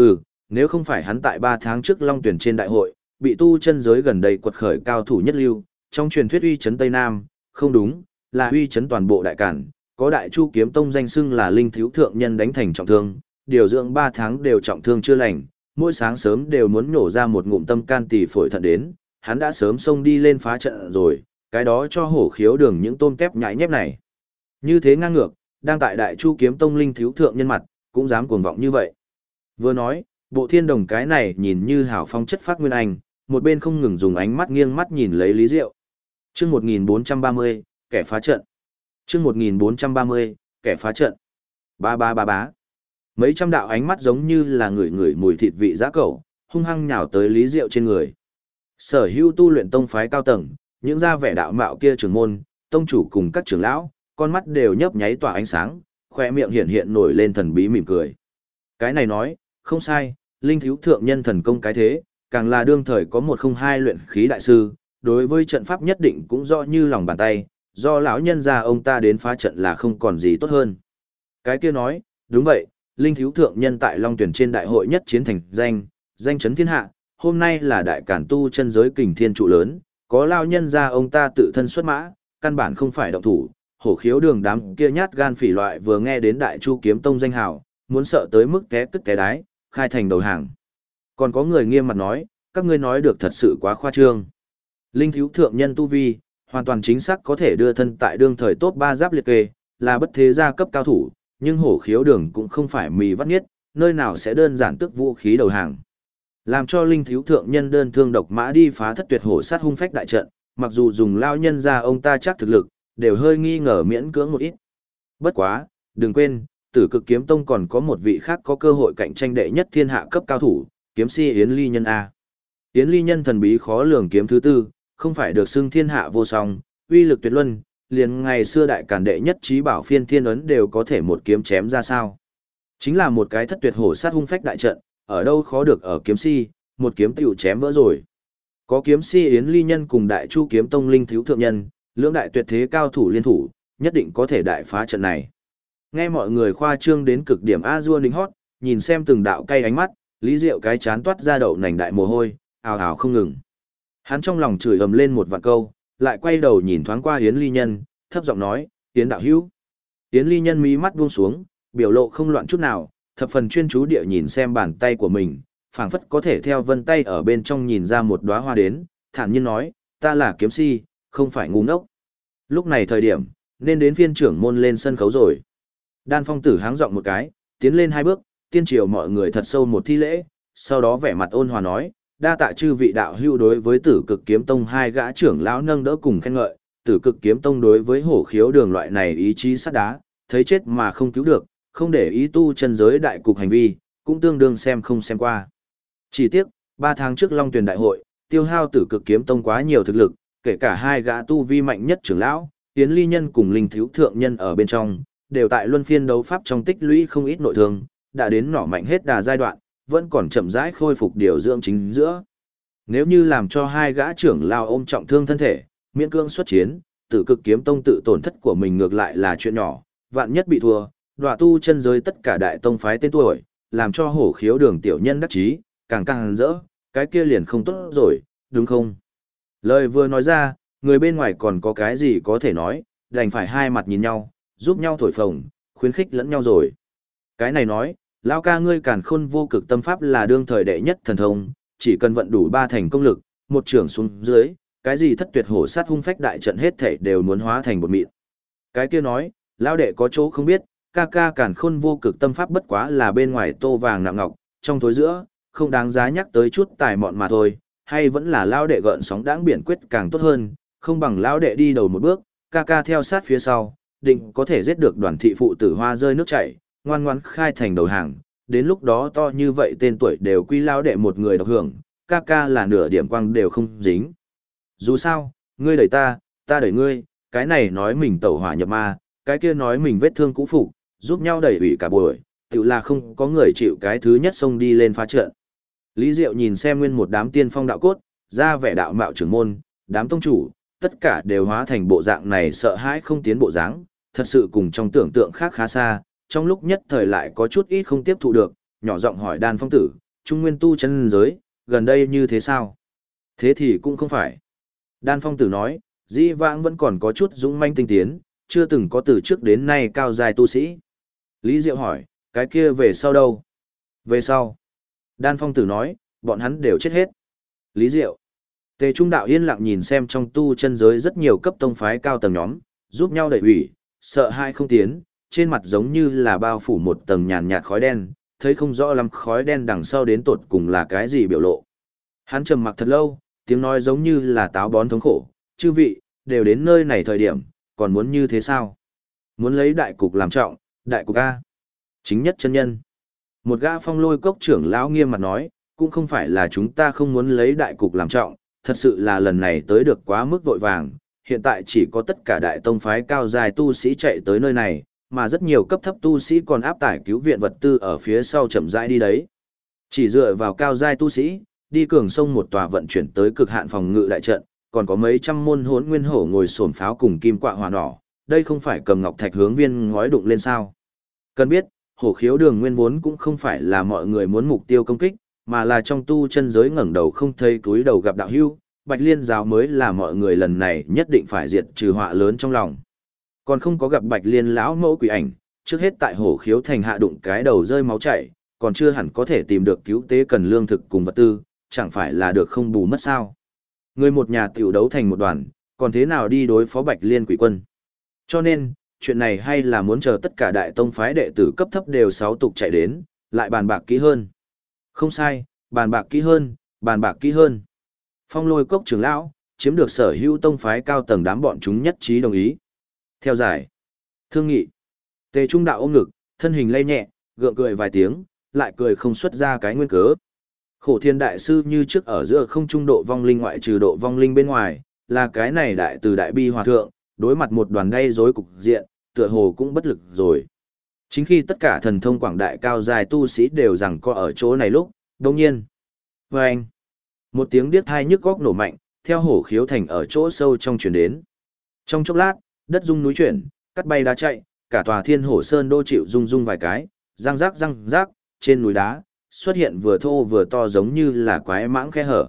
nếu không phải hắn tại 3 tháng trước Long Tuyển trên đại hội, bị tu chân giới gần đây quật khởi cao thủ nhất lưu, trong truyền thuyết uy chấn Tây Nam, không đúng, là uy chấn toàn bộ đại cản, có đại chu kiếm tông danh xưng là linh thiếu thượng nhân đánh thành trọng thương, điều dưỡng 3 tháng đều trọng thương chưa lành, mỗi sáng sớm đều muốn nổ ra một ngụm tâm can tỷ phổi thận đến, hắn đã sớm xông đi lên phá trận rồi, cái đó cho hổ khiếu đường những tôm tép nhãi nhép này. Như thế ngang ngược, đang tại đại chu kiếm tông linh thiếu thượng nhân mặt, cũng dám cuồng vọng như vậy. Vừa nói, Bộ Thiên Đồng cái này nhìn như hảo phong chất phát nguyên anh, một bên không ngừng dùng ánh mắt nghiêng mắt nhìn lấy Lý Diệu. Chương 1430, kẻ phá trận. Chương 1430, kẻ phá trận. Bá. Mấy trăm đạo ánh mắt giống như là ngửi mùi thịt vị giã cẩu, hung hăng nhào tới Lý Diệu trên người. Sở hữu tu luyện tông phái cao tầng, những gia vẻ đạo mạo kia trưởng môn, tông chủ cùng các trưởng lão, con mắt đều nhấp nháy tỏa ánh sáng, khoe miệng hiện nổi lên thần bí mỉm cười. Cái này nói, không sai, linh thiếu thượng nhân thần công cái thế, càng là đương thời có 102 luyện khí đại sư, đối với trận pháp nhất định cũng rõ như lòng bàn tay, do lão nhân gia ông ta đến phá trận là không còn gì tốt hơn. Cái kia nói, đúng vậy, linh thiếu thượng nhân tại Long Tuyển trên đại hội nhất chiến thành danh chấn thiên hạ, hôm nay là đại cản tu chân giới kình thiên trụ lớn, có lão nhân gia ông ta tự thân xuất mã, căn bản không phải động thủ, hổ khiếu đường đám kia nhát gan phỉ loại vừa nghe đến đại chu kiếm tông danh hào, muốn sợ tới mức té tức té đái, khai thành đầu hàng. Còn có người nghiêm mặt nói, các ngươi nói được thật sự quá khoa trương. Linh thiếu thượng nhân tu vi, hoàn toàn chính xác có thể đưa thân tại đương thời top 3 giáp liệt kê, là bất thế gia cấp cao thủ, nhưng hổ khiếu đường cũng không phải mì vắt nghiết, nơi nào sẽ đơn giản tước vũ khí đầu hàng. Làm cho linh thiếu thượng nhân đơn thương độc mã đi phá thất tuyệt hổ sát hung phách đại trận, mặc dù dùng lao nhân ra ông ta chắc thực lực, đều hơi nghi ngờ miễn cưỡng một ít. Bất quá, đừng quên, Tử Cực Kiếm Tông còn có một vị khác có cơ hội cạnh tranh đệ nhất thiên hạ cấp cao thủ, kiếm si Yến Ly Nhân A. Yến Ly Nhân thần bí khó lường kiếm thứ tư, không phải được xưng thiên hạ vô song, uy lực tuyệt luân, liền ngày xưa đại càn đệ nhất trí bảo phiên thiên ấn đều có thể một kiếm chém ra sao. Chính là một cái thất tuyệt hổ sát hung phách đại trận, ở đâu khó được ở kiếm si, một kiếm tiểu chém vỡ rồi. Có kiếm si Yến Ly Nhân cùng Đại Chu Kiếm Tông linh thiếu thượng nhân, lưỡng đại tuyệt thế cao thủ liên thủ, nhất định có thể đại phá trận này. Nghe mọi người khoa trương đến cực điểm a dua ninh hót, nhìn xem từng đạo cay ánh mắt, Lý Diệu cái chán toát ra đậu nành đại mồ hôi, ào ào không ngừng. Hắn trong lòng chửi ầm lên một vạn câu, lại quay đầu nhìn thoáng qua Yến Ly Nhân, thấp giọng nói, Yến đạo hữu. Yến Ly Nhân mí mắt buông xuống, biểu lộ không loạn chút nào, thập phần chuyên chú địa nhìn xem bàn tay của mình, phảng phất có thể theo vân tay ở bên trong nhìn ra một đóa hoa đến, thản nhiên nói, ta là kiếm si, không phải ngu ngốc. Lúc này thời điểm, nên đến phiên trưởng môn lên sân khấu rồi. Đan Phong Tử háng giọng một cái, tiến lên hai bước, tiên triều mọi người thật sâu một thi lễ, sau đó vẻ mặt ôn hòa nói, đa tạ chư vị đạo hữu đối với Tử Cực Kiếm Tông hai gã trưởng lão nâng đỡ cùng khen ngợi, Tử Cực Kiếm Tông đối với hổ khiếu đường loại này ý chí sắt đá, thấy chết mà không cứu được, không để ý tu chân giới đại cục hành vi, cũng tương đương xem không xem qua. Chỉ tiếc, 3 tháng trước Long Tuyền đại hội, tiêu hao Tử Cực Kiếm Tông quá nhiều thực lực, kể cả hai gã tu vi mạnh nhất trưởng lão, Yến Ly Nhân cùng Linh Thiếu thượng nhân ở bên trong, đều tại luân phiên đấu pháp trong tích lũy không ít nội thương, đã đến nỏ mạnh hết đà giai đoạn, vẫn còn chậm rãi khôi phục điều dưỡng chính giữa. Nếu như làm cho hai gã trưởng lão ôm trọng thương thân thể, miễn cưỡng xuất chiến, Tử Cực Kiếm Tông tự tổn thất của mình ngược lại là chuyện nhỏ, vạn nhất bị thua, đọa tu chân giới tất cả đại tông phái tên tuổi, làm cho hổ khiếu đường tiểu nhân đắc chí, càng rỡ, cái kia liền không tốt rồi, đúng không? Lời vừa nói ra, người bên ngoài còn có cái gì có thể nói, đành phải hai mặt nhìn nhau, giúp nhau thổi phồng, khuyến khích lẫn nhau rồi. Cái này nói, lão ca ngươi càn khôn vô cực tâm pháp là đương thời đệ nhất thần thông, chỉ cần vận đủ 3 thành công lực, một trưởng xuống dưới, cái gì thất tuyệt hổ sát hung phách đại trận hết thảy đều muốn hóa thành bột mịn. Cái kia nói, lão đệ có chỗ không biết, ca ca càn khôn vô cực tâm pháp bất quá là bên ngoài tô vàng nặng ngọc, trong tối giữa, không đáng giá nhắc tới chút tài mọn mà thôi, hay vẫn là lão đệ gợn sóng đãng biển quyết càng tốt hơn, không bằng lão đệ đi đầu một bước, ca ca theo sát phía sau, định có thể giết được đoàn thị phụ tử hoa rơi nước chảy, ngoan ngoãn khai thành đầu hàng, đến lúc đó to như vậy tên tuổi đều quy lão đệ một người độc hưởng, ca ca là nửa điểm quang đều không dính. Dù sao, ngươi đẩy ta đẩy ngươi, cái này nói mình tẩu hỏa nhập ma, cái kia nói mình vết thương cũ phục, giúp nhau đẩy ủy cả buổi, tự là không có người chịu cái thứ nhất xông đi lên phá trận. Lý Diệu nhìn xem nguyên một đám tiên phong đạo cốt, ra vẻ đạo mạo trưởng môn, đám tông chủ, tất cả đều hóa thành bộ dạng này sợ hãi không tiến bộ dáng, thật sự cùng trong tưởng tượng khác khá xa, trong lúc nhất thời lại có chút ít không tiếp thụ được, nhỏ giọng hỏi Đan Phong Tử, trung nguyên tu chân giới, gần đây như thế sao? Thế thì cũng không phải. Đan Phong Tử nói, dĩ vãng vẫn còn có chút dũng manh tinh tiến, chưa từng có từ trước đến nay cao dài tu sĩ. Lý Diệu hỏi, cái kia về sau đâu? Về sau. Đan Phong Tử nói, bọn hắn đều chết hết. Lý Diệu. Tề Trung Đạo yên lặng nhìn xem trong tu chân giới rất nhiều cấp tông phái cao tầng nhóm, giúp nhau đẩy ủy, sợ hai không tiến, trên mặt giống như là bao phủ một tầng nhàn nhạt khói đen, thấy không rõ lắm khói đen đằng sau đến tột cùng là cái gì biểu lộ. Hắn trầm mặc thật lâu, tiếng nói giống như là táo bón thống khổ, chư vị, đều đến nơi này thời điểm, còn muốn như thế sao? Muốn lấy đại cục làm trọng, đại cục A. Chính nhất chân nhân. Một gã phong lôi cốc trưởng lão nghiêm mặt nói, cũng không phải là chúng ta không muốn lấy đại cục làm trọng, thật sự là lần này tới được quá mức vội vàng, hiện tại chỉ có tất cả đại tông phái cao dài tu sĩ chạy tới nơi này, mà rất nhiều cấp thấp tu sĩ còn áp tải cứu viện vật tư ở phía sau chậm rãi đi đấy. Chỉ dựa vào cao giai tu sĩ, đi cường sông một tòa vận chuyển tới cực hạn phòng ngự đại trận, còn có mấy trăm môn hỗn nguyên hổ ngồi xổm pháo cùng kim quạ hỏa nỏ, đây không phải cầm ngọc thạch hướng viên ngói đụng lên sao? Cần biết, hổ khiếu đường nguyên vốn cũng không phải là mọi người muốn mục tiêu công kích, mà là trong tu chân giới ngẩng đầu không thấy túi đầu gặp đạo hữu, Bạch Liên giáo mới là mọi người lần này nhất định phải diệt trừ họa lớn trong lòng. Còn không có gặp Bạch Liên lão mẫu quỷ ảnh, trước hết tại hổ khiếu thành hạ đụng cái đầu rơi máu chảy, còn chưa hẳn có thể tìm được cứu tế cần lương thực cùng vật tư, chẳng phải là được không bù mất sao? Người một nhà tiểu đấu thành một đoàn, còn thế nào đi đối phó Bạch Liên quỷ quân. Cho nên, chuyện này hay là muốn chờ tất cả đại tông phái đệ tử cấp thấp đều sáu tục chạy đến, lại bàn bạc kỹ hơn. Không sai, bàn bạc kỹ hơn, bàn bạc kỹ hơn. Phong Lôi Cốc trưởng lão, chiếm được sở hữu tông phái cao tầng đám bọn chúng nhất trí đồng ý. Theo giải, thương nghị. Tề Trung Đạo ôm ngực, thân hình lay nhẹ, gượng cười vài tiếng, lại cười không xuất ra cái nguyên cớ. Khổ Thiên đại sư như trước ở giữa không trung độ vong linh ngoại trừ độ vong linh bên ngoài, là cái này đại từ đại bi hòa thượng, đối mặt một đoàn gây rối cục diện, tựa hồ cũng bất lực rồi. Chính khi tất cả thần thông quảng đại cao dài tu sĩ đều rằng có ở chỗ này lúc, đồng nhiên. Vâng! Một tiếng điếc thai nhức góc nổ mạnh, theo hổ khiếu thành ở chỗ sâu trong chuyển đến. Trong chốc lát, đất rung núi chuyển, cắt bay đá chạy, cả tòa thiên hổ sơn đô chịu rung rung vài cái, răng rác, trên núi đá, xuất hiện vừa thô vừa to giống như là quái mãng khe hở.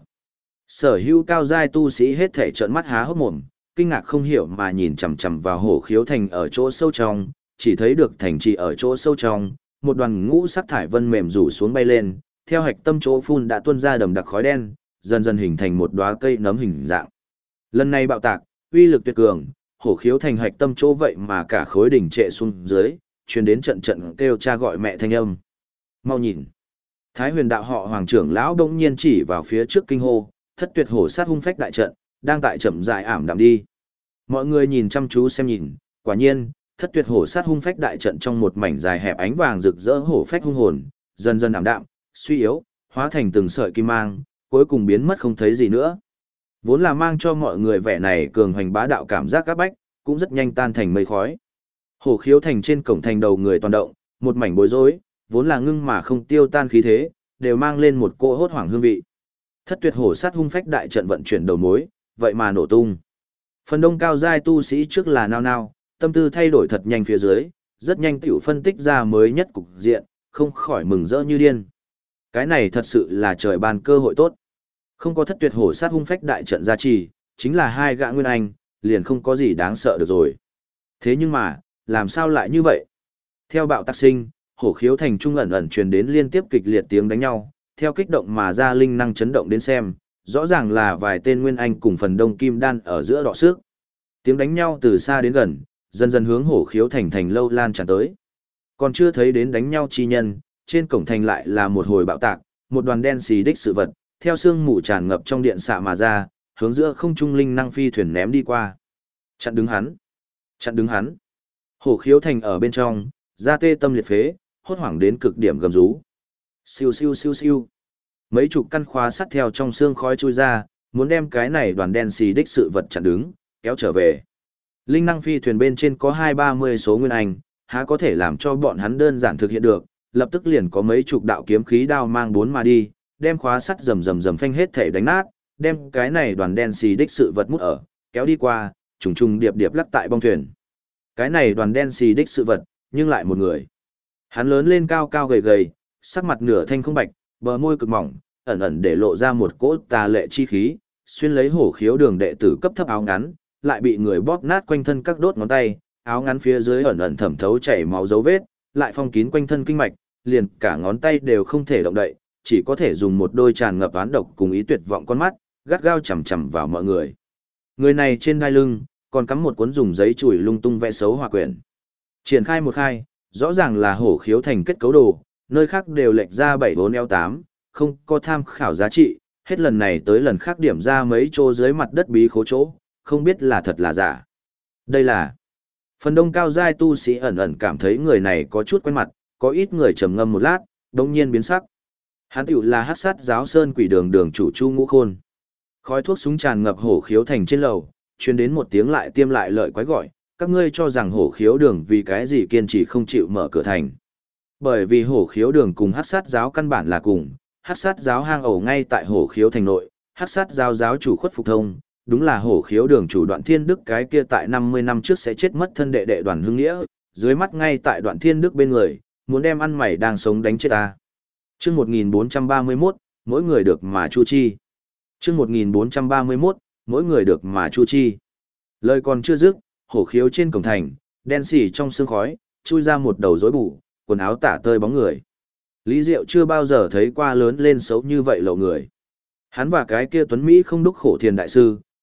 Sở hữu cao giai tu sĩ hết thể trợn mắt há hốc mồm, kinh ngạc không hiểu mà nhìn chằm chằm vào hổ khiếu thành ở chỗ sâu trong, chỉ thấy được thành trì ở chỗ sâu trong, một đoàn ngũ sắc thải vân mềm rủ xuống bay lên, theo hạch tâm chỗ phun đã tuôn ra đầm đặc khói đen, dần dần hình thành một đóa cây nấm hình dạng. Lần này bạo tạc, uy lực tuyệt cường, hổ khiếu thành hạch tâm chỗ vậy mà cả khối đỉnh trệ xuống dưới, truyền đến trận trận kêu cha gọi mẹ thanh âm. Mau nhìn. Thái Huyền đạo họ Hoàng trưởng lão bỗng nhiên chỉ vào phía trước kinh hô, thất tuyệt hổ sát hung phách đại trận, đang tại chậm rãi ảm đạm đi. Mọi người nhìn chăm chú xem nhìn, quả nhiên, thất tuyệt hổ sát hung phách đại trận trong một mảnh dài hẹp ánh vàng rực rỡ hổ phách hung hồn, dần dần ảm đạm, suy yếu, hóa thành từng sợi kim mang, cuối cùng biến mất không thấy gì nữa. Vốn là mang cho mọi người vẻ này cường hoành bá đạo cảm giác áp bách, cũng rất nhanh tan thành mây khói. Hổ khiếu thành trên cổng thành đầu người toàn động, một mảnh bối rối, vốn là ngưng mà không tiêu tan khí thế, đều mang lên một cỗ hốt hoảng hương vị. Thất tuyệt hổ sát hung phách đại trận vận chuyển đầu mối, vậy mà nổ tung. Phần đông cao giai tu sĩ trước là nao nao, tâm tư thay đổi thật nhanh phía dưới, rất nhanh tiểu phân tích ra mới nhất cục diện, không khỏi mừng rỡ như điên. Cái này thật sự là trời ban cơ hội tốt. Không có thất tuyệt hổ sát hung phách đại trận gia trì, chính là hai gã nguyên anh, liền không có gì đáng sợ được rồi. Thế nhưng mà, làm sao lại như vậy? Theo bạo tạc sinh, hổ khiếu thành trung ẩn ẩn truyền đến liên tiếp kịch liệt tiếng đánh nhau, theo kích động mà ra linh năng chấn động đến xem, rõ ràng là vài tên nguyên anh cùng phần đông kim đan ở giữa đọ sức. Tiếng đánh nhau từ xa đến gần, dần dần hướng hổ khiếu thành thành lâu lan tràn tới. Còn chưa thấy đến đánh nhau chi nhân, trên cổng thành lại là một hồi bạo tạc, một đoàn đen xì đích sự vật, theo sương mù tràn ngập trong điện xạ mà ra, hướng giữa không trung linh năng phi thuyền ném đi qua. Chặn đứng hắn! Chặn đứng hắn! Hổ khiếu thành ở bên trong, ra tê tâm liệt phế, hốt hoảng đến cực điểm gầm rú. Siêu siêu siêu siêu. Mấy chục căn khóa sắt theo trong xương khói chui ra, muốn đem cái này đoàn đen xì đích sự vật chặn đứng, kéo trở về. Linh năng phi thuyền bên trên có 230 số nguyên anh, há có thể làm cho bọn hắn đơn giản thực hiện được, lập tức liền có mấy chục đạo kiếm khí đao mang bốn mà đi, đem khóa sắt rầm rầm rầm phanh hết thể đánh nát, đem cái này đoàn đen xì đích sự vật mút ở, kéo đi qua, trùng trùng điệp điệp lắc tại bong thuyền. Cái này đoàn đen xì đích sự vật, nhưng lại một người. Hắn lớn lên cao cao gầy gầy, sắc mặt nửa thanh không bạch, bờ môi cực mỏng, ẩn ẩn để lộ ra một cỗ tà lệ chi khí, xuyên lấy hổ khiếu đường đệ tử cấp thấp áo ngắn, lại bị người bóp nát quanh thân các đốt ngón tay, áo ngắn phía dưới ẩn ẩn thẩm thấu chảy máu dấu vết, lại phong kín quanh thân kinh mạch, liền cả ngón tay đều không thể động đậy, chỉ có thể dùng một đôi tràn ngập oán độc cùng ý tuyệt vọng con mắt, gắt gao chằm chằm vào mọi người. Người này trên đai lưng còn cắm một cuốn dùng giấy chùi lung tung vẽ xấu hòa quyển. Triển khai một khai, rõ ràng là hổ khiếu thành kết cấu đồ, nơi khác đều lệch ra 74L8, không có tham khảo giá trị, hết lần này tới lần khác điểm ra mấy chỗ dưới mặt đất bí khố chỗ, không biết là thật là giả. Đây là phần đông cao giai tu sĩ ẩn ẩn cảm thấy người này có chút quen mặt, có ít người trầm ngâm một lát, đột nhiên biến sắc. Hắn tiểu là Hắc Sát giáo sơn quỷ đường đường chủ Chu Ngũ Khôn. Khói thuốc súng tràn ngập hổ khiếu thành trên lầu, truyền đến một tiếng lại tiêm lại lợi quái gọi, các ngươi cho rằng hổ khiếu đường vì cái gì kiên trì không chịu mở cửa thành. Bởi vì hổ khiếu đường cùng Hắc Sát giáo căn bản là cùng, Hắc Sát giáo hang ổ ngay tại hổ khiếu thành nội, Hắc Sát giáo giáo chủ Khuất Phục Thông, đúng là hổ khiếu đường chủ Đoạn Thiên Đức cái kia tại 50 năm trước sẽ chết mất thân đệ đệ Đoàn Hưng Nghĩa, dưới mắt ngay tại Đoạn Thiên Đức bên người, muốn đem ăn mày đang sống đánh chết ta. Chương 1431, mỗi người được mà chu chi. Chương 1431, mỗi người được mà chu chi. Lời còn chưa dứt, hổ khiếu trên cổng thành, đen xỉ trong sương khói, chui ra một đầu rối bù, quần áo tả tơi bóng người. Lý Diệu chưa bao giờ thấy qua lớn lên xấu như vậy lộ người. Hắn và cái kia tuấn Mỹ không đúc khổ thiền đại sư,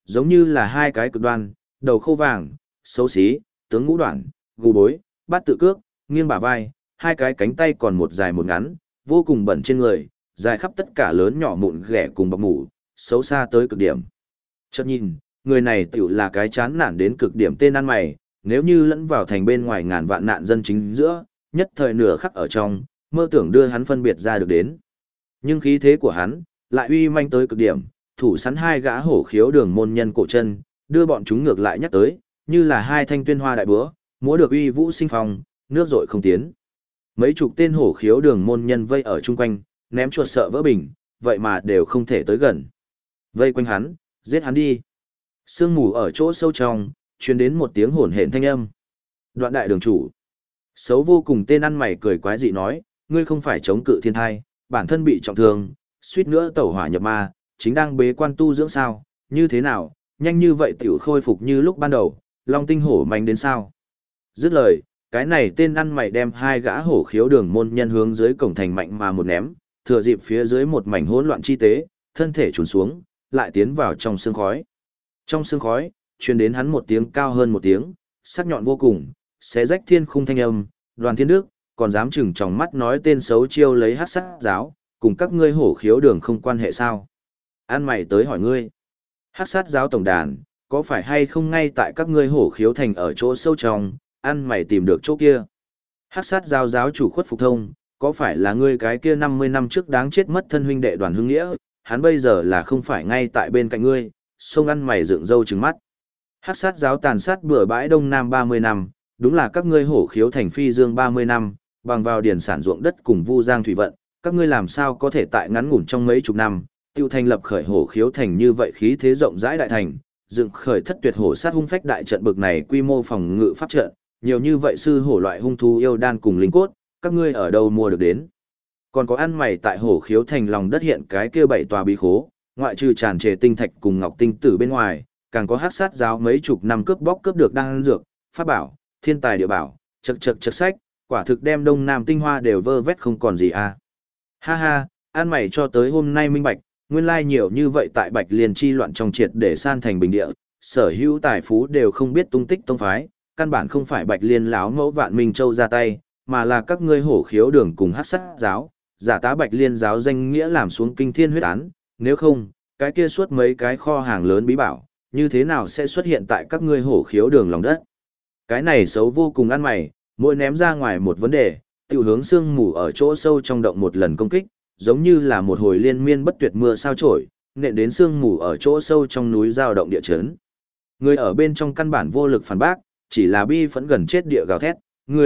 giống như là hai cái cực đoan, đầu khô vàng, xấu xí, tướng ngũ đoạn, gù bối, bát tự cước, nghiêng bả vai, hai cái cánh tay còn một dài một ngắn, vô cùng bẩn trên người, dài khắp tất cả lớn nhỏ mụn ghẻ cùng bọc mủ, xấu xa tới cực điểm. Chợt nhìn, người này tiểu là cái chán nản đến cực điểm tên ăn mày, nếu như lẫn vào thành bên ngoài ngàn vạn nạn dân chính giữa, nhất thời nửa khắc ở trong, mơ tưởng đưa hắn phân biệt ra được đến. Nhưng khí thế của hắn, lại uy manh tới cực điểm, thủ sắn hai gã hổ khiếu đường môn nhân cổ chân, đưa bọn chúng ngược lại nhắc tới, như là hai thanh tuyên hoa đại búa, múa được uy vũ sinh phong, nước dội không tiến. Mấy chục tên hổ khiếu đường môn nhân vây ở chung quanh, ném chuột sợ vỡ bình, vậy mà đều không thể tới gần. Vây quanh hắn, giết hắn đi. Sương mù ở chỗ sâu trong, truyền đến một tiếng hổn hển thanh âm. Đoạn đại đường chủ. Xấu vô cùng tên ăn mày cười quái dị nói, ngươi không phải chống cự thiên thai, bản thân bị trọng thương, suýt nữa tẩu hỏa nhập ma, chính đang bế quan tu dưỡng sao, như thế nào, nhanh như vậy tiểu khôi phục như lúc ban đầu, long tinh hổ mạnh đến sao. Dứt lời, cái này tên ăn mày đem hai gã hổ khiếu đường môn nhân hướng dưới cổng thành mạnh mà một ném, thừa dịp phía dưới một mảnh hỗn loạn chi tế, thân thể trùn xuống, lại tiến vào trong sương khói. Trong sương khói, truyền đến hắn một tiếng cao hơn một tiếng, sắc nhọn vô cùng, xé rách thiên khung thanh âm, Đoàn Thiên Đức, còn dám chừng tròng mắt nói tên xấu chiêu lấy hắc sát giáo, cùng các ngươi hổ khiếu đường không quan hệ sao? An mày tới hỏi ngươi. Hắc sát giáo tổng đàn, có phải hay không ngay tại các ngươi hổ khiếu thành ở chỗ sâu trong, ăn mày tìm được chỗ kia? Hắc sát giáo giáo chủ Khuất Phục Thông, có phải là ngươi cái kia 50 năm trước đáng chết mất thân huynh đệ Đoàn Hưng Nghĩa, hắn bây giờ là không phải ngay tại bên cạnh ngươi, xông ăn mày dựng râu trừng mắt. Hắc sát giáo tàn sát bừa bãi Đông Nam 30 năm, đúng là các ngươi hổ khiếu thành phi dương 30 năm, bằng vào điển sản ruộng đất cùng vu giang thủy vận, các ngươi làm sao có thể tại ngắn ngủn trong mấy chục năm, tiêu thành lập khởi hổ khiếu thành như vậy khí thế rộng rãi đại thành, dựng khởi thất tuyệt hổ sát hung phách đại trận bực này quy mô phòng ngự pháp trận, nhiều như vậy sư hổ loại hung thú yêu đan cùng linh cốt, các ngươi ở đâu mua được đến? Còn có ăn mày tại hổ khiếu thành lòng đất hiện cái kia 7 tòa bí khố, ngoại trừ tràn trề tinh thạch cùng ngọc tinh tử bên ngoài, càng có hắc sát giáo mấy chục năm cướp bóc cướp được đan dược, pháp bảo, thiên tài địa bảo, chật sách, quả thực đem Đông Nam tinh hoa đều vơ vét không còn gì à. Ha ha, ăn mày cho tới hôm nay minh bạch, nguyên lai nhiều như vậy tại Bạch Liên chi loạn trong triệt để san thành bình địa, sở hữu tài phú đều không biết tung tích tông phái, căn bản không phải Bạch Liên láo mẫu Vạn Minh Châu ra tay, mà là các ngươi hổ khiếu đường cùng hắc sát giáo, giả tá Bạch Liên giáo danh nghĩa làm xuống kinh thiên huyết án, nếu không, cái kia suốt mấy cái kho hàng lớn bí bảo, như thế nào sẽ xuất hiện tại các ngươi hổ khiếu đường lòng đất. Cái này xấu vô cùng ăn mày, mỗi ném ra ngoài một vấn đề, tiêu hướng sương mù ở chỗ sâu trong động một lần công kích, giống như là một hồi liên miên bất tuyệt mưa sao trổi, nện đến sương mù ở chỗ sâu trong núi dao động địa chấn. Người ở bên trong căn bản vô lực phản bác, chỉ là bi phẫn gần chết địa gào thét,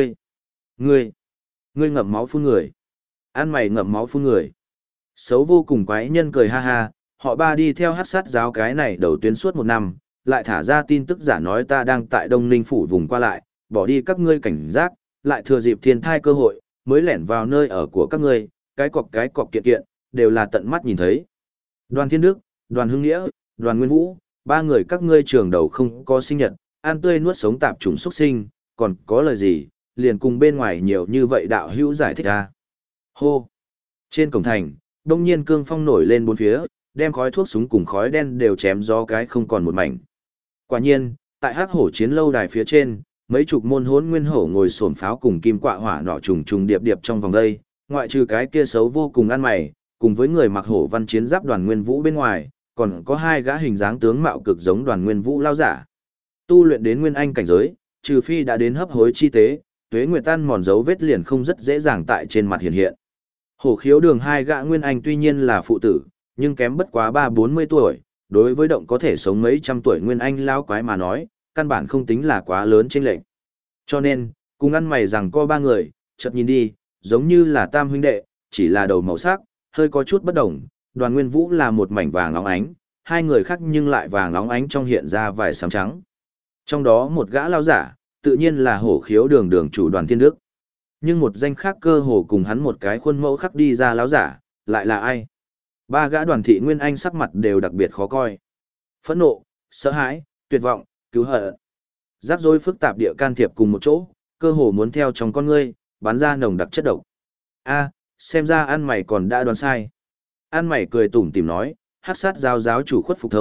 ngươi ngậm máu phun người. Ăn mày ngậm máu phun người. Xấu vô cùng quái nhân cười ha ha, họ ba đi theo hắc sát giáo cái này đầu tuyến suốt 1 năm, lại thả ra tin tức giả nói ta đang tại Đông Ninh phủ vùng qua lại, bỏ đi các ngươi cảnh giác, lại thừa dịp thiên thai cơ hội, mới lẻn vào nơi ở của các ngươi, cái cọc kiện kiện, đều là tận mắt nhìn thấy. Đoàn Thiên Đức, Đoàn Hưng Nghĩa, Đoàn Nguyên Vũ, 3 người các ngươi trường đầu không có sinh nhật, ăn tươi nuốt sống tạp chủng xuất sinh, còn có lời gì, liền cùng bên ngoài nhiều như vậy đạo hữu giải thích ra. Hô! Trên cổng thành, đông nhiên cương phong nổi lên bốn phía, đem khói thuốc súng cùng khói đen đều chém gió cái không còn một mảnh. Quả nhiên, tại hắc hổ chiến lâu đài phía trên, mấy chục môn hỗn nguyên hổ ngồi xổm pháo cùng kim quạ hỏa nọ trùng trùng điệp điệp trong vòng đây, ngoại trừ cái kia xấu vô cùng ăn mày, cùng với người mặc hổ văn chiến giáp Đoàn Nguyên Vũ bên ngoài, còn có 2 gã hình dáng tướng mạo cực giống Đoàn Nguyên Vũ lao giả. Tu luyện đến nguyên anh cảnh giới, trừ phi đã đến hấp hối chi tế, tuế nguyệt tan mòn dấu vết liền không rất dễ dàng tại trên mặt hiện hiện. Hổ khiếu đường 2 gã nguyên anh tuy nhiên là phụ tử, nhưng kém bất quá 30-40 tuổi, đối với động có thể sống mấy trăm tuổi nguyên anh lao quái mà nói, căn bản không tính là quá lớn chênh lệch. Cho nên, cùng ăn mày rằng có 3 người, chợt nhìn đi, giống như là tam huynh đệ, chỉ là đầu màu sắc, hơi có chút bất đồng, Đoàn Nguyên Vũ là một mảnh vàng óng ánh, 2 người khác nhưng lại vàng óng ánh trong hiện ra vài sám trắng. Trong đó một gã lao giả, tự nhiên là hổ khiếu đường đường chủ Đoàn Thiên Đức. Nhưng một danh khác cơ hồ cùng hắn một cái khuôn mẫu khắc đi ra lão giả, lại là ai? 3 gã Đoàn thị nguyên anh sắc mặt đều đặc biệt khó coi. Phẫn nộ, sợ hãi, tuyệt vọng, cứu hận. Rắc rối phức tạp địa can thiệp cùng một chỗ, cơ hồ muốn theo trong con ngươi, bắn ra nồng đặc chất độc. A, xem ra ăn mày còn đã đoán sai. Ăn mày cười tủm tỉm nói, hắc sát giáo giáo chủ Khuất Phục Thông,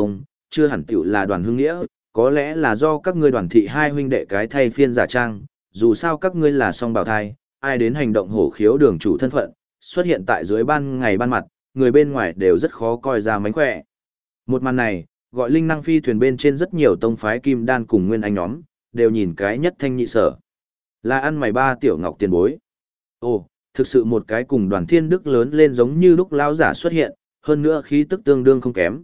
chưa hẳn tiểu là Đoàn Hưng Nghĩa, có lẽ là do các ngươi Đoàn thị hai huynh đệ cái thay phiên giả trang, dù sao các ngươi là song bào thai, ai đến hành động hổ khiếu đường chủ thân phận, xuất hiện tại dưới ban ngày ban mặt, người bên ngoài đều rất khó coi ra mánh khỏe. Một màn này, gọi linh năng phi thuyền bên trên rất nhiều tông phái kim đan cùng nguyên anh nhóm, đều nhìn cái nhất thanh nhị sở. Là ăn mày ba tiểu ngọc tiền bối. Ồ, thực sự một cái cùng Đoàn Thiên Đức lớn lên giống như lúc lão giả xuất hiện, hơn nữa khí tức tương đương không kém,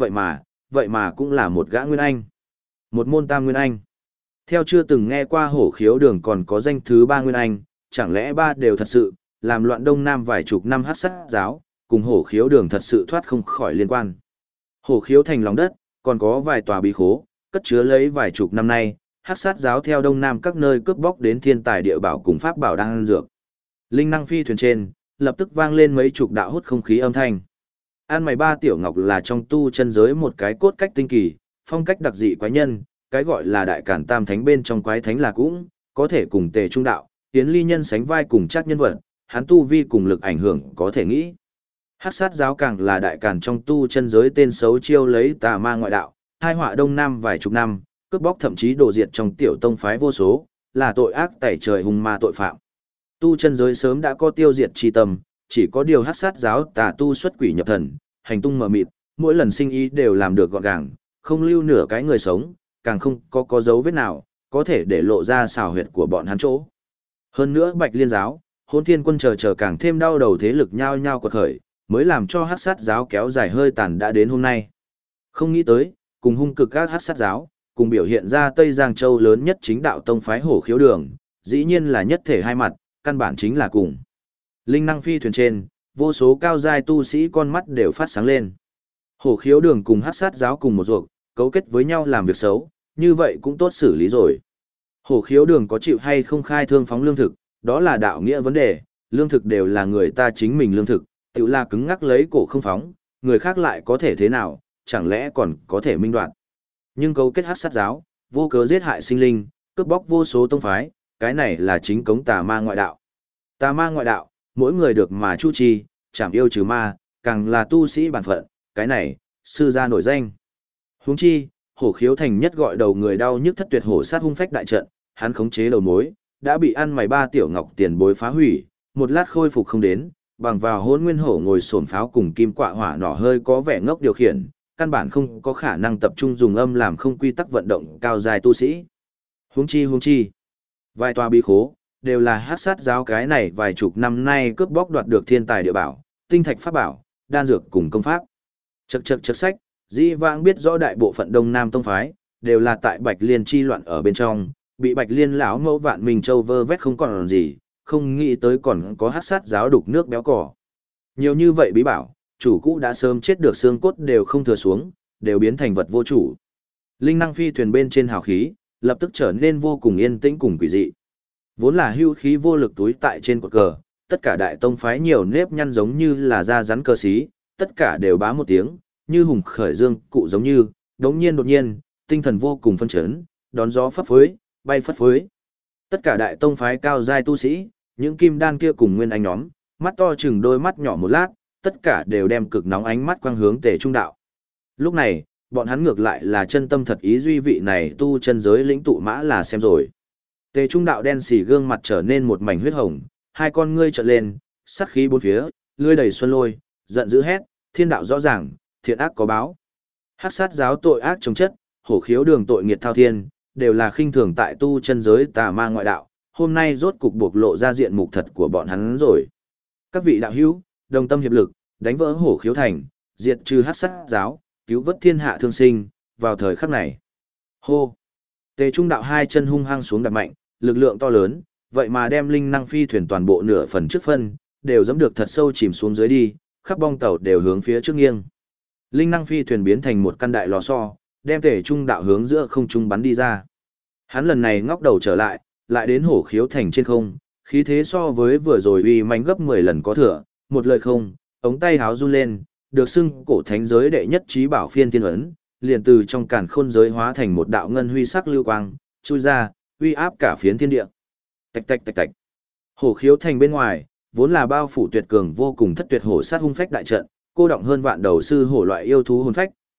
vậy mà cũng là một gã nguyên anh. Một môn tam nguyên anh. Theo chưa từng nghe qua hổ khiếu đường còn có danh thứ ba nguyên anh, chẳng lẽ ba đều thật sự, làm loạn Đông Nam vài chục năm hắc sát giáo, cùng hổ khiếu đường thật sự thoát không khỏi liên quan. Hổ khiếu thành lòng đất, còn có vài tòa bí khố, cất chứa lấy vài chục năm nay, hắc sát giáo theo Đông Nam các nơi cướp bóc đến thiên tài địa bảo cùng pháp bảo đang ăn dược. Linh năng phi thuyền trên, lập tức vang lên mấy chục đạo hút không khí âm thanh. An mày ba tiểu ngọc là trong tu chân giới một cái cốt cách tinh kỳ, phong cách đặc dị quái nhân, cái gọi là đại cản tam thánh bên trong quái thánh là cũng, có thể cùng tề trung đạo, tiến ly nhân sánh vai cùng chắc nhân vật, hắn tu vi cùng lực ảnh hưởng có thể nghĩ. Hắc sát giáo càng là đại cản trong tu chân giới tên xấu chiêu lấy tà ma ngoại đạo, hai họa Đông Nam vài chục năm, cướp bóc thậm chí đổ diệt trong tiểu tông phái vô số, là tội ác tẩy trời hung ma tội phạm. Tu chân giới sớm đã có tiêu diệt chi tâm, chỉ có điều hắc sát giáo tà tu xuất quỷ nhập thần, hành tung mờ mịt, mỗi lần sinh ý đều làm được gọn gàng, không lưu nửa cái người sống, càng không có dấu vết nào, có thể để lộ ra xào huyệt của bọn hắn chỗ. Hơn nữa Bạch Liên giáo, Hỗn Thiên quân chờ càng thêm đau đầu thế lực nhao nhao quật khởi, mới làm cho hắc sát giáo kéo dài hơi tàn đã đến hôm nay. Không nghĩ tới, cùng hung cực các hắc sát giáo, cùng biểu hiện ra Tây Giang Châu lớn nhất chính đạo tông phái hổ khiếu đường, dĩ nhiên là nhất thể hai mặt, căn bản chính là cùng. Linh năng phi thuyền trên, vô số cao giai tu sĩ con mắt đều phát sáng lên. Hổ khiếu đường cùng hắc sát giáo cùng một ruột, cấu kết với nhau làm việc xấu, như vậy cũng tốt xử lý rồi. Hổ khiếu đường có chịu hay không khai thương phóng lương thực, đó là đạo nghĩa vấn đề, lương thực đều là người ta chính mình lương thực, tự là cứng ngắc lấy cổ không phóng, người khác lại có thể thế nào, chẳng lẽ còn có thể minh đoạt. Nhưng cấu kết hắc sát giáo, vô cớ giết hại sinh linh, cướp bóc vô số tông phái, cái này là chính cống tà ma ngoại đạo. Tà ma ngoại đạo, mỗi người được mà chu trì, chẳng yêu trừ ma, càng là tu sĩ bản phận, cái này, sư gia nổi danh. Huống chi, hổ khiếu thành nhất gọi đầu người đau nhức thất tuyệt hổ sát hung phách đại trận, hắn khống chế đầu mối, đã bị ăn mày ba tiểu ngọc tiền bối phá hủy, một lát khôi phục không đến, bằng vào Hỗn Nguyên hổ ngồi xổm pháo cùng kim quạ hỏa nỏ hơi có vẻ ngốc điều khiển, căn bản không có khả năng tập trung dùng âm làm không quy tắc vận động cao dài tu sĩ. Huống chi, vài tòa bí khố đều là hắc sát giáo cái này vài chục năm nay cướp bóc đoạt được thiên tài địa bảo, tinh thạch pháp bảo, đan dược cùng công pháp. Chậc sách, dĩ vãng biết rõ đại bộ phận Đông Nam tông phái đều là tại Bạch Liên chi loạn ở bên trong, bị Bạch Liên lão mẫu Vạn Minh Châu vơ vét không còn gì, không nghĩ tới còn có hắc sát giáo đục nước béo cỏ. Nhiều như vậy bí bảo, chủ cũ đã sớm chết được xương cốt đều không thừa xuống, đều biến thành vật vô chủ. Linh năng phi thuyền bên trên hào khí, lập tức trở nên vô cùng yên tĩnh cùng quỷ dị. Vốn là hưu khí vô lực túi tại trên cột cờ, tất cả đại tông phái nhiều nếp nhăn giống như là da rắn cơ xí, tất cả đều bá một tiếng, như hùng khởi dương cụ giống như, đột nhiên, tinh thần vô cùng phân chấn, đón gió phấp phới, bay phất phới. Tất cả đại tông phái cao giai tu sĩ, những kim đan kia cùng nguyên anh nhóm, mắt to chừng đôi mắt nhỏ một lát, tất cả đều đem cực nóng ánh mắt quang hướng Tề Trung đạo. Lúc này, bọn hắn ngược lại là chân tâm thật ý duy vị này tu chân giới lĩnh tụ mã là xem rồi. Tề Trung đạo đen xì gương mặt trở nên một mảnh huyết hồng, hai con ngươi trợn lên, sát khí bốn phía, lưỡi đầy xuân lôi, giận dữ hét, thiên đạo rõ ràng, thiện ác có báo. Hắc sát giáo tội ác chống chất, hổ khiếu đường tội nghiệt thao thiên, đều là khinh thường tại tu chân giới tà ma ngoại đạo, hôm nay rốt cục bộc lộ ra diện mục thật của bọn hắn rồi. Các vị đạo hữu, đồng tâm hiệp lực, đánh vỡ hổ khiếu thành, diệt trừ hắc sát giáo, cứu vớt thiên hạ thương sinh, vào thời khắc này. Hô! Tề Trung đạo hai chân hung hăng xuống đạp mạnh, lực lượng to lớn, vậy mà đem linh năng phi thuyền toàn bộ nửa phần trước phân, đều giẫm được thật sâu chìm xuống dưới đi, khắp bong tàu đều hướng phía trước nghiêng. Linh năng phi thuyền biến thành một căn đại lò xo, đem Tề Trung đạo hướng giữa không trung bắn đi ra. Hắn lần này ngóc đầu trở lại, lại đến hổ khiếu thành trên không, khí thế so với vừa rồi uy mãnh gấp 10 lần có thừa, một lời không, ống tay háo run lên, được xưng cổ thánh giới đệ nhất trí bảo phiên thiên ấn, liền từ trong càn khôn giới hóa thành một đạo ngân huy sắc lưu quang, chui ra, uy áp cả phiến thiên địa. Tạch tạch tạch tạch. Hổ khiếu thành bên ngoài, vốn là bao phủ tuyệt cường vô cùng thất tuyệt hổ sát hung phách đại trận, cô động hơn vạn đầu sư hổ loại yêu thú hồn phách,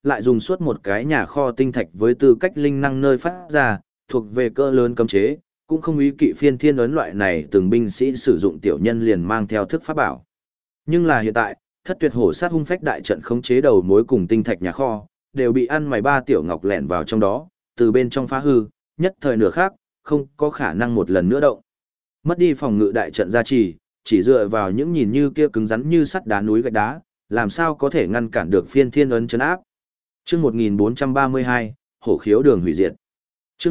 lại dùng suốt một cái nhà kho tinh thạch với tư cách linh năng nơi phát ra, thuộc về cỡ lớn cấm chế, cũng không ý kỵ phiên thiên ấn loại này từng binh sĩ sử dụng tiểu nhân liền mang theo thức pháp bảo. Nhưng là hiện tại, thất tuyệt hổ sát hung phách đại trận khống chế đầu mối cùng tinh thạch nhà kho, đều bị ăn mày ba tiểu ngọc lẻn vào trong đó, từ bên trong phá hư, nhất thời nửa khác, không có khả năng một lần nữa động. Mất đi phòng ngự đại trận gia trì, chỉ dựa vào những nhìn như kia cứng rắn như sắt đá núi gạch đá, làm sao có thể ngăn cản được phiên thiên ấn chấn áp. Chương 1432, hổ khiếu đường hủy diệt. Chương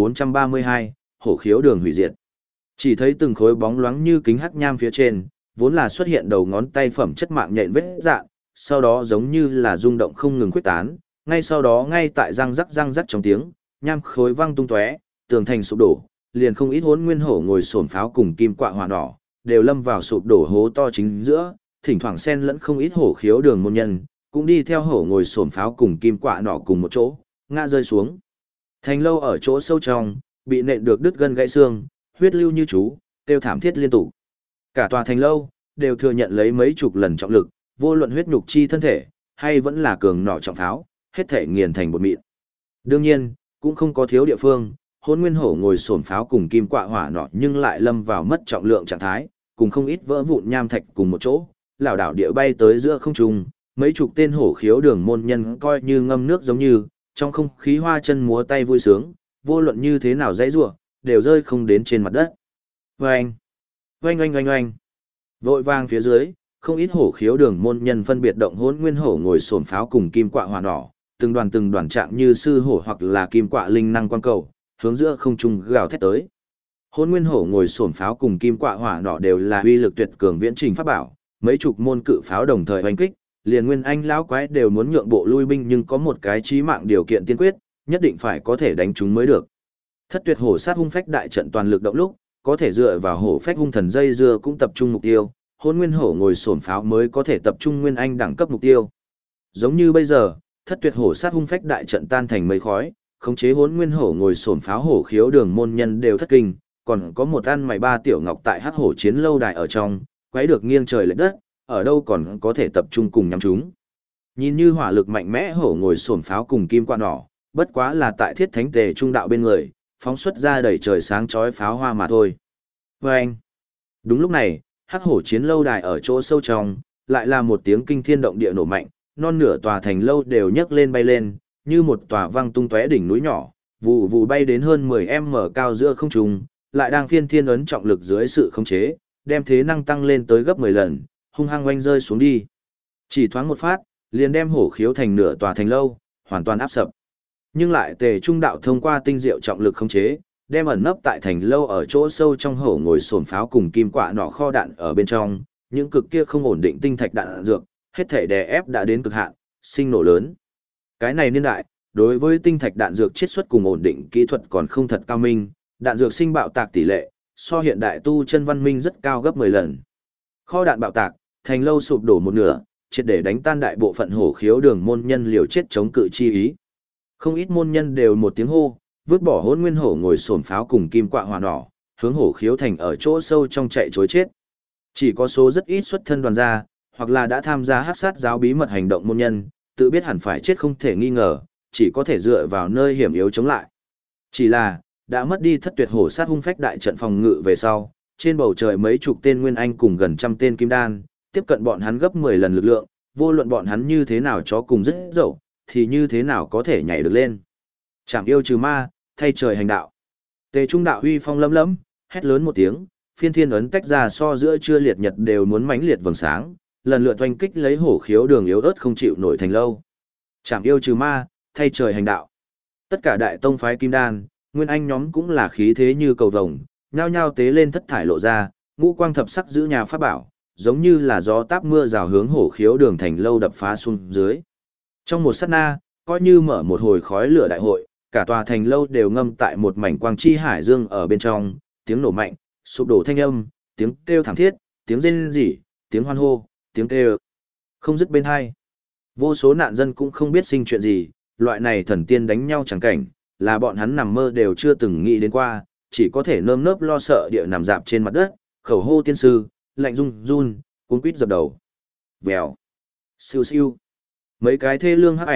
1432, hổ khiếu đường hủy diệt. Chỉ thấy từng khối bóng loáng như kính hắc nham phía trên, vốn là xuất hiện đầu ngón tay phẩm chất mạng nhện vết dạn, sau đó giống như là rung động không ngừng khuếch tán, ngay sau đó ngay tại răng rắc trong tiếng, nham khối văng tung tóe, tường thành sụp đổ, liền không ít Hỗn Nguyên Hổ ngồi xổm pháo cùng kim quạ hỏa nỏ, đều lâm vào sụp đổ hố to chính giữa, thỉnh thoảng xen lẫn không ít hổ khiếu đường môn nhân, cũng đi theo hổ ngồi xổm pháo cùng kim quạ nỏ cùng một chỗ, ngã rơi xuống. Thành lâu ở chỗ sâu trong, bị nện được đứt gân gãy xương, huyết lưu như chú, kêu thảm thiết liên tục. Cả tòa thành lâu đều thừa nhận lấy mấy chục lần trọng lực, vô luận huyết nhục chi thân thể, hay vẫn là cường nỏ trọng pháo, hết thể nghiền thành bột mịn. Đương nhiên, cũng không có thiếu địa phương, Hỗn Nguyên Hổ ngồi xổm pháo cùng kim quạ hỏa nỏ nhưng lại lâm vào mất trọng lượng trạng thái, cùng không ít vỡ vụn nham thạch cùng một chỗ, lảo đảo địa bay tới giữa không trung, mấy chục tên hổ khiếu đường môn nhân coi như ngâm nước giống như, trong không khí hoa chân múa tay vui sướng, vô luận như thế nào dãy rủa, đều rơi không đến trên mặt đất. Oanh, oanh oanh oanh oanh. Vội vang phía dưới, không ít hổ khiếu đường môn nhân phân biệt động Hỗn Nguyên Hổ ngồi xổm pháo cùng kim quạ hỏa nỏ, từng đoàn trạng như sư hổ hoặc là kim quạ linh năng quang cầu, hướng giữa không trung gào thét tới. Hỗn Nguyên Hổ ngồi xổm pháo cùng kim quạ hỏa nỏ đều là uy lực tuyệt cường viễn trình pháp bảo, mấy chục môn cự pháo đồng thời oanh kích, liền Nguyên Anh lão quái đều muốn nhượng bộ lui binh, nhưng có một cái chí mạng điều kiện tiên quyết, nhất định phải có thể đánh chúng mới được. Thất tuyệt hổ sát hung phách đại trận toàn lực động lúc, có thể dựa vào hổ phách hung thần dây dưa cũng tập trung mục tiêu, Hỗn Nguyên Hổ ngồi xổm pháo mới có thể tập trung Nguyên Anh đẳng cấp mục tiêu. Giống như bây giờ, thất tuyệt hổ sát hung phách đại trận tan thành mây khói, khống chế Hỗn Nguyên Hổ ngồi xổm pháo hổ khiếu đường môn nhân đều thất kinh, còn có một ăn mày ba tiểu ngọc tại hắc hổ chiến lâu đài ở trong, quấy được nghiêng trời lệch đất, ở đâu còn có thể tập trung cùng nhắm chúng. Nhìn như hỏa lực mạnh mẽ hổ ngồi xổm pháo cùng kim quạ nỏ, bất quá là tại thiết thánh tề trung đạo bên người, phóng xuất ra đầy trời sáng chói pháo hoa mà thôi. Vâng! Đúng lúc này, hắc hổ chiến lâu đài ở chỗ sâu trong, lại là một tiếng kinh thiên động địa nổ mạnh, non nửa tòa thành lâu đều nhấc lên bay lên, như một tòa văng tung tóe đỉnh núi nhỏ, vụ vụ bay đến hơn 10m cao giữa không trung, lại đang phiên thiên ấn trọng lực dưới sự khống chế, đem thế năng tăng lên tới gấp 10 lần, hung hăng oanh rơi xuống đi. Chỉ thoáng một phát, liền đem hổ khiếu thành nửa tòa thành lâu, hoàn toàn áp sập. Nhưng lại tề trung đạo thông qua tinh diệu trọng lực khống chế, đem ẩn nấp tại thành lâu ở chỗ sâu trong hổ ngồi xổm pháo cùng kim quạ nỏ kho đạn ở bên trong, những cực kia không ổn định tinh thạch đạn dược, hết thể đè ép đã đến cực hạn, sinh nổ lớn. Cái này niên đại, đối với tinh thạch đạn dược chiết xuất cùng ổn định kỹ thuật còn không thật cao minh, đạn dược sinh bạo tạc tỷ lệ, so hiện đại tu chân văn minh rất cao gấp 10 lần. Kho đạn bạo tạc, thành lâu sụp đổ một nửa, triệt để đánh tan đại bộ phận hổ khiếu đường môn nhân liều chết chống cự chi ý. Không ít môn nhân đều một tiếng hô, vứt bỏ Hỗn Nguyên Hổ ngồi xổm pháo cùng kim quạ hỏa nỏ, hướng hổ khiếu thành ở chỗ sâu trong chạy trối chết. Chỉ có số rất ít xuất thân đoàn gia, hoặc là đã tham gia hắc sát giáo bí mật hành động môn nhân, tự biết hẳn phải chết không thể nghi ngờ, chỉ có thể dựa vào nơi hiểm yếu chống lại. Chỉ là, đã mất đi thất tuyệt hổ sát hung phách đại trận phòng ngự về sau, trên bầu trời mấy chục tên nguyên anh cùng gần trăm tên kim đan, tiếp cận bọn hắn gấp 10 lần lực lượng, vô luận bọn hắn như thế nào chó cùng rất dậu, thì như thế nào có thể nhảy được lên. Chảm yêu trừ ma, thay trời hành đạo. Tề trung đạo huy phong lấm lấm, hét lớn một tiếng, phiên thiên ấn tách ra so giữa trưa liệt nhật đều muốn mãnh liệt vầng sáng, lần lượt oanh kích lấy hổ khiếu đường yếu ớt không chịu nổi thành lâu. Chảm yêu trừ ma, thay trời hành đạo. Tất cả đại tông phái kim đan, nguyên anh nhóm cũng là khí thế như cầu vồng, nhao nhao tế lên thất thải lộ ra, ngũ quang thập sắc giữ nhà pháp bảo, giống như là gió táp mưa rào hướng hổ khiếu đường thành lâu đập phá xuống dưới. Trong một sát na, coi như mở một hồi khói lửa đại hội, cả tòa thành lâu đều ngâm tại một mảnh quang chi hải dương ở bên trong, tiếng nổ mạnh, sụp đổ thanh âm, tiếng kêu thảm thiết, tiếng rên rỉ, tiếng hoan hô, tiếng kêu không dứt bên hai. Vô số nạn dân cũng không biết sinh chuyện gì, loại này thần tiên đánh nhau chẳng cảnh, là bọn hắn nằm mơ đều chưa từng nghĩ đến qua, chỉ có thể nơm nớp lo sợ địa nằm dạp trên mặt đất, khẩu hô tiên sư, lạnh run run, cuống quýt dập đầu. Vèo, siêu siêu. Mấy cái thê lương hắc ảnh,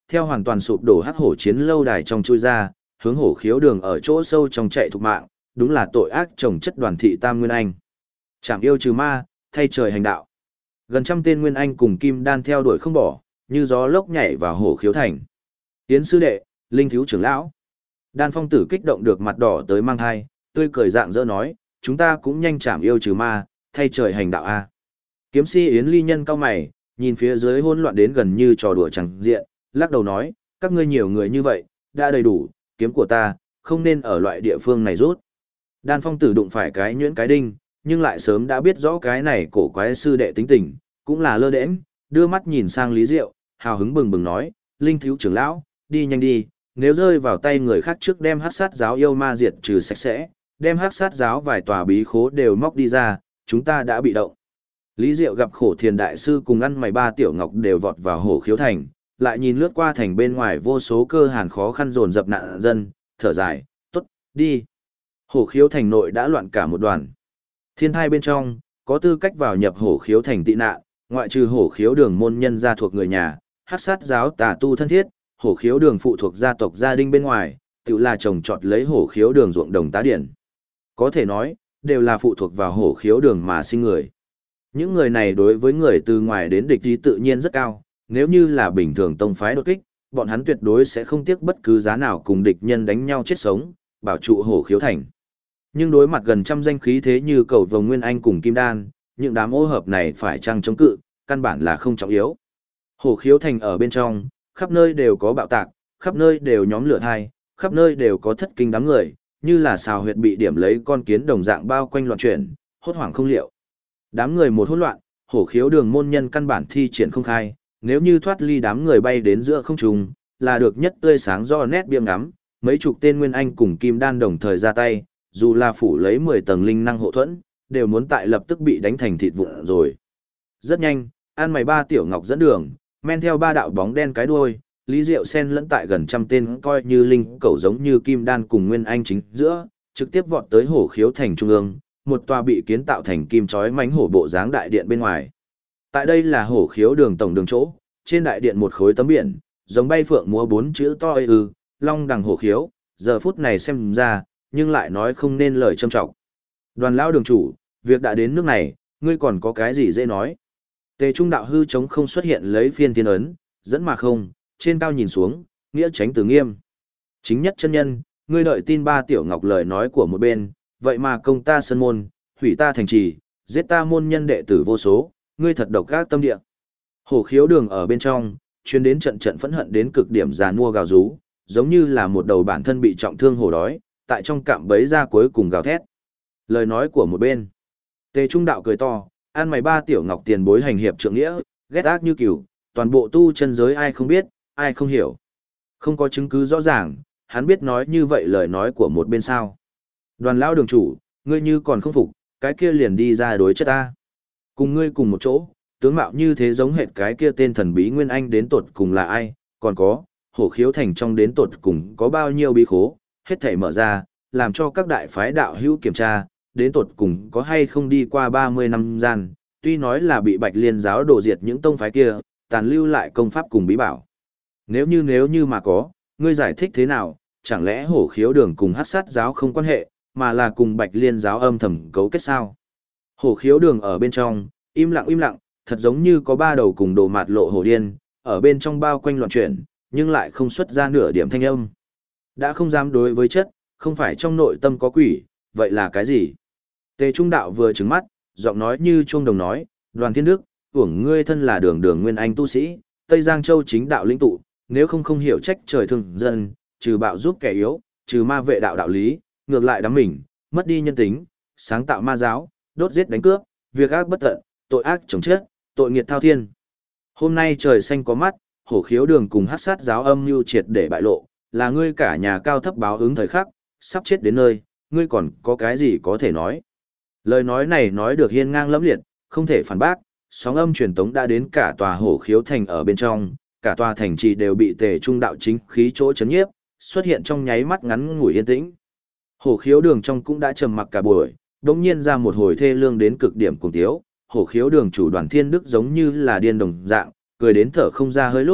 theo hoàn toàn sụp đổ hắc hổ chiến lâu đài trong chui ra, hướng hổ khiếu đường ở chỗ sâu trong chạy thục mạng, đúng là tội ác chồng chất đoàn thị Tam Nguyên Anh. Chảm yêu trừ ma, thay trời hành đạo. Gần trăm tên Nguyên Anh cùng Kim Đan theo đuổi không bỏ, như gió lốc nhảy vào hổ khiếu thành. Tiến sư đệ, linh thiếu trưởng lão. Đan Phong Tử kích động được mặt đỏ tới mang hai, tươi cười rạng rỡ nói, chúng ta cũng nhanh chảm yêu trừ ma, thay trời hành đạo a. Kiếm si Yến Ly Nhân cao mày, nhìn phía dưới hỗn loạn đến gần như trò đùa chẳng diện, lắc đầu nói, các ngươi nhiều người như vậy, đã đầy đủ, kiếm của ta, không nên ở loại địa phương này rút. Đan Phong Tử đụng phải cái nhuyễn cái đinh, nhưng lại sớm đã biết rõ cái này cổ quái sư đệ tính tình, cũng là lơ đễnh, đưa mắt nhìn sang Lý Diệu, hào hứng bừng bừng nói, linh thiếu trưởng lão, đi nhanh đi, nếu rơi vào tay người khác trước đem hắc sát giáo yêu ma diệt trừ sạch sẽ, đem hắc sát giáo vài tòa bí khố đều móc đi ra, chúng ta đã bị động. Lý Diệu gặp khổ thiền đại sư cùng ăn mày ba tiểu ngọc đều vọt vào hổ khiếu thành, lại nhìn lướt qua thành bên ngoài vô số cơ hàn khó khăn dồn dập nạn dân, thở dài, tốt, đi. Hổ khiếu thành nội đã loạn cả một đoàn. Thiên thai bên trong, có tư cách vào nhập hổ khiếu thành tị nạn, ngoại trừ hổ khiếu đường môn nhân gia thuộc người nhà, hắc sát giáo tà tu thân thiết, hổ khiếu đường phụ thuộc gia tộc gia đình bên ngoài, tự là trồng trọt lấy hổ khiếu đường ruộng đồng tá điển. Có thể nói, đều là phụ thuộc vào hổ khiếu đường mà sinh người. Những người này đối với người từ ngoài đến địch ý tự nhiên rất cao, nếu như là bình thường tông phái đột kích, bọn hắn tuyệt đối sẽ không tiếc bất cứ giá nào cùng địch nhân đánh nhau chết sống, bảo trụ hổ khiếu thành. Nhưng đối mặt gần trăm danh khí thế như cầu vồng Nguyên Anh cùng Kim Đan, những đám ô hợp này phải chăng chống cự, căn bản là không trọng yếu. Hổ khiếu thành ở bên trong, khắp nơi đều có bạo tạc, khắp nơi đều nhóm lửa thai, khắp nơi đều có thất kinh đám người, như là xào huyệt bị điểm lấy con kiến đồng dạng bao quanh loạn chuyển, hốt hoảng không liệu. Đám người một hỗn loạn, hổ khiếu đường môn nhân căn bản thi triển không khai, nếu như thoát ly đám người bay đến giữa không trung, là được nhất tươi sáng do nét biếng ngắm, mấy chục tên Nguyên Anh cùng Kim Đan đồng thời ra tay, dù là phủ lấy 10 tầng linh năng hộ thuẫn, đều muốn tại lập tức bị đánh thành thịt vụn rồi. Rất nhanh, an mày ba tiểu ngọc dẫn đường, men theo ba đạo bóng đen cái đuôi, Lý Diệu sen lẫn tại gần trăm tên coi như linh cẩu giống như Kim Đan cùng Nguyên Anh chính giữa, trực tiếp vọt tới hổ khiếu thành trung ương, một tòa bị kiến tạo thành kim chói mánh hổ bộ dáng đại điện bên ngoài. Tại đây là hổ khiếu đường tổng đường chỗ, trên đại điện một khối tấm biển, giống bay phượng múa 4 chữ to long đằng hổ khiếu, giờ phút này xem ra, nhưng lại nói không nên lời châm trọng. Đoàn lão đường chủ, việc đã đến nước này, ngươi còn có cái gì dễ nói. Tề Trung đạo hư chống không xuất hiện lấy phiên thiên ấn, dẫn mà không, trên cao nhìn xuống, nghĩa tránh từ nghiêm. Chính nhất chân nhân, ngươi đợi tin ba tiểu ngọc lời nói của một bên, vậy mà công ta sân môn, hủy ta thành trì, giết ta môn nhân đệ tử vô số, ngươi thật độc ác tâm địa. Hổ khiếu đường ở bên trong, chuyên đến trận trận phẫn hận đến cực điểm giàn mua gào rú, giống như là một đầu bản thân bị trọng thương hổ đói, tại trong cạm bẫy ra cuối cùng gào thét. Lời nói của một bên. Tề Trung đạo cười to, an mày ba tiểu ngọc tiền bối hành hiệp trượng nghĩa, ghét ác như cừu, toàn bộ tu chân giới ai không biết, ai không hiểu. Không có chứng cứ rõ ràng, hắn biết nói như vậy lời nói của một bên sao. Đoàn lão đường chủ, ngươi như còn không phục, cái kia liền đi ra đối chất ta. Cùng ngươi cùng một chỗ, tướng mạo như thế giống hệt cái kia tên thần bí Nguyên Anh đến tột cùng là ai, còn có, hổ khiếu thành trong đến tột cùng có bao nhiêu bí khố, hết thảy mở ra, làm cho các đại phái đạo hữu kiểm tra, đến tột cùng có hay không đi qua 30 năm gian, tuy nói là bị Bạch Liên giáo đổ diệt những tông phái kia, tàn lưu lại công pháp cùng bí bảo. Nếu như mà có, ngươi giải thích thế nào, chẳng lẽ hổ khiếu đường cùng hắc sát giáo không quan hệ, mà là cùng Bạch Liên giáo âm thầm cấu kết sao? Hổ khiếu đường ở bên trong, im lặng, thật giống như có ba đầu cùng đồ mạt lộ hổ điên, ở bên trong bao quanh loạn chuyển, nhưng lại không xuất ra nửa điểm thanh âm. Đã không dám đối với chất, không phải trong nội tâm có quỷ, vậy là cái gì? Tề Trung đạo vừa trừng mắt, giọng nói như chuông đồng nói, Đoàn Thiên Đức, uổng ngươi thân là đường Nguyên Anh tu sĩ, Tây Giang Châu chính đạo lĩnh tụ, nếu không hiểu trách trời thương dân, trừ bạo giúp kẻ yếu, trừ ma vệ đạo đạo lý, ngược lại đắm mình, mất đi nhân tính, sáng tạo ma giáo, đốt giết đánh cướp, việc ác bất tận, tội ác chồng chết, tội nghiệt thao thiên. Hôm nay trời xanh có mắt, hổ khiếu đường cùng hắc sát giáo âm mưu triệt để bại lộ, là ngươi cả nhà cao thấp báo ứng thời khắc, sắp chết đến nơi, ngươi còn có cái gì có thể nói. Lời nói này nói được hiên ngang lẫm liệt, không thể phản bác, sóng âm truyền tống đã đến cả tòa hổ khiếu thành ở bên trong, cả tòa thành trì đều bị Tề Trung đạo chính khí chỗ chấn nhiếp, xuất hiện trong nháy mắt ngắn ngủi yên tĩnh. Hổ khiếu đường trong cũng đã trầm mặc cả buổi, đống nhiên ra một hồi thê lương đến cực điểm cùng tiếu, hổ khiếu đường chủ Đoàn Thiên Đức giống như là điên đồng dạng, cười đến thở không ra hơi lúc,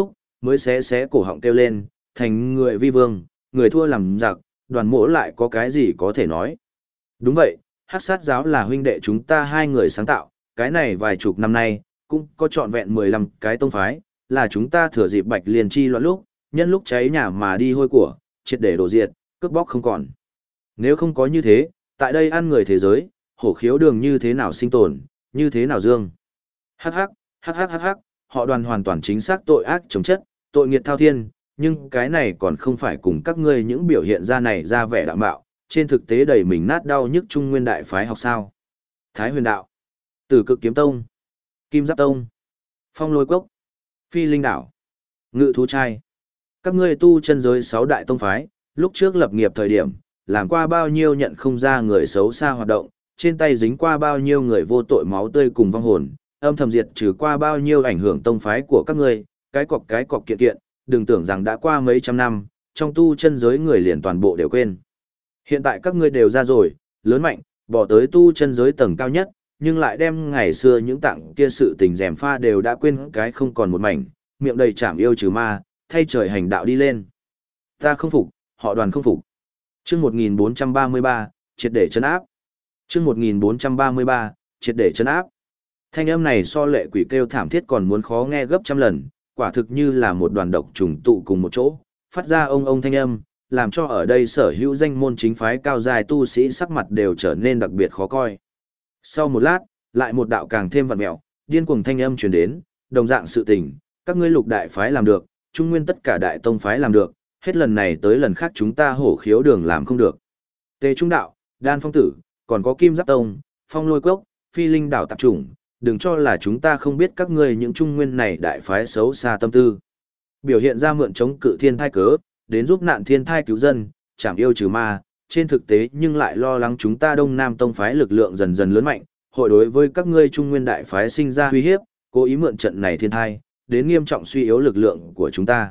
mới xé cổ họng kêu lên, thành người vi vương, người thua làm giặc, đoàn mỗ lại có cái gì có thể nói. Đúng vậy, Hắc Sát giáo là huynh đệ chúng ta hai người sáng tạo, cái này vài chục năm nay, cũng có trọn vẹn 15 cái tông phái, là chúng ta thừa dịp Bạch Liên chi loạn lúc, nhân lúc cháy nhà mà đi hôi của, triệt để đổ diệt, cướp bóc không còn. Nếu không có như thế, tại đây ăn người thế giới, hổ khiếu đường như thế nào sinh tồn, như thế nào dương. Hắc hắc, hắc hắc hắc hắc, họ đoàn hoàn toàn chính xác tội ác chống chất, tội nghiệt thao thiên, nhưng cái này còn không phải cùng các ngươi những biểu hiện ra này ra vẻ đạm bạo, trên thực tế đầy mình nát đau nhức Trung Nguyên đại phái học sao. Thái Huyền đạo, Tử Cực kiếm tông, Kim Giáp tông, Phong Lôi cốc, Phi Linh đảo, Ngự thú trai. Các ngươi tu chân giới 6 đại tông phái, lúc trước lập nghiệp thời điểm, làm qua bao nhiêu nhận không ra người xấu xa hoạt động, trên tay dính qua bao nhiêu người vô tội máu tươi cùng vong hồn, âm thầm diệt trừ qua bao nhiêu ảnh hưởng tông phái của các ngươi, cái cọc kiện kiện, đừng tưởng rằng đã qua mấy trăm năm, trong tu chân giới người liền toàn bộ đều quên. Hiện tại các ngươi đều ra rồi, lớn mạnh, bỏ tới tu chân giới tầng cao nhất, nhưng lại đem ngày xưa những tặng kia sự tình rèm pha đều đã quên cái không còn một mảnh, miệng đầy chảm yêu trừ ma, thay trời hành đạo đi lên. Ta không phục, họ đoàn không phục. Chương 1433, triệt để trấn áp. Chương 1433, triệt để trấn áp. Thanh âm này so lệ quỷ kêu thảm thiết còn muốn khó nghe gấp trăm lần, quả thực như là một đoàn độc trùng tụ cùng một chỗ, phát ra ông thanh âm, làm cho ở đây sở hữu danh môn chính phái cao dài tu sĩ sắc mặt đều trở nên đặc biệt khó coi. Sau một lát, lại một đạo càng thêm vặn mẹo, điên cuồng thanh âm truyền đến, đồng dạng sự tình, các ngươi lục đại phái làm được, trung nguyên tất cả đại tông phái làm được, hết lần này tới lần khác chúng ta hổ khiếu đường làm không được. Tề Trung đạo, Đan Phong tử, còn có Kim Giáp tông, Phong Lôi cốc, Phi Linh đảo tạp chủng, đừng cho là chúng ta không biết các ngươi những trung nguyên này đại phái xấu xa tâm tư. Biểu hiện ra mượn chống cự thiên thai cớ, đến giúp nạn thiên thai cứu dân, chảm yêu trừ ma, trên thực tế nhưng lại lo lắng chúng ta Đông Nam tông phái lực lượng dần dần lớn mạnh, hội đối với các ngươi trung nguyên đại phái sinh ra uy hiếp, cố ý mượn trận này thiên thai, đến nghiêm trọng suy yếu lực lượng của chúng ta.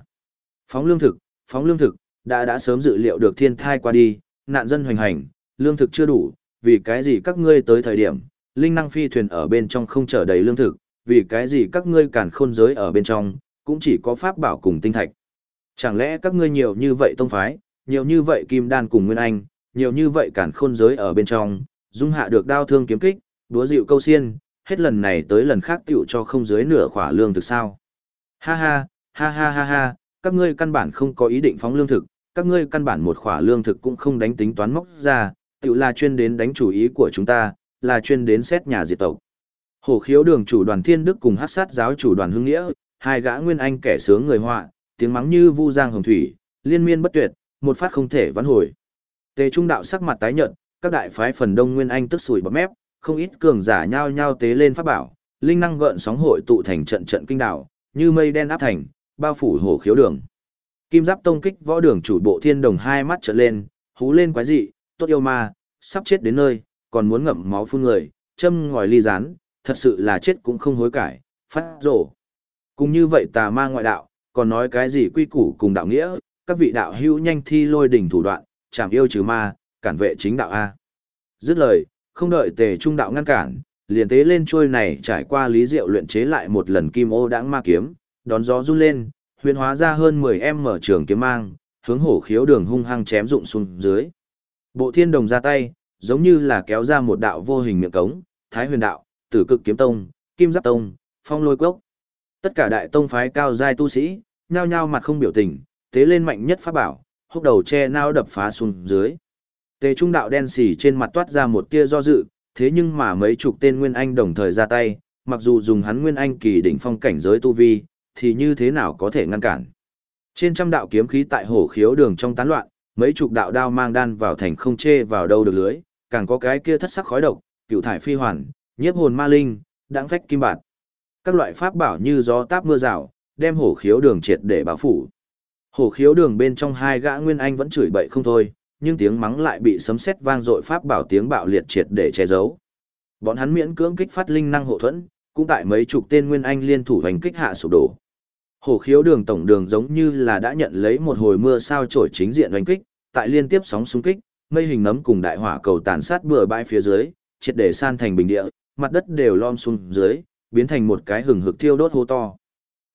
Phóng lương thực, đã sớm dự liệu được thiên thai qua đi, nạn dân hoành hành, lương thực chưa đủ, vì cái gì các ngươi tới thời điểm, linh năng phi thuyền ở bên trong không chở đầy lương thực, vì cái gì các ngươi càn khôn giới ở bên trong, cũng chỉ có pháp bảo cùng tinh thạch. Chẳng lẽ các ngươi nhiều như vậy tông phái, nhiều như vậy kim đan cùng nguyên anh, nhiều như vậy càn khôn giới ở bên trong, dung hạ được đao thương kiếm kích, đúa dịu câu xiên, hết lần này tới lần khác tiểu cho không dưới nửa khỏa lương thực sao. Ha ha, ha ha ha ha, các ngươi căn bản không có ý định phóng lương thực, các ngươi căn bản một khỏa lương thực cũng không đánh tính toán móc ra, tiểu là chuyên đến đánh chủ ý của chúng ta, là chuyên đến xét nhà diệt tộc. Hổ khiếu đường chủ đoàn Thiên Đức cùng Hắc Sát giáo chủ đoàn Hưng Nghĩa, hai gã nguyên anh kẻ sướng người họa, tiếng mắng như vu giang hồng thủy, liên miên bất tuyệt, một phát không thể vãn hồi. Tề Trung đạo sắc mặt tái nhợt, các đại phái phần đông nguyên anh tức sủi bọt mép, không ít cường giả nhao nhao tế lên pháp bảo, linh năng gợn sóng hội tụ thành trận trận kinh đảo, như mây đen áp thành, bao phủ hổ khiếu đường. Kim Giáp tông kích võ đường chủ bộ Thiên Đồng hai mắt trợn lên, hú lên quái dị, tốt yêu ma, sắp chết đến nơi, còn muốn ngậm máu phun người, châm ngòi ly rán, thật sự là chết cũng không hối cải, phát rổ. Cùng như vậy tà ma ngoại đạo, còn nói cái gì quy củ cùng đạo nghĩa, các vị đạo hữu nhanh thi lôi đỉnh thủ đoạn, chảm yêu trừ ma, cản vệ chính đạo A. Dứt lời, không đợi Tề Trung đạo ngăn cản, liền tế lên chuôi này trải qua lý diệu luyện chế lại một lần kim ô đãng ma kiếm, đón gió run lên, huyền hóa ra hơn 10m trường kiếm mang, hướng hổ khiếu đường hung hăng chém rụng xuống dưới. Bộ Thiên Đồng ra tay, giống như là kéo ra một đạo vô hình miệng cống, Thái Huyền đạo, Tử Cực kiếm tông, Kim Giáp tông, Phong Lôi cốc. Tất cả đại tông phái cao giai tu sĩ, nhao nhao mặt không biểu tình, tế lên mạnh nhất pháp bảo, húc đầu che nao đập phá xuống dưới. Tề Trung đạo đen xỉ trên mặt toát ra một tia do dự, thế nhưng mà mấy chục tên nguyên anh đồng thời ra tay, mặc dù dùng hắn nguyên anh kỳ đỉnh phong cảnh giới tu vi, thì như thế nào có thể ngăn cản. Trên trăm đạo kiếm khí tại hổ khiếu đường trong tán loạn, mấy chục đạo đao mang đan vào thành không chê vào đâu được lưới, càng có cái kia thất sắc khói độc, cựu thải phi hoàn, nhiếp hồn ma linh, đãng phách kim bạt. Các loại pháp bảo như gió táp mưa rào, đem hổ khiếu đường triệt để bao phủ. Hổ khiếu đường bên trong hai gã nguyên anh vẫn chửi bậy không thôi, nhưng tiếng mắng lại bị sấm sét vang dội pháp bảo tiếng bạo liệt triệt để che giấu. Bọn hắn miễn cưỡng kích phát linh năng hộ thuẫn, cũng tại mấy chục tên nguyên anh liên thủ hành kích hạ sụp đổ. Hổ khiếu đường tổng đường giống như là đã nhận lấy một hồi mưa sao chổi chính diện đánh kích, tại liên tiếp sóng xung kích, mây hình nấm cùng đại hỏa cầu tàn sát bừa bãi phía dưới, triệt để san thành bình địa, mặt đất đều lom xuống dưới, biến thành một cái hừng hực thiêu đốt hô to.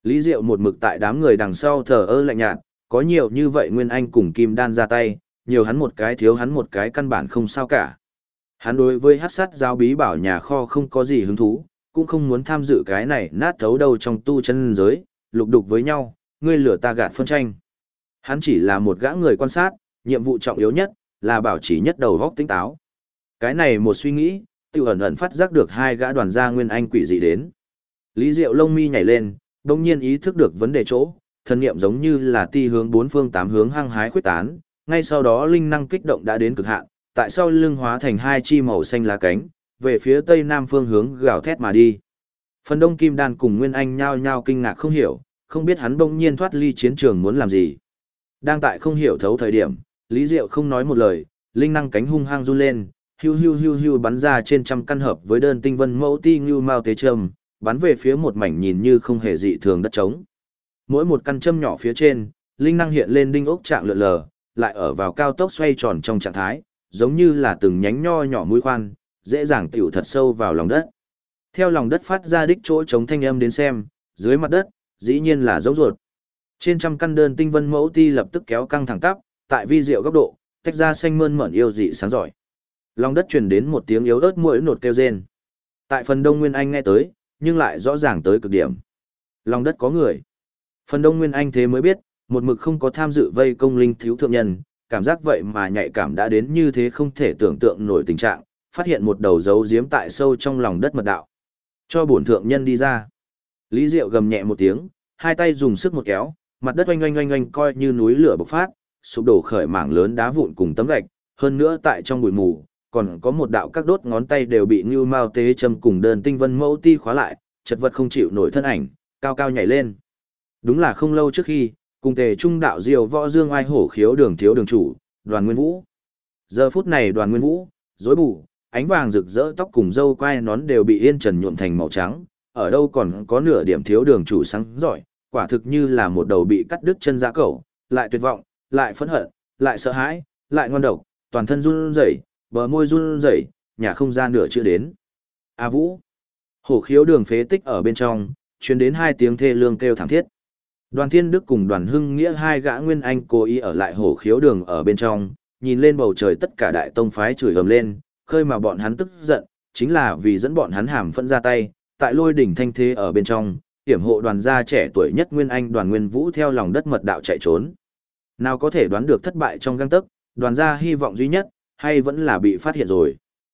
Lý Diệu một mực tại đám người đằng sau thờ ơ lạnh nhạt, có nhiều như vậy Nguyên Anh cùng Kim Đan ra tay, nhiều hắn một cái thiếu hắn một cái căn bản không sao cả. Hắn đối với hắc sát giáo bí bảo nhà kho không có gì hứng thú, cũng không muốn tham dự cái này nát thấu đâu trong tu chân giới, lục đục với nhau, ngươi lửa ta gạt phân tranh. Hắn chỉ là một gã người quan sát, nhiệm vụ trọng yếu nhất là bảo trì nhất đầu góc tỉnh táo. Cái này một suy nghĩ, tiêu ẩn ẩn phát giác được hai gã đoàn gia Nguyên Anh quỷ dị đến. Lý Diệu lông mi nhảy lên, đồng nhiên ý thức được vấn đề chỗ, thần niệm giống như là ti hướng bốn phương tám hướng hăng hái khuyết tán, ngay sau đó linh năng kích động đã đến cực hạn, tại sao lưng hóa thành hai chi màu xanh lá cánh, về phía tây nam phương hướng gào thét mà đi. Phần đông Kim Đan cùng Nguyên Anh nhao nhao kinh ngạc không hiểu, không biết hắn bỗng nhiên thoát ly chiến trường muốn làm gì. Đang tại không hiểu thấu thời điểm, Lý Diệu không nói một lời, linh năng cánh hung hăng run lên, hưu hưu hưu hưu bắn ra trên trăm căn hợp với đơn tinh vân mẫu ti ngưu mao tế châm, bắn về phía một mảnh nhìn như không hề dị thường đất trống. Mỗi một căn châm nhỏ phía trên, linh năng hiện lên đinh ốc trạng lượn lờ, lại ở vào cao tốc xoay tròn trong trạng thái, giống như là từng nhánh nho nhỏ mũi khoan, dễ dàng tiểu thật sâu vào lòng đất. Theo lòng đất phát ra đích chỗ chống thanh âm đến xem, dưới mặt đất, dĩ nhiên là dấu ruột. Trên trăm căn đơn tinh vân mẫu ti lập tức kéo căng thẳng tắp, tại vi diệu góc độ, tách ra xanh mơn mởn yêu dị sáng giỏi. Lòng đất truyền đến một tiếng yếu ớt muỗi nột kêu rên. Tại phần đông Nguyên Anh nghe tới, nhưng lại rõ ràng tới cực điểm. Lòng đất có người. Phần đông Nguyên Anh thế mới biết, một mực không có tham dự vây công linh thiếu thượng nhân, cảm giác vậy mà nhạy cảm đã đến như thế không thể tưởng tượng nổi tình trạng, phát hiện một đầu dấu giếm tại sâu trong lòng đất mật đạo. Cho bổn thượng nhân đi ra. Lý Diệu gầm nhẹ một tiếng, hai tay dùng sức một kéo, mặt đất oanh oanh oanh oanh coi như núi lửa bộc phát, sụp đổ khởi mảng lớn đá vụn cùng tấm gạch, hơn nữa tại trong bụi mù, còn có một đạo các đốt ngón tay đều bị như mao tế châm cùng đơn tinh vân mẫu ti khóa lại, chật vật không chịu nổi thân ảnh, cao cao nhảy lên. Đúng là không lâu trước khi, cùng tề trung đạo diều võ dương ai hổ khiếu đường thiếu đường chủ, Đoàn Nguyên Vũ. Giờ phút này Đoàn Nguyên Vũ, rối bù, ánh vàng rực rỡ tóc cùng râu quai nón đều bị yên trần nhuộm thành màu trắng, ở đâu còn có nửa điểm thiếu đường chủ sáng giỏi, quả thực như là một đầu bị cắt đứt chân dã cẩu, lại tuyệt vọng, lại phẫn hận, lại sợ hãi, lại ngoan độc, toàn thân run rẩy, bờ môi run rẩy, nhà không ra nửa chữ đến. A Vũ. Hổ khiếu đường phế tích ở bên trong, truyền đến hai tiếng thê lương kêu thảm thiết. Đoàn Thiên Đức cùng Đoàn Hưng Nghĩa hai gã Nguyên Anh cố ý ở lại hổ khiếu đường ở bên trong, nhìn lên bầu trời tất cả đại tông phái chửi ầm lên, khơi mà bọn hắn tức giận, chính là vì dẫn bọn hắn hàm phẫn ra tay, tại lôi đỉnh thanh thế ở bên trong, hiểm hộ đoàn gia trẻ tuổi nhất Nguyên Anh Đoàn Nguyên Vũ theo lòng đất mật đạo chạy trốn. Nào có thể đoán được thất bại trong gang tấc, đoàn gia hy vọng duy nhất, hay vẫn là bị phát hiện rồi.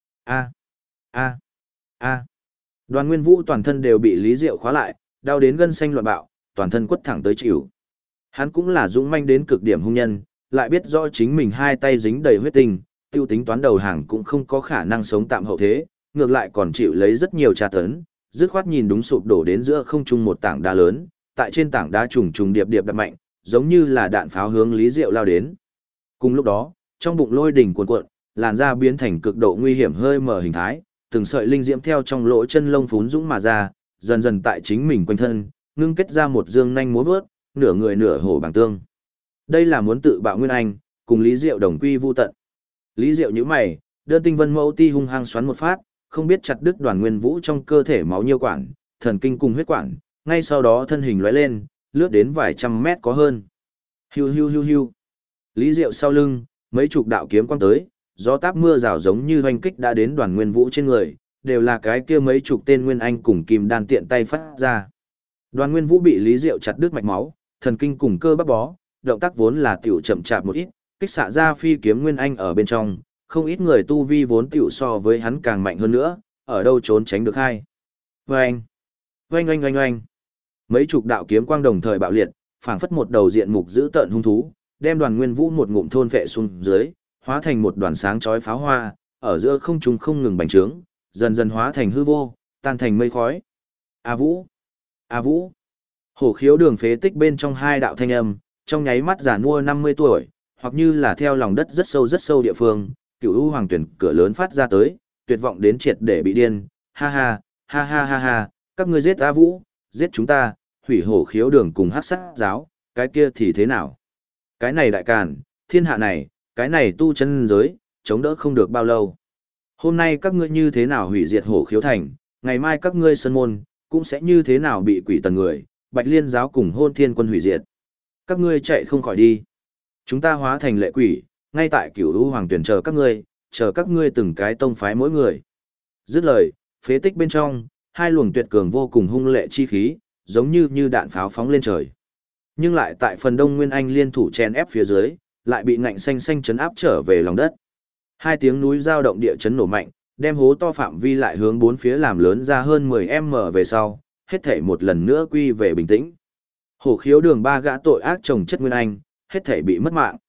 A. Đoàn Nguyên Vũ toàn thân đều bị Lý Diệu khóa lại, đau đến gân xanh loạn bạo, toàn thân quất thẳng tới chịu. Hắn cũng là dũng manh đến cực điểm hung nhân, lại biết rõ chính mình hai tay dính đầy huyết tinh, tiêu tính toán đầu hàng cũng không có khả năng sống tạm hậu thế, ngược lại còn chịu lấy rất nhiều tra tấn, dứt khoát nhìn đúng sụp đổ đến giữa không trung một tảng đá lớn, tại trên tảng đá trùng trùng điệp điệp đập mạnh, giống như là đạn pháo hướng Lý Diệu lao đến. Cùng lúc đó, trong bụng lôi đỉnh cuồn cuộn, làn da biến thành cực độ nguy hiểm hơi mở hình thái, từng sợi linh diễm theo trong lỗ chân lông phún dũng mà ra, dần dần tại chính mình quanh thân, ngưng kết ra một dương nhanh múa vớt, nửa người nửa hổ bàng tương. Đây là muốn tự bạo Nguyên Anh, cùng Lý Diệu đồng quy vu tận. Lý Diệu nhíu mày, đơn tinh vân mẫu ti hung hăng xoắn một phát, không biết chặt đứt Đoàn Nguyên Vũ trong cơ thể máu nhiêu quản, thần kinh cùng huyết quản, ngay sau đó thân hình lóe lên, lướt đến vài trăm mét có hơn. Hiu hiu hiu hiu. Lý Diệu sau lưng, mấy chục đạo kiếm quang tới, gió táp mưa rào giống như hoành kích đã đến Đoàn Nguyên Vũ trên người, đều là cái kia mấy chục tên Nguyên Anh cùng Kim Đan tiện tay phát ra. Đoàn Nguyên Vũ bị Lý Diệu chặt đứt mạch máu, thần kinh cùng cơ bắp bó, động tác vốn là tiểu chậm chạp một ít, kích xạ ra phi kiếm Nguyên Anh ở bên trong, không ít người tu vi vốn tiểu so với hắn càng mạnh hơn nữa, ở đâu trốn tránh được hay. Oanh! Oanh oanh oanh oanh! Mấy chục đạo kiếm quang đồng thời bạo liệt, phảng phất một đầu diện mục dữ tợn hung thú, đem Đoàn Nguyên Vũ một ngụm thôn phệ xuống dưới, hóa thành một đoàn sáng chói pháo hoa, ở giữa không trung không ngừng bành trướng, dần dần hóa thành hư vô, tan thành mây khói. A Vũ! A Vũ! Hổ khiếu đường phế tích bên trong hai đạo thanh âm, trong nháy mắt già nua 50 tuổi, hoặc như là theo lòng đất rất sâu địa phương, Cửu U Hoàng Tuyển cửa lớn phát ra tới, tuyệt vọng đến triệt để bị điên, ha ha, ha ha ha ha, các ngươi giết A Vũ, giết chúng ta, hủy hổ khiếu đường cùng hắc sát giáo, cái kia thì thế nào? Cái này đại càn, thiên hạ này, cái này tu chân giới, chống đỡ không được bao lâu. Hôm nay các ngươi như thế nào hủy diệt hổ khiếu thành, ngày mai các ngươi sơn môn, cũng sẽ như thế nào bị quỷ tần người, Bạch Liên giáo cùng Hôn Thiên quân hủy diệt. Các ngươi chạy không khỏi đi. Chúng ta hóa thành lệ quỷ, ngay tại Cửu U Hoàng Tuyển chờ các ngươi từng cái tông phái mỗi người. Dứt lời, phế tích bên trong, hai luồng tuyệt cường vô cùng hung lệ chi khí, giống như đạn pháo phóng lên trời. Nhưng lại tại phần Đông Nguyên Anh liên thủ chèn ép phía dưới, lại bị ngạnh xanh xanh chấn áp trở về lòng đất. Hai tiếng núi giao động địa chấn nổ mạnh, đem hố to phạm vi lại hướng bốn phía làm lớn ra hơn 10m về sau, hết thảy một lần nữa quy về bình tĩnh. Hổ khiếu đường ba gã tội ác chồng chất Nguyên Anh, hết thảy bị mất mạng.